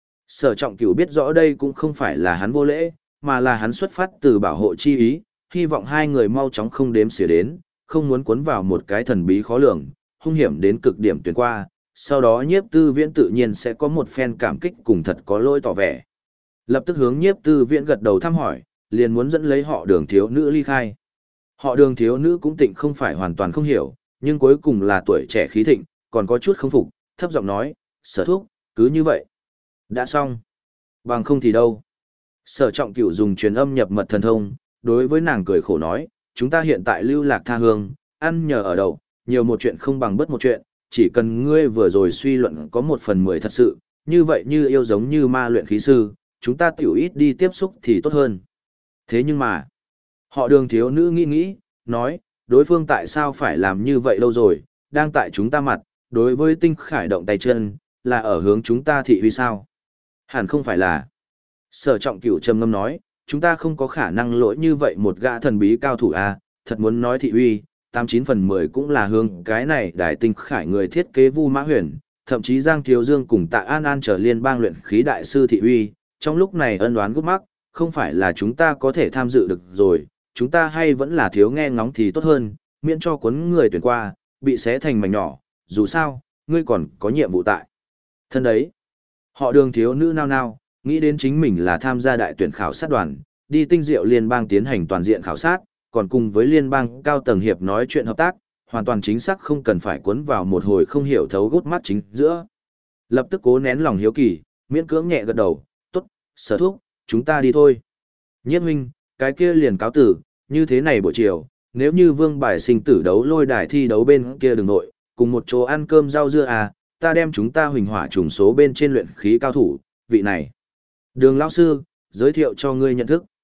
Sở Trọng Cửu biết rõ đây cũng không phải là hắn vô lễ, mà là hắn xuất phát từ bảo hộ chi ý, hy vọng hai người mau chóng không đếm xỉa đến, không muốn cuốn vào một cái thần bí khó lường, hung hiểm đến cực điểm tuyến qua, sau đó Nhiếp Tư Viễn tự nhiên sẽ có một phen cảm kích cùng thật có lỗi tỏ vẻ. Lập tức hướng Nhiếp Tư Viễn gật đầu thăm hỏi, liền muốn dẫn lấy họ Đường thiếu nữ ly khai. Họ Đường thiếu nữ cũng tịnh không phải hoàn toàn không hiểu, nhưng cuối cùng là tuổi trẻ khí thịnh, còn có chút không phục, thấp giọng nói, Sở thúc, cứ như vậy. Đã xong. Bằng không thì đâu. Sở Trọng Cửu dùng truyền âm nhập mật thần thông, đối với nàng cười khổ nói, chúng ta hiện tại lưu lạc tha hương, ăn nhờ ở đậu, nhiều một chuyện không bằng bất một chuyện, chỉ cần ngươi vừa rồi suy luận có 1/10 thật sự, như vậy như yêu giống như ma luyện khí sư, chúng ta tiểu ít đi tiếp xúc thì tốt hơn. Thế nhưng mà, họ Đường thiếu nữ nghĩ, nói, đối phương tại sao phải làm như vậy lâu rồi, đang tại chúng ta mặt, đối với Tinh Khải động tay chân, là ở hướng chúng ta thị uy sao? Hẳn không phải là. Sở Trọng Cửu trầm ngâm nói, chúng ta không có khả năng lỗi như vậy một gã thần bí cao thủ a, thật muốn nói thị uy, 89/10 cũng là hướng cái này Đài Tinh Khải người thiết kế Vu Mã Huyền, thậm chí Giang Thiếu Dương cùng Tạ An An trở liên bang luyện khí đại sư thị uy, trong lúc này ân oán gút mắc, không phải là chúng ta có thể tham dự được rồi, chúng ta hay vẫn là thiếu nghe ngóng thì tốt hơn, miễn cho cuốn người tuyển qua, bị xé thành mảnh nhỏ, dù sao, ngươi còn có nhiệm vụ tại. Thân đấy, họ Đường thiếu nữ nao nao, nghĩ đến chính mình là tham gia đại tuyển khảo sát đoàn, đi Tinh Diệu liên bang tiến hành toàn diện khảo sát, còn cùng với liên bang cao tầng hiệp nói chuyện hợp tác, hoàn toàn chính xác không cần phải cuốn vào một hồi không hiểu thấu gút mắt chính giữa. Lập tức cố nén lòng hiếu kỳ, miễn cưỡng nhẹ gật đầu, tốt, Sở thúc, chúng ta đi thôi. Nhiếp huynh, cái kia liền cáo tử, như thế này buổi chiều, nếu như vương bài sinh tử đấu lôi đài thi đấu bên kia đừng nội, cùng một chỗ ăn cơm rau dưa à, ta đem chúng ta huỳnh hỏa trùng số bên trên luyện khí cao thủ, vị này. Đường lão sư, giới thiệu cho ngươi nhận thức.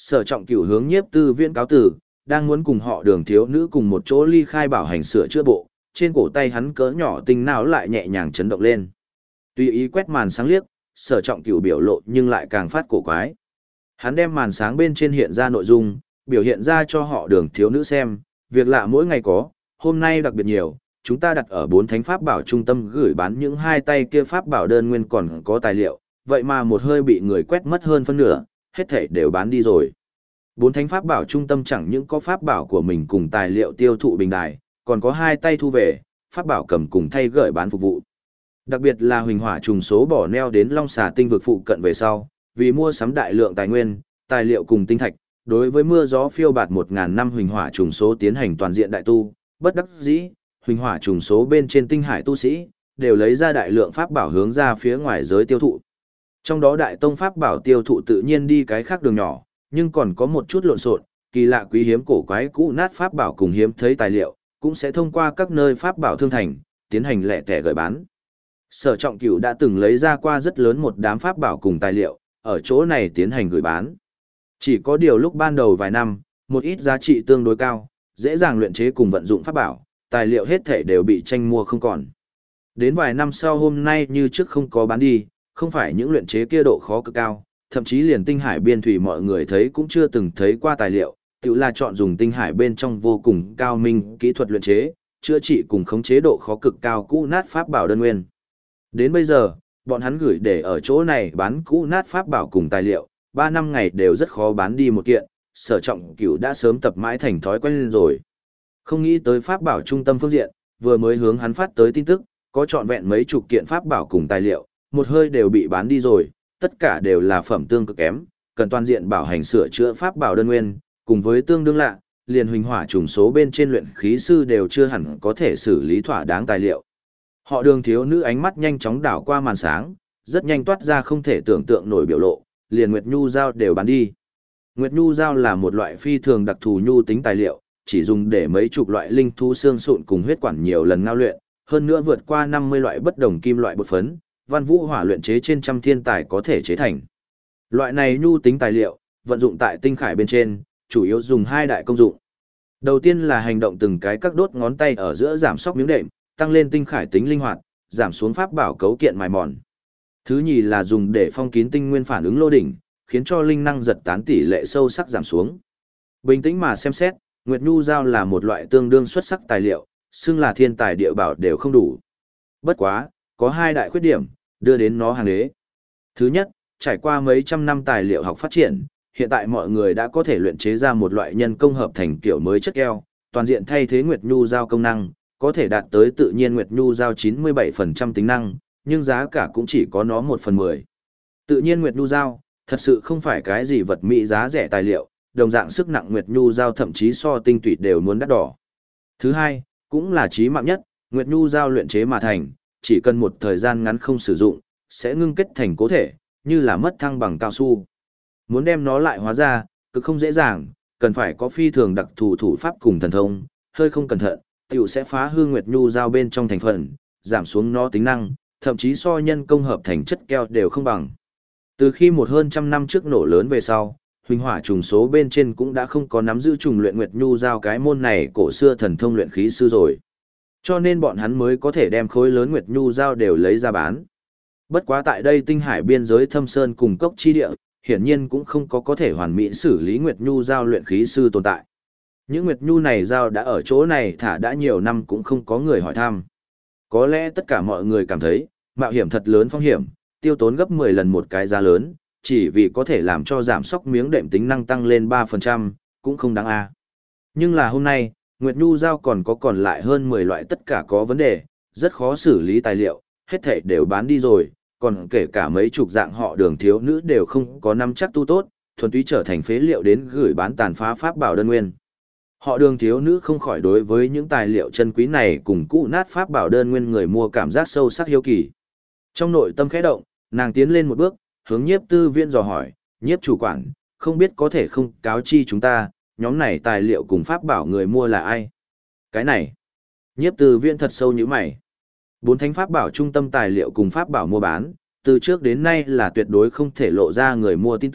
Sở Trọng Cửu hướng Nhiếp Tư Viễn cáo từ, đang muốn cùng họ Đường thiếu nữ cùng một chỗ ly khai bảo hành sửa chữa bộ, trên cổ tay hắn cỡ nhỏ tinh não lại nhẹ nhàng chấn động lên. Tùy ý quét màn sáng liếc, Sở Trọng Cửu biểu lộ nhưng lại càng phát cổ quái. Hắn đem màn sáng bên trên hiện ra nội dung, biểu hiện ra cho họ Đường thiếu nữ xem, việc lạ mỗi ngày có, hôm nay đặc biệt nhiều, chúng ta đặt ở 4 thánh pháp bảo trung tâm gửi bán những hai tay kia pháp bảo đơn nguyên còn có tài liệu, vậy mà một hơi bị người quét mất hơn phân nửa, hết thảy đều bán đi rồi. 4 thánh pháp bảo trung tâm chẳng những có pháp bảo của mình cùng tài liệu tiêu thụ bình đài, còn có hai tay thu về, pháp bảo cầm cùng thay gửi bán phục vụ. Đặc biệt là huỳnh hỏa trùng số bỏ neo đến Long Xà tinh vực phụ cận về sau, vì mua sắm đại lượng tài nguyên, tài liệu cùng tinh thạch, đối với mưa gió phiêu bạt 1000 năm huỳnh hỏa trùng số tiến hành toàn diện đại tu, bất đắc dĩ, huỳnh hỏa trùng số bên trên tinh hải tu sĩ đều lấy ra đại lượng pháp bảo hướng ra phía ngoài giới tiêu thụ. Trong đó đại tông pháp bảo tiêu thụ tự nhiên đi cái khác đường nhỏ, nhưng còn có một chút lộn xộn, kỳ lạ quý hiếm cổ quái cũ nát pháp bảo cùng hiếm thấy tài liệu, cũng sẽ thông qua các nơi pháp bảo thương thành, tiến hành lẻ tẻ gửi bán. Sở Trọng Cửu đã từng lấy ra qua rất lớn một đám pháp bảo cùng tài liệu, ở chỗ này tiến hành gửi bán. Chỉ có điều lúc ban đầu vài năm, một ít giá trị tương đối cao, dễ dàng luyện chế cùng vận dụng pháp bảo, tài liệu hết thể đều bị tranh mua không còn. Đến vài năm sau hôm nay như trước không có bán đi, không phải những luyện chế kia độ khó cực cao, thậm chí liền tinh hải biên thủy mọi người thấy cũng chưa từng thấy qua tài liệu, tự là chọn dùng tinh hải bên trong vô cùng cao minh kỹ thuật luyện chế, chữa trị cùng khống chế độ khó cực cao cũ nát pháp bảo đơn nguyên. Đến bây giờ, bọn hắn gửi để ở chỗ này bán cũ nát pháp bảo cùng tài liệu, 3 năm ngày đều rất khó bán đi một kiện, Sở Trọng Cửu đã sớm tập mãi thành thói quen rồi. Không nghĩ tới pháp bảo trung tâm phương diện, vừa mới hướng hắn phát tới tin tức, có trọn vẹn mấy chục kiện pháp bảo cùng tài liệu, một hơi đều bị bán đi rồi, tất cả đều là phẩm tương cực kém, cần toàn diện bảo hành sửa chữa pháp bảo đơn nguyên, cùng với tương đương lạ, liền huỳnh hỏa trùng số bên trên luyện khí sư đều chưa hẳn có thể xử lý thỏa đáng tài liệu. Họ Đường thiếu nữ ánh mắt nhanh chóng đảo qua màn sáng, rất nhanh toát ra không thể tưởng tượng nổi biểu lộ, liền Nguyệt Nhu dao đều bán đi. Nguyệt Nhu dao là một loại phi thường đặc thù nhu tính tài liệu, chỉ dùng để mấy chục loại linh thú xương sụn cùng huyết quản nhiều lần ngao luyện, hơn nữa vượt qua 50 loại bất đồng kim loại bột phấn, văn vũ hỏa luyện chế trên trăm thiên tài có thể chế thành. Loại này nhu tính tài liệu, vận dụng tại tinh khải bên trên, chủ yếu dùng hai đại công dụng. Đầu tiên là hành động từng cái các đốt ngón tay ở giữa giảm sóc miếng đệm, tăng lên tinh khải tính linh hoạt, giảm xuống pháp bảo cấu kiện mài mòn. Thứ nhì là dùng để phong kín tinh nguyên phản ứng lô đỉnh, khiến cho linh năng giật tán tỷ lệ sâu sắc giảm xuống. Bình tĩnh mà xem xét, Nguyệt Nhu dao là một loại tương đương xuất sắc tài liệu, xưng là thiên tài địa bảo đều không đủ. Bất quá, có hai đại khuyết điểm, đưa đến nó hàng đế. Thứ nhất, trải qua mấy trăm năm tài liệu học phát triển, hiện tại mọi người đã có thể luyện chế ra một loại nhân công hợp thành kiểu mới chất keo, toàn diện thay thế Nguyệt Nhu dao công năng, có thể đạt tới tự nhiên Nguyệt Nhu dao 97% tính năng, nhưng giá cả cũng chỉ có nó 1/10. Tự nhiên Nguyệt Nhu dao, thật sự không phải cái gì vật mỹ giá rẻ tài liệu, đồng dạng sức nặng Nguyệt Nhu dao thậm chí so tinh tụy đều muốn đắt đỏ. Thứ hai, cũng là chí mạng nhất, Nguyệt Nhu dao luyện chế mà thành, chỉ cần một thời gian ngắn không sử dụng, sẽ ngưng kết thành cố thể, như là mất thăng bằng cao su. Muốn đem nó lại hóa ra, cực không dễ dàng, cần phải có phi thường đặc thù thủ pháp cùng thần thông, hơi không cẩn thận, tiểu sẽ phá hư Nguyệt Nhu dao bên trong thành phần, giảm xuống nó tính năng, thậm chí so nhân công hợp thành chất keo đều không bằng. Từ khi hơn trăm năm trước nổ lớn về sau, huỳnh hỏa trùng số bên trên cũng đã không có nắm giữ trùng luyện Nguyệt Nhu dao cái môn này cổ xưa thần thông luyện khí sư rồi. Cho nên bọn hắn mới có thể đem khối lớn Nguyệt Nhu dao đều lấy ra bán. Bất quá tại đây tinh hải biên giới thâm sơn cùng cốc chi địa, hiển nhiên cũng không có thể hoàn mỹ xử lý Nguyệt Nhu dao luyện khí sư tồn tại. Những Nguyệt Nhu này dao đã ở chỗ này thả đã nhiều năm cũng không có người hỏi thăm. Có lẽ tất cả mọi người cảm thấy, mạo hiểm thật lớn phong hiểm, tiêu tốn gấp 10 lần một cái giá lớn, chỉ vì có thể làm cho giảm sóc miếng đệm tính năng tăng lên 3%, cũng không đáng a. Nhưng là hôm nay, Nguyệt Nhu dao còn lại hơn 10 loại tất cả có vấn đề, rất khó xử lý tài liệu, hết thảy đều bán đi rồi, còn kể cả mấy chục dạng họ Đường thiếu nữ đều không có nắm chắc tu tốt, thuần túy trở thành phế liệu đến gửi bán tàn phá pháp bảo đơn nguyên. Họ Đường thiếu nữ không khỏi đối với những tài liệu chân quý này cùng cũ nát pháp bảo đơn nguyên người mua cảm giác sâu sắc hiếu kỳ. Trong nội tâm khẽ động, nàng tiến lên một bước, hướng Nhiếp Tư Viễn dò hỏi, Nhiếp chủ quản, không biết có thể không cáo chi chúng ta, nhóm này tài liệu cùng pháp bảo người mua là ai? Cái này, Nhiếp Tư Viễn thật sâu như mày. 4 thánh pháp bảo trung tâm tài liệu cùng pháp bảo mua bán, từ trước đến nay là tuyệt đối không thể lộ ra người mua tin tức,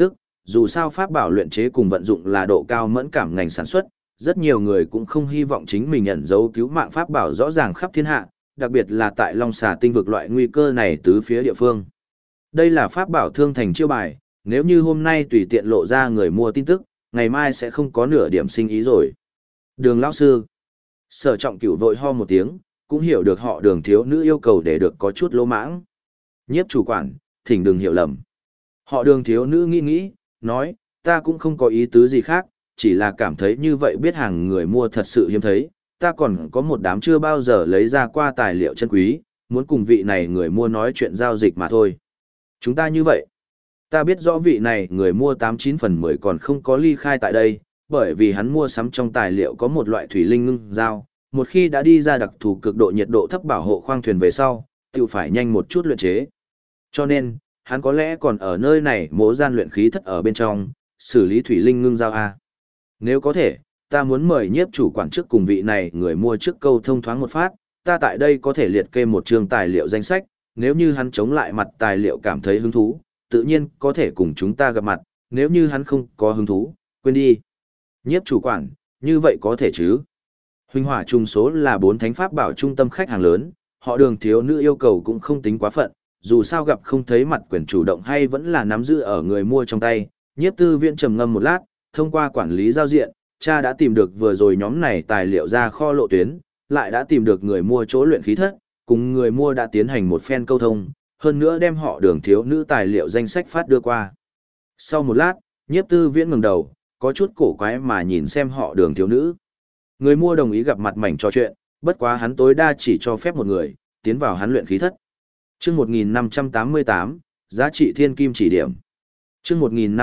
dù sao pháp bảo luyện chế cùng vận dụng là độ cao mẫn cảm ngành sản xuất, rất nhiều người cũng không hy vọng chính mình ẩn giấu cứu mạng pháp bảo rõ ràng khắp thiên hạ, đặc biệt là tại Long Xà tinh vực loại nguy cơ này tứ phía địa phương. Đây là pháp bảo thương thành chiêu bài, nếu như hôm nay tùy tiện lộ ra người mua tin tức, ngày mai sẽ không có nửa điểm sinh ý rồi. Đường lão sư. Sở Trọng Cửu vội ho một tiếng, cũng hiểu được họ Đường thiếu nữ yêu cầu để được có chút lỗ mãng. Nhiếp chủ quản, thỉnh đừng hiểu lầm. Họ Đường thiếu nữ nghĩ, nói, ta cũng không có ý tứ gì khác, chỉ là cảm thấy như vậy biết hàng người mua thật sự hiếm thấy, ta còn có một đám chưa bao giờ lấy ra qua tài liệu chân quý, muốn cùng vị này người mua nói chuyện giao dịch mà thôi. Chúng ta như vậy. Ta biết rõ vị này người mua 89 phần 10 còn không có ly khai tại đây, bởi vì hắn mua sắm trong tài liệu có một loại thủy linh ngưng dao, một khi đã đi ra đặc thù cực độ nhiệt độ thấp bảo hộ khoang thuyền về sau, tự phải nhanh một chút luyện chế. Cho nên, hắn có lẽ còn ở nơi này mố gian luyện khí thất ở bên trong, xử lý thủy linh ngưng dao A. Nếu có thể, ta muốn mời nhiếp chủ quản trước cùng vị này người mua trước câu thông thoáng một phát, ta tại đây có thể liệt kê một chương tài liệu danh sách, nếu như hắn chống lại mặt tài liệu cảm thấy hứng thú, tự nhiên có thể cùng chúng ta gặp mặt, nếu như hắn không có hứng thú, quên đi. Nhiếp chủ quản, như vậy có thể chứ? Huỳnh hỏa trùng số là 4 thánh pháp bảo trung tâm khách hàng lớn, họ Đường thiếu nữ yêu cầu cũng không tính quá phận, dù sao gặp không thấy mặt quyền chủ động hay vẫn là nắm giữ ở người mua trong tay. Nhiếp Tư Viễn trầm ngâm một lát, thông qua quản lý giao diện, cha đã tìm được vừa rồi nhóm này tài liệu ra kho lộ tuyến, lại đã tìm được người mua chỗ luyện khí thất, cùng người mua đã tiến hành một phen câu thông, hơn nữa đem họ Đường thiếu nữ tài liệu danh sách phát đưa qua. Sau một lát, Nhiếp Tư Viễn ngẩng đầu, có chút cổ quái mà nhìn xem họ Đường thiếu nữ. Người mua đồng ý gặp mặt mảnh trò chuyện, bất quá hắn tối đa chỉ cho phép một người tiến vào hắn luyện khí thất. Chương 1588, giá trị thiên kim chỉ điểm. Chương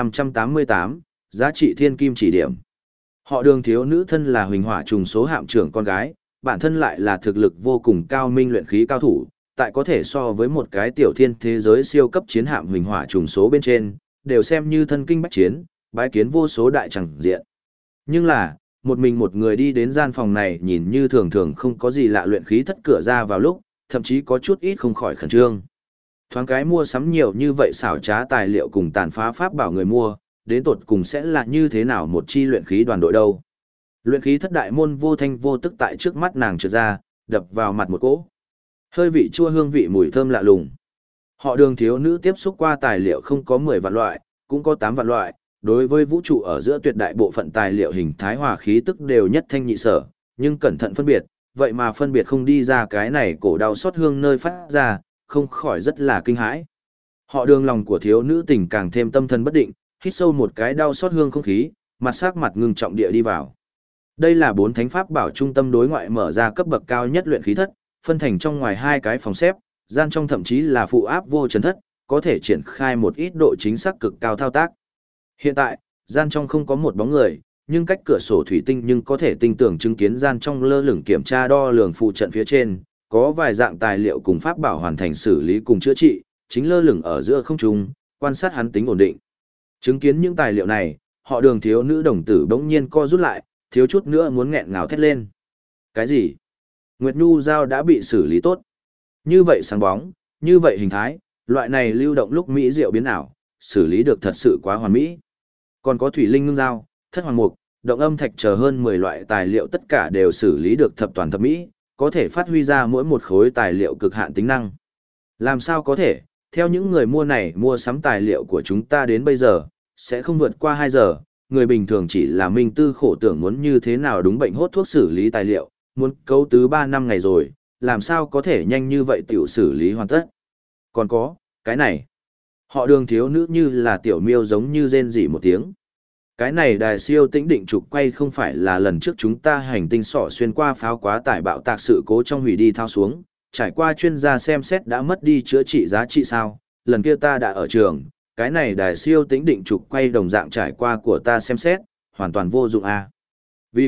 1588, giá trị thiên kim chỉ điểm. Họ Đường thiếu nữ thân là Huỳnh hỏa trùng số hạm trưởng con gái, bản thân lại là thực lực vô cùng cao minh luyện khí cao thủ, tại có thể so với một cái tiểu thiên thế giới siêu cấp chiến hạm Huỳnh hỏa trùng số bên trên, đều xem như thân kinh bách chiến, bái kiến vô số đại chẳng diện. Nhưng là, một mình một người đi đến gian phòng này nhìn như thường thường không có gì lạ luyện khí thất cửa ra vào lúc, thậm chí có chút ít không khỏi khẩn trương. Thoáng cái mua sắm nhiều như vậy xảo trá tài liệu cùng tàn phá pháp bảo người mua, đến tột cùng sẽ là như thế nào một chi luyện khí đoàn đội đâu. Luyện khí thất đại môn vô thanh vô tức tại trước mắt nàng trượt ra, đập vào mặt một cỗ. Hơi vị chua hương vị mùi thơm lạ lùng. Họ Đường thiếu nữ tiếp xúc qua tài liệu không có 10 vạn loại, cũng có 8 vạn loại, đối với vũ trụ ở giữa tuyệt đại bộ phận tài liệu hình thái hòa khí tức đều nhất thanh nhị sở, nhưng cẩn thận phân biệt, vậy mà phân biệt không đi ra cái này cổ đau xót hương nơi phát ra, không khỏi rất là kinh hãi. Họ Đường lòng của thiếu nữ tình càng thêm tâm thần bất định, hít sâu một cái đau xót hương không khí, mặt sắc mặt ngưng trọng địa đi vào. Đây là 4 thánh pháp bảo trung tâm đối ngoại mở ra cấp bậc cao nhất luyện khí thất, phân thành trong ngoài 2 cái phòng xếp, gian trong thậm chí là phụ áp vô trần thất, có thể triển khai một ít độ chính xác cực cao thao tác. Hiện tại, gian trong không có một bóng người, nhưng cách cửa sổ thủy tinh nhưng có thể tinh tưởng chứng kiến gian trong lơ lửng kiểm tra đo lường phụ trận phía trên, có vài dạng tài liệu cùng pháp bảo hoàn thành xử lý cùng chữa trị, chính lơ lửng ở giữa không trung, quan sát hắn tính ổn định. Chứng kiến những tài liệu này, họ Đường thiếu nữ đồng tử bỗng nhiên co rút lại, thiếu chút nữa muốn nghẹn ngào thét lên. Cái gì? Nguyệt Nhu dao đã bị xử lý tốt. Như vậy sáng bóng, như vậy hình thái, loại này lưu động lúc mỹ diệu biến ảo, xử lý được thật sự quá hoàn mỹ. Còn có thủy linh ngưng dao, thất hoàng mục, động âm thạch chờ hơn 10 loại tài liệu tất cả đều xử lý được thập toàn thập mỹ, có thể phát huy ra mỗi một khối tài liệu cực hạn tính năng. Làm sao có thể, theo những người mua này mua sắm tài liệu của chúng ta đến bây giờ, sẽ không vượt qua 2 giờ, người bình thường chỉ là minh tư khổ tưởng muốn như thế nào đúng bệnh hốt thuốc xử lý tài liệu, muốn cấu tứ 3 năm ngày rồi, làm sao có thể nhanh như vậy tiểu xử lý hoàn tất. Còn có, cái này, họ Đường thiếu nữ như là tiểu miêu giống như rên rỉ một tiếng. Cái này đài siêu tĩnh định trục quay không phải là lần trước chúng ta hành tinh sỏ xuyên qua pháo quá tải bạo tạc sự cố trong hủy đi thao xuống, trải qua chuyên gia xem xét đã mất đi chữa trị giá trị sao, lần kia ta đã ở trường, cái này đài siêu tĩnh định trục quay đồng dạng trải qua của ta xem xét, hoàn toàn vô dụng à. Vì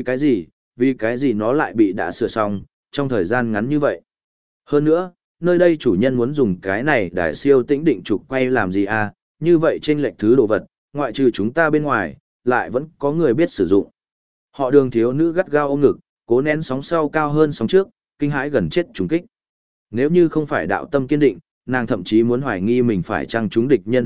cái gì nó lại bị đã sửa xong, trong thời gian ngắn như vậy. Hơn nữa, nơi đây chủ nhân muốn dùng cái này đài siêu tĩnh định trục quay làm gì à, như vậy trên lệch thứ đồ vật, ngoại trừ chúng ta bên ngoài, lại vẫn có người biết sử dụng. Họ Đường thiếu nữ gắt gao ôm ngực, cố nén sóng sau cao hơn sóng trước, kinh hãi gần chết trùng kích. Nếu như không phải đạo tâm kiên định, nàng thậm chí muốn hoài nghi mình phải chăng trúng địch nhân huyễn thuật,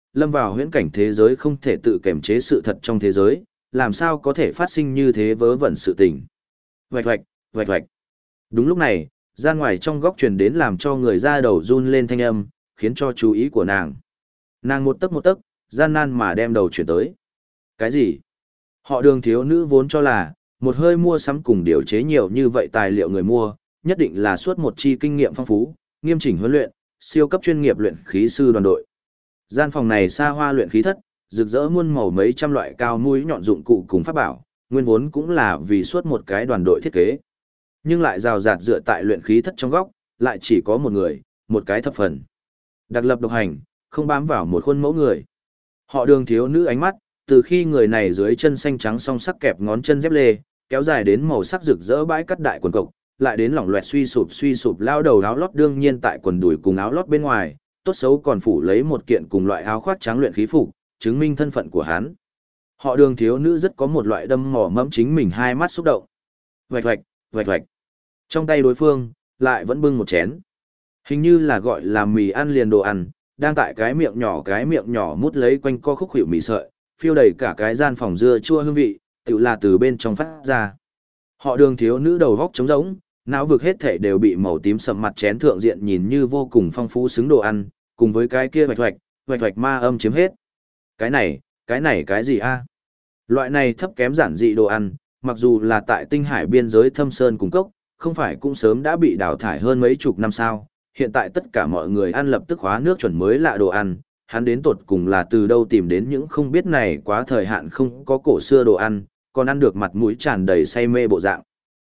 lâm vào huyễn cảnh thế giới không thể tự kiềm chế sự thật trong thế giới, làm sao có thể phát sinh như thế vớ vẩn sự tình. Vạch vạch, vạch vạch. Đúng lúc này, gian ngoài trong góc truyền đến làm cho người da đầu run lên thanh âm, khiến cho chú ý của nàng. Nàng một tấc, gian nan mà đem đầu chuyển tới. Cái gì? Họ Đường thiếu nữ vốn cho là, một hơi mua sắm cùng điều chế nhiều như vậy tài liệu người mua, nhất định là suốt một chi kinh nghiệm phong phú, nghiêm chỉnh huấn luyện, siêu cấp chuyên nghiệp luyện khí sư đoàn đội. Gian phòng này xa hoa luyện khí thất, rực rỡ muôn màu mấy trăm loại cao mũi nhọn dụng cụ cùng pháp bảo, nguyên vốn cũng là vì suốt một cái đoàn đội thiết kế. Nhưng lại rào rạt dựa tại luyện khí thất trong góc, lại chỉ có một người, một cái thập phần. Đặc lập độc hành, không bám vào một khuôn mẫu người. Họ Đường thiếu nữ ánh mắt, từ khi người này dưới chân xanh trắng song sắc kẹp ngón chân dép lê, kéo dài đến màu sắc rực rỡ bãi cắt đại quần cộc, lại đến lỏng loẹt suy sụp lao đầu áo lót, đương nhiên tại quần đùi cùng áo lót bên ngoài, tốt xấu còn phủ lấy một kiện cùng loại áo khoác trắng luyện khí phục, chứng minh thân phận của hắn. Họ Đường thiếu nữ rất có một loại đâm mỏ mẫm chính mình hai mắt xúc động. Vạch vạch, vạch vạch. Trong tay đối phương, lại vẫn bưng một chén. Hình như là gọi là mì ăn liền đồ ăn, đang tại cái miệng nhỏ mút lấy quanh co khúc hiệu mì sợi, phiêu đầy cả cái gian phòng dưa chua hương vị, tự là từ bên trong phát ra. Họ Đường thiếu nữ đầu góc trống rỗng, não vực hết thể đều bị màu tím sậm mặt chén thượng diện nhìn như vô cùng phong phú xứng đồ ăn, cùng với cái kia vạch vạch ma âm chiếm hết. Cái này cái gì a? Loại này thấp kém giản dị đồ ăn, mặc dù là tại tinh hải biên giới thâm sơn cung cốc, không phải cũng sớm đã bị đào thải hơn mấy chục năm sao, hiện tại tất cả mọi người ăn lập tức hóa nước chuẩn mới lạ đồ ăn, hắn đến tột cùng là từ đâu tìm đến những không biết này quá thời hạn không có cổ xưa đồ ăn, còn ăn được mặt mũi tràn đầy say mê bộ dạng.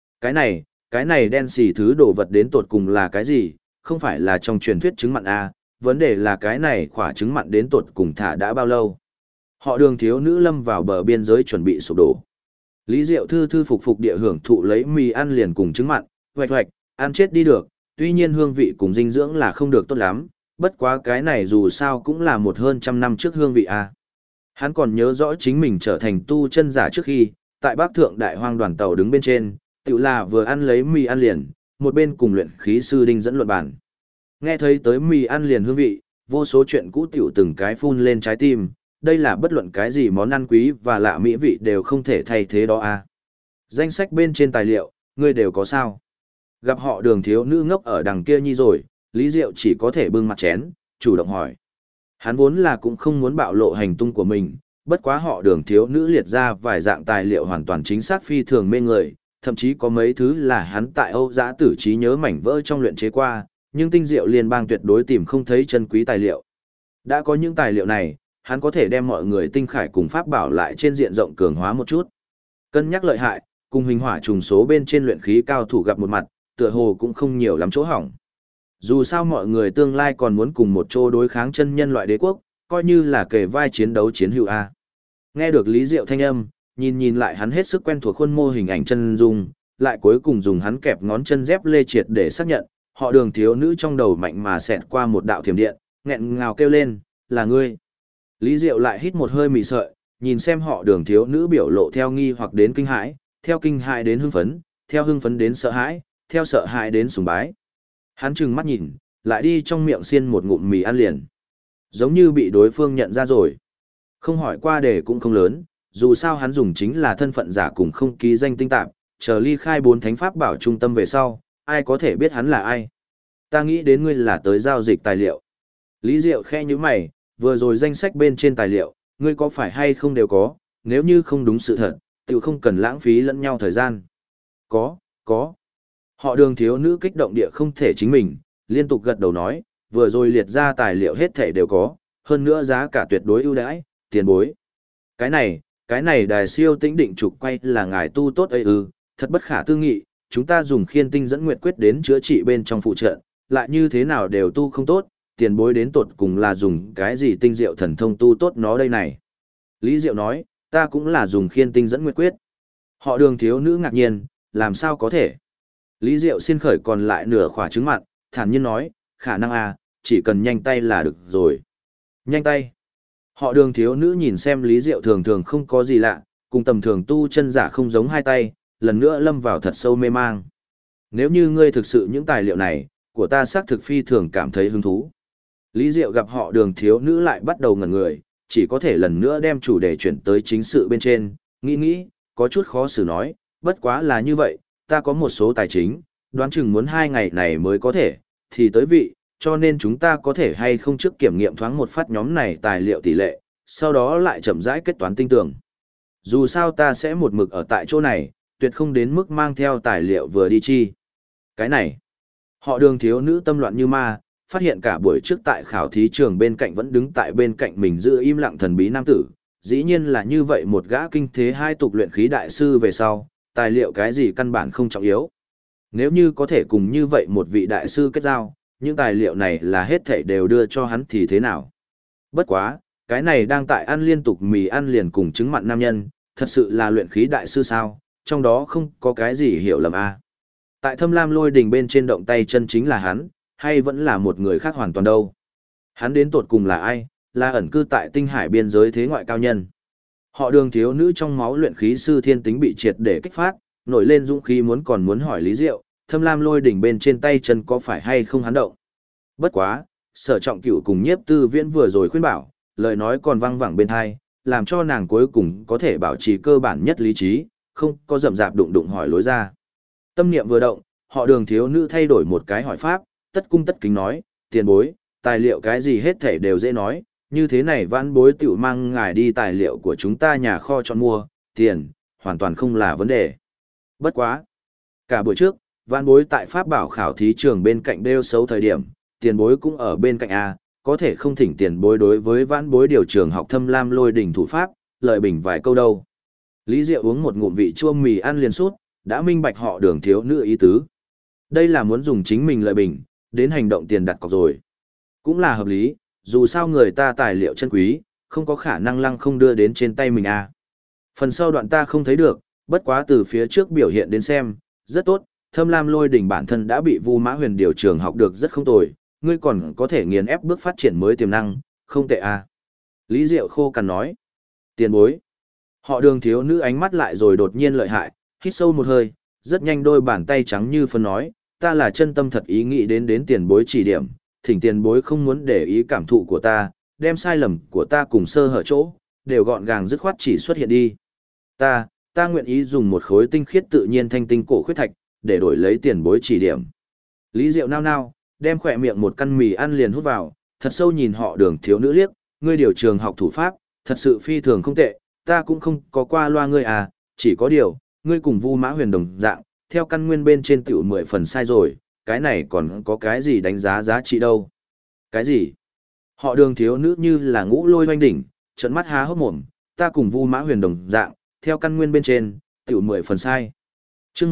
Cái này đen xì thứ đồ vật đến tột cùng là cái gì, không phải là trong truyền thuyết trứng mặn à, vấn đề là cái này khỏa trứng mặn đến tột cùng thả đã bao lâu. Họ Đường thiếu nữ lâm vào bờ biên giới chuẩn bị sụp đổ. Lý Diệu thư thư phục địa hưởng thụ lấy mì ăn liền cùng trứng mặn, vạch, ăn chết đi được, tuy nhiên hương vị cùng dinh dưỡng là không được tốt lắm, bất quá cái này dù sao cũng là một hơn trăm năm trước hương vị à. Hắn còn nhớ rõ chính mình trở thành tu chân giả trước khi, tại Bắc Thượng Đại Hoang đoàn tàu đứng bên trên, tự là vừa ăn lấy mì ăn liền, một bên cùng luyện khí sư Đinh dẫn luận bản. Nghe thấy tới mì ăn liền hương vị, vô số chuyện cũ tiểu từng cái phun lên trái tim, đây là bất luận cái gì món ăn quý và lạ mỹ vị đều không thể thay thế đó à. Danh sách bên trên tài liệu, ngươi đều có sao? Gặp họ Đường thiếu nữ ngốc ở đằng kia nhi rồi, Lý Diệu chỉ có thể bưng mặt chén, chủ động hỏi. Hắn vốn là cũng không muốn bạo lộ hành tung của mình, bất quá họ Đường thiếu nữ liệt ra vài dạng tài liệu hoàn toàn chính xác phi thường mê người, thậm chí có mấy thứ là hắn tại Âu Giã Tử trí nhớ mảnh vỡ trong luyện chế qua, nhưng tinh diệu liên bang tuyệt đối tìm không thấy chân quý tài liệu. Đã có những tài liệu này, hắn có thể đem mọi người tinh khải cùng pháp bảo lại trên diện rộng cường hóa một chút. Cân nhắc lợi hại, cùng hình hỏa trùng số bên trên luyện khí cao thủ gặp một mặt, tựa hồ cũng không nhiều lắm chỗ hỏng. Dù sao mọi người tương lai còn muốn cùng một chỗ đối kháng chân nhân loại đế quốc, coi như là kề vai chiến đấu chiến hữu A. Nghe được Lý Diệu thanh âm, nhìn lại hắn hết sức quen thuộc khuôn mô hình ảnh chân dung, lại cuối cùng dùng hắn kẹp ngón chân dép lê triệt để xác nhận, họ Đường thiếu nữ trong đầu mạnh mà xẹt qua một đạo thiểm điện, nghẹn ngào kêu lên, là ngươi. Lý Diệu lại hít một hơi mị sợi, nhìn xem họ Đường thiếu nữ biểu lộ theo nghi hoặc đến kinh hãi, theo kinh hãi đến hưng phấn, theo hưng phấn đến sợ hãi, theo sợ hãi đến sùng bái. Hắn trừng mắt nhìn, lại đi trong miệng xiên một ngụm mì ăn liền. Giống như bị đối phương nhận ra rồi. Không hỏi qua đề cũng không lớn, dù sao hắn dùng chính là thân phận giả cùng không ký danh tinh tạp, chờ ly khai 4 thánh pháp bảo trung tâm về sau, ai có thể biết hắn là ai. Ta nghĩ đến ngươi là tới giao dịch tài liệu. Lý Diệu khẽ như mày, vừa rồi danh sách bên trên tài liệu, ngươi có phải hay không đều có, nếu như không đúng sự thật, tự không cần lãng phí lẫn nhau thời gian. Có. Họ Đường thiếu nữ kích động địa không thể chính mình, liên tục gật đầu nói, vừa rồi liệt ra tài liệu hết thể đều có, hơn nữa giá cả tuyệt đối ưu đãi, tiền bối. Cái này đài siêu tĩnh định trục quay là ngài tu tốt ấy ư, thật bất khả tư nghị, chúng ta dùng khiên tinh dẫn nguyệt quyết đến chữa trị bên trong phụ trợ, lại như thế nào đều tu không tốt, tiền bối đến tột cùng là dùng cái gì tinh diệu thần thông tu tốt nó đây này. Lý Diệu nói, ta cũng là dùng khiên tinh dẫn nguyệt quyết. Họ Đường thiếu nữ ngạc nhiên, làm sao có thể? Lý Diệu xin khởi còn lại nửa khỏa trứng mặn, thản nhiên nói, khả năng à, chỉ cần nhanh tay là được rồi. Nhanh tay. Họ Đường thiếu nữ nhìn xem Lý Diệu thường thường không có gì lạ, cùng tầm thường tu chân giả không giống hai tay, lần nữa lâm vào thật sâu mê mang. Nếu như ngươi thực sự những tài liệu này, của ta xác thực phi thường cảm thấy hứng thú. Lý Diệu gặp họ Đường thiếu nữ lại bắt đầu ngẩn người, chỉ có thể lần nữa đem chủ đề chuyển tới chính sự bên trên, nghĩ, có chút khó xử nói, bất quá là như vậy, ta có một số tài chính, đoán chừng muốn 2 ngày này mới có thể, thì tới vị, cho nên chúng ta có thể hay không trước kiểm nghiệm thoáng một phát nhóm này tài liệu tỷ lệ, sau đó lại chậm rãi kết toán tinh tường. Dù sao ta sẽ một mực ở tại chỗ này, tuyệt không đến mức mang theo tài liệu vừa đi chi. Cái này, họ Đường thiếu nữ tâm loạn như ma, phát hiện cả buổi trước tại khảo thí trường bên cạnh vẫn đứng tại bên cạnh mình giữ im lặng thần bí nam tử, dĩ nhiên là như vậy một gã kinh thế hai tục luyện khí đại sư về sau, tài liệu cái gì căn bản không trọng yếu. Nếu như có thể cùng như vậy một vị đại sư kết giao, những tài liệu này là hết thảy đều đưa cho hắn thì thế nào? Bất quá, cái này đang tại ăn liên tục mì ăn liền cùng trứng mặn nam nhân, thật sự là luyện khí đại sư sao, trong đó không có cái gì hiểu lầm à. Tại Thâm Lam Lôi Đình bên trên động tay chân chính là hắn, hay vẫn là một người khác hoàn toàn đâu? Hắn đến tột cùng là ai, là ẩn cư tại tinh hải biên giới thế ngoại cao nhân. Họ Đường thiếu nữ trong máu luyện khí sư thiên tính bị triệt để kích phát, nổi lên dũng khí muốn hỏi Lý Diệu, Thâm Lam Lôi Đỉnh bên trên tay chân có phải hay không hắn động. Bất quá, Sở Trọng Cửu cùng Nhiếp Tư Viễn vừa rồi khuyên bảo, lời nói còn văng vẳng bên tai, làm cho nàng cuối cùng có thể bảo trì cơ bản nhất lý trí, không có rậm rạp đụng hỏi lối ra. Tâm niệm vừa động, họ Đường thiếu nữ thay đổi một cái hỏi pháp, tất cung tất kính nói, tiền bối, tài liệu cái gì hết thể đều dễ nói, như thế này vãn bối tiểu mang ngài đi tài liệu của chúng ta nhà kho chọn mua, tiền, hoàn toàn không là vấn đề. Bất quá. Cả buổi trước, vãn bối tại Pháp bảo khảo thí trường bên cạnh đeo xấu thời điểm, tiền bối cũng ở bên cạnh A, có thể không thỉnh tiền bối đối với vãn bối điều trường học Thâm Lam Lôi Đỉnh thủ pháp, lợi bình vài câu đâu. Lý Diệu uống một ngụm vị chua mì ăn liền sút, đã minh bạch họ Đường thiếu nữ ý tứ. Đây là muốn dùng chính mình lợi bình, đến hành động tiền đặt cọc rồi. Cũng là hợp lý, dù sao người ta tài liệu chân quý, không có khả năng lăng không đưa đến trên tay mình à. Phần sau đoạn ta không thấy được, bất quá từ phía trước biểu hiện đến xem, rất tốt, Thâm Lam Lôi Đỉnh bản thân đã bị Vu Mã Huyền điều trường học được rất không tồi, ngươi còn có thể nghiền ép bước phát triển mới tiềm năng, không tệ à. Lý Diệu khô cằn nói, tiền bối. Họ Đường thiếu nữ ánh mắt lại rồi đột nhiên lợi hại, hít sâu một hơi, rất nhanh đôi bàn tay trắng như phân nói, ta là chân tâm thật ý nghĩ đến tiền bối chỉ điểm, thỉnh tiền bối không muốn để ý cảm thụ của ta, đem sai lầm của ta cùng sơ hở chỗ, đều gọn gàng dứt khoát chỉ xuất hiện đi. Ta nguyện ý dùng một khối tinh khiết tự nhiên thanh tinh cổ khuyết thạch, để đổi lấy tiền bối chỉ điểm. Lý Diệu nao nao, đem khỏe miệng một căn mì ăn liền hút vào, thật sâu nhìn họ Đường thiếu nữ liếc, ngươi điều trường học thủ pháp, thật sự phi thường không tệ, ta cũng không có qua loa ngươi à, chỉ có điều, ngươi cùng Vu Mã Huyền đồng dạng, theo căn nguyên bên trên tiểu 10 phần sai rồi, cái này còn có cái gì đánh giá giá trị đâu. Cái gì? Họ Đường thiếu nữ như là ngũ lôi hoanh đỉnh, trợn mắt há hốc mồm, ta cùng Vu Mã Huyền đồng dạng, theo căn nguyên bên trên, tiểu 10 phần sai. Chương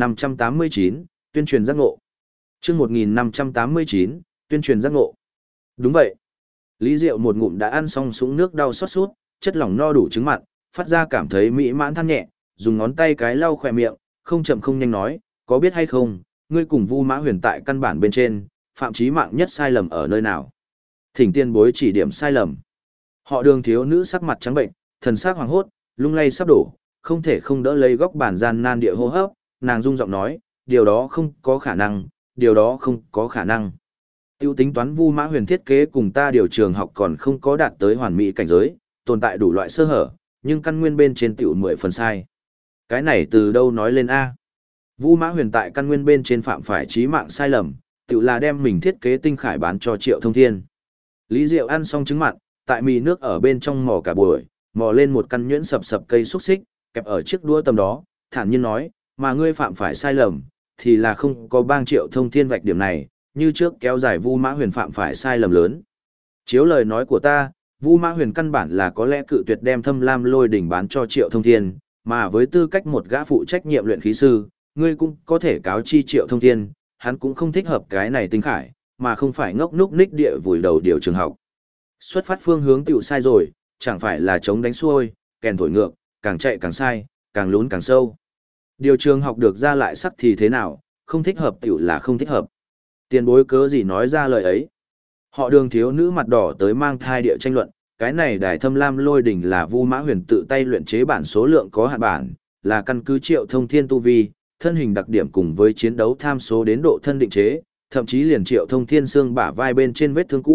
1589, tuyên truyền giác ngộ. Chương 1589, tuyên truyền giác ngộ. Đúng vậy. Lý Diệu một ngụm đã ăn xong sũng nước đau xót sút, chất lỏng no đủ trứng mặn, phát ra cảm thấy mỹ mãn than nhẹ, dùng ngón tay cái lau khỏe miệng, không chậm không nhanh nói, có biết hay không, ngươi cùng Vu Mã Huyền tại căn bản bên trên, phạm chí mạng nhất sai lầm ở nơi nào? Thỉnh tiên bối chỉ điểm sai lầm. Họ Đường thiếu nữ sắc mặt trắng bệnh, thần sắc hoàng hốt, lung lay sắp đổ, không thể không đỡ lấy góc bàn gian nan địa hô hấp, nàng rung giọng nói, điều đó không có khả năng, điều đó không có khả năng. Tiêu tính toán Vu Mã Huyền thiết kế cùng ta điều trường học còn không có đạt tới hoàn mỹ cảnh giới, tồn tại đủ loại sơ hở, nhưng căn nguyên bên trên tiểu 10 phần sai. Cái này từ đâu nói lên A? Vu Mã Huyền tại căn nguyên bên trên phạm phải chí mạng sai lầm, tự là đem mình thiết kế tinh khải bán cho Triệu Thông Thiên. Lý Diệu ăn xong trứng mặn, tại mì nước ở bên trong mò cả buổi, mò lên một căn nhuyễn sập sập cây xúc xích, kẹp ở chiếc đũa tầm đó, thản nhiên nói, mà ngươi phạm phải sai lầm, thì là không có bang Triệu Thông Thiên vạch điểm này, như trước kéo dài Vu Mã Huyền phạm phải sai lầm lớn. Chiếu lời nói của ta, Vu Mã Huyền căn bản là có lẽ cự tuyệt đem Thâm Lam Lôi Đỉnh bán cho Triệu Thông Thiên, mà với tư cách một gã phụ trách nhiệm luyện khí sư, ngươi cũng có thể cáo chi Triệu Thông Thiên, hắn cũng không thích hợp cái này tinh khải, mà không phải ngốc núc ních địa vùi đầu điều trường học. Xuất phát phương hướng tiểu sai rồi, chẳng phải là chống đánh xuôi, kèn thổi ngược, càng chạy càng sai, càng lún càng sâu. Điều trường học được ra lại sắc thì thế nào, không thích hợp tiểu là không thích hợp. Tiền bối cớ gì nói ra lời ấy. Họ Đường thiếu nữ mặt đỏ tới mang thai địa tranh luận, cái này Đài Thâm Lam Lôi Đỉnh là Vu Mã Huyền tự tay luyện chế bản số lượng có hạn bản, là căn cứ Triệu Thông Thiên tu vi, thân hình đặc điểm cùng với chiến đấu tham số đến độ thân định chế, thậm chí liền Triệu Thông Thiên xương bả vai bên trên vết thương cũ,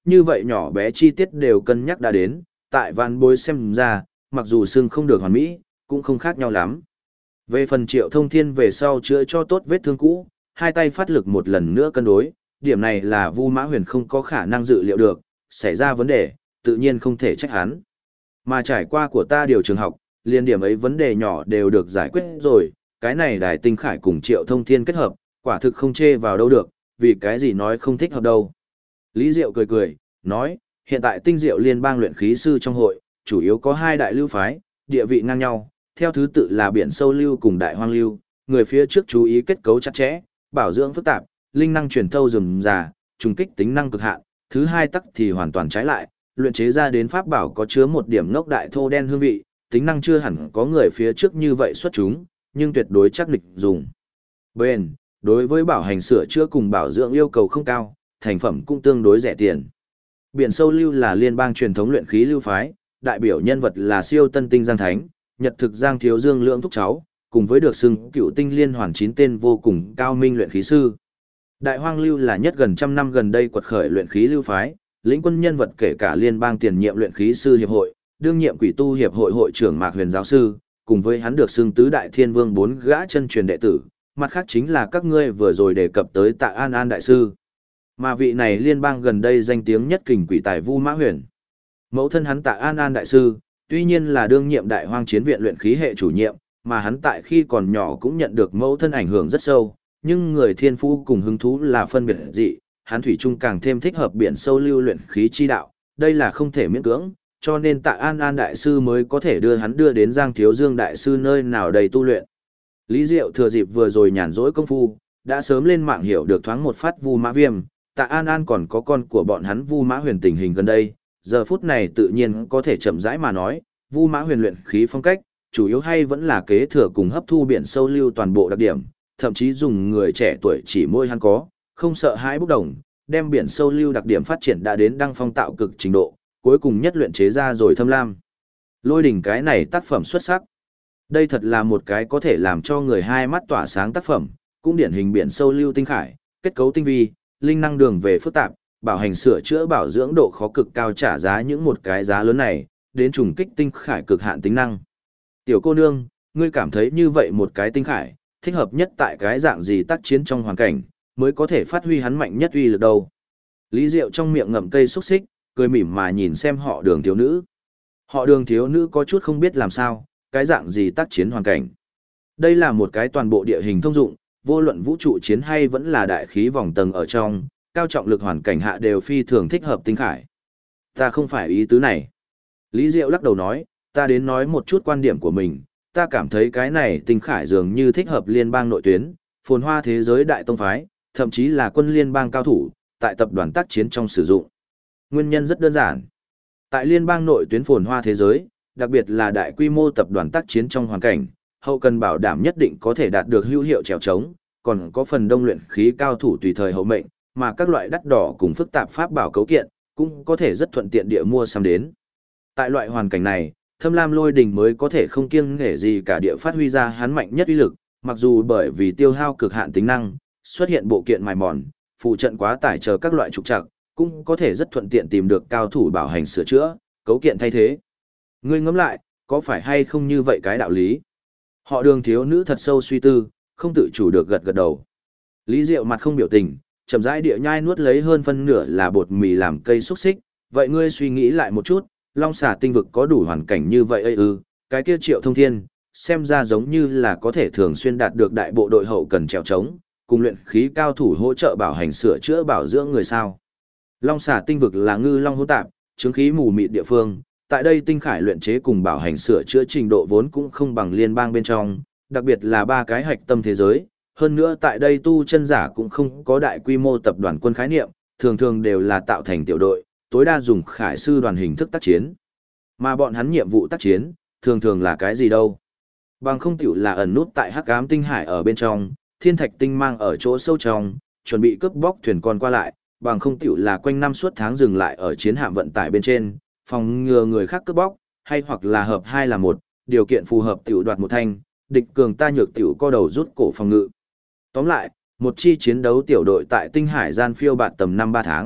như vậy nhỏ bé chi tiết đều cân nhắc đã đến, tại vạn bối xem ra, mặc dù xương không được hoàn mỹ, cũng không khác nhau lắm. Về phần Triệu Thông Thiên về sau chữa cho tốt vết thương cũ, hai tay phát lực một lần nữa cân đối, điểm này là Vu Mã Huyền không có khả năng dự liệu được, xảy ra vấn đề, tự nhiên không thể trách hắn. Mà trải qua của ta điều trường học, liên điểm ấy vấn đề nhỏ đều được giải quyết rồi, cái này Đài Tinh Khải cùng Triệu Thông Thiên kết hợp, quả thực không chê vào đâu được, vì cái gì nói không thích hợp đâu. Lý Diệu cười cười, nói, hiện tại Tinh Diệu Liên bang luyện khí sư trong hội, chủ yếu có hai đại lưu phái, địa vị ngang nhau, theo thứ tự là Biển Sâu Lưu cùng Đại Hoang Lưu, người phía trước chú ý kết cấu chặt chẽ, bảo dưỡng phức tạp, linh năng truyền thâu rườm rà, trùng kích tính năng cực hạn, thứ hai tắc thì hoàn toàn trái lại, luyện chế ra đến pháp bảo có chứa một điểm ngốc đại thô đen hương vị, tính năng chưa hẳn có người phía trước như vậy xuất chúng, nhưng tuyệt đối chắc địch dùng. Bên, đối với bảo hành sửa chữa cùng bảo dưỡng yêu cầu không cao, thành phẩm cũng tương đối rẻ tiền. Biển Sâu Lưu là liên bang truyền thống luyện khí lưu phái, đại biểu nhân vật là siêu tân tinh Giang Thánh, nhật thực Giang Thiếu Dương lượng thúc cháu, cùng với được xưng cựu tinh liên hoàn 9 tên vô cùng cao minh luyện khí sư. Đại Hoang Lưu là nhất gần trăm năm gần đây quật khởi luyện khí lưu phái, lĩnh quân nhân vật kể cả liên bang tiền nhiệm luyện khí sư hiệp hội, đương nhiệm quỷ tu hiệp hội hội trưởng Mạc Huyền giáo sư, cùng với hắn được xưng tứ đại thiên vương 4 gã chân truyền đệ tử, mặt khác chính là các ngươi vừa rồi đề cập tới Tạ An An đại sư. Mà vị này liên bang gần đây danh tiếng nhất kình quỷ tài Vu Mã Huyền. Mẫu thân hắn Tạ An An đại sư, tuy nhiên là đương nhiệm Đại Hoang chiến viện luyện khí hệ chủ nhiệm, mà hắn tại khi còn nhỏ cũng nhận được mẫu thân ảnh hưởng rất sâu, nhưng người thiên phú cùng hứng thú là phân biệt dị, hắn thủy chung càng thêm thích hợp Biển Sâu Lưu luyện khí chi đạo, đây là không thể miễn cưỡng, cho nên Tạ An An đại sư mới có thể đưa hắn đưa đến Giang Thiếu Dương đại sư nơi nào đầy tu luyện. Lý Diệu thừa dịp vừa rồi nhàn rỗi công phu, đã sớm lên mạng hiểu được thoáng một phát Vu Mã Viêm, Tạ An An còn có con của bọn hắn Vu Mã Huyền tình hình gần đây, giờ phút này tự nhiên có thể chậm rãi mà nói, Vu Mã Huyền luyện khí phong cách, chủ yếu hay vẫn là kế thừa cùng hấp thu Biển Sâu Lưu toàn bộ đặc điểm, thậm chí dùng người trẻ tuổi chỉ môi hắn có, không sợ hãi bốc đồng, đem Biển Sâu Lưu đặc điểm phát triển đã đến đăng phong tạo cực trình độ, cuối cùng nhất luyện chế ra rồi Thâm Lam. Lôi đỉnh cái này tác phẩm xuất sắc. Đây thật là một cái có thể làm cho người hai mắt tỏa sáng tác phẩm, cũng điển hình Biển Sâu Lưu tinh khải, kết cấu tinh vi, linh năng đường về phức tạp, bảo hành sửa chữa bảo dưỡng độ khó cực cao trả giá những một cái giá lớn này, đến trùng kích tinh khải cực hạn tính năng. Tiểu cô nương, ngươi cảm thấy như vậy một cái tinh khải, thích hợp nhất tại cái dạng gì tác chiến trong hoàn cảnh, mới có thể phát huy hắn mạnh nhất uy lực đâu. Lý Diệu trong miệng ngậm cây xúc xích, cười mỉm mà nhìn xem họ Đường thiếu nữ. Họ Đường thiếu nữ có chút không biết làm sao, cái dạng gì tác chiến hoàn cảnh. Đây là một cái toàn bộ địa hình thông dụng, vô luận vũ trụ chiến hay vẫn là đại khí vòng tầng ở trong, cao trọng lực hoàn cảnh hạ đều phi thường thích hợp tinh khải. Ta không phải ý tứ này. Lý Diệu lắc đầu nói, ta đến nói một chút quan điểm của mình, ta cảm thấy cái này tinh khải dường như thích hợp liên bang nội tuyến, phồn hoa thế giới đại tông phái, thậm chí là quân liên bang cao thủ, tại tập đoàn tác chiến trong sử dụng. Nguyên nhân rất đơn giản. Tại liên bang nội tuyến phồn hoa thế giới, đặc biệt là đại quy mô tập đoàn tác chiến trong hoàn cảnh, hậu cần bảo đảm nhất định có thể đạt được hữu hiệu trèo trống, còn có phần đông luyện khí cao thủ tùy thời hậu mệnh, mà các loại đắt đỏ cùng phức tạp pháp bảo cấu kiện, cũng có thể rất thuận tiện địa mua sắm đến. Tại loại hoàn cảnh này, Thâm Lam Lôi Đình mới có thể không kiêng nể gì cả địa phát huy ra hắn mạnh nhất uy lực, mặc dù bởi vì tiêu hao cực hạn tính năng, xuất hiện bộ kiện mài mòn, phụ trận quá tải chờ các loại trục trặc, cũng có thể rất thuận tiện tìm được cao thủ bảo hành sửa chữa, cấu kiện thay thế. Ngươi ngẫm lại, có phải hay không như vậy cái đạo lý? Họ Đường thiếu nữ thật sâu suy tư, không tự chủ được gật gật đầu. Lý Diệu mặt không biểu tình, chậm rãi địa nhai nuốt lấy hơn phân nửa là bột mì làm cây xúc xích, vậy ngươi suy nghĩ lại một chút, Long Xà tinh vực có đủ hoàn cảnh như vậy ư? Cái kia Triệu Thông Thiên, xem ra giống như là có thể thường xuyên đạt được đại bộ đội hậu cần trèo trống, cùng luyện khí cao thủ hỗ trợ bảo hành sửa chữa bảo dưỡng người sao? Long Xà tinh vực là ngư long hỗn tạp, chứng khí mù mịt địa phương, tại đây tinh khải luyện chế cùng bảo hành sửa chữa trình độ vốn cũng không bằng liên bang bên trong, đặc biệt là ba cái hạch tâm thế giới. Hơn nữa tại đây tu chân giả cũng không có đại quy mô tập đoàn quân khái niệm, thường thường đều là tạo thành tiểu đội, tối đa dùng khải sư đoàn hình thức tác chiến. Mà bọn hắn nhiệm vụ tác chiến, thường thường là cái gì đâu? Bằng không tiểu là ẩn nút tại hắc ám tinh hải ở bên trong, thiên thạch tinh mang ở chỗ sâu trong, chuẩn bị cướp bóc thuyền con qua lại, bằng không tiểu là quanh năm suốt tháng dừng lại ở chiến hạm vận tải bên trên, phòng ngừa người khác cướp bóc, hay hoặc là hợp hai là một, điều kiện phù hợp tiểu đoạt một thanh, địch cường ta nhược tiểu co đầu rút cổ phòng ngự. Tóm lại, một chi chiến đấu tiểu đội tại tinh hải gian phiêu bạt tầm 5-3 tháng,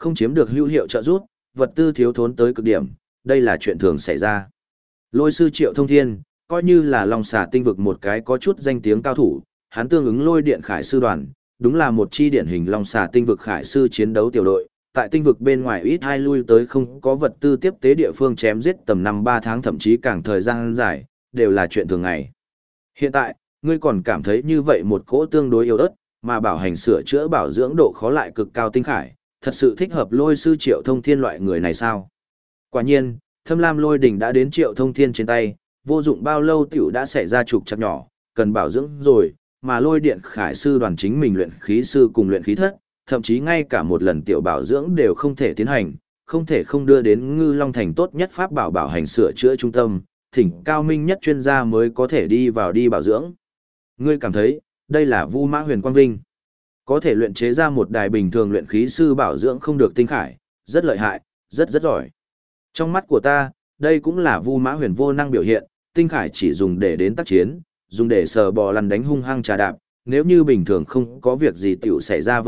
không chiếm được hữu hiệu trợ giúp, vật tư thiếu thốn tới cực điểm, đây là chuyện thường xảy ra. Lôi sư Triệu Thông Thiên, coi như là Long Xà tinh vực một cái có chút danh tiếng cao thủ, hắn tương ứng Lôi Điện Khải sư đoàn, đúng là một chi điển hình Long Xà tinh vực khải sư chiến đấu tiểu đội, tại tinh vực bên ngoài ít hai lui tới không có vật tư tiếp tế địa phương chém giết tầm 5-3 tháng thậm chí càng thời gian dài, đều là chuyện thường ngày. Hiện tại, ngươi còn cảm thấy như vậy một cỗ tương đối yếu ớt, mà bảo hành sửa chữa bảo dưỡng độ khó lại cực cao tinh khải, thật sự thích hợp Lôi sư Triệu Thông Thiên loại người này sao? Quả nhiên, Thâm Lam Lôi đỉnh đã đến Triệu Thông Thiên trên tay, vô dụng bao lâu tiểu đã xảy ra trục trặc nhỏ, cần bảo dưỡng rồi, mà Lôi Điện Khải sư đoàn chính mình luyện khí sư cùng luyện khí thất, thậm chí ngay cả một lần tiểu bảo dưỡng đều không thể tiến hành, không thể không đưa đến Ngư Long Thành tốt nhất pháp bảo bảo hành sửa chữa trung tâm, thỉnh cao minh nhất chuyên gia mới có thể đi vào đi bảo dưỡng. Ngươi cảm thấy, đây là Vu Mã Huyền Quang Vinh. Có thể luyện chế ra một đài bình thường luyện khí sư bảo dưỡng không được tinh khải, rất lợi hại, rất giỏi. Trong mắt của ta, đây cũng là Vu Mã Huyền vô năng biểu hiện, tinh khải chỉ dùng để đến tác chiến, dùng để sờ bò lăn đánh hung hăng trà đạp, nếu như bình thường không có việc gì tiểu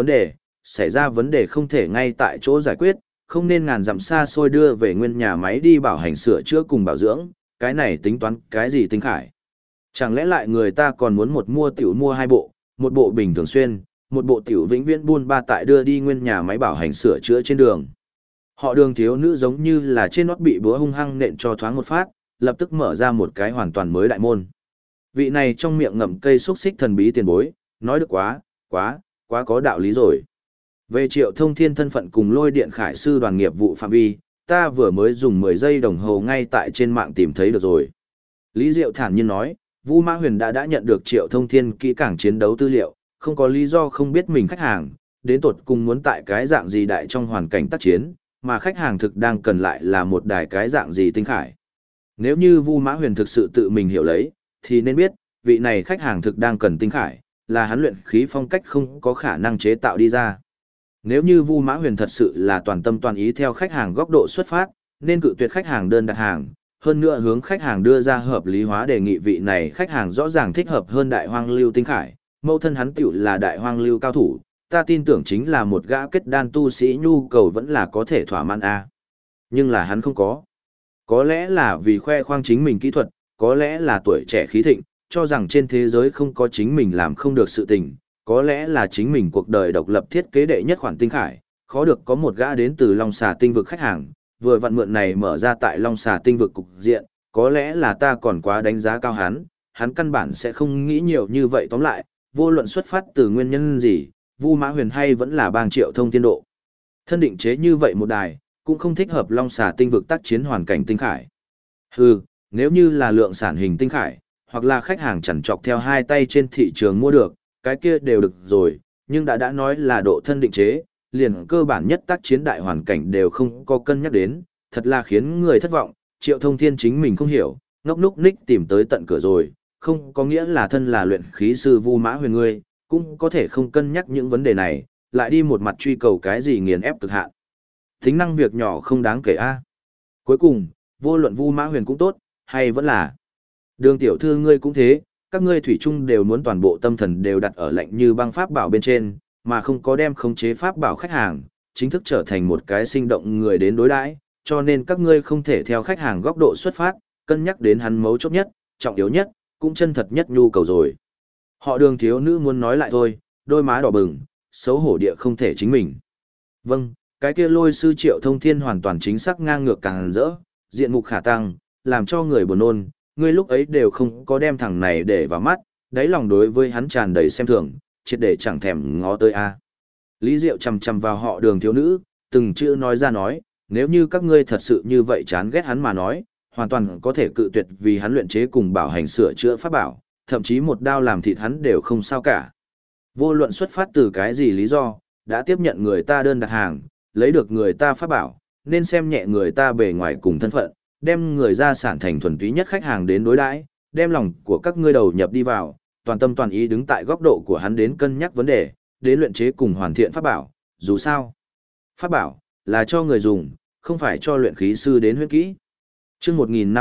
xảy ra vấn đề không thể ngay tại chỗ giải quyết, không nên ngàn dặm xa xôi đưa về nguyên nhà máy đi bảo hành sửa chữa cùng bảo dưỡng, cái này tính toán cái gì tinh khải. Chẳng lẽ lại người ta còn muốn một mua tiểu mua hai bộ, một bộ bình thường xuyên, một bộ tiểu vĩnh viễn buôn ba tại đưa đi nguyên nhà máy bảo hành sửa chữa trên đường. Họ Đường thiếu nữ giống như là trên nót bị búa hung hăng nện cho thoáng một phát, lập tức mở ra một cái hoàn toàn mới đại môn. Vị này trong miệng ngậm cây xúc xích thần bí tiền bối, nói được quá có đạo lý rồi. Về Triệu Thông Thiên thân phận cùng Lôi Điện Khải sư đoàn nghiệp vụ phạm vi, ta vừa mới dùng 10 giây đồng hồ ngay tại trên mạng tìm thấy được rồi. Lý Diệu thản nhiên nói, Vu Mã Huyền đã nhận được Triệu Thông Thiên kỹ càng chiến đấu tư liệu, không có lý do không biết mình khách hàng, đến tột cùng muốn tại cái dạng gì đại trong hoàn cảnh tác chiến, mà khách hàng thực đang cần lại là một đài cái dạng gì tinh khải. Nếu như Vu Mã Huyền thực sự tự mình hiểu lấy, thì nên biết, vị này khách hàng thực đang cần tinh khải, là hắn luyện khí phong cách không có khả năng chế tạo đi ra. Nếu như Vu Mã Huyền thật sự là toàn tâm toàn ý theo khách hàng góc độ xuất phát, nên cự tuyệt khách hàng đơn đặt hàng, hơn nữa hướng khách hàng đưa ra hợp lý hóa đề nghị vị này khách hàng rõ ràng thích hợp hơn đại hoang lưu tinh khải, mẫu thân hắn tiểu là đại hoang lưu cao thủ, ta tin tưởng chính là một gã kết đan tu sĩ nhu cầu vẫn là có thể thỏa mãn a. Nhưng là hắn không có. Có lẽ là vì khoe khoang chính mình kỹ thuật, có lẽ là tuổi trẻ khí thịnh, cho rằng trên thế giới không có chính mình làm không được sự tình, có lẽ là chính mình cuộc đời độc lập thiết kế đệ nhất khoản tinh khải, khó được có một gã đến từ Long Xà tinh vực khách hàng, vừa vặn mượn này mở ra tại Long Xà tinh vực cục diện, có lẽ là ta còn quá đánh giá cao hắn căn bản sẽ không nghĩ nhiều như vậy. Tóm lại, vô luận xuất phát từ nguyên nhân gì, Vu Mã Huyền hay vẫn là bang Triệu Thông Thiên độ. Thân định chế như vậy một đài, cũng không thích hợp Long Xà tinh vực tác chiến hoàn cảnh tinh khải. Hừ, nếu như là lượng sản hình tinh khải, hoặc là khách hàng chằn chọc theo hai tay trên thị trường mua được, cái kia đều được rồi, nhưng đã nói là độ thân định chế, liền cơ bản nhất tác chiến đại hoàn cảnh đều không có cân nhắc đến, thật là khiến người thất vọng. Triệu Thông Thiên chính mình không hiểu, ngốc núc ních tìm tới tận cửa rồi, không có nghĩa là thân là luyện khí sư Vu Mã Huyền ngươi, cũng có thể không cân nhắc những vấn đề này, lại đi một mặt truy cầu cái gì nghiền ép cực hạn. Tính năng việc nhỏ không đáng kể a. Cuối cùng, vô luận Vu Mã Huyền cũng tốt, hay vẫn là Đường tiểu thư ngươi cũng thế, các ngươi thủy chung đều muốn toàn bộ tâm thần đều đặt ở lạnh như băng pháp bảo bên trên, mà không có đem khống chế pháp bảo khách hàng, chính thức trở thành một cái sinh động người đến đối đãi, cho nên các ngươi không thể theo khách hàng góc độ xuất phát, cân nhắc đến hắn mấu chốt nhất, trọng yếu nhất, cũng chân thật nhất nhu cầu rồi. Họ Đường thiếu nữ muốn nói lại thôi, đôi má đỏ bừng, xấu hổ địa không thể chính mình. Vâng, cái kia Lôi sư Triệu Thông Thiên hoàn toàn chính xác ngang ngược càng rỡ, diện mục khả tăng, làm cho người buồn nôn, ngươi lúc ấy đều không có đem thằng này để vào mắt, đáy lòng đối với hắn tràn đầy xem thường, triệt để chẳng thèm ngó tới a. Lý Diệu chằm chằm vào Họ Đường thiếu nữ, từng chữ nói ra nói, nếu như các ngươi thật sự như vậy chán ghét hắn mà nói, hoàn toàn có thể cự tuyệt vì hắn luyện chế cùng bảo hành sửa chữa pháp bảo, thậm chí một đao làm thịt hắn đều không sao cả. Vô luận xuất phát từ cái gì lý do, đã tiếp nhận người ta đơn đặt hàng, lấy được người ta pháp bảo, nên xem nhẹ người ta bề ngoài cùng thân phận, đem người ra sản thành thuần túy nhất khách hàng đến đối đãi, đem lòng của các ngươi đầu nhập đi vào, toàn tâm toàn ý đứng tại góc độ của hắn đến cân nhắc vấn đề, đến luyện chế cùng hoàn thiện pháp bảo, dù sao. Pháp bảo, là cho người dùng, không phải cho luyện khí sư đến huyết kỹ. Chương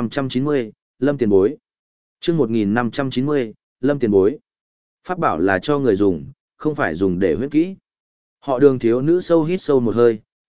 1590, Lâm tiền bối. Chương 1590, Lâm tiền bối. Pháp bảo là cho người dùng, không phải dùng để huyết kỹ. Họ Đường thiếu nữ sâu hít sâu một hơi,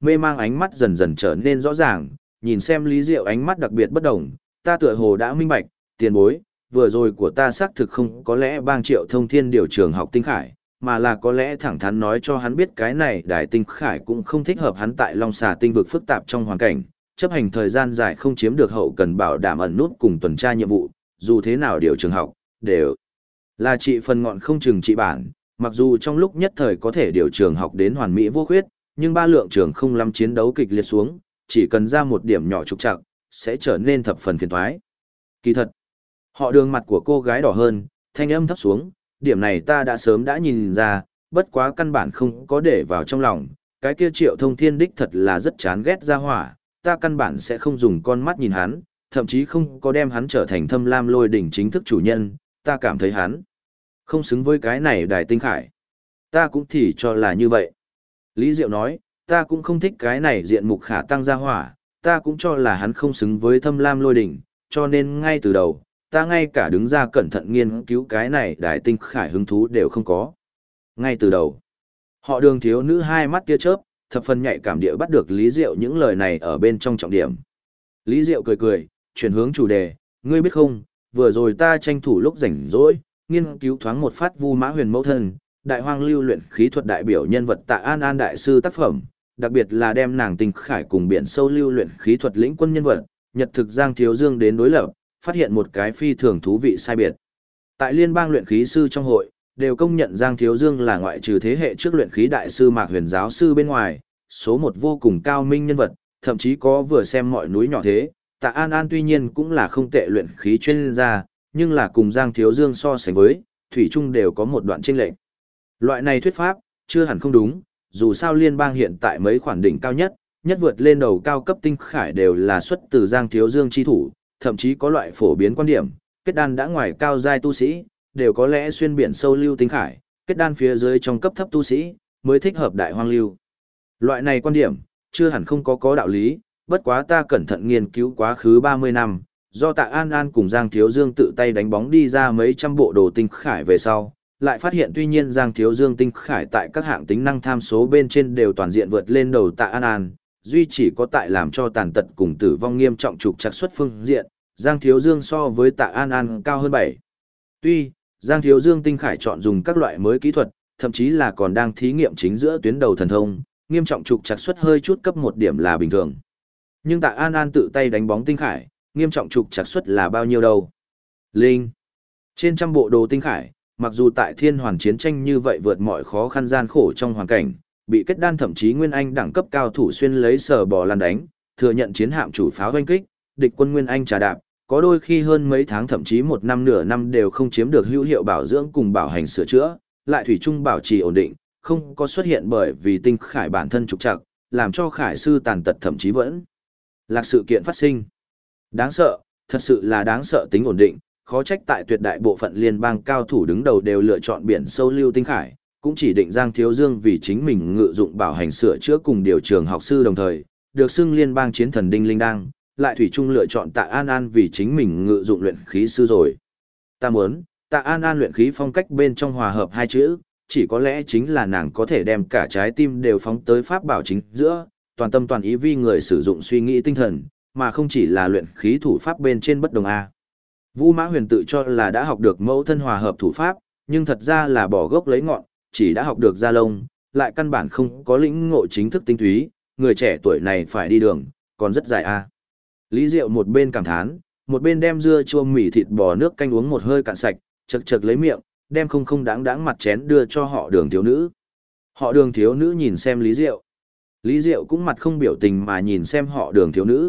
mê mang ánh mắt dần dần trở nên rõ ràng, nhìn xem Lý Diệu ánh mắt đặc biệt bất đồng, ta tựa hồ đã minh bạch, tiền bối, vừa rồi của ta xác thực không có lẽ bang Triệu Thông Thiên điều trường học tinh khải, mà là có lẽ thẳng thắn nói cho hắn biết cái này đại tinh khải cũng không thích hợp hắn tại Long Xà tinh vực phức tạp trong hoàn cảnh, chấp hành thời gian dài không chiếm được hậu cần bảo đảm ẩn nút cùng tuần tra nhiệm vụ, dù thế nào điều trường học, đều là trị phần ngọn không chừng trị bản, mặc dù trong lúc nhất thời có thể điều trường học đến hoàn mỹ vô khuyết, nhưng ba lượng trường không lắm chiến đấu kịch liệt xuống, chỉ cần ra một điểm nhỏ trục trặc, sẽ trở nên thập phần phiền toái. Kỳ thật, họ đường mặt của cô gái đỏ hơn, thanh âm thấp xuống, điểm này ta đã sớm đã nhìn ra, bất quá căn bản không có để vào trong lòng, cái kia Triệu Thông Thiên đích thật là rất chán ghét ra hỏa, ta căn bản sẽ không dùng con mắt nhìn hắn, thậm chí không có đem hắn trở thành Thâm Lam Lôi đỉnh chính thức chủ nhân, ta cảm thấy hắn không xứng với cái này đài tinh khải. Ta cũng thì cho là như vậy. Lý Diệu nói, ta cũng không thích cái này diện mục khả tăng ra hỏa, ta cũng cho là hắn không xứng với Thâm Lam Lôi đỉnh, cho nên ngay từ đầu, ta ngay cả đứng ra cẩn thận nghiên cứu cái này đài tinh khải hứng thú đều không có. Ngay từ đầu, họ đường thiếu nữ hai mắt tia chớp, thập phần nhạy cảm địa bắt được Lý Diệu những lời này ở bên trong trọng điểm. Lý Diệu cười cười, chuyển hướng chủ đề, ngươi biết không, vừa rồi ta tranh thủ lúc rảnh rỗi, nghiên cứu thoáng một phát Vu Mã Huyền mẫu thân, đại hoang lưu luyện khí thuật đại biểu nhân vật Tạ An An đại sư tác phẩm, đặc biệt là đem nàng tinh khải cùng biển sâu lưu luyện khí thuật lĩnh quân nhân vật, nhật thực Giang Thiếu Dương đến đối lập, phát hiện một cái phi thường thú vị sai biệt. Tại liên bang luyện khí sư trong hội, đều công nhận Giang Thiếu Dương là ngoại trừ thế hệ trước luyện khí đại sư Mạc Huyền giáo sư bên ngoài, số một vô cùng cao minh nhân vật, thậm chí có vừa xem mọi núi nhỏ thế. Tạ An An tuy nhiên cũng là không tệ luyện khí chuyên gia, nhưng là cùng Giang Thiếu Dương so sánh với, thủy chung đều có một đoạn chênh lệch. Loại này thuyết pháp chưa hẳn không đúng, dù sao liên bang hiện tại mấy khoản đỉnh cao nhất, nhất vượt lên đầu cao cấp tinh khải đều là xuất từ Giang Thiếu Dương chi thủ, thậm chí có loại phổ biến quan điểm, kết đan đã ngoài cao giai tu sĩ, đều có lẽ xuyên biển sâu lưu tinh khải, kết đan phía dưới trong cấp thấp tu sĩ, mới thích hợp đại hoang lưu. Loại này quan điểm, chưa hẳn không có đạo lý, bất quá ta cẩn thận nghiên cứu quá khứ 30 năm, do Tạ An An cùng Giang Thiếu Dương tự tay đánh bóng đi ra mấy trăm bộ đồ tinh khải về sau, lại phát hiện tuy nhiên Giang Thiếu Dương tinh khải tại các hạng tính năng tham số bên trên đều toàn diện vượt lên đầu Tạ An An, duy chỉ có tại làm cho tàn tật cùng tử vong nghiêm trọng trục trặc xuất phương diện, Giang Thiếu Dương so với Tạ An An cao hơn 7. Tuy, Giang Thiếu Dương tinh khải chọn dùng các loại mới kỹ thuật, thậm chí là còn đang thí nghiệm chính giữa tuyến đầu thần thông, nghiêm trọng trục trặc xuất hơi chút cấp một điểm là bình thường. Nhưng Tạ An An tự tay đánh bóng tinh khải, nghiêm trọng trục trặc xuất là bao nhiêu đâu? Linh. Trên trăm bộ đồ tinh khải, mặc dù tại thiên hoàn chiến tranh như vậy vượt mọi khó khăn gian khổ trong hoàn cảnh, bị kết đan thậm chí nguyên anh đẳng cấp cao thủ xuyên lấy sờ bò lăn đánh, thừa nhận chiến hạm chủ pháo oanh kích, địch quân nguyên anh trà đạp, có đôi khi hơn mấy tháng thậm chí một năm nửa năm đều không chiếm được hữu hiệu bảo dưỡng cùng bảo hành sửa chữa, lại thủy chung bảo trì ổn định, không có xuất hiện bởi vì tinh khải bản thân trục trặc, làm cho khải sư tàn tật thậm chí vẫn là sự kiện phát sinh. Đáng sợ, thật sự là đáng sợ tính ổn định, khó trách tại tuyệt đại bộ phận liên bang cao thủ đứng đầu đều lựa chọn biển sâu lưu tinh khải, cũng chỉ định Giang Thiếu Dương vì chính mình ngự dụng bảo hành sửa chữa cùng điều trường học sư đồng thời, được xưng liên bang chiến thần đinh linh đăng, lại thủy chung lựa chọn Tạ An An vì chính mình ngự dụng luyện khí sư rồi. Ta muốn, Tạ An An luyện khí phong cách bên trong hòa hợp hai chữ, chỉ có lẽ chính là nàng có thể đem cả trái tim đều phóng tới pháp bảo chính giữa, toàn tâm toàn ý vì người sử dụng suy nghĩ tinh thần, mà không chỉ là luyện khí thủ pháp bên trên bất đồng a. Vu Mã Huyền tự cho là đã học được mẫu thân hòa hợp thủ pháp, nhưng thật ra là bỏ gốc lấy ngọn, chỉ đã học được da lông, lại căn bản không có lĩnh ngộ chính thức tinh túy, người trẻ tuổi này phải đi đường, còn rất dài a. Lý Diệu một bên cảm thán, một bên đem dưa chua mì thịt bò nước canh uống một hơi cạn sạch, chật chật lấy miệng, đem không đáng đáng mặt chén đưa cho họ đường thiếu nữ. Họ đường thiếu nữ nhìn xem Lý Diệu. Lý Diệu cũng mặt không biểu tình mà nhìn xem họ đường thiếu nữ.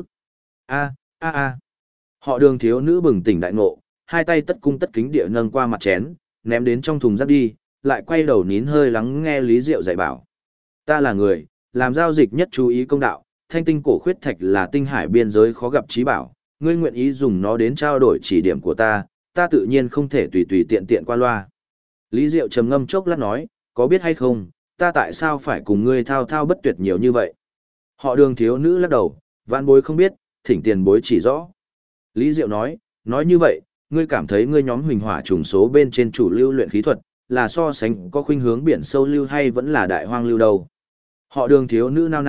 A. Họ đường thiếu nữ bừng tỉnh đại ngộ, hai tay tất cung tất kính địa nâng qua mặt chén, ném đến trong thùng rác đi, lại quay đầu nín hơi lắng nghe Lý Diệu dạy bảo. Ta là người, làm giao dịch nhất chú ý công đạo, thanh tinh cổ khuyết thạch là tinh hải biên giới khó gặp trí bảo, ngươi nguyện ý dùng nó đến trao đổi chỉ điểm của ta, ta tự nhiên không thể tùy tùy tiện tiện qua loa. Lý Diệu trầm ngâm chốc lát nói, có biết hay không, ta tại sao phải cùng ngươi thao thao bất tuyệt nhiều như vậy? Họ đường thiếu nữ lắc đầu, vạn bối không biết, thỉnh tiền bối chỉ rõ. Lý Diệu nói như vậy, ngươi cảm thấy ngươi nhóm huỳnh hỏa trùng số bên trên chủ lưu luyện khí thuật, là so sánh có khuynh hướng biển sâu lưu hay vẫn là đại hoang lưu đâu? Họ đường thiếu nữ nao nao,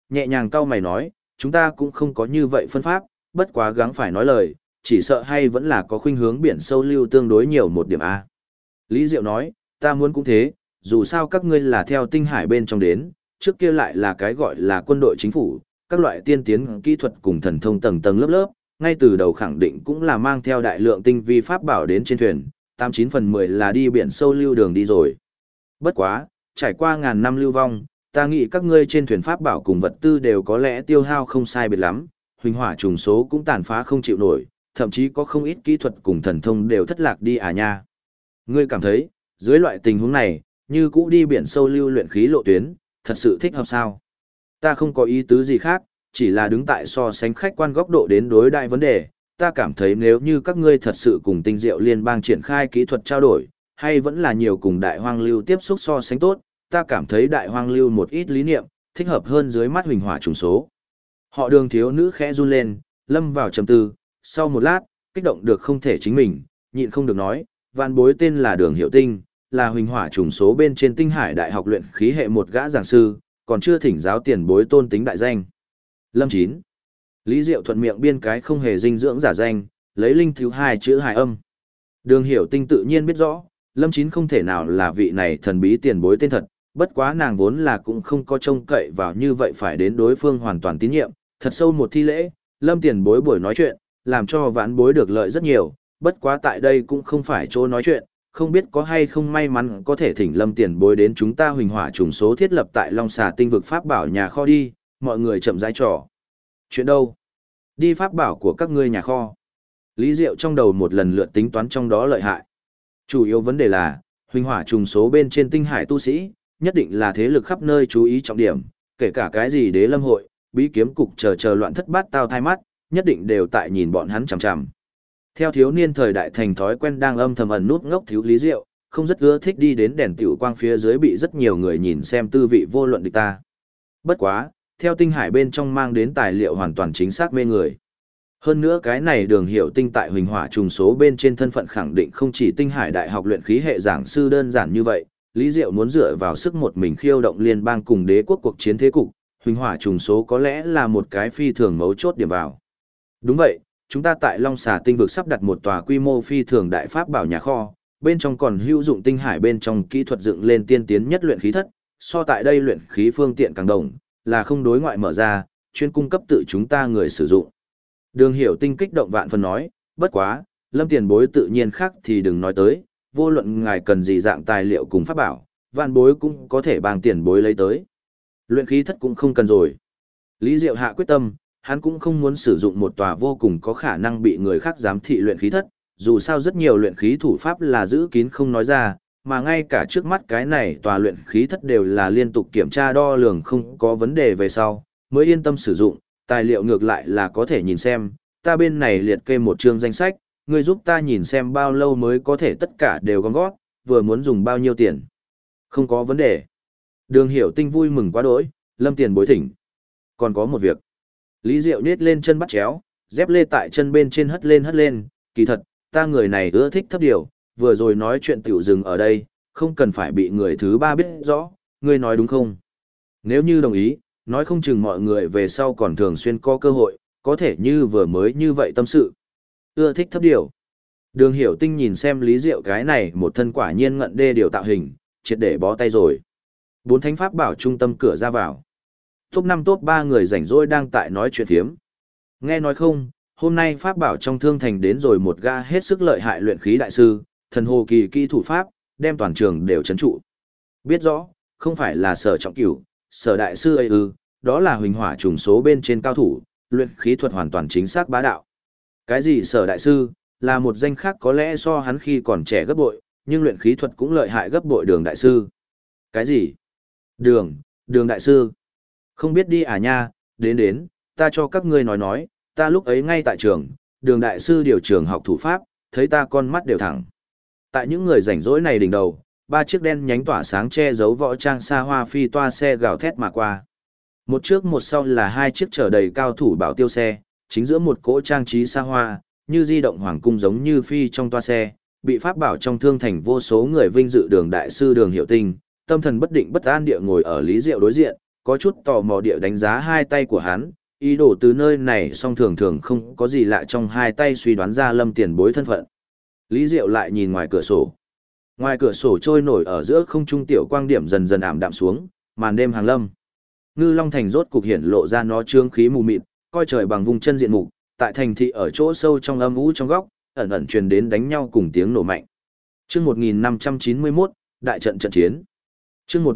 nhẹ nhàng cau mày nói, chúng ta cũng không có như vậy phân pháp, bất quá gắng phải nói lời, chỉ sợ hay vẫn là có khuynh hướng biển sâu lưu tương đối nhiều một điểm A. Lý Diệu nói, ta muốn cũng thế, dù sao các ngươi là theo tinh hải bên trong đến, trước kia lại là cái gọi là quân đội chính phủ, các loại tiên tiến kỹ thuật cùng thần thông tầng tầng lớp lớp, ngay từ đầu khẳng định cũng là mang theo đại lượng tinh vi pháp bảo đến trên thuyền, 89/10 là đi biển sâu lưu đường đi rồi. Bất quá, trải qua ngàn năm lưu vong, ta nghĩ các ngươi trên thuyền pháp bảo cùng vật tư đều có lẽ tiêu hao không sai biệt lắm, huỳnh hỏa trùng số cũng tàn phá không chịu nổi, thậm chí có không ít kỹ thuật cùng thần thông đều thất lạc đi à nha. Ngươi cảm thấy, dưới loại tình huống này, như cũ đi biển sâu lưu luyện khí lộ tuyến, thật sự thích hợp sao? Ta không có ý tứ gì khác, chỉ là đứng tại so sánh khách quan góc độ đến đối đại vấn đề, ta cảm thấy nếu như các ngươi thật sự cùng tinh diệu liên bang triển khai kỹ thuật trao đổi, hay vẫn là nhiều cùng đại hoang lưu tiếp xúc so sánh tốt, ta cảm thấy đại hoang lưu một ít lý niệm, thích hợp hơn dưới mắt huỳnh hỏa trùng số. Họ Đường thiếu nữ khẽ run lên, lâm vào trầm tư, sau một lát, kích động được không thể chính mình, nhịn không được nói, vạn bối tên là Đường Hiểu Tinh, là huỳnh hỏa trùng số bên trên Tinh Hải Đại học luyện khí hệ một gã giảng sư, còn chưa thỉnh giáo tiền bối tôn tính đại danh. Lâm Chín. Lý Diệu thuận miệng biên cái không hề dinh dưỡng giả danh, lấy linh thiếu hai chữ hài âm. Đường Hiểu Tinh tự nhiên biết rõ, Lâm Chín không thể nào là vị này thần bí tiền bối tên thật, bất quá nàng vốn là cũng không có trông cậy vào như vậy phải đến đối phương hoàn toàn tín nhiệm, thật sâu một thi lễ, Lâm tiền bối buổi nói chuyện, làm cho vãn bối được lợi rất nhiều, bất quá tại đây cũng không phải chỗ nói chuyện, không biết có hay không may mắn có thể thỉnh Lâm tiền bối đến chúng ta huỳnh hỏa trùng số thiết lập tại Long Xà tinh vực pháp bảo nhà kho đi, mọi người chậm rãi trò. Chuyện đâu? Đi pháp bảo của các ngươi nhà kho. Lý Diệu trong đầu một lần lượt tính toán trong đó lợi hại. Chủ yếu vấn đề là, huỳnh hỏa trùng số bên trên tinh hải tu sĩ, nhất định là thế lực khắp nơi chú ý trọng điểm, kể cả cái gì đế lâm hội, bí kiếm cục chờ loạn thất bát tao thai mắt, nhất định đều tại nhìn bọn hắn chằm chằm. Theo thiếu niên thời đại thành thói quen đang âm thầm ẩn nút ngốc thiếu Lý Diệu, không rất ưa thích đi đến đèn tiểu quang phía dưới bị rất nhiều người nhìn xem tư vị vô luận địch ta. Bất quá, theo tinh hải bên trong mang đến tài liệu hoàn toàn chính xác mê người. Hơn nữa cái này Đường Hiểu Tinh tại huỳnh hỏa trùng số bên trên thân phận khẳng định không chỉ tinh hải đại học luyện khí hệ giảng sư đơn giản như vậy, Lý Diệu muốn dựa vào sức một mình khiêu động liên bang cùng đế quốc cuộc chiến thế cục, huỳnh hỏa trùng số có lẽ là một cái phi thường mấu chốt điểm vào. Đúng vậy, chúng ta tại Long Xà tinh vực sắp đặt một tòa quy mô phi thường đại pháp bảo nhà kho, bên trong còn hữu dụng tinh hải bên trong kỹ thuật dựng lên tiên tiến nhất luyện khí thất, so tại đây luyện khí phương tiện càng đồng, là không đối ngoại mở ra, chuyên cung cấp tự chúng ta người sử dụng. Đường Hiểu Tinh kích động vạn phần nói, bất quá, Lâm tiền bối tự nhiên khác thì đừng nói tới, vô luận ngài cần gì dạng tài liệu cùng pháp bảo, vạn bối cũng có thể bằng tiền bối lấy tới. Luyện khí thất cũng không cần rồi. Lý Diệu hạ quyết tâm, hắn cũng không muốn sử dụng một tòa vô cùng có khả năng bị người khác giám thị luyện khí thất, dù sao rất nhiều luyện khí thủ pháp là giữ kín không nói ra, mà ngay cả trước mắt cái này tòa luyện khí thất đều là liên tục kiểm tra đo lường không có vấn đề về sau, mới yên tâm sử dụng, tài liệu ngược lại là có thể nhìn xem, ta bên này liệt kê một chương danh sách, ngươi giúp ta nhìn xem bao lâu mới có thể tất cả đều gom gót, vừa muốn dùng bao nhiêu tiền. Không có vấn đề. Đường Hiểu Tinh vui mừng quá đỗi, Lâm tiền bối thỉnh. Còn có một việc. Lý Diệu nhét lên chân bắt chéo, dép lê tại chân bên trên hất lên, kỳ thật, ta người này ưa thích thấp điều, vừa rồi nói chuyện tiểu dừng ở đây, không cần phải bị người thứ ba biết rõ, ngươi nói đúng không? Nếu như đồng ý, nói không chừng mọi người về sau còn thường xuyên có cơ hội, có thể như vừa mới như vậy tâm sự. Ưa thích thấp điều. Đường Hiểu Tinh nhìn xem Lý Diệu cái này một thân quả nhiên ngận đê điều tạo hình, triệt để bó tay rồi. 4 thánh pháp bảo trung tâm cửa ra vào. Top 5 top 3 người rảnh rỗi đang tại nói chuyện phiếm. Nghe nói không, hôm nay pháp bảo trong thương thành đến rồi một gã hết sức lợi hại luyện khí đại sư, thần hồ kỳ kỹ thủ pháp, đem toàn trường đều chấn trụ. Biết rõ, không phải là Sở Trọng Cửu, Sở đại sư ấy ư, đó là huỳnh hỏa trùng số bên trên cao thủ, luyện khí thuật hoàn toàn chính xác bá đạo. Cái gì Sở đại sư, là một danh khác có lẽ so hắn khi còn trẻ gấp bội, nhưng luyện khí thuật cũng lợi hại gấp bội Đường đại sư. Cái gì? Đường đại sư. Không biết đi à nha, đến, ta cho các ngươi nói, ta lúc ấy ngay tại trường, Đường đại sư điều trường học thủ pháp, thấy ta con mắt đều thẳng. Tại những người rảnh rỗi này đỉnh đầu, 3 chiếc đen nhánh tỏa sáng che giấu võ trang xa hoa phi toa xe gào thét mà qua. Một trước một sau là 2 chiếc chở đầy cao thủ bảo tiêu xe, chính giữa một cỗ trang trí xa hoa, như di động hoàng cung giống như phi trong toa xe, bị pháp bảo trong thương thành vô số người vinh dự Đường đại sư Đường Hiểu Tinh, tâm thần bất định bất an địa ngồi ở Lý Diệu đối diện, có chút tò mò địa đánh giá hai tay của hắn, ý đồ từ nơi này song thường thường không có gì lạ trong hai tay suy đoán ra Lâm Tiền Bối thân phận. Lý Diệu lại nhìn ngoài cửa sổ. Ngoài cửa sổ trôi nổi ở giữa không trung tiểu quang điểm dần dần ảm đạm xuống, màn đêm hàng lâm. Ngư Long Thành rốt cục hiển lộ ra nó trương khí mù mịt, coi trời bằng vùng chân diện mục, tại thành thị ở chỗ sâu trong âm u trong góc, ẩn ẩn truyền đến đánh nhau cùng tiếng nổ mạnh. Chương 1591, đại trận trận chiến. Chương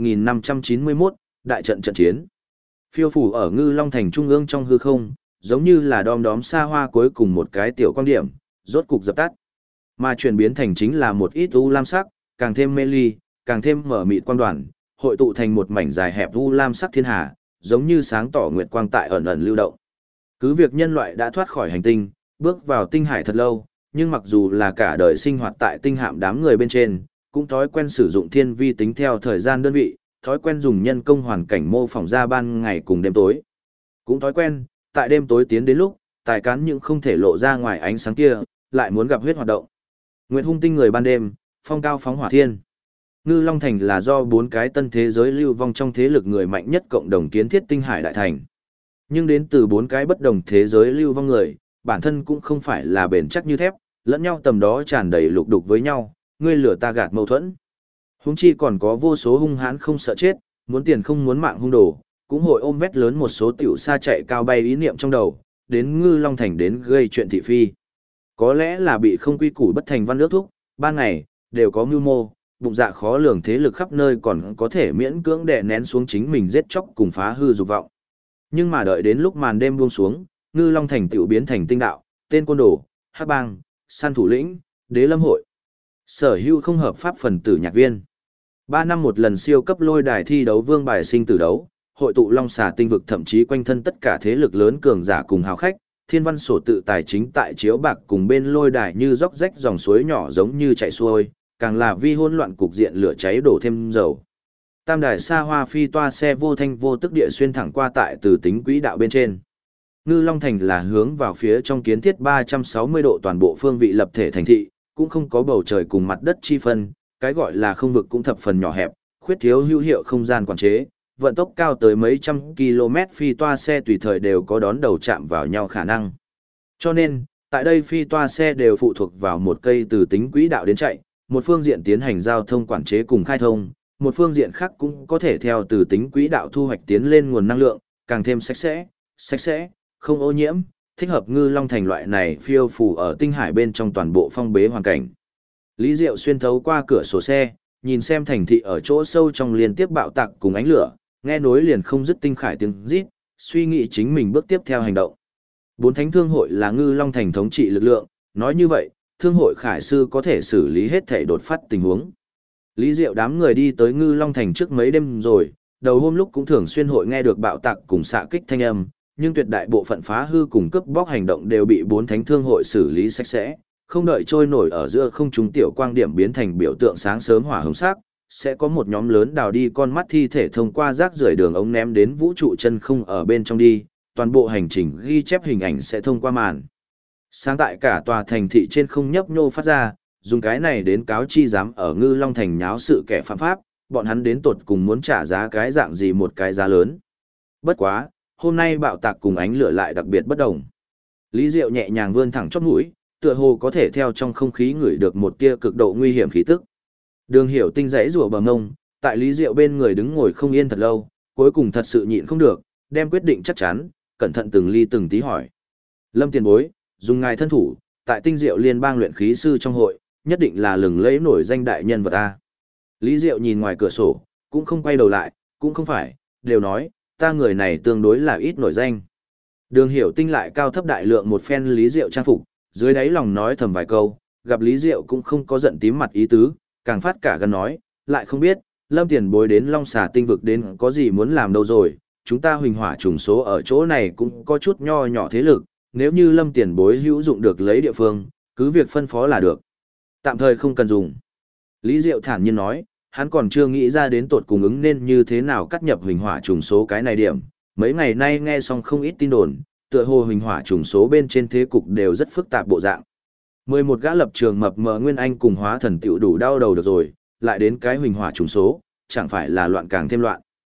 1591, đại trận trận chiến. Phiêu phủ ở Ngư Long Thành trung ương trong hư không, giống như là đom đóm xa hoa cuối cùng một cái tiểu quang điểm, rốt cục dập tắt. Mà chuyển biến thành chính là một ít u lam sắc, càng thêm mê ly, càng thêm mở mịt quang đoàn, hội tụ thành một mảnh dài hẹp u lam sắc thiên hà, giống như sáng tỏ nguyệt quang tại ẩn ẩn lưu động. Cứ việc nhân loại đã thoát khỏi hành tinh, bước vào tinh hải thật lâu, nhưng mặc dù là cả đời sinh hoạt tại tinh hạm đám người bên trên, cũng thói quen sử dụng thiên vi tính theo thời gian đơn vị, thói quen dùng nhân công hoàn cảnh mô phỏng ra ban ngày cùng đêm tối. Cũng thói quen, tại đêm tối tiến đến lúc, tài cán những không thể lộ ra ngoài ánh sáng kia, lại muốn gặp huyết hoạt động. Nguyệt hung tinh người ban đêm, phong cao phóng hỏa thiên. Ngư Long Thành là do 4 cái tân thế giới lưu vong trong thế lực người mạnh nhất cộng đồng kiến thiết tinh hải đại thành. Nhưng đến từ 4 cái bất đồng thế giới lưu vong người, bản thân cũng không phải là bền chắc như thép, lẫn nhau tầm đó tràn đầy lục đục với nhau, ngươi lửa ta gạt mâu thuẫn. Huống chi còn có vô số hung hãn không sợ chết, muốn tiền không muốn mạng hung đồ, cũng hội ôm vét lớn một số tiểu xa chạy cao bay ý niệm trong đầu, đến Ngư Long Thành đến gây chuyện thị phi. Có lẽ là bị không quy củ bất thành văn ước thúc, ban ngày, đều có mưu mô, bụng dạ khó lường thế lực khắp nơi còn có thể miễn cưỡng đè nén xuống chính mình giết chóc cùng phá hư dục vọng. Nhưng mà đợi đến lúc màn đêm buông xuống, Ngư Long Thành tiểu biến thành tinh đạo, tên côn đồ, hắc bang, săn thủ lĩnh, đế lâm hội. Sở hữu không hợp pháp phần tử nhạc viên. 3 năm một lần siêu cấp lôi đài thi đấu vương bài sinh tử đấu, hội tụ Long Xà tinh vực thậm chí quanh thân tất cả thế lực lớn cường giả cùng hào khách, thiên văn sổ tự tài chính tại chiếu bạc cùng bên lôi đài như róc rách dòng suối nhỏ giống như chảy xuôi, càng là vi hỗn loạn cục diện lửa cháy đổ thêm dầu. Tam đài xa hoa phi toa xe vô thanh vô tức địa xuyên thẳng qua tại từ tính quỹ đạo bên trên. Ngư Long Thành là hướng vào phía trong kiến thiết 360 độ toàn bộ phương vị lập thể thành thị, cũng không có bầu trời cùng mặt đất chi phân, cái gọi là không vực cũng thập phần nhỏ hẹp, khuyết thiếu hữu hiệu không gian quản chế, vận tốc cao tới mấy trăm km phi toa xe tùy thời đều có đón đầu chạm vào nhau khả năng. Cho nên, tại đây phi toa xe đều phụ thuộc vào một cây từ tính quỹ đạo đến chạy, một phương diện tiến hành giao thông quản chế cùng khai thông, một phương diện khác cũng có thể theo từ tính quỹ đạo thu hoạch tiến lên nguồn năng lượng, càng thêm sạch sẽ, không ô nhiễm, thích hợp Ngư Long Thành loại này phiêu phù ở tinh hải bên trong toàn bộ phong bế hoàn cảnh. Lý Diệu xuyên thấu qua cửa sổ xe, nhìn xem thành thị ở chỗ sâu trong liên tiếp bạo tạc cùng ánh lửa, nghe nối liền không dứt tinh khải tiếng rít, suy nghĩ chính mình bước tiếp theo hành động. 4 thánh thương hội là Ngư Long Thành thống trị lực lượng, nói như vậy, thương hội khải sư có thể xử lý hết thể đột phát tình huống. Lý Diệu đám người đi tới Ngư Long Thành trước mấy đêm rồi, đầu hôm lúc cũng thường xuyên hội nghe được bạo tạc cùng xạ kích thanh âm, nhưng tuyệt đại bộ phận phá hư cùng cướp bóc hành động đều bị 4 thánh thương hội xử lý sạch sẽ, không đợi trôi nổi ở giữa không trung tiểu quang điểm biến thành biểu tượng sáng sớm hỏa hồng sắc, sẽ có một nhóm lớn đào đi con mắt thi thể thông qua rác rưởi đường ống ném đến vũ trụ chân không ở bên trong đi, toàn bộ hành trình ghi chép hình ảnh sẽ thông qua màn sáng tại cả tòa thành thị trên không nhấp nhô phát ra, dùng cái này đến cáo chi dám ở Ngư Long Thành nháo sự kẻ phạm pháp, bọn hắn đến tột cùng muốn trả giá cái dạng gì một cái giá lớn. Bất quá, hôm nay bạo tạc cùng ánh lửa lại đặc biệt bất đồng. Lý Diệu nhẹ nhàng vươn thẳng chóp mũi, tựa hồ có thể theo trong không khí ngửi được một tia cực độ nguy hiểm khí tức. Đường Hiểu Tinh rẽ rủa bờ ngông, tại Lý Diệu bên người đứng ngồi không yên thật lâu, cuối cùng thật sự nhịn không được, đem quyết định chắc chắn, cẩn thận từng ly từng tí hỏi. Lâm tiền bối, dùng ngài thân thủ, tại Tinh Diệu Liên bang luyện khí sư trong hội, nhất định là lừng lẫy nổi danh đại nhân vật ta. Lý Diệu nhìn ngoài cửa sổ, cũng không quay đầu lại, cũng không phải, đều nói, ta người này tương đối là ít nổi danh. Đường Hiểu Tinh lại cao thấp đại lượng một phen Lý Diệu trang phục, dưới đáy lòng nói thầm vài câu, gặp Lý Diệu cũng không có giận tím mặt ý tứ, càng phát cả gần nói, lại không biết, Lâm tiền bối đến Long Xà tinh vực đến có gì muốn làm đâu rồi, chúng ta huỳnh hỏa trùng số ở chỗ này cũng có chút nho nhỏ thế lực, nếu như Lâm tiền bối hữu dụng được lấy địa phương, cứ việc phân phó là được. Tạm thời không cần dùng. Lý Diệu thản nhiên nói, hắn còn chưa nghĩ ra đến tột cùng ứng nên như thế nào cắt nhập huỳnh hỏa trùng số cái này điểm, mấy ngày nay nghe xong không ít tin đồn, tựa hồ huỳnh hỏa trùng số bên trên thế cục đều rất phức tạp bộ dạng. 11 gã lập trường mập mờ Nguyên Anh cùng hóa thần tiểu đủ đau đầu được rồi, lại đến cái huỳnh hỏa trùng số, chẳng phải là loạn càng thêm loạn.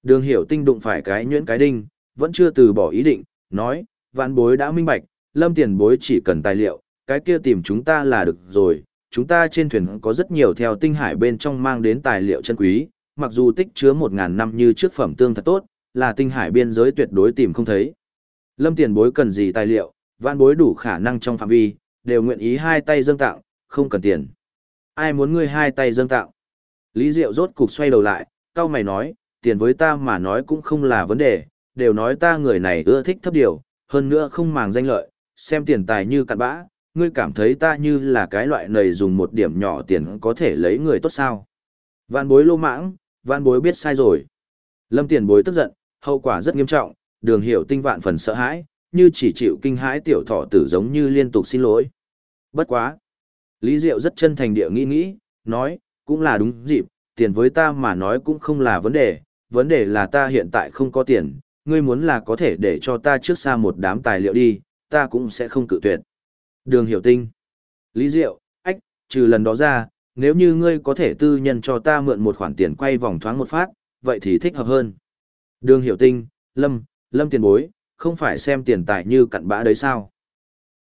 Đường Hiểu Tinh đụng phải cái nhuyễn cái đinh, vẫn chưa từ bỏ ý định, nói, vạn bối đã minh bạch, Lâm tiền bối chỉ cần tài liệu, cái kia tìm chúng ta là được rồi, chúng ta trên thuyền có rất nhiều theo tinh hải bên trong mang đến tài liệu chân quý, mặc dù tích chứa 1000 năm như trước phẩm tương thật tốt, là tinh hải biên giới tuyệt đối tìm không thấy. Lâm tiền bối cần gì tài liệu, vạn bối đủ khả năng trong phạm vi, đều nguyện ý hai tay dâng tặng, không cần tiền. Ai muốn ngươi hai tay dâng tặng? Lý Diệu rốt cục xoay đầu lại, cau mày nói, tiền với ta mà nói cũng không là vấn đề, đều nói ta người này ưa thích thấp điều, hơn nữa không màng danh lợi, xem tiền tài như cặn bã, ngươi cảm thấy ta như là cái loại này dùng một điểm nhỏ tiền có thể lấy người tốt sao? Vạn bối lô mãng, vạn bối biết sai rồi. Lâm tiền bối tức giận, hậu quả rất nghiêm trọng, Đường Hiểu Tinh vạn phần sợ hãi, như chỉ chịu kinh hãi tiểu thọ tử giống như liên tục xin lỗi. Bất quá. Lý Diệu rất chân thành địa nghĩ, nói, cũng là đúng dịp, tiền với ta mà nói cũng không là vấn đề là ta hiện tại không có tiền, ngươi muốn là có thể để cho ta trước xa một đám tài liệu đi, ta cũng sẽ không cự tuyệt. Đường Hiểu Tinh. Lý Diệu, ách, trừ lần đó ra, nếu như ngươi có thể tư nhân cho ta mượn một khoản tiền quay vòng thoáng một phát, vậy thì thích hợp hơn. Đường Hiểu Tinh, Lâm tiền bối, không phải xem tiền tài như cặn bã đấy sao?